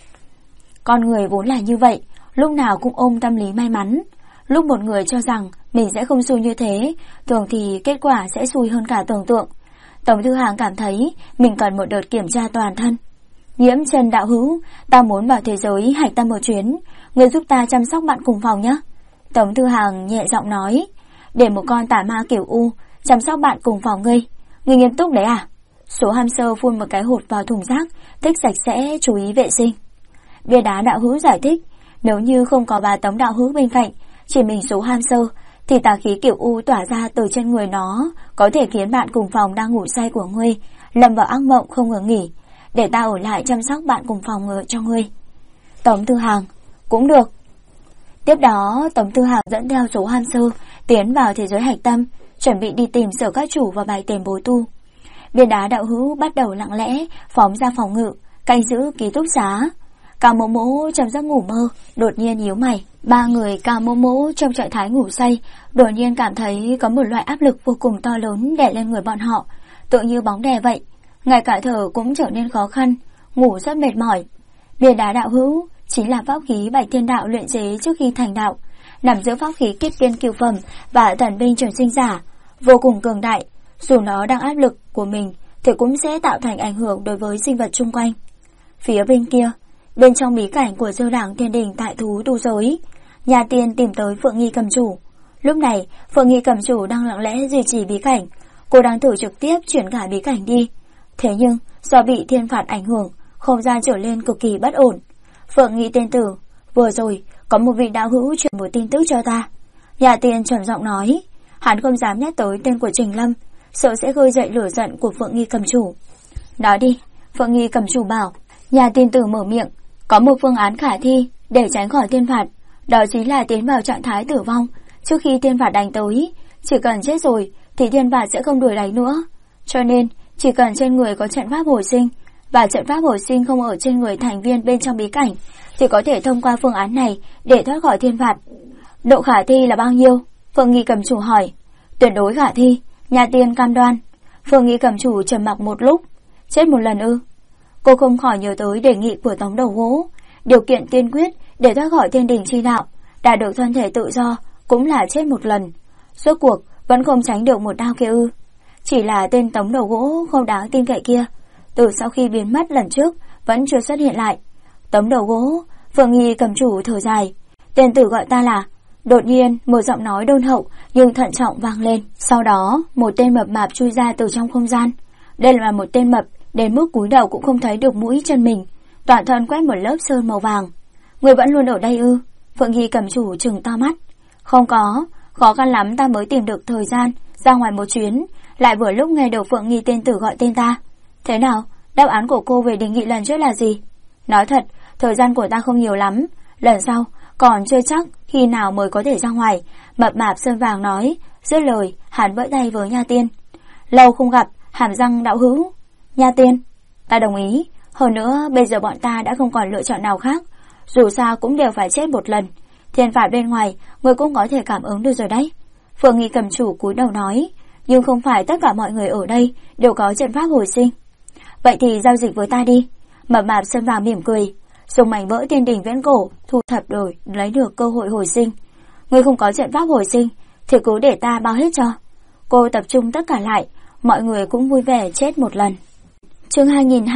Con người vốn là như vậy, lúc nào cũng ôm tâm lý may mắn. Lúc một người cho rằng mình sẽ không xui như thế, thường thì kết quả sẽ xui hơn cả tưởng tượng. Tống Thư Hàng cảm thấy mình cần một đợt kiểm tra toàn thân. Nhiễm Trần đạo hữu, ta muốn vào thế giới hạch tâm một chuyến, người giúp ta chăm sóc bạn cùng phòng nhé. Tống Thư Hàng nhẹ giọng nói: để một con tà ma Cửu U chăm sóc bạn cùng phòng ngươi nghiêm túc đấy à? Số hamster phun một cái hột vào thùng rác, thích sạch sẽ, chú ý vệ sinh. Bia đá đạo hữu giải thích: nếu như không có bà Tống đạo hữu bên cạnh, chỉ mình số hamster, thì tà khí Cửu U tỏa ra từ trên người nó có thể khiến bạn cùng phòng đang ngủ say của ngươi lâm vào ác mộng không ngừng nghỉ. Để ta ở lại chăm sóc bạn cùng phòng cho ngươi. Tống Thư Hàng: cũng được. Tiếp đó, Tống Thư Hàng dẫn theo số hamster tiến vào thế giới hạch tâm, chuẩn bị đi tìm Sở Các Chủ và bài tiền bối tu. Bia đá đạo hữu bắt đầu lặng lẽ phóng ra phòng ngự, canh giữ ký túc xá. Cao Mỗ Mỗ trong giấc ngủ mơ đột nhiên nhíu mày. Ba người Cao Mỗ Mỗ trong trạng thái ngủ say đột nhiên cảm thấy có một loại áp lực vô cùng to lớn đè lên người bọn họ, tự như bóng đè vậy. Ngay cả thở cũng trở nên khó khăn, ngủ rất mệt mỏi. Bia đá đạo hữu chính là pháp khí Bạch Thiên Đạo luyện chế trước khi thành đạo, nằm giữa pháp khí Kiếp Tiên Cửu Phẩm và thần binh trường sinh giả, vô cùng cường đại. Dù nó đang áp lực của mình thì cũng sẽ tạo thành ảnh hưởng đối với sinh vật xung quanh. Phía bên kia, bên trong bí cảnh của Dư Đảng Thiên Đình tại thú tu giới, Nhà Tiên tìm tới Phượng Nghi Cầm Chủ. Lúc này, Phượng Nghi Cầm Chủ đang lặng lẽ duy trì bí cảnh. Cô đang thử trực tiếp chuyển cả bí cảnh đi. Thế nhưng, do bị thiên phạt ảnh hưởng, không gian trở lên cực kỳ bất ổn. Phượng Nghi tên tử: vừa rồi, có một vị đạo hữu truyền một tin tức cho ta. Nhà Tiên trầm giọng nói. Hắn không dám nhắc tới tên của Trình Lâm, sợ sẽ khơi dậy lửa giận của Phượng Nghi Cầm Chủ. Nói đi, Phượng Nghi Cầm Chủ bảo. Nhà Tiên tử mở miệng: có một phương án khả thi để tránh khỏi thiên phạt, đó chính là tiến vào trạng thái tử vong trước khi thiên phạt đánh tới. Chỉ cần chết rồi thì thiên phạt sẽ không đuổi đánh nữa. Cho nên, chỉ cần trên người có trận pháp hồi sinh, và trận pháp hồi sinh không ở trên người thành viên bên trong bí cảnh, thì có thể thông qua phương án này để thoát khỏi thiên phạt. Độ khả thi là bao nhiêu? Phượng Nghi Cầm Chủ hỏi. Tuyệt đối khả thi, Nhà Tiên cam đoan. Phượng Nghi Cầm Chủ trầm mặc một lúc. Chết một lần ư? Cô không khỏi nhớ tới đề nghị của Tống Đầu Gỗ. Điều kiện tiên quyết để thoát khỏi thiên đình chi đạo, đạt được thân thể tự do, cũng là chết một lần. Rốt cuộc vẫn không tránh được một đao kia ư? Chỉ là tên Tống Đầu Gỗ không đáng tin cậy kia, từ sau khi biến mất lần trước vẫn chưa xuất hiện lại. Tống Đầu Gỗ. Phượng Nghi Cầm Chủ thở dài. Tên tử gọi ta là... Đột nhiên một giọng nói đôn hậu nhưng thận trọng vang lên. Sau đó một tên mập mạp chui ra từ trong không gian. Đây là một tên mập đến mức cúi đầu cũng không thấy được mũi chân mình, toàn thân quét một lớp sơn màu vàng. Người vẫn luôn ở đây ư? Phượng Nghi Cầm Chủ trừng to mắt. Không có, khó khăn lắm ta mới tìm được thời gian ra ngoài một chuyến, lại vừa lúc nghe được Phượng Nghi tên tử gọi tên ta. Thế nào, đáp án của cô về đề nghị lần trước là gì? Nói thật, thời gian của ta không nhiều lắm, lần sau còn chưa chắc khi nào mới có thể ra ngoài. Mập mạp sơn vàng nói. Dứt lời, hắn vẫy tay với Nha Tiên. Lâu không gặp, hàm răng đạo hữu. Nha Tiên: ta đồng ý. Hơn nữa bây giờ bọn ta đã không còn lựa chọn nào khác, dù sao cũng đều phải chết một lần. Thiên phạt bên ngoài người cũng có thể cảm ứng được rồi đấy. Phượng Nghi Cầm Chủ cúi đầu nói. Nhưng không phải tất cả mọi người ở đây đều có trận pháp hồi sinh. Vậy thì giao dịch với ta đi. Mập mạp sơn vàng mỉm cười. dùng mảnh vỡ tiên đỉnh viễn cổ thu thập đổi lấy được cơ hội hồi sinh. Ngươi không có trận pháp hồi sinh thì cứ để ta bao hết cho. Cô tập trung tất cả lại, mọi người cũng vui vẻ chết một lần. Chương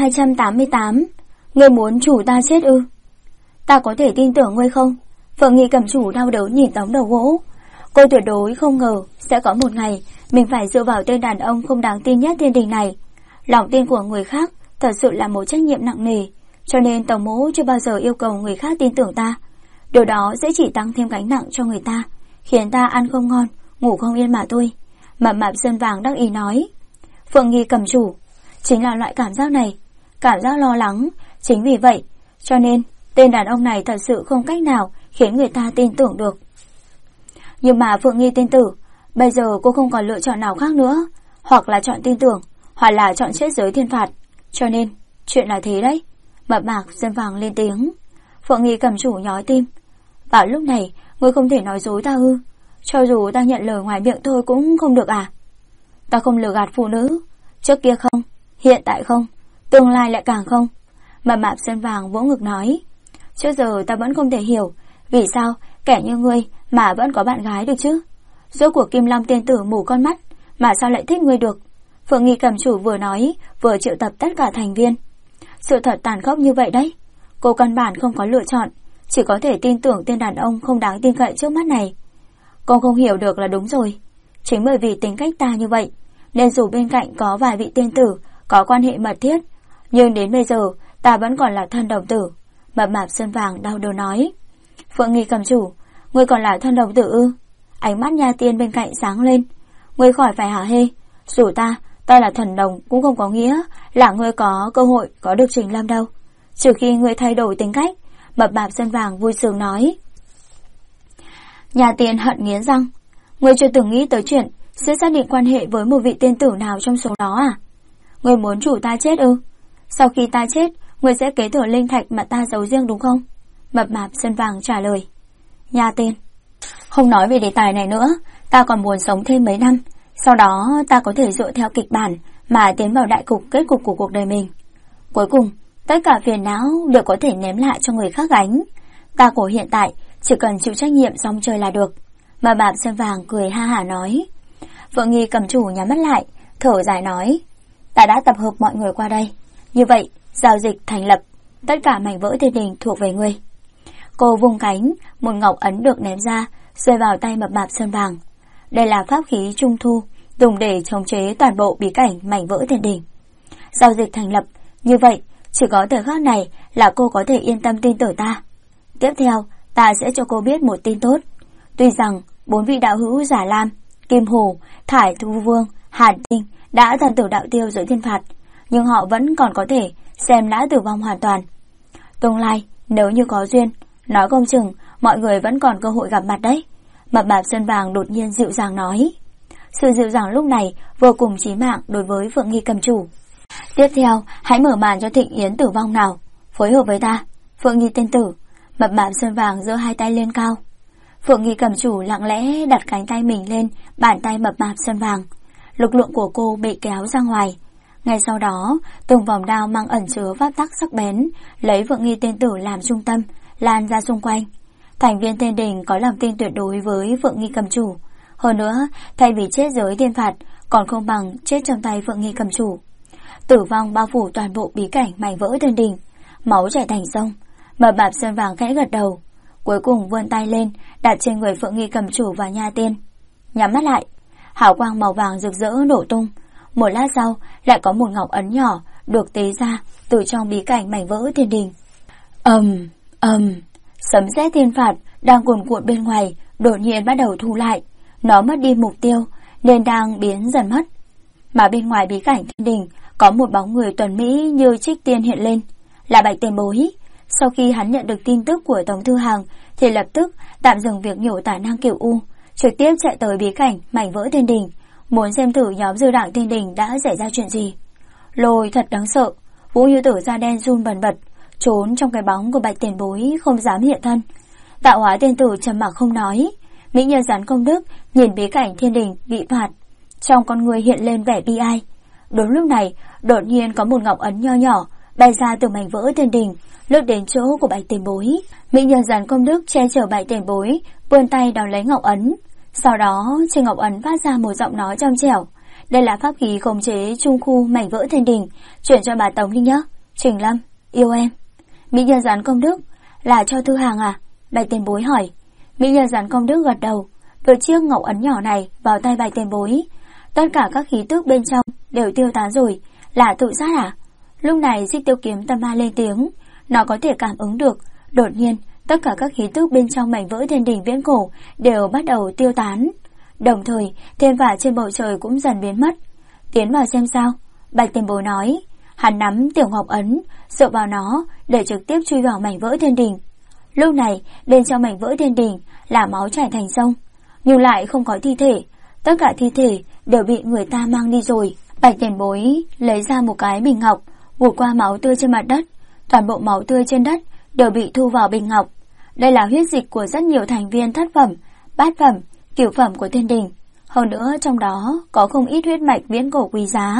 2288. Ngươi muốn chủ ta chết ư? Ta có thể tin tưởng ngươi không? Phượng Nghi Cầm Chủ đau đớn nhìn tấm đầu gỗ. Cô tuyệt đối không ngờ sẽ có một ngày mình phải dựa vào tên đàn ông không đáng tin nhất thiên đình này. Lòng tin của người khác thật sự là một trách nhiệm nặng nề, cho nên Tổng Mỗ chưa bao giờ yêu cầu người khác tin tưởng ta. Điều đó sẽ chỉ tăng thêm gánh nặng cho người ta, khiến ta ăn không ngon, ngủ không yên mà thôi. Mập mạp Sơn Vàng đắc ý nói. Phượng Nghi Cầm Chủ, chính là loại cảm giác này, cảm giác lo lắng. Chính vì vậy, cho nên tên đàn ông này thật sự không cách nào khiến người ta tin tưởng được. Nhưng mà Phượng Nghi tiên tử, bây giờ cô không còn lựa chọn nào khác nữa, hoặc là chọn tin tưởng, hoặc là chọn chết giới thiên phạt. Cho nên, chuyện là thế đấy. Mập mạp Sơn Vàng lên tiếng. Phượng Nghi Cầm Chủ nhói tim. Vào lúc này, ngươi không thể nói dối ta ư? Cho dù ta nhận lời ngoài miệng thôi cũng không được à? Ta không lừa gạt phụ nữ, trước kia không, hiện tại không, tương lai lại càng không. Mập mạp Sơn Vàng vỗ ngực nói. Trước giờ ta vẫn không thể hiểu vì sao kẻ như ngươi mà vẫn có bạn gái được chứ. Rốt cuộc Kim Long tiên tử mù con mắt mà sao lại thích ngươi được? Phượng Nghi Cầm Chủ vừa nói vừa triệu tập tất cả thành viên. Sự thật tàn khốc như vậy đấy. Cô căn bản không có lựa chọn, chỉ có thể tin tưởng tên đàn ông không đáng tin cậy trước mắt này. Cô không hiểu được là đúng rồi. Chính bởi vì tính cách ta như vậy, nên dù bên cạnh có vài vị tiên tử có quan hệ mật thiết, nhưng đến bây giờ ta vẫn còn là thân đồng tử. Mập mạp Sơn Vàng đau đầu nói. Phượng Nghi Cầm Chủ, ngươi còn là thân đồng tử ư? Ánh mắt Nha Tiên bên cạnh sáng lên. Ngươi khỏi phải hả hê. Dù ta là thần đồng cũng không có nghĩa là ngươi có cơ hội có được Trình Lâm đâu. Trừ khi ngươi thay đổi tính cách. Mập mạp Sơn Vàng vui sướng nói. Nha Tiên hận nghiến răng. Ngươi chưa từng nghĩ tới chuyện sẽ xác định quan hệ với một vị tiên tử nào trong số đó à? Ngươi muốn chủ ta chết ư? Sau khi ta chết, ngươi sẽ kế thừa linh thạch mà ta giấu riêng đúng không? Mập mạp Sơn Vàng trả lời. Nha Tiên, không nói về đề tài này nữa, ta còn muốn sống thêm mấy năm, sau đó ta có thể dựa theo kịch bản mà tiến vào đại cục kết cục của cuộc đời mình. Cuối cùng, tất cả phiền não đều có thể ném lại cho người khác gánh. Ta của hiện tại chỉ cần chịu trách nhiệm xong chơi là được. Mập mạp Sơn Vàng cười ha hả nói. Phượng Nghi Cầm Chủ nhắm mắt lại, thở dài nói. Ta đã tập hợp mọi người qua đây. Như vậy, giao dịch thành lập, tất cả mảnh vỡ thiên đình thuộc về ngươi. Cô vung cánh, một ngọc ấn được ném ra, rơi vào tay mập mạp Sơn Vàng. Đây là pháp khí trung thu, dùng để chống chế toàn bộ bí cảnh mảnh vỡ thiên đình. Giao dịch thành lập, như vậy, chỉ có thời khắc này là cô có thể yên tâm tin tưởng ta. Tiếp theo, ta sẽ cho cô biết một tin tốt. Tuy rằng 4 vị đạo hữu Giả Lam, Kim Hồ, Thải Thu Vương, Hàn Tinh đã thần tử đạo tiêu giới thiên phạt, nhưng họ vẫn còn có thể xem đã tử vong hoàn toàn. Tương lai, nếu như có duyên, nói không chừng mọi người vẫn còn cơ hội gặp mặt đấy. Mập mạp Sơn Vàng đột nhiên dịu dàng nói. Sự dịu dàng lúc này vô cùng chí mạng đối với Phượng Nghi Cầm Chủ. Tiếp theo, hãy mở màn cho thịnh yến tử vong nào. Phối hợp với ta, Phượng Nghi tiên tử. Mập mạp Sơn Vàng giơ hai tay lên cao. Phượng Nghi Cầm Chủ lặng lẽ đặt cánh tay mình lên bàn tay mập mạp Sơn Vàng. Lực lượng của cô bị kéo ra ngoài. Ngay sau đó, từng vòng đao mang ẩn chứa pháp tắc sắc bén, lấy Phượng Nghi tiên tử làm trung tâm, lan ra xung quanh. Thành viên thiên đình có lòng tin tuyệt đối với Phượng Nghi Cầm Chủ. Hơn nữa, thay vì chết giới thiên phạt, còn không bằng chết trong tay Phượng Nghi Cầm Chủ. Tử vong bao phủ toàn bộ bí cảnh mảnh vỡ thiên đình, máu chảy thành sông. Mập mạp Sơn Vàng khẽ gật đầu, cuối cùng vươn tay lên đặt trên người Phượng Nghi Cầm Chủ và Nha Tiên. Nhắm mắt lại, hào quang màu vàng rực rỡ nổ tung. Một lát sau, lại có một ngọc ấn nhỏ được tế ra từ trong bí cảnh mảnh vỡ thiên đình. Sấm sét thiên phạt đang cuồn cuộn bên ngoài đột nhiên bắt đầu thu lại. Nó mất đi mục tiêu nên đang biến dần mất. Mà bên ngoài bí cảnh thiên đình có một bóng người tuấn mỹ như trích tiên hiện lên, là Bạch Tiền Bối. Sau khi hắn nhận được tin tức của Tống Thư Hàng thì lập tức tạm dừng việc nhổ tả năng Cửu U, trực tiếp chạy tới bí cảnh mảnh vỡ thiên đình, muốn xem thử nhóm dư đảng thiên đình đã xảy ra chuyện gì. Lôi thật đáng sợ. Vũ Như Tử da đen run bần bật, trốn trong cái bóng của Bạch Tiền Bối không dám hiện thân. Tạo Hóa tiên tử trầm mặc không nói. Mỹ nhân Gián Công Đức nhìn bí cảnh thiên đình bị phạt, trong con người hiện lên vẻ bi ai. Đúng lúc này, đột nhiên có một ngọc ấn nho nhỏ bay ra từ mảnh vỡ thiên đình, lướt đến chỗ của Bạch Tiền Bối. Mỹ nhân giàn công đức che chở Bạch Tiền Bối, vươn tay đón lấy ngọc ấn. Sau đó, trên ngọc ấn phát ra một giọng nói trong trẻo. Đây là pháp khí khống chế trung khu mảnh vỡ thiên đình, chuyển cho bà Tống đi nhé. Trình Lâm, yêu em. Mỹ nhân giàn công đức, là cho Thư Hàng à? Bạch Tiền Bối hỏi. Mỹ nhân giàn công đức gật đầu, đưa chiếc ngọc ấn nhỏ này vào tay Bạch Tiền Bối. Tất cả các khí tức bên trong đều tiêu tán rồi, là tự sát à? Lúc này Xích Tiêu Kiếm Tâm Ma lên tiếng, nó có thể cảm ứng được. Đột nhiên, tất cả các khí tức bên trong mảnh vỡ thiên đình viễn cổ đều bắt đầu tiêu tán. Đồng thời, thiên vả trên bầu trời cũng dần biến mất. Tiến vào xem sao, Bạch Tiền Bối nói. Hắn nắm tiểu ngọc ấn, dựa vào nó để trực tiếp chui vào mảnh vỡ thiên đình. Lúc này, bên trong mảnh vỡ thiên đình là máu chảy thành sông, nhưng lại không có thi thể. Tất cả thi thể đều bị người ta mang đi rồi. Bạch Tiền Bối lấy ra một cái bình ngọc, vụt qua máu tươi trên mặt đất. Toàn bộ máu tươi trên đất đều bị thu vào bình ngọc. Đây là huyết dịch của rất nhiều thành viên thất phẩm, bát phẩm, cửu phẩm của thiên đình. Hơn nữa trong đó có không ít huyết mạch viễn cổ quý giá.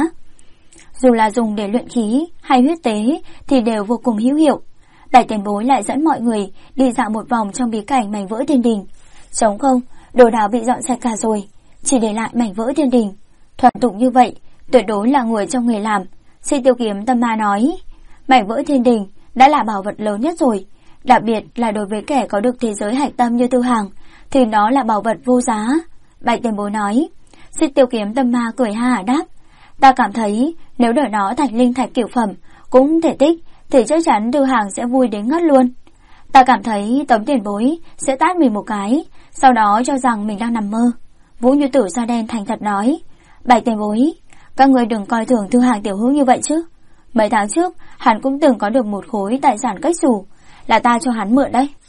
Dù là dùng để luyện khí hay huyết tế thì đều vô cùng hữu hiệu. Bạch Tiền Bối lại dẫn mọi người đi dạo một vòng trong bí cảnh mảnh vỡ thiên đình. Trống không, đồ đạc bị dọn sạch cả rồi, chỉ để lại mảnh vỡ thiên đình. Thuần tục như vậy, tuyệt đối là người trong nghề làm. Xích Tiêu Kiếm Tâm Ma nói, mảnh vỡ thiên đình đã là bảo vật lớn nhất rồi, đặc biệt là đối với kẻ có được thế giới hạch tâm như Thư Hàng thì nó là bảo vật vô giá. Bạch Tiền Bối nói. Xích Tiêu Kiếm Tâm Ma cười ha hả đáp, ta cảm thấy nếu đợi nó thành linh thạch cửu phẩm cũng thể tích thì chắc chắn Thư Hàng sẽ vui đến ngất luôn. Ta cảm thấy Tống Tiền Bối sẽ tát mình một cái, sau đó cho rằng mình đang nằm mơ. Vũ Như Tử da đen thành thật nói. Bạch Tiền Bối, các người đừng coi thường Thư Hàng tiểu hữu như vậy chứ. Mấy tháng trước hắn cũng từng có được một khối tài sản cách xù, là ta cho hắn mượn đấy.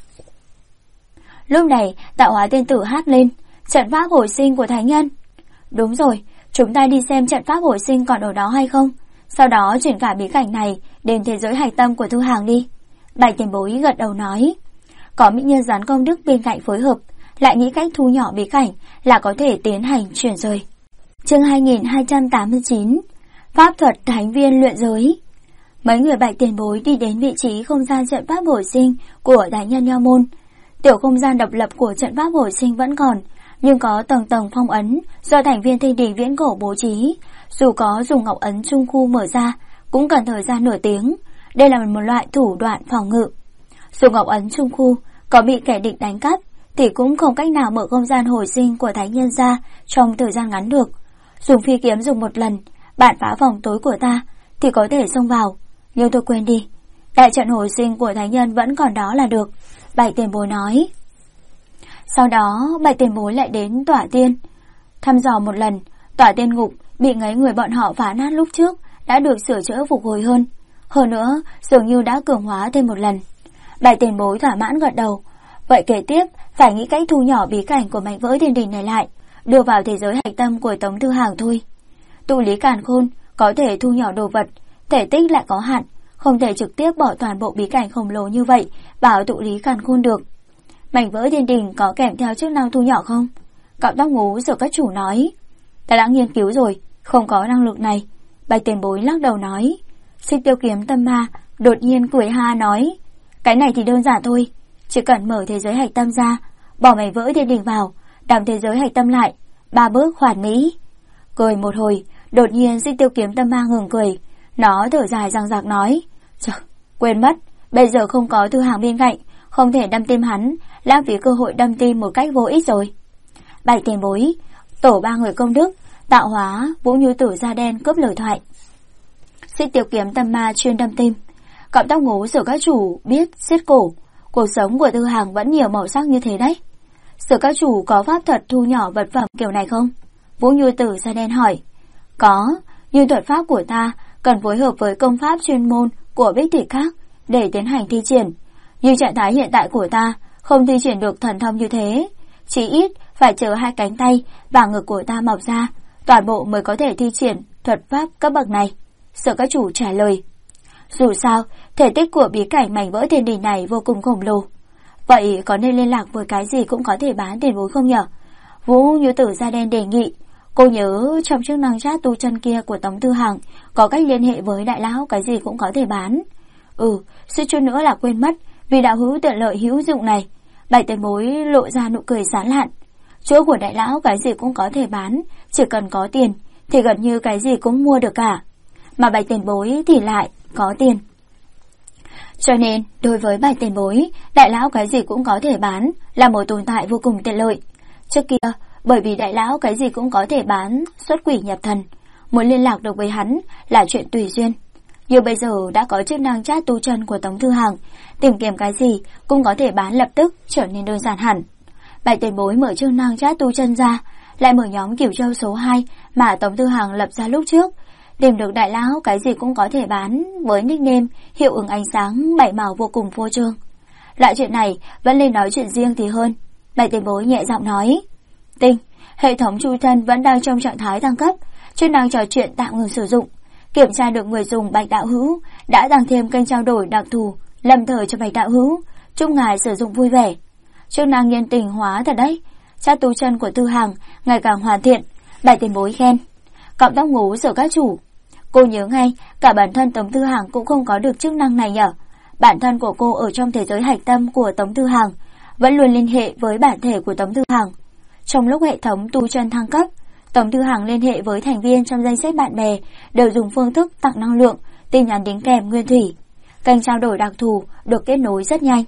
Lúc này Tạo Hóa Tiên Tử hát lên, trận pháp hồi sinh của thánh nhân. Đúng rồi, chúng ta đi xem trận pháp hồi sinh còn ở đó hay không, sau đó chuyển cả bí cảnh này đến thế giới hạch tâm của Thư Hàng đi. Bạch Tiền Bối gật đầu nói. Có mỹ nhân gián công đức bên cạnh phối hợp, lại nghĩ cách thu nhỏ bí cảnh là có thể tiến hành chuyển rời. Chương 2289, Pháp thuật thánh viên luyện giới. Mấy người Bạch Tiền Bối đi đến vị trí không gian trận pháp hồi sinh của thánh nhân Nho Môn. Tiểu không gian độc lập của trận pháp hồi sinh vẫn còn, nhưng có tầng tầng phong ấn do thành viên thiên đình viễn cổ bố trí. Dù có dùng ngọc ấn trung khu mở ra, cũng cần thời gian nửa tiếng. Đây là một loại thủ đoạn phòng ngự. Dùng ngọc ấn trung khu, có bị kẻ địch đánh cắp thì cũng không cách nào mở không gian hồi sinh của thánh nhân ra trong thời gian ngắn được. Dùng phi kiếm dùng một lần, bạn phá vòng tối của ta thì có thể xông vào. Nhưng tôi quên đi, đại trận hồi sinh của thánh nhân vẫn còn đó là được. Bạch Tiền Bối nói. Sau đó Bạch Tiền Bối lại đến Tỏa Tiên thăm dò một lần. Tỏa Tiên ngục bị mấy người bọn họ phá nát lúc trước đã được sửa chữa phục hồi hơn. Hơn nữa dường như đã cường hóa thêm một lần. Bạch Tiền Bối thỏa mãn gật đầu. Vậy kế tiếp phải nghĩ cách thu nhỏ bí cảnh của mảnh vỡ thiên đình này lại, đưa vào thế giới hạch tâm của Tống Thư Hàng thôi. Tụ lý càn khôn có thể thu nhỏ đồ vật, thể tích lại có hạn, không thể trực tiếp bỏ toàn bộ bí cảnh khổng lồ như vậy vào tụ lý càn khôn được. Mảnh vỡ thiên đình có kèm theo chức năng thu nhỏ không? Cạo tóc ngú rồi các chủ nói. Ta đã nghiên cứu rồi, không có năng lực này. Bạch Tiền Bối lắc đầu nói. Xích Tiêu Kiếm Tâm Ma đột nhiên cười ha nói. Cái này thì đơn giản thôi, chỉ cần mở thế giới hạch tâm ra, bỏ mảnh vỡ thiên đình vào, đóng thế giới hạch tâm lại, 3 bước hoàn mỹ. Cười một hồi, đột nhiên Xích Tiêu Kiếm Tâm Ma ngừng cười. Nó thở dài răng rạc nói. Trời, quên mất, bây giờ không có Thư Hàng bên cạnh, không thể đâm tim hắn, lãng phí cơ hội đâm tim một cách vô ích rồi. Bạch Tiền Bối, tổ 3 người công đức, Tạo Hóa, Vũ Như Tử da đen cướp lời thoại. Xích Tiêu Kiếm Tâm Ma chuyên đâm tim. Cọng tóc ngố sở các chủ biết xiết cổ. Cuộc sống của Thư Hàng vẫn nhiều màu sắc như thế đấy. Sở các chủ có pháp thuật thu nhỏ vật phẩm kiểu này không? Vũ Như Tử da đen hỏi. Có, nhưng thuật pháp của ta cần phối hợp với công pháp chuyên môn của Bích Thủy khác để tiến hành thi triển. Nhưng trạng thái hiện tại của ta không thi triển được thần thông như thế. Chỉ ít phải chờ 2 cánh tay và ngực của ta mọc ra, toàn bộ mới có thể thi triển thuật pháp cấp bậc này. Sở các chủ trả lời. Dù sao, thể tích của bí cảnh mảnh vỡ thiên đình này vô cùng khổng lồ. Vậy có nên liên lạc với cái gì cũng có thể bán tiền bối không nhở? Vũ Như Tử da đen đề nghị. Cô nhớ trong chức năng chat tu chân kia của Tống Tư Hằng có cách liên hệ với đại lão cái gì cũng có thể bán. Suýt chút nữa là quên mất, vì đạo hữu tiện lợi hữu dụng này. Bạch tiền bối lộ ra nụ cười sán lạn. Chỗ của đại lão cái gì cũng có thể bán, chỉ cần có tiền thì gần như cái gì cũng mua được cả. Mà bạch tiền bối thì lại có tiền. Cho nên đối với bạch tiền bối, đại lão cái gì cũng có thể bán là một tồn tại vô cùng tiện lợi. Trước kia, bởi vì đại lão cái gì cũng có thể bán, xuất quỷ nhập thần, muốn liên lạc được với hắn là chuyện tùy duyên. Nhưng bây giờ đã có chức năng chat tu chân của Tống Thư Hằng, tìm kiếm cái gì cũng có thể bán lập tức trở nên đơn giản hẳn. Bạch tiền bối mở chức năng chat tu chân ra, lại mở nhóm Cửu Châu số 2 mà Tống Thư Hằng lập ra lúc trước, tìm được đại lão cái gì cũng có thể bán với nickname hiệu ứng ánh sáng bảy màu vô cùng phô trương. Loại chuyện này vẫn nên nói chuyện riêng thì hơn. Bạch tiền bối nhẹ giọng nói, Tinh, hệ thống tu chân vẫn đang trong trạng thái thăng cấp, chức năng trò chuyện tạm ngừng sử dụng. Kiểm tra được người dùng Bạch đạo hữu đã tăng thêm kênh trao đổi đặc thù lâm thời cho Bạch đạo hữu, chúc ngài sử dụng vui vẻ. Chức năng nhân tình hóa thật đấy. Chat tu chân của Tư Hằng ngày càng hoàn thiện. Bạch tiền bối khen. Cọng tóc ngố giữa các chủ. Cô nhớ ngay, cả bản thân Tống Tư Hằng cũng không có được chức năng này nhở. Bản thân của cô ở trong thế giới hạch tâm của Tống Tư Hằng vẫn luôn liên hệ với bản thể của Tống Tư Hằng. Trong lúc hệ thống tu chân thăng cấp, Tống Tư Hằng liên hệ với thành viên trong danh sách bạn bè đều dùng phương thức tặng năng lượng, tin nhắn đính kèm nguyên thủy. Kênh trao đổi đặc thù được kết nối rất nhanh.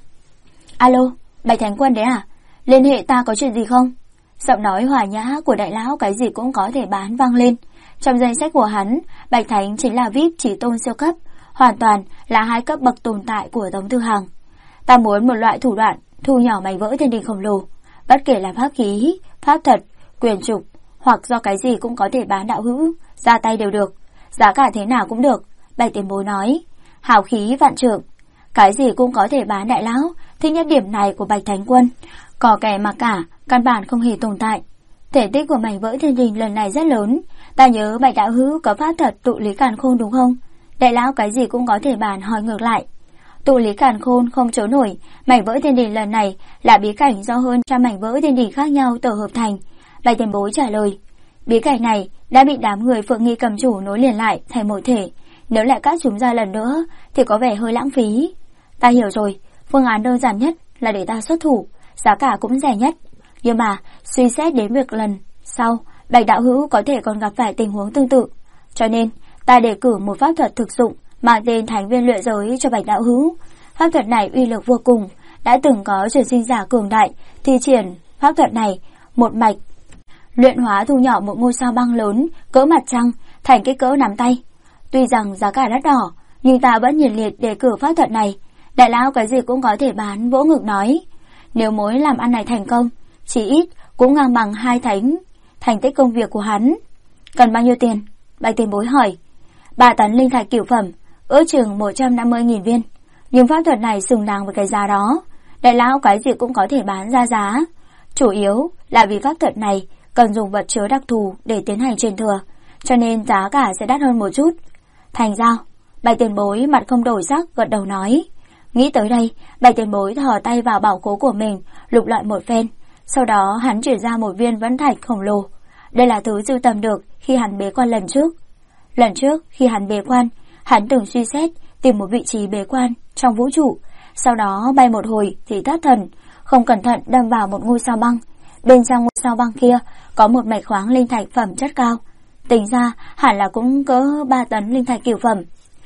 Alo, Bạch Thánh Quân đấy à? Liên hệ ta có chuyện gì không? Giọng nói hòa nhã của đại lão cái gì cũng có thể bán vang lên. Trong danh sách của hắn, Bạch Thánh chính là VIP chỉ tôn siêu cấp, hoàn toàn là hai cấp bậc tồn tại của Tống Tư Hằng. Ta muốn một loại thủ đoạn thu nhỏ mảnh vỡ thiên đình khổng lồ, bất kể là pháp khí, pháp thật, quyền trục hoặc do cái gì cũng có thể bán đạo hữu, ra tay đều được, giá cả thế nào cũng được. Bạch tiền bối nói, hào khí vạn trượng, cái gì cũng có thể bán đại lão. Thích nhất điểm này của Bạch Thánh Quân, có kẻ mà cả căn bản không hề tồn tại. Thể tích của mảnh vỡ thiên đình lần này rất lớn. Ta nhớ Bạch đạo hữu có pháp thật tụ lý càn khôn đúng không? Đại lão cái gì cũng có thể bàn hỏi ngược lại. Tụ lý càn khôn không trốn nổi, mảnh vỡ thiên đình lần này là bí cảnh do hơn 100 mảnh vỡ thiên đình khác nhau tổ hợp thành. Bạch tiền bối trả lời, bí cảnh này đã bị đám người Phượng Nghi cầm chủ nối liền lại thành một thể, nếu lại cắt chúng ra lần nữa thì có vẻ hơi lãng phí. Ta hiểu rồi, phương án đơn giản nhất là để ta xuất thủ, giá cả cũng rẻ nhất. Nhưng mà suy xét đến việc lần sau Bạch đạo hữu có thể còn gặp phải tình huống tương tự, cho nên ta đề cử một pháp thuật thực dụng mang tên Thánh Viên Luyện Giới cho Bạch đạo hữu. Pháp thuật này uy lực vô cùng, đã từng có truyền sinh giả cường đại thi triển pháp thuật này một mạch luyện hóa thu nhỏ một ngôi sao băng lớn cỡ mặt trăng thành kích cỡ nắm tay. Tuy rằng giá cả đắt đỏ, nhưng ta vẫn nhiệt liệt đề cử pháp thuật này. Đại lão cái gì cũng có thể bán, vỗ ngực nói, nếu mối làm ăn này thành công, chỉ ít cũng ngang bằng 2 thành tích công việc của hắn. Cần bao nhiêu tiền? Bạch tiền bối hỏi. 3 tấn linh thạch cửu phẩm, ước chừng 150.000 viên. Nhưng pháp thuật này xứng đáng với cái giá đó. Đại lão cái gì cũng có thể bán ra giá. Chủ yếu là vì pháp thuật này cần dùng vật chứa đặc thù để tiến hành truyền thừa, cho nên giá cả sẽ đắt hơn một chút. Thành giao. Bạch tiền bối mặt không đổi sắc gật đầu nói. Nghĩ tới đây, Bạch tiền bối thò tay vào bảo khố của mình, lục lọi một phen. Sau đó hắn chuyển ra một viên vẫn thạch khổng lồ. Đây là thứ sưu tầm được khi hắn bế quan lần trước. Lần trước khi hắn bế quan, hắn từng suy xét tìm một vị trí bế quan trong vũ trụ, sau đó bay một hồi thì thất thần, không cẩn thận đâm vào một ngôi sao băng. Bên trong ngôi sao băng kia có một mạch khoáng linh thạch phẩm chất cao, tính ra hẳn là cũng cỡ 3 tấn linh thạch cửu phẩm.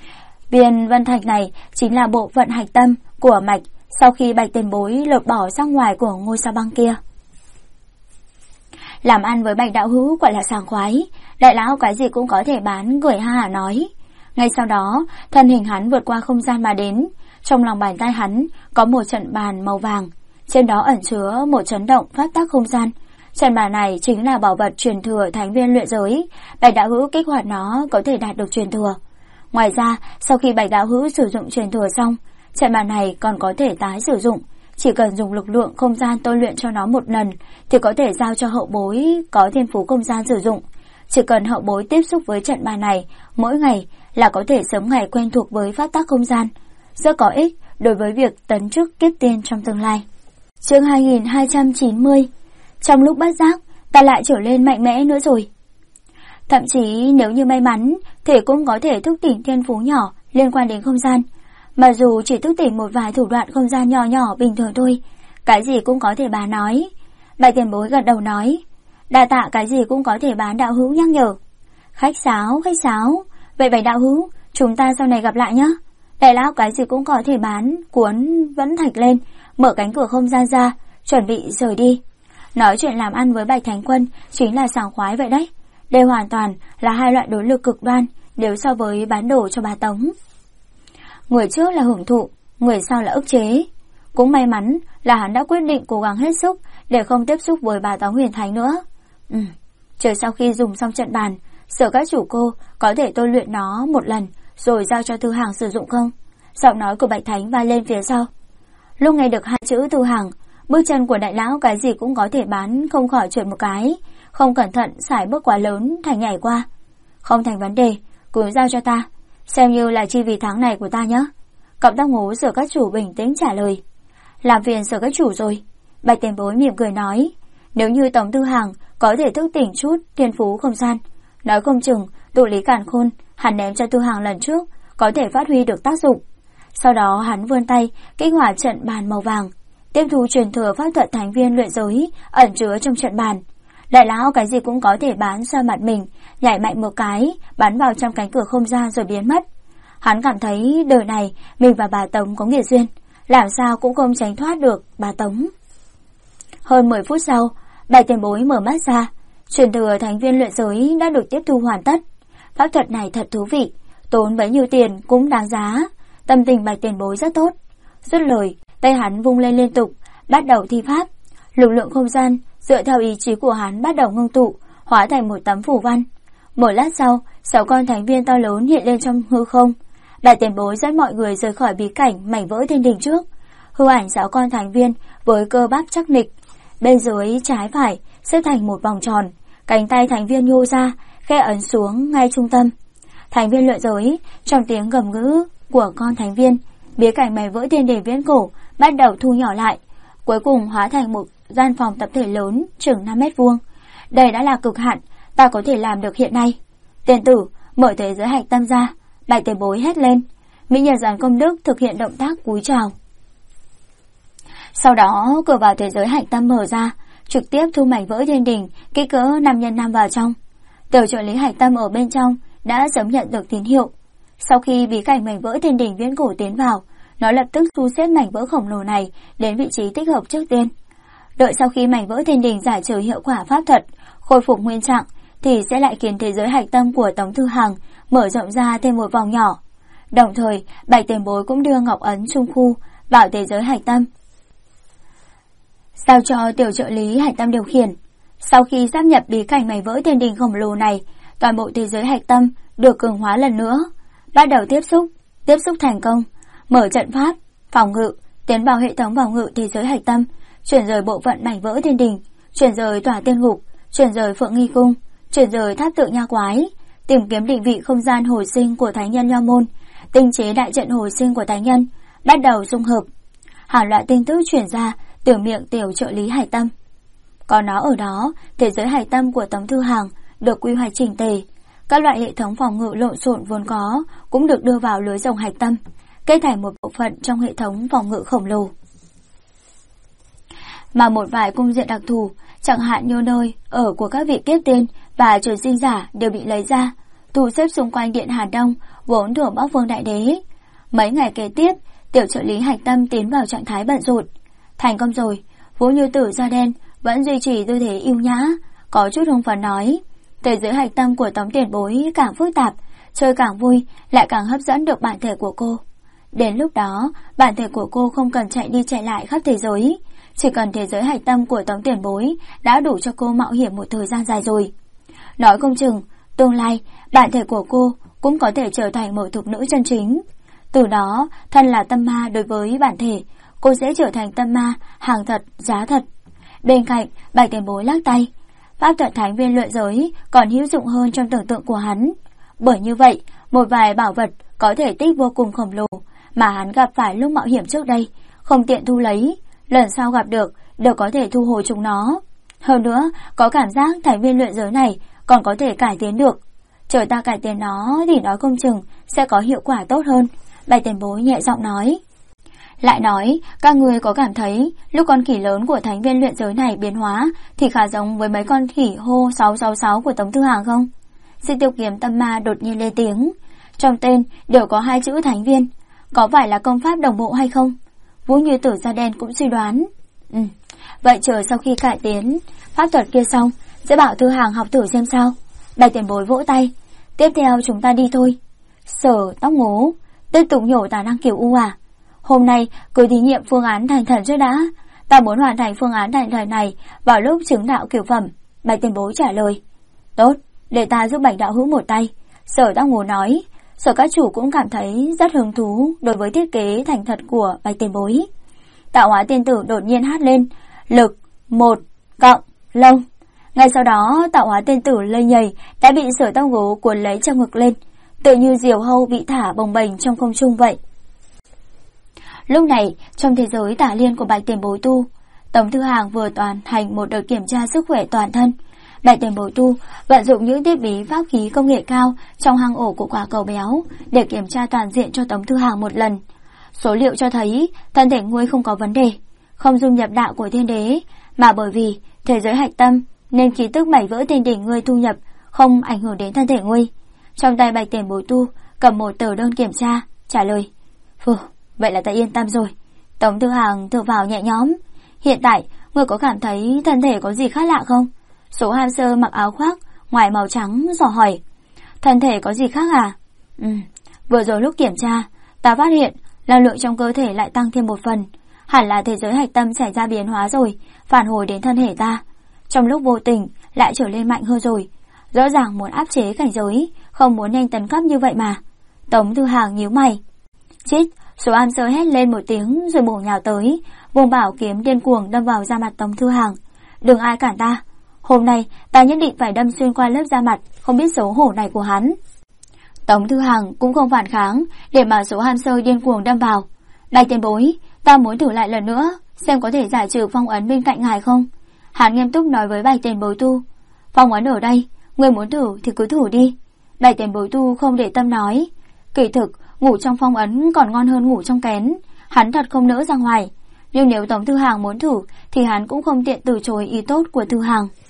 Viên vân thạch này chính là bộ phận hạch tâm của mạch sau khi Bạch tiền bối lột bỏ ra ngoài của ngôi sao băng kia. Làm ăn với Bạch đạo hữu gọi là sảng khoái. Đại lão cái gì cũng có thể bán, cười ha hả nói. Ngay sau đó, thân hình hắn vượt qua không gian mà đến. Trong lòng bàn tay hắn có một trận bàn màu vàng, trên đó ẩn chứa một chấn động pháp tắc không gian. Trận bàn này chính là bảo vật truyền thừa Thánh Viên Luyện Giới. Bạch đạo hữu kích hoạt nó có thể đạt được truyền thừa. Ngoài ra, sau khi Bạch đạo hữu sử dụng truyền thừa xong, trận bàn này còn có thể tái sử dụng. Chỉ cần dùng lực lượng không gian tôi luyện cho nó một lần thì có thể giao cho hậu bối có thiên phú không gian sử dụng. Chỉ cần hậu bối tiếp xúc với trận bàn này mỗi ngày là có thể sớm ngày quen thuộc với pháp tắc không gian, rất có ích đối với việc tấn chức kiếp tiên trong tương lai. Chương 2290. Trong lúc bất giác, ta lại trở lên mạnh mẽ nữa rồi. Thậm chí nếu như may mắn thì cũng có thể thức tỉnh thiên phú nhỏ liên quan đến không gian. Mà dù chỉ thức tỉnh một vài thủ đoạn không gian nhỏ nhỏ bình thường thôi, cái gì cũng có thể bán nói. Bạch tiền bối gật đầu nói, đa tạ cái gì cũng có thể bán đạo hữu nhắc nhở. Khách sáo. Vậy đạo hữu, chúng ta sau này gặp lại nhé. Đại lão cái gì cũng có thể bán, cuốn vẫn thạch lên, mở cánh cửa không gian ra, chuẩn bị rời đi. Nói chuyện làm ăn với Bạch Thánh Quân chính là sảng khoái vậy đấy. Đây hoàn toàn là hai loại đối lực cực đoan nếu so với bán đồ cho bà Tống. Người trước là hưởng thụ, người sau là ức chế. Cũng may mắn là hắn đã quyết định cố gắng hết sức để không tiếp xúc với bà Tống Huyền Thánh nữa. Chờ sau khi dùng xong trận bàn, Sở các chủ cô có thể tôi luyện nó một lần rồi giao cho Thư Hàng sử dụng không? Giọng nói của Bạch Thánh vang lên phía sau. Lúc nghe được hai chữ Thư Hàng, bước chân của đại lão cái gì cũng có thể bán không khỏi trượt một cái, không cẩn thận sải bước quá lớn thành nhảy qua. Không thành vấn đề, cứ giao cho ta, xem như là chi vì tháng này của ta nhé. Cộng tác ngố Sở các chủ bình tĩnh trả lời. Làm phiền Sở các chủ rồi. Bạch tiền bối mỉm cười nói, nếu như Tống Thư Hàng có thể thức tỉnh chút thiên phú không gian, nói không chừng tụ lý càn khôn hắn ném cho Thư Hàng lần trước có thể phát huy được tác dụng. Sau đó hắn vươn tay kích hoạt trận bàn màu vàng, tiếp thu truyền thừa pháp thuật thánh viên luyện giới ẩn chứa trong trận bàn. Đại lão cái gì cũng có thể bán xoay mặt mình, nhảy mạnh một cái, bắn vào trong cánh cửa không gian rồi biến mất. Hắn cảm thấy đời này mình và bà Tống có nghiệt duyên, làm sao cũng không tránh thoát được bà Tống. Hơn 10 phút sau, Bạch tiền bối mở mắt ra, truyền thừa thánh viên luyện giới đã được tiếp thu hoàn tất. Pháp thuật này thật thú vị, tốn bấy nhiêu tiền cũng đáng giá. Tâm tình Bạch tiền bối rất tốt. Dứt lời, tay hắn vung lên liên tục, bắt đầu thi pháp. Lực lượng không gian dựa theo ý chí của hắn bắt đầu ngưng tụ, hóa thành một tấm phù văn. Một lát sau, 6 con thánh viên to lớn hiện lên trong hư không. Bạch tiền bối dẫn mọi người rời khỏi bí cảnh mảnh vỡ thiên đình trước. Hư ảnh 6 con thánh viên với cơ bắp chắc nịch, bên dưới trái phải xếp thành một vòng tròn, cánh tay thánh viên nhô ra, khẽ ấn xuống ngay trung tâm. Thánh viên luyện giới, trong tiếng gầm gừ của con thánh viên, bí cảnh mảnh vỡ thiên đình viễn cổ bắt đầu thu nhỏ lại, cuối cùng hóa thành một gian phòng tập thể lớn chừng 5 mét vuông. Đây đã là cực hạn ta có thể làm được hiện nay. Tiền tử, mở thế giới hạch tâm ra. Bạch tiền bối hét lên. Mỹ nhân giàn công đức thực hiện động tác cúi chào. Sau đó cửa vào thế giới hạch tâm mở ra, trực tiếp thu mảnh vỡ thiên đình kích cỡ 5x5 vào trong. Tiểu trợ lý hạch tâm ở bên trong đã sớm nhận được tín hiệu. Sau khi bí cảnh mảnh vỡ thiên đình viễn cổ tiến vào, nó lập tức thu xếp mảnh vỡ khổng lồ này đến vị trí thích hợp trước tiên. Đợi sau khi mảnh vỡ thiên đình giải trừ hiệu quả pháp thuật, khôi phục nguyên trạng, thì sẽ lại khiến thế giới hạch tâm của Tống Thư Hàng mở rộng ra thêm một vòng nhỏ. Đồng thời, Bạch tiền bối cũng đưa ngọc ấn trung khu vào thế giới hạch tâm, giao cho tiểu trợ lý hạch tâm điều khiển. Sau khi sáp nhập bí cảnh mảnh vỡ thiên đình khổng lồ này, toàn bộ thế giới hạch tâm được cường hóa lần nữa, bắt đầu tiếp xúc thành công, mở trận pháp, phòng ngự, tiến vào hệ thống phòng ngự thế giới hạch tâm, chuyển rời bộ phận mảnh vỡ thiên đình, chuyển rời tòa tiên ngục, chuyển rời phượng nghi cung, chuyển rời tháp tượng nha quái, tìm kiếm định vị không gian hồi sinh của thánh nhân Nho môn, tinh chế đại trận hồi sinh của thánh nhân, bắt đầu dung hợp. Hàng loạt tin tức chuyển ra từ miệng tiểu trợ lý hạch tâm. Có nó ở đó, thế giới hạch tâm của Tống Thư Hàng được quy hoạch chỉnh tề. Các loại hệ thống phòng ngự lộn xộn vốn có cũng được đưa vào lưới rồng hạch tâm, kết thành một bộ phận trong hệ thống phòng ngự khổng lồ. Mà một vài cung diện đặc thù, chẳng hạn như nơi ở của các vị kiếp tiên và trời sinh giả đều bị lấy ra, thu xếp xung quanh điện Hàn Đông vốn thuộc Bắc Vương Đại Đế. Mấy ngày kế tiếp, tiểu trợ lý hạch tâm tiến vào trạng thái bận rộn. Thành công rồi, Vũ Như Tử da đen vẫn duy trì tư thế yêu nhã, có chút hưng phấn nói, thế giới hạch tâm của Tống tiền bối càng phức tạp, chơi càng vui, lại càng hấp dẫn được bản thể của cô. Đến lúc đó, bản thể của cô không cần chạy đi chạy lại khắp thế giới, chỉ cần thế giới hạch tâm của Tống tiền bối đã đủ cho cô mạo hiểm một thời gian dài rồi. Nói không chừng, tương lai, bản thể của cô cũng có thể trở thành một thục nữ chân chính. Từ đó, thân là tâm ma đối với bản thể, cô sẽ trở thành tâm ma, hàng thật, giá thật. Bên cạnh, Bạch tiền bối lắc tay. Pháp thuật thánh viên luyện giới còn hữu dụng hơn trong tưởng tượng của hắn. Bởi như vậy, một vài bảo vật có thể tích vô cùng khổng lồ mà hắn gặp phải lúc mạo hiểm trước đây, không tiện thu lấy, lần sau gặp được đều có thể thu hồi chúng nó. Hơn nữa, có cảm giác thánh viên luyện giới này còn có thể cải tiến được. Chờ ta cải tiến nó thì nói không chừng sẽ có hiệu quả tốt hơn. Bạch tiền bối nhẹ giọng nói. Lại nói, các người có cảm thấy lúc con khỉ lớn của thánh viên luyện giới này biến hóa thì khá giống với mấy con khỉ hô 666 của Tống Thư Hàng không? Xích Tiêu Kiếm Tâm Ma đột nhiên lên tiếng. Trong tên đều có 2 chữ thánh viên, có phải là công pháp đồng bộ hay không? Vũ Như Tử da đen cũng suy đoán. Vậy chờ sau khi cải tiến pháp thuật kia xong, sẽ bảo Thư Hàng học thử xem sao. Bạch tiền bối vỗ tay. Tiếp theo chúng ta đi thôi. Sở Tóc Ngố tiếp tục nhổ tà năng Kiều U à? Hôm nay cứ thí nghiệm phương án thành thần trước đã. Ta muốn hoàn thành phương án thành thần này vào lúc chứng đạo cửu phẩm. Bạch tiền bối trả lời. Tốt, để ta giúp Bạch đạo hữu một tay. Sở Tóc Ngố nói. Sở các chủ cũng cảm thấy rất hứng thú đối với thiết kế thành thật của Bạch tiền bối. Tạo hóa tiên tử đột nhiên hát lên. Lực 1 cộng lông. Ngay sau đó tạo hóa tiên tử lây nhầy đã bị Sở Tóc Ngố cuốn lấy trong ngực lên, tự như diều hâu bị thả bồng bềnh trong không trung vậy. Lúc này trong thế giới tả liên của Bạch tiền bối tu, Tống Thư Hàng vừa toàn hành một đợt kiểm tra sức khỏe toàn thân. Bạch tiền bối tu vận dụng những thiết bị pháp khí công nghệ cao trong hang ổ của quả cầu béo để kiểm tra toàn diện cho Tống Thư Hàng một lần. Số liệu cho thấy thân thể ngươi không có vấn đề, không dung nhập đạo của thiên đế, mà bởi vì thế giới hạch tâm nên khí tức mảy vỡ thiên đỉnh ngươi thu nhập không ảnh hưởng đến thân thể ngươi. Trong tay Bạch tiền bối tu cầm một tờ đơn kiểm tra, trả lời. Vậy là ta yên tâm rồi. Tống Thư Hàng thở vào nhẹ nhõm. Hiện tại ngươi có cảm thấy thân thể có gì khác lạ không? Số ham sơ mặc áo khoác ngoài màu trắng dò hỏi. Thân thể có gì khác à? Vừa rồi lúc kiểm tra ta phát hiện năng lượng trong cơ thể lại tăng thêm một phần. Hẳn là thế giới hạch tâm xảy ra biến hóa rồi, phản hồi đến thân thể ta. Trong lúc vô tình lại trở lên mạnh hơn rồi. Rõ ràng muốn áp chế cảnh giới, không muốn nhanh tấn cấp như vậy mà. Tống Thư Hàng nhíu mày. Chít, số am sơ hét lên một tiếng rồi bổ nhào tới, vùng bảo kiếm điên cuồng đâm vào da mặt Tống Thư Hàng. Đừng ai cản ta, hôm nay ta nhất định phải đâm xuyên qua lớp da mặt không biết xấu hổ này của hắn. Tống Thư Hàng cũng không phản kháng, để mà số ham sơ điên cuồng đâm vào. Bạch tiền bối, ta muốn thử lại lần nữa, xem có thể giải trừ phong ấn bên cạnh ngài không? Hắn nghiêm túc nói với Bạch tiền bối tu. Phong ấn ở đây, người muốn thử thì cứ thử đi. Bạch tiền bối tu không để tâm nói. Kỳ thực ngủ trong phong ấn còn ngon hơn ngủ trong kén, hắn thật không nỡ ra ngoài. Nhưng nếu Tống Thư Hàng muốn thử thì hắn cũng không tiện từ chối ý tốt của Thư Hàng.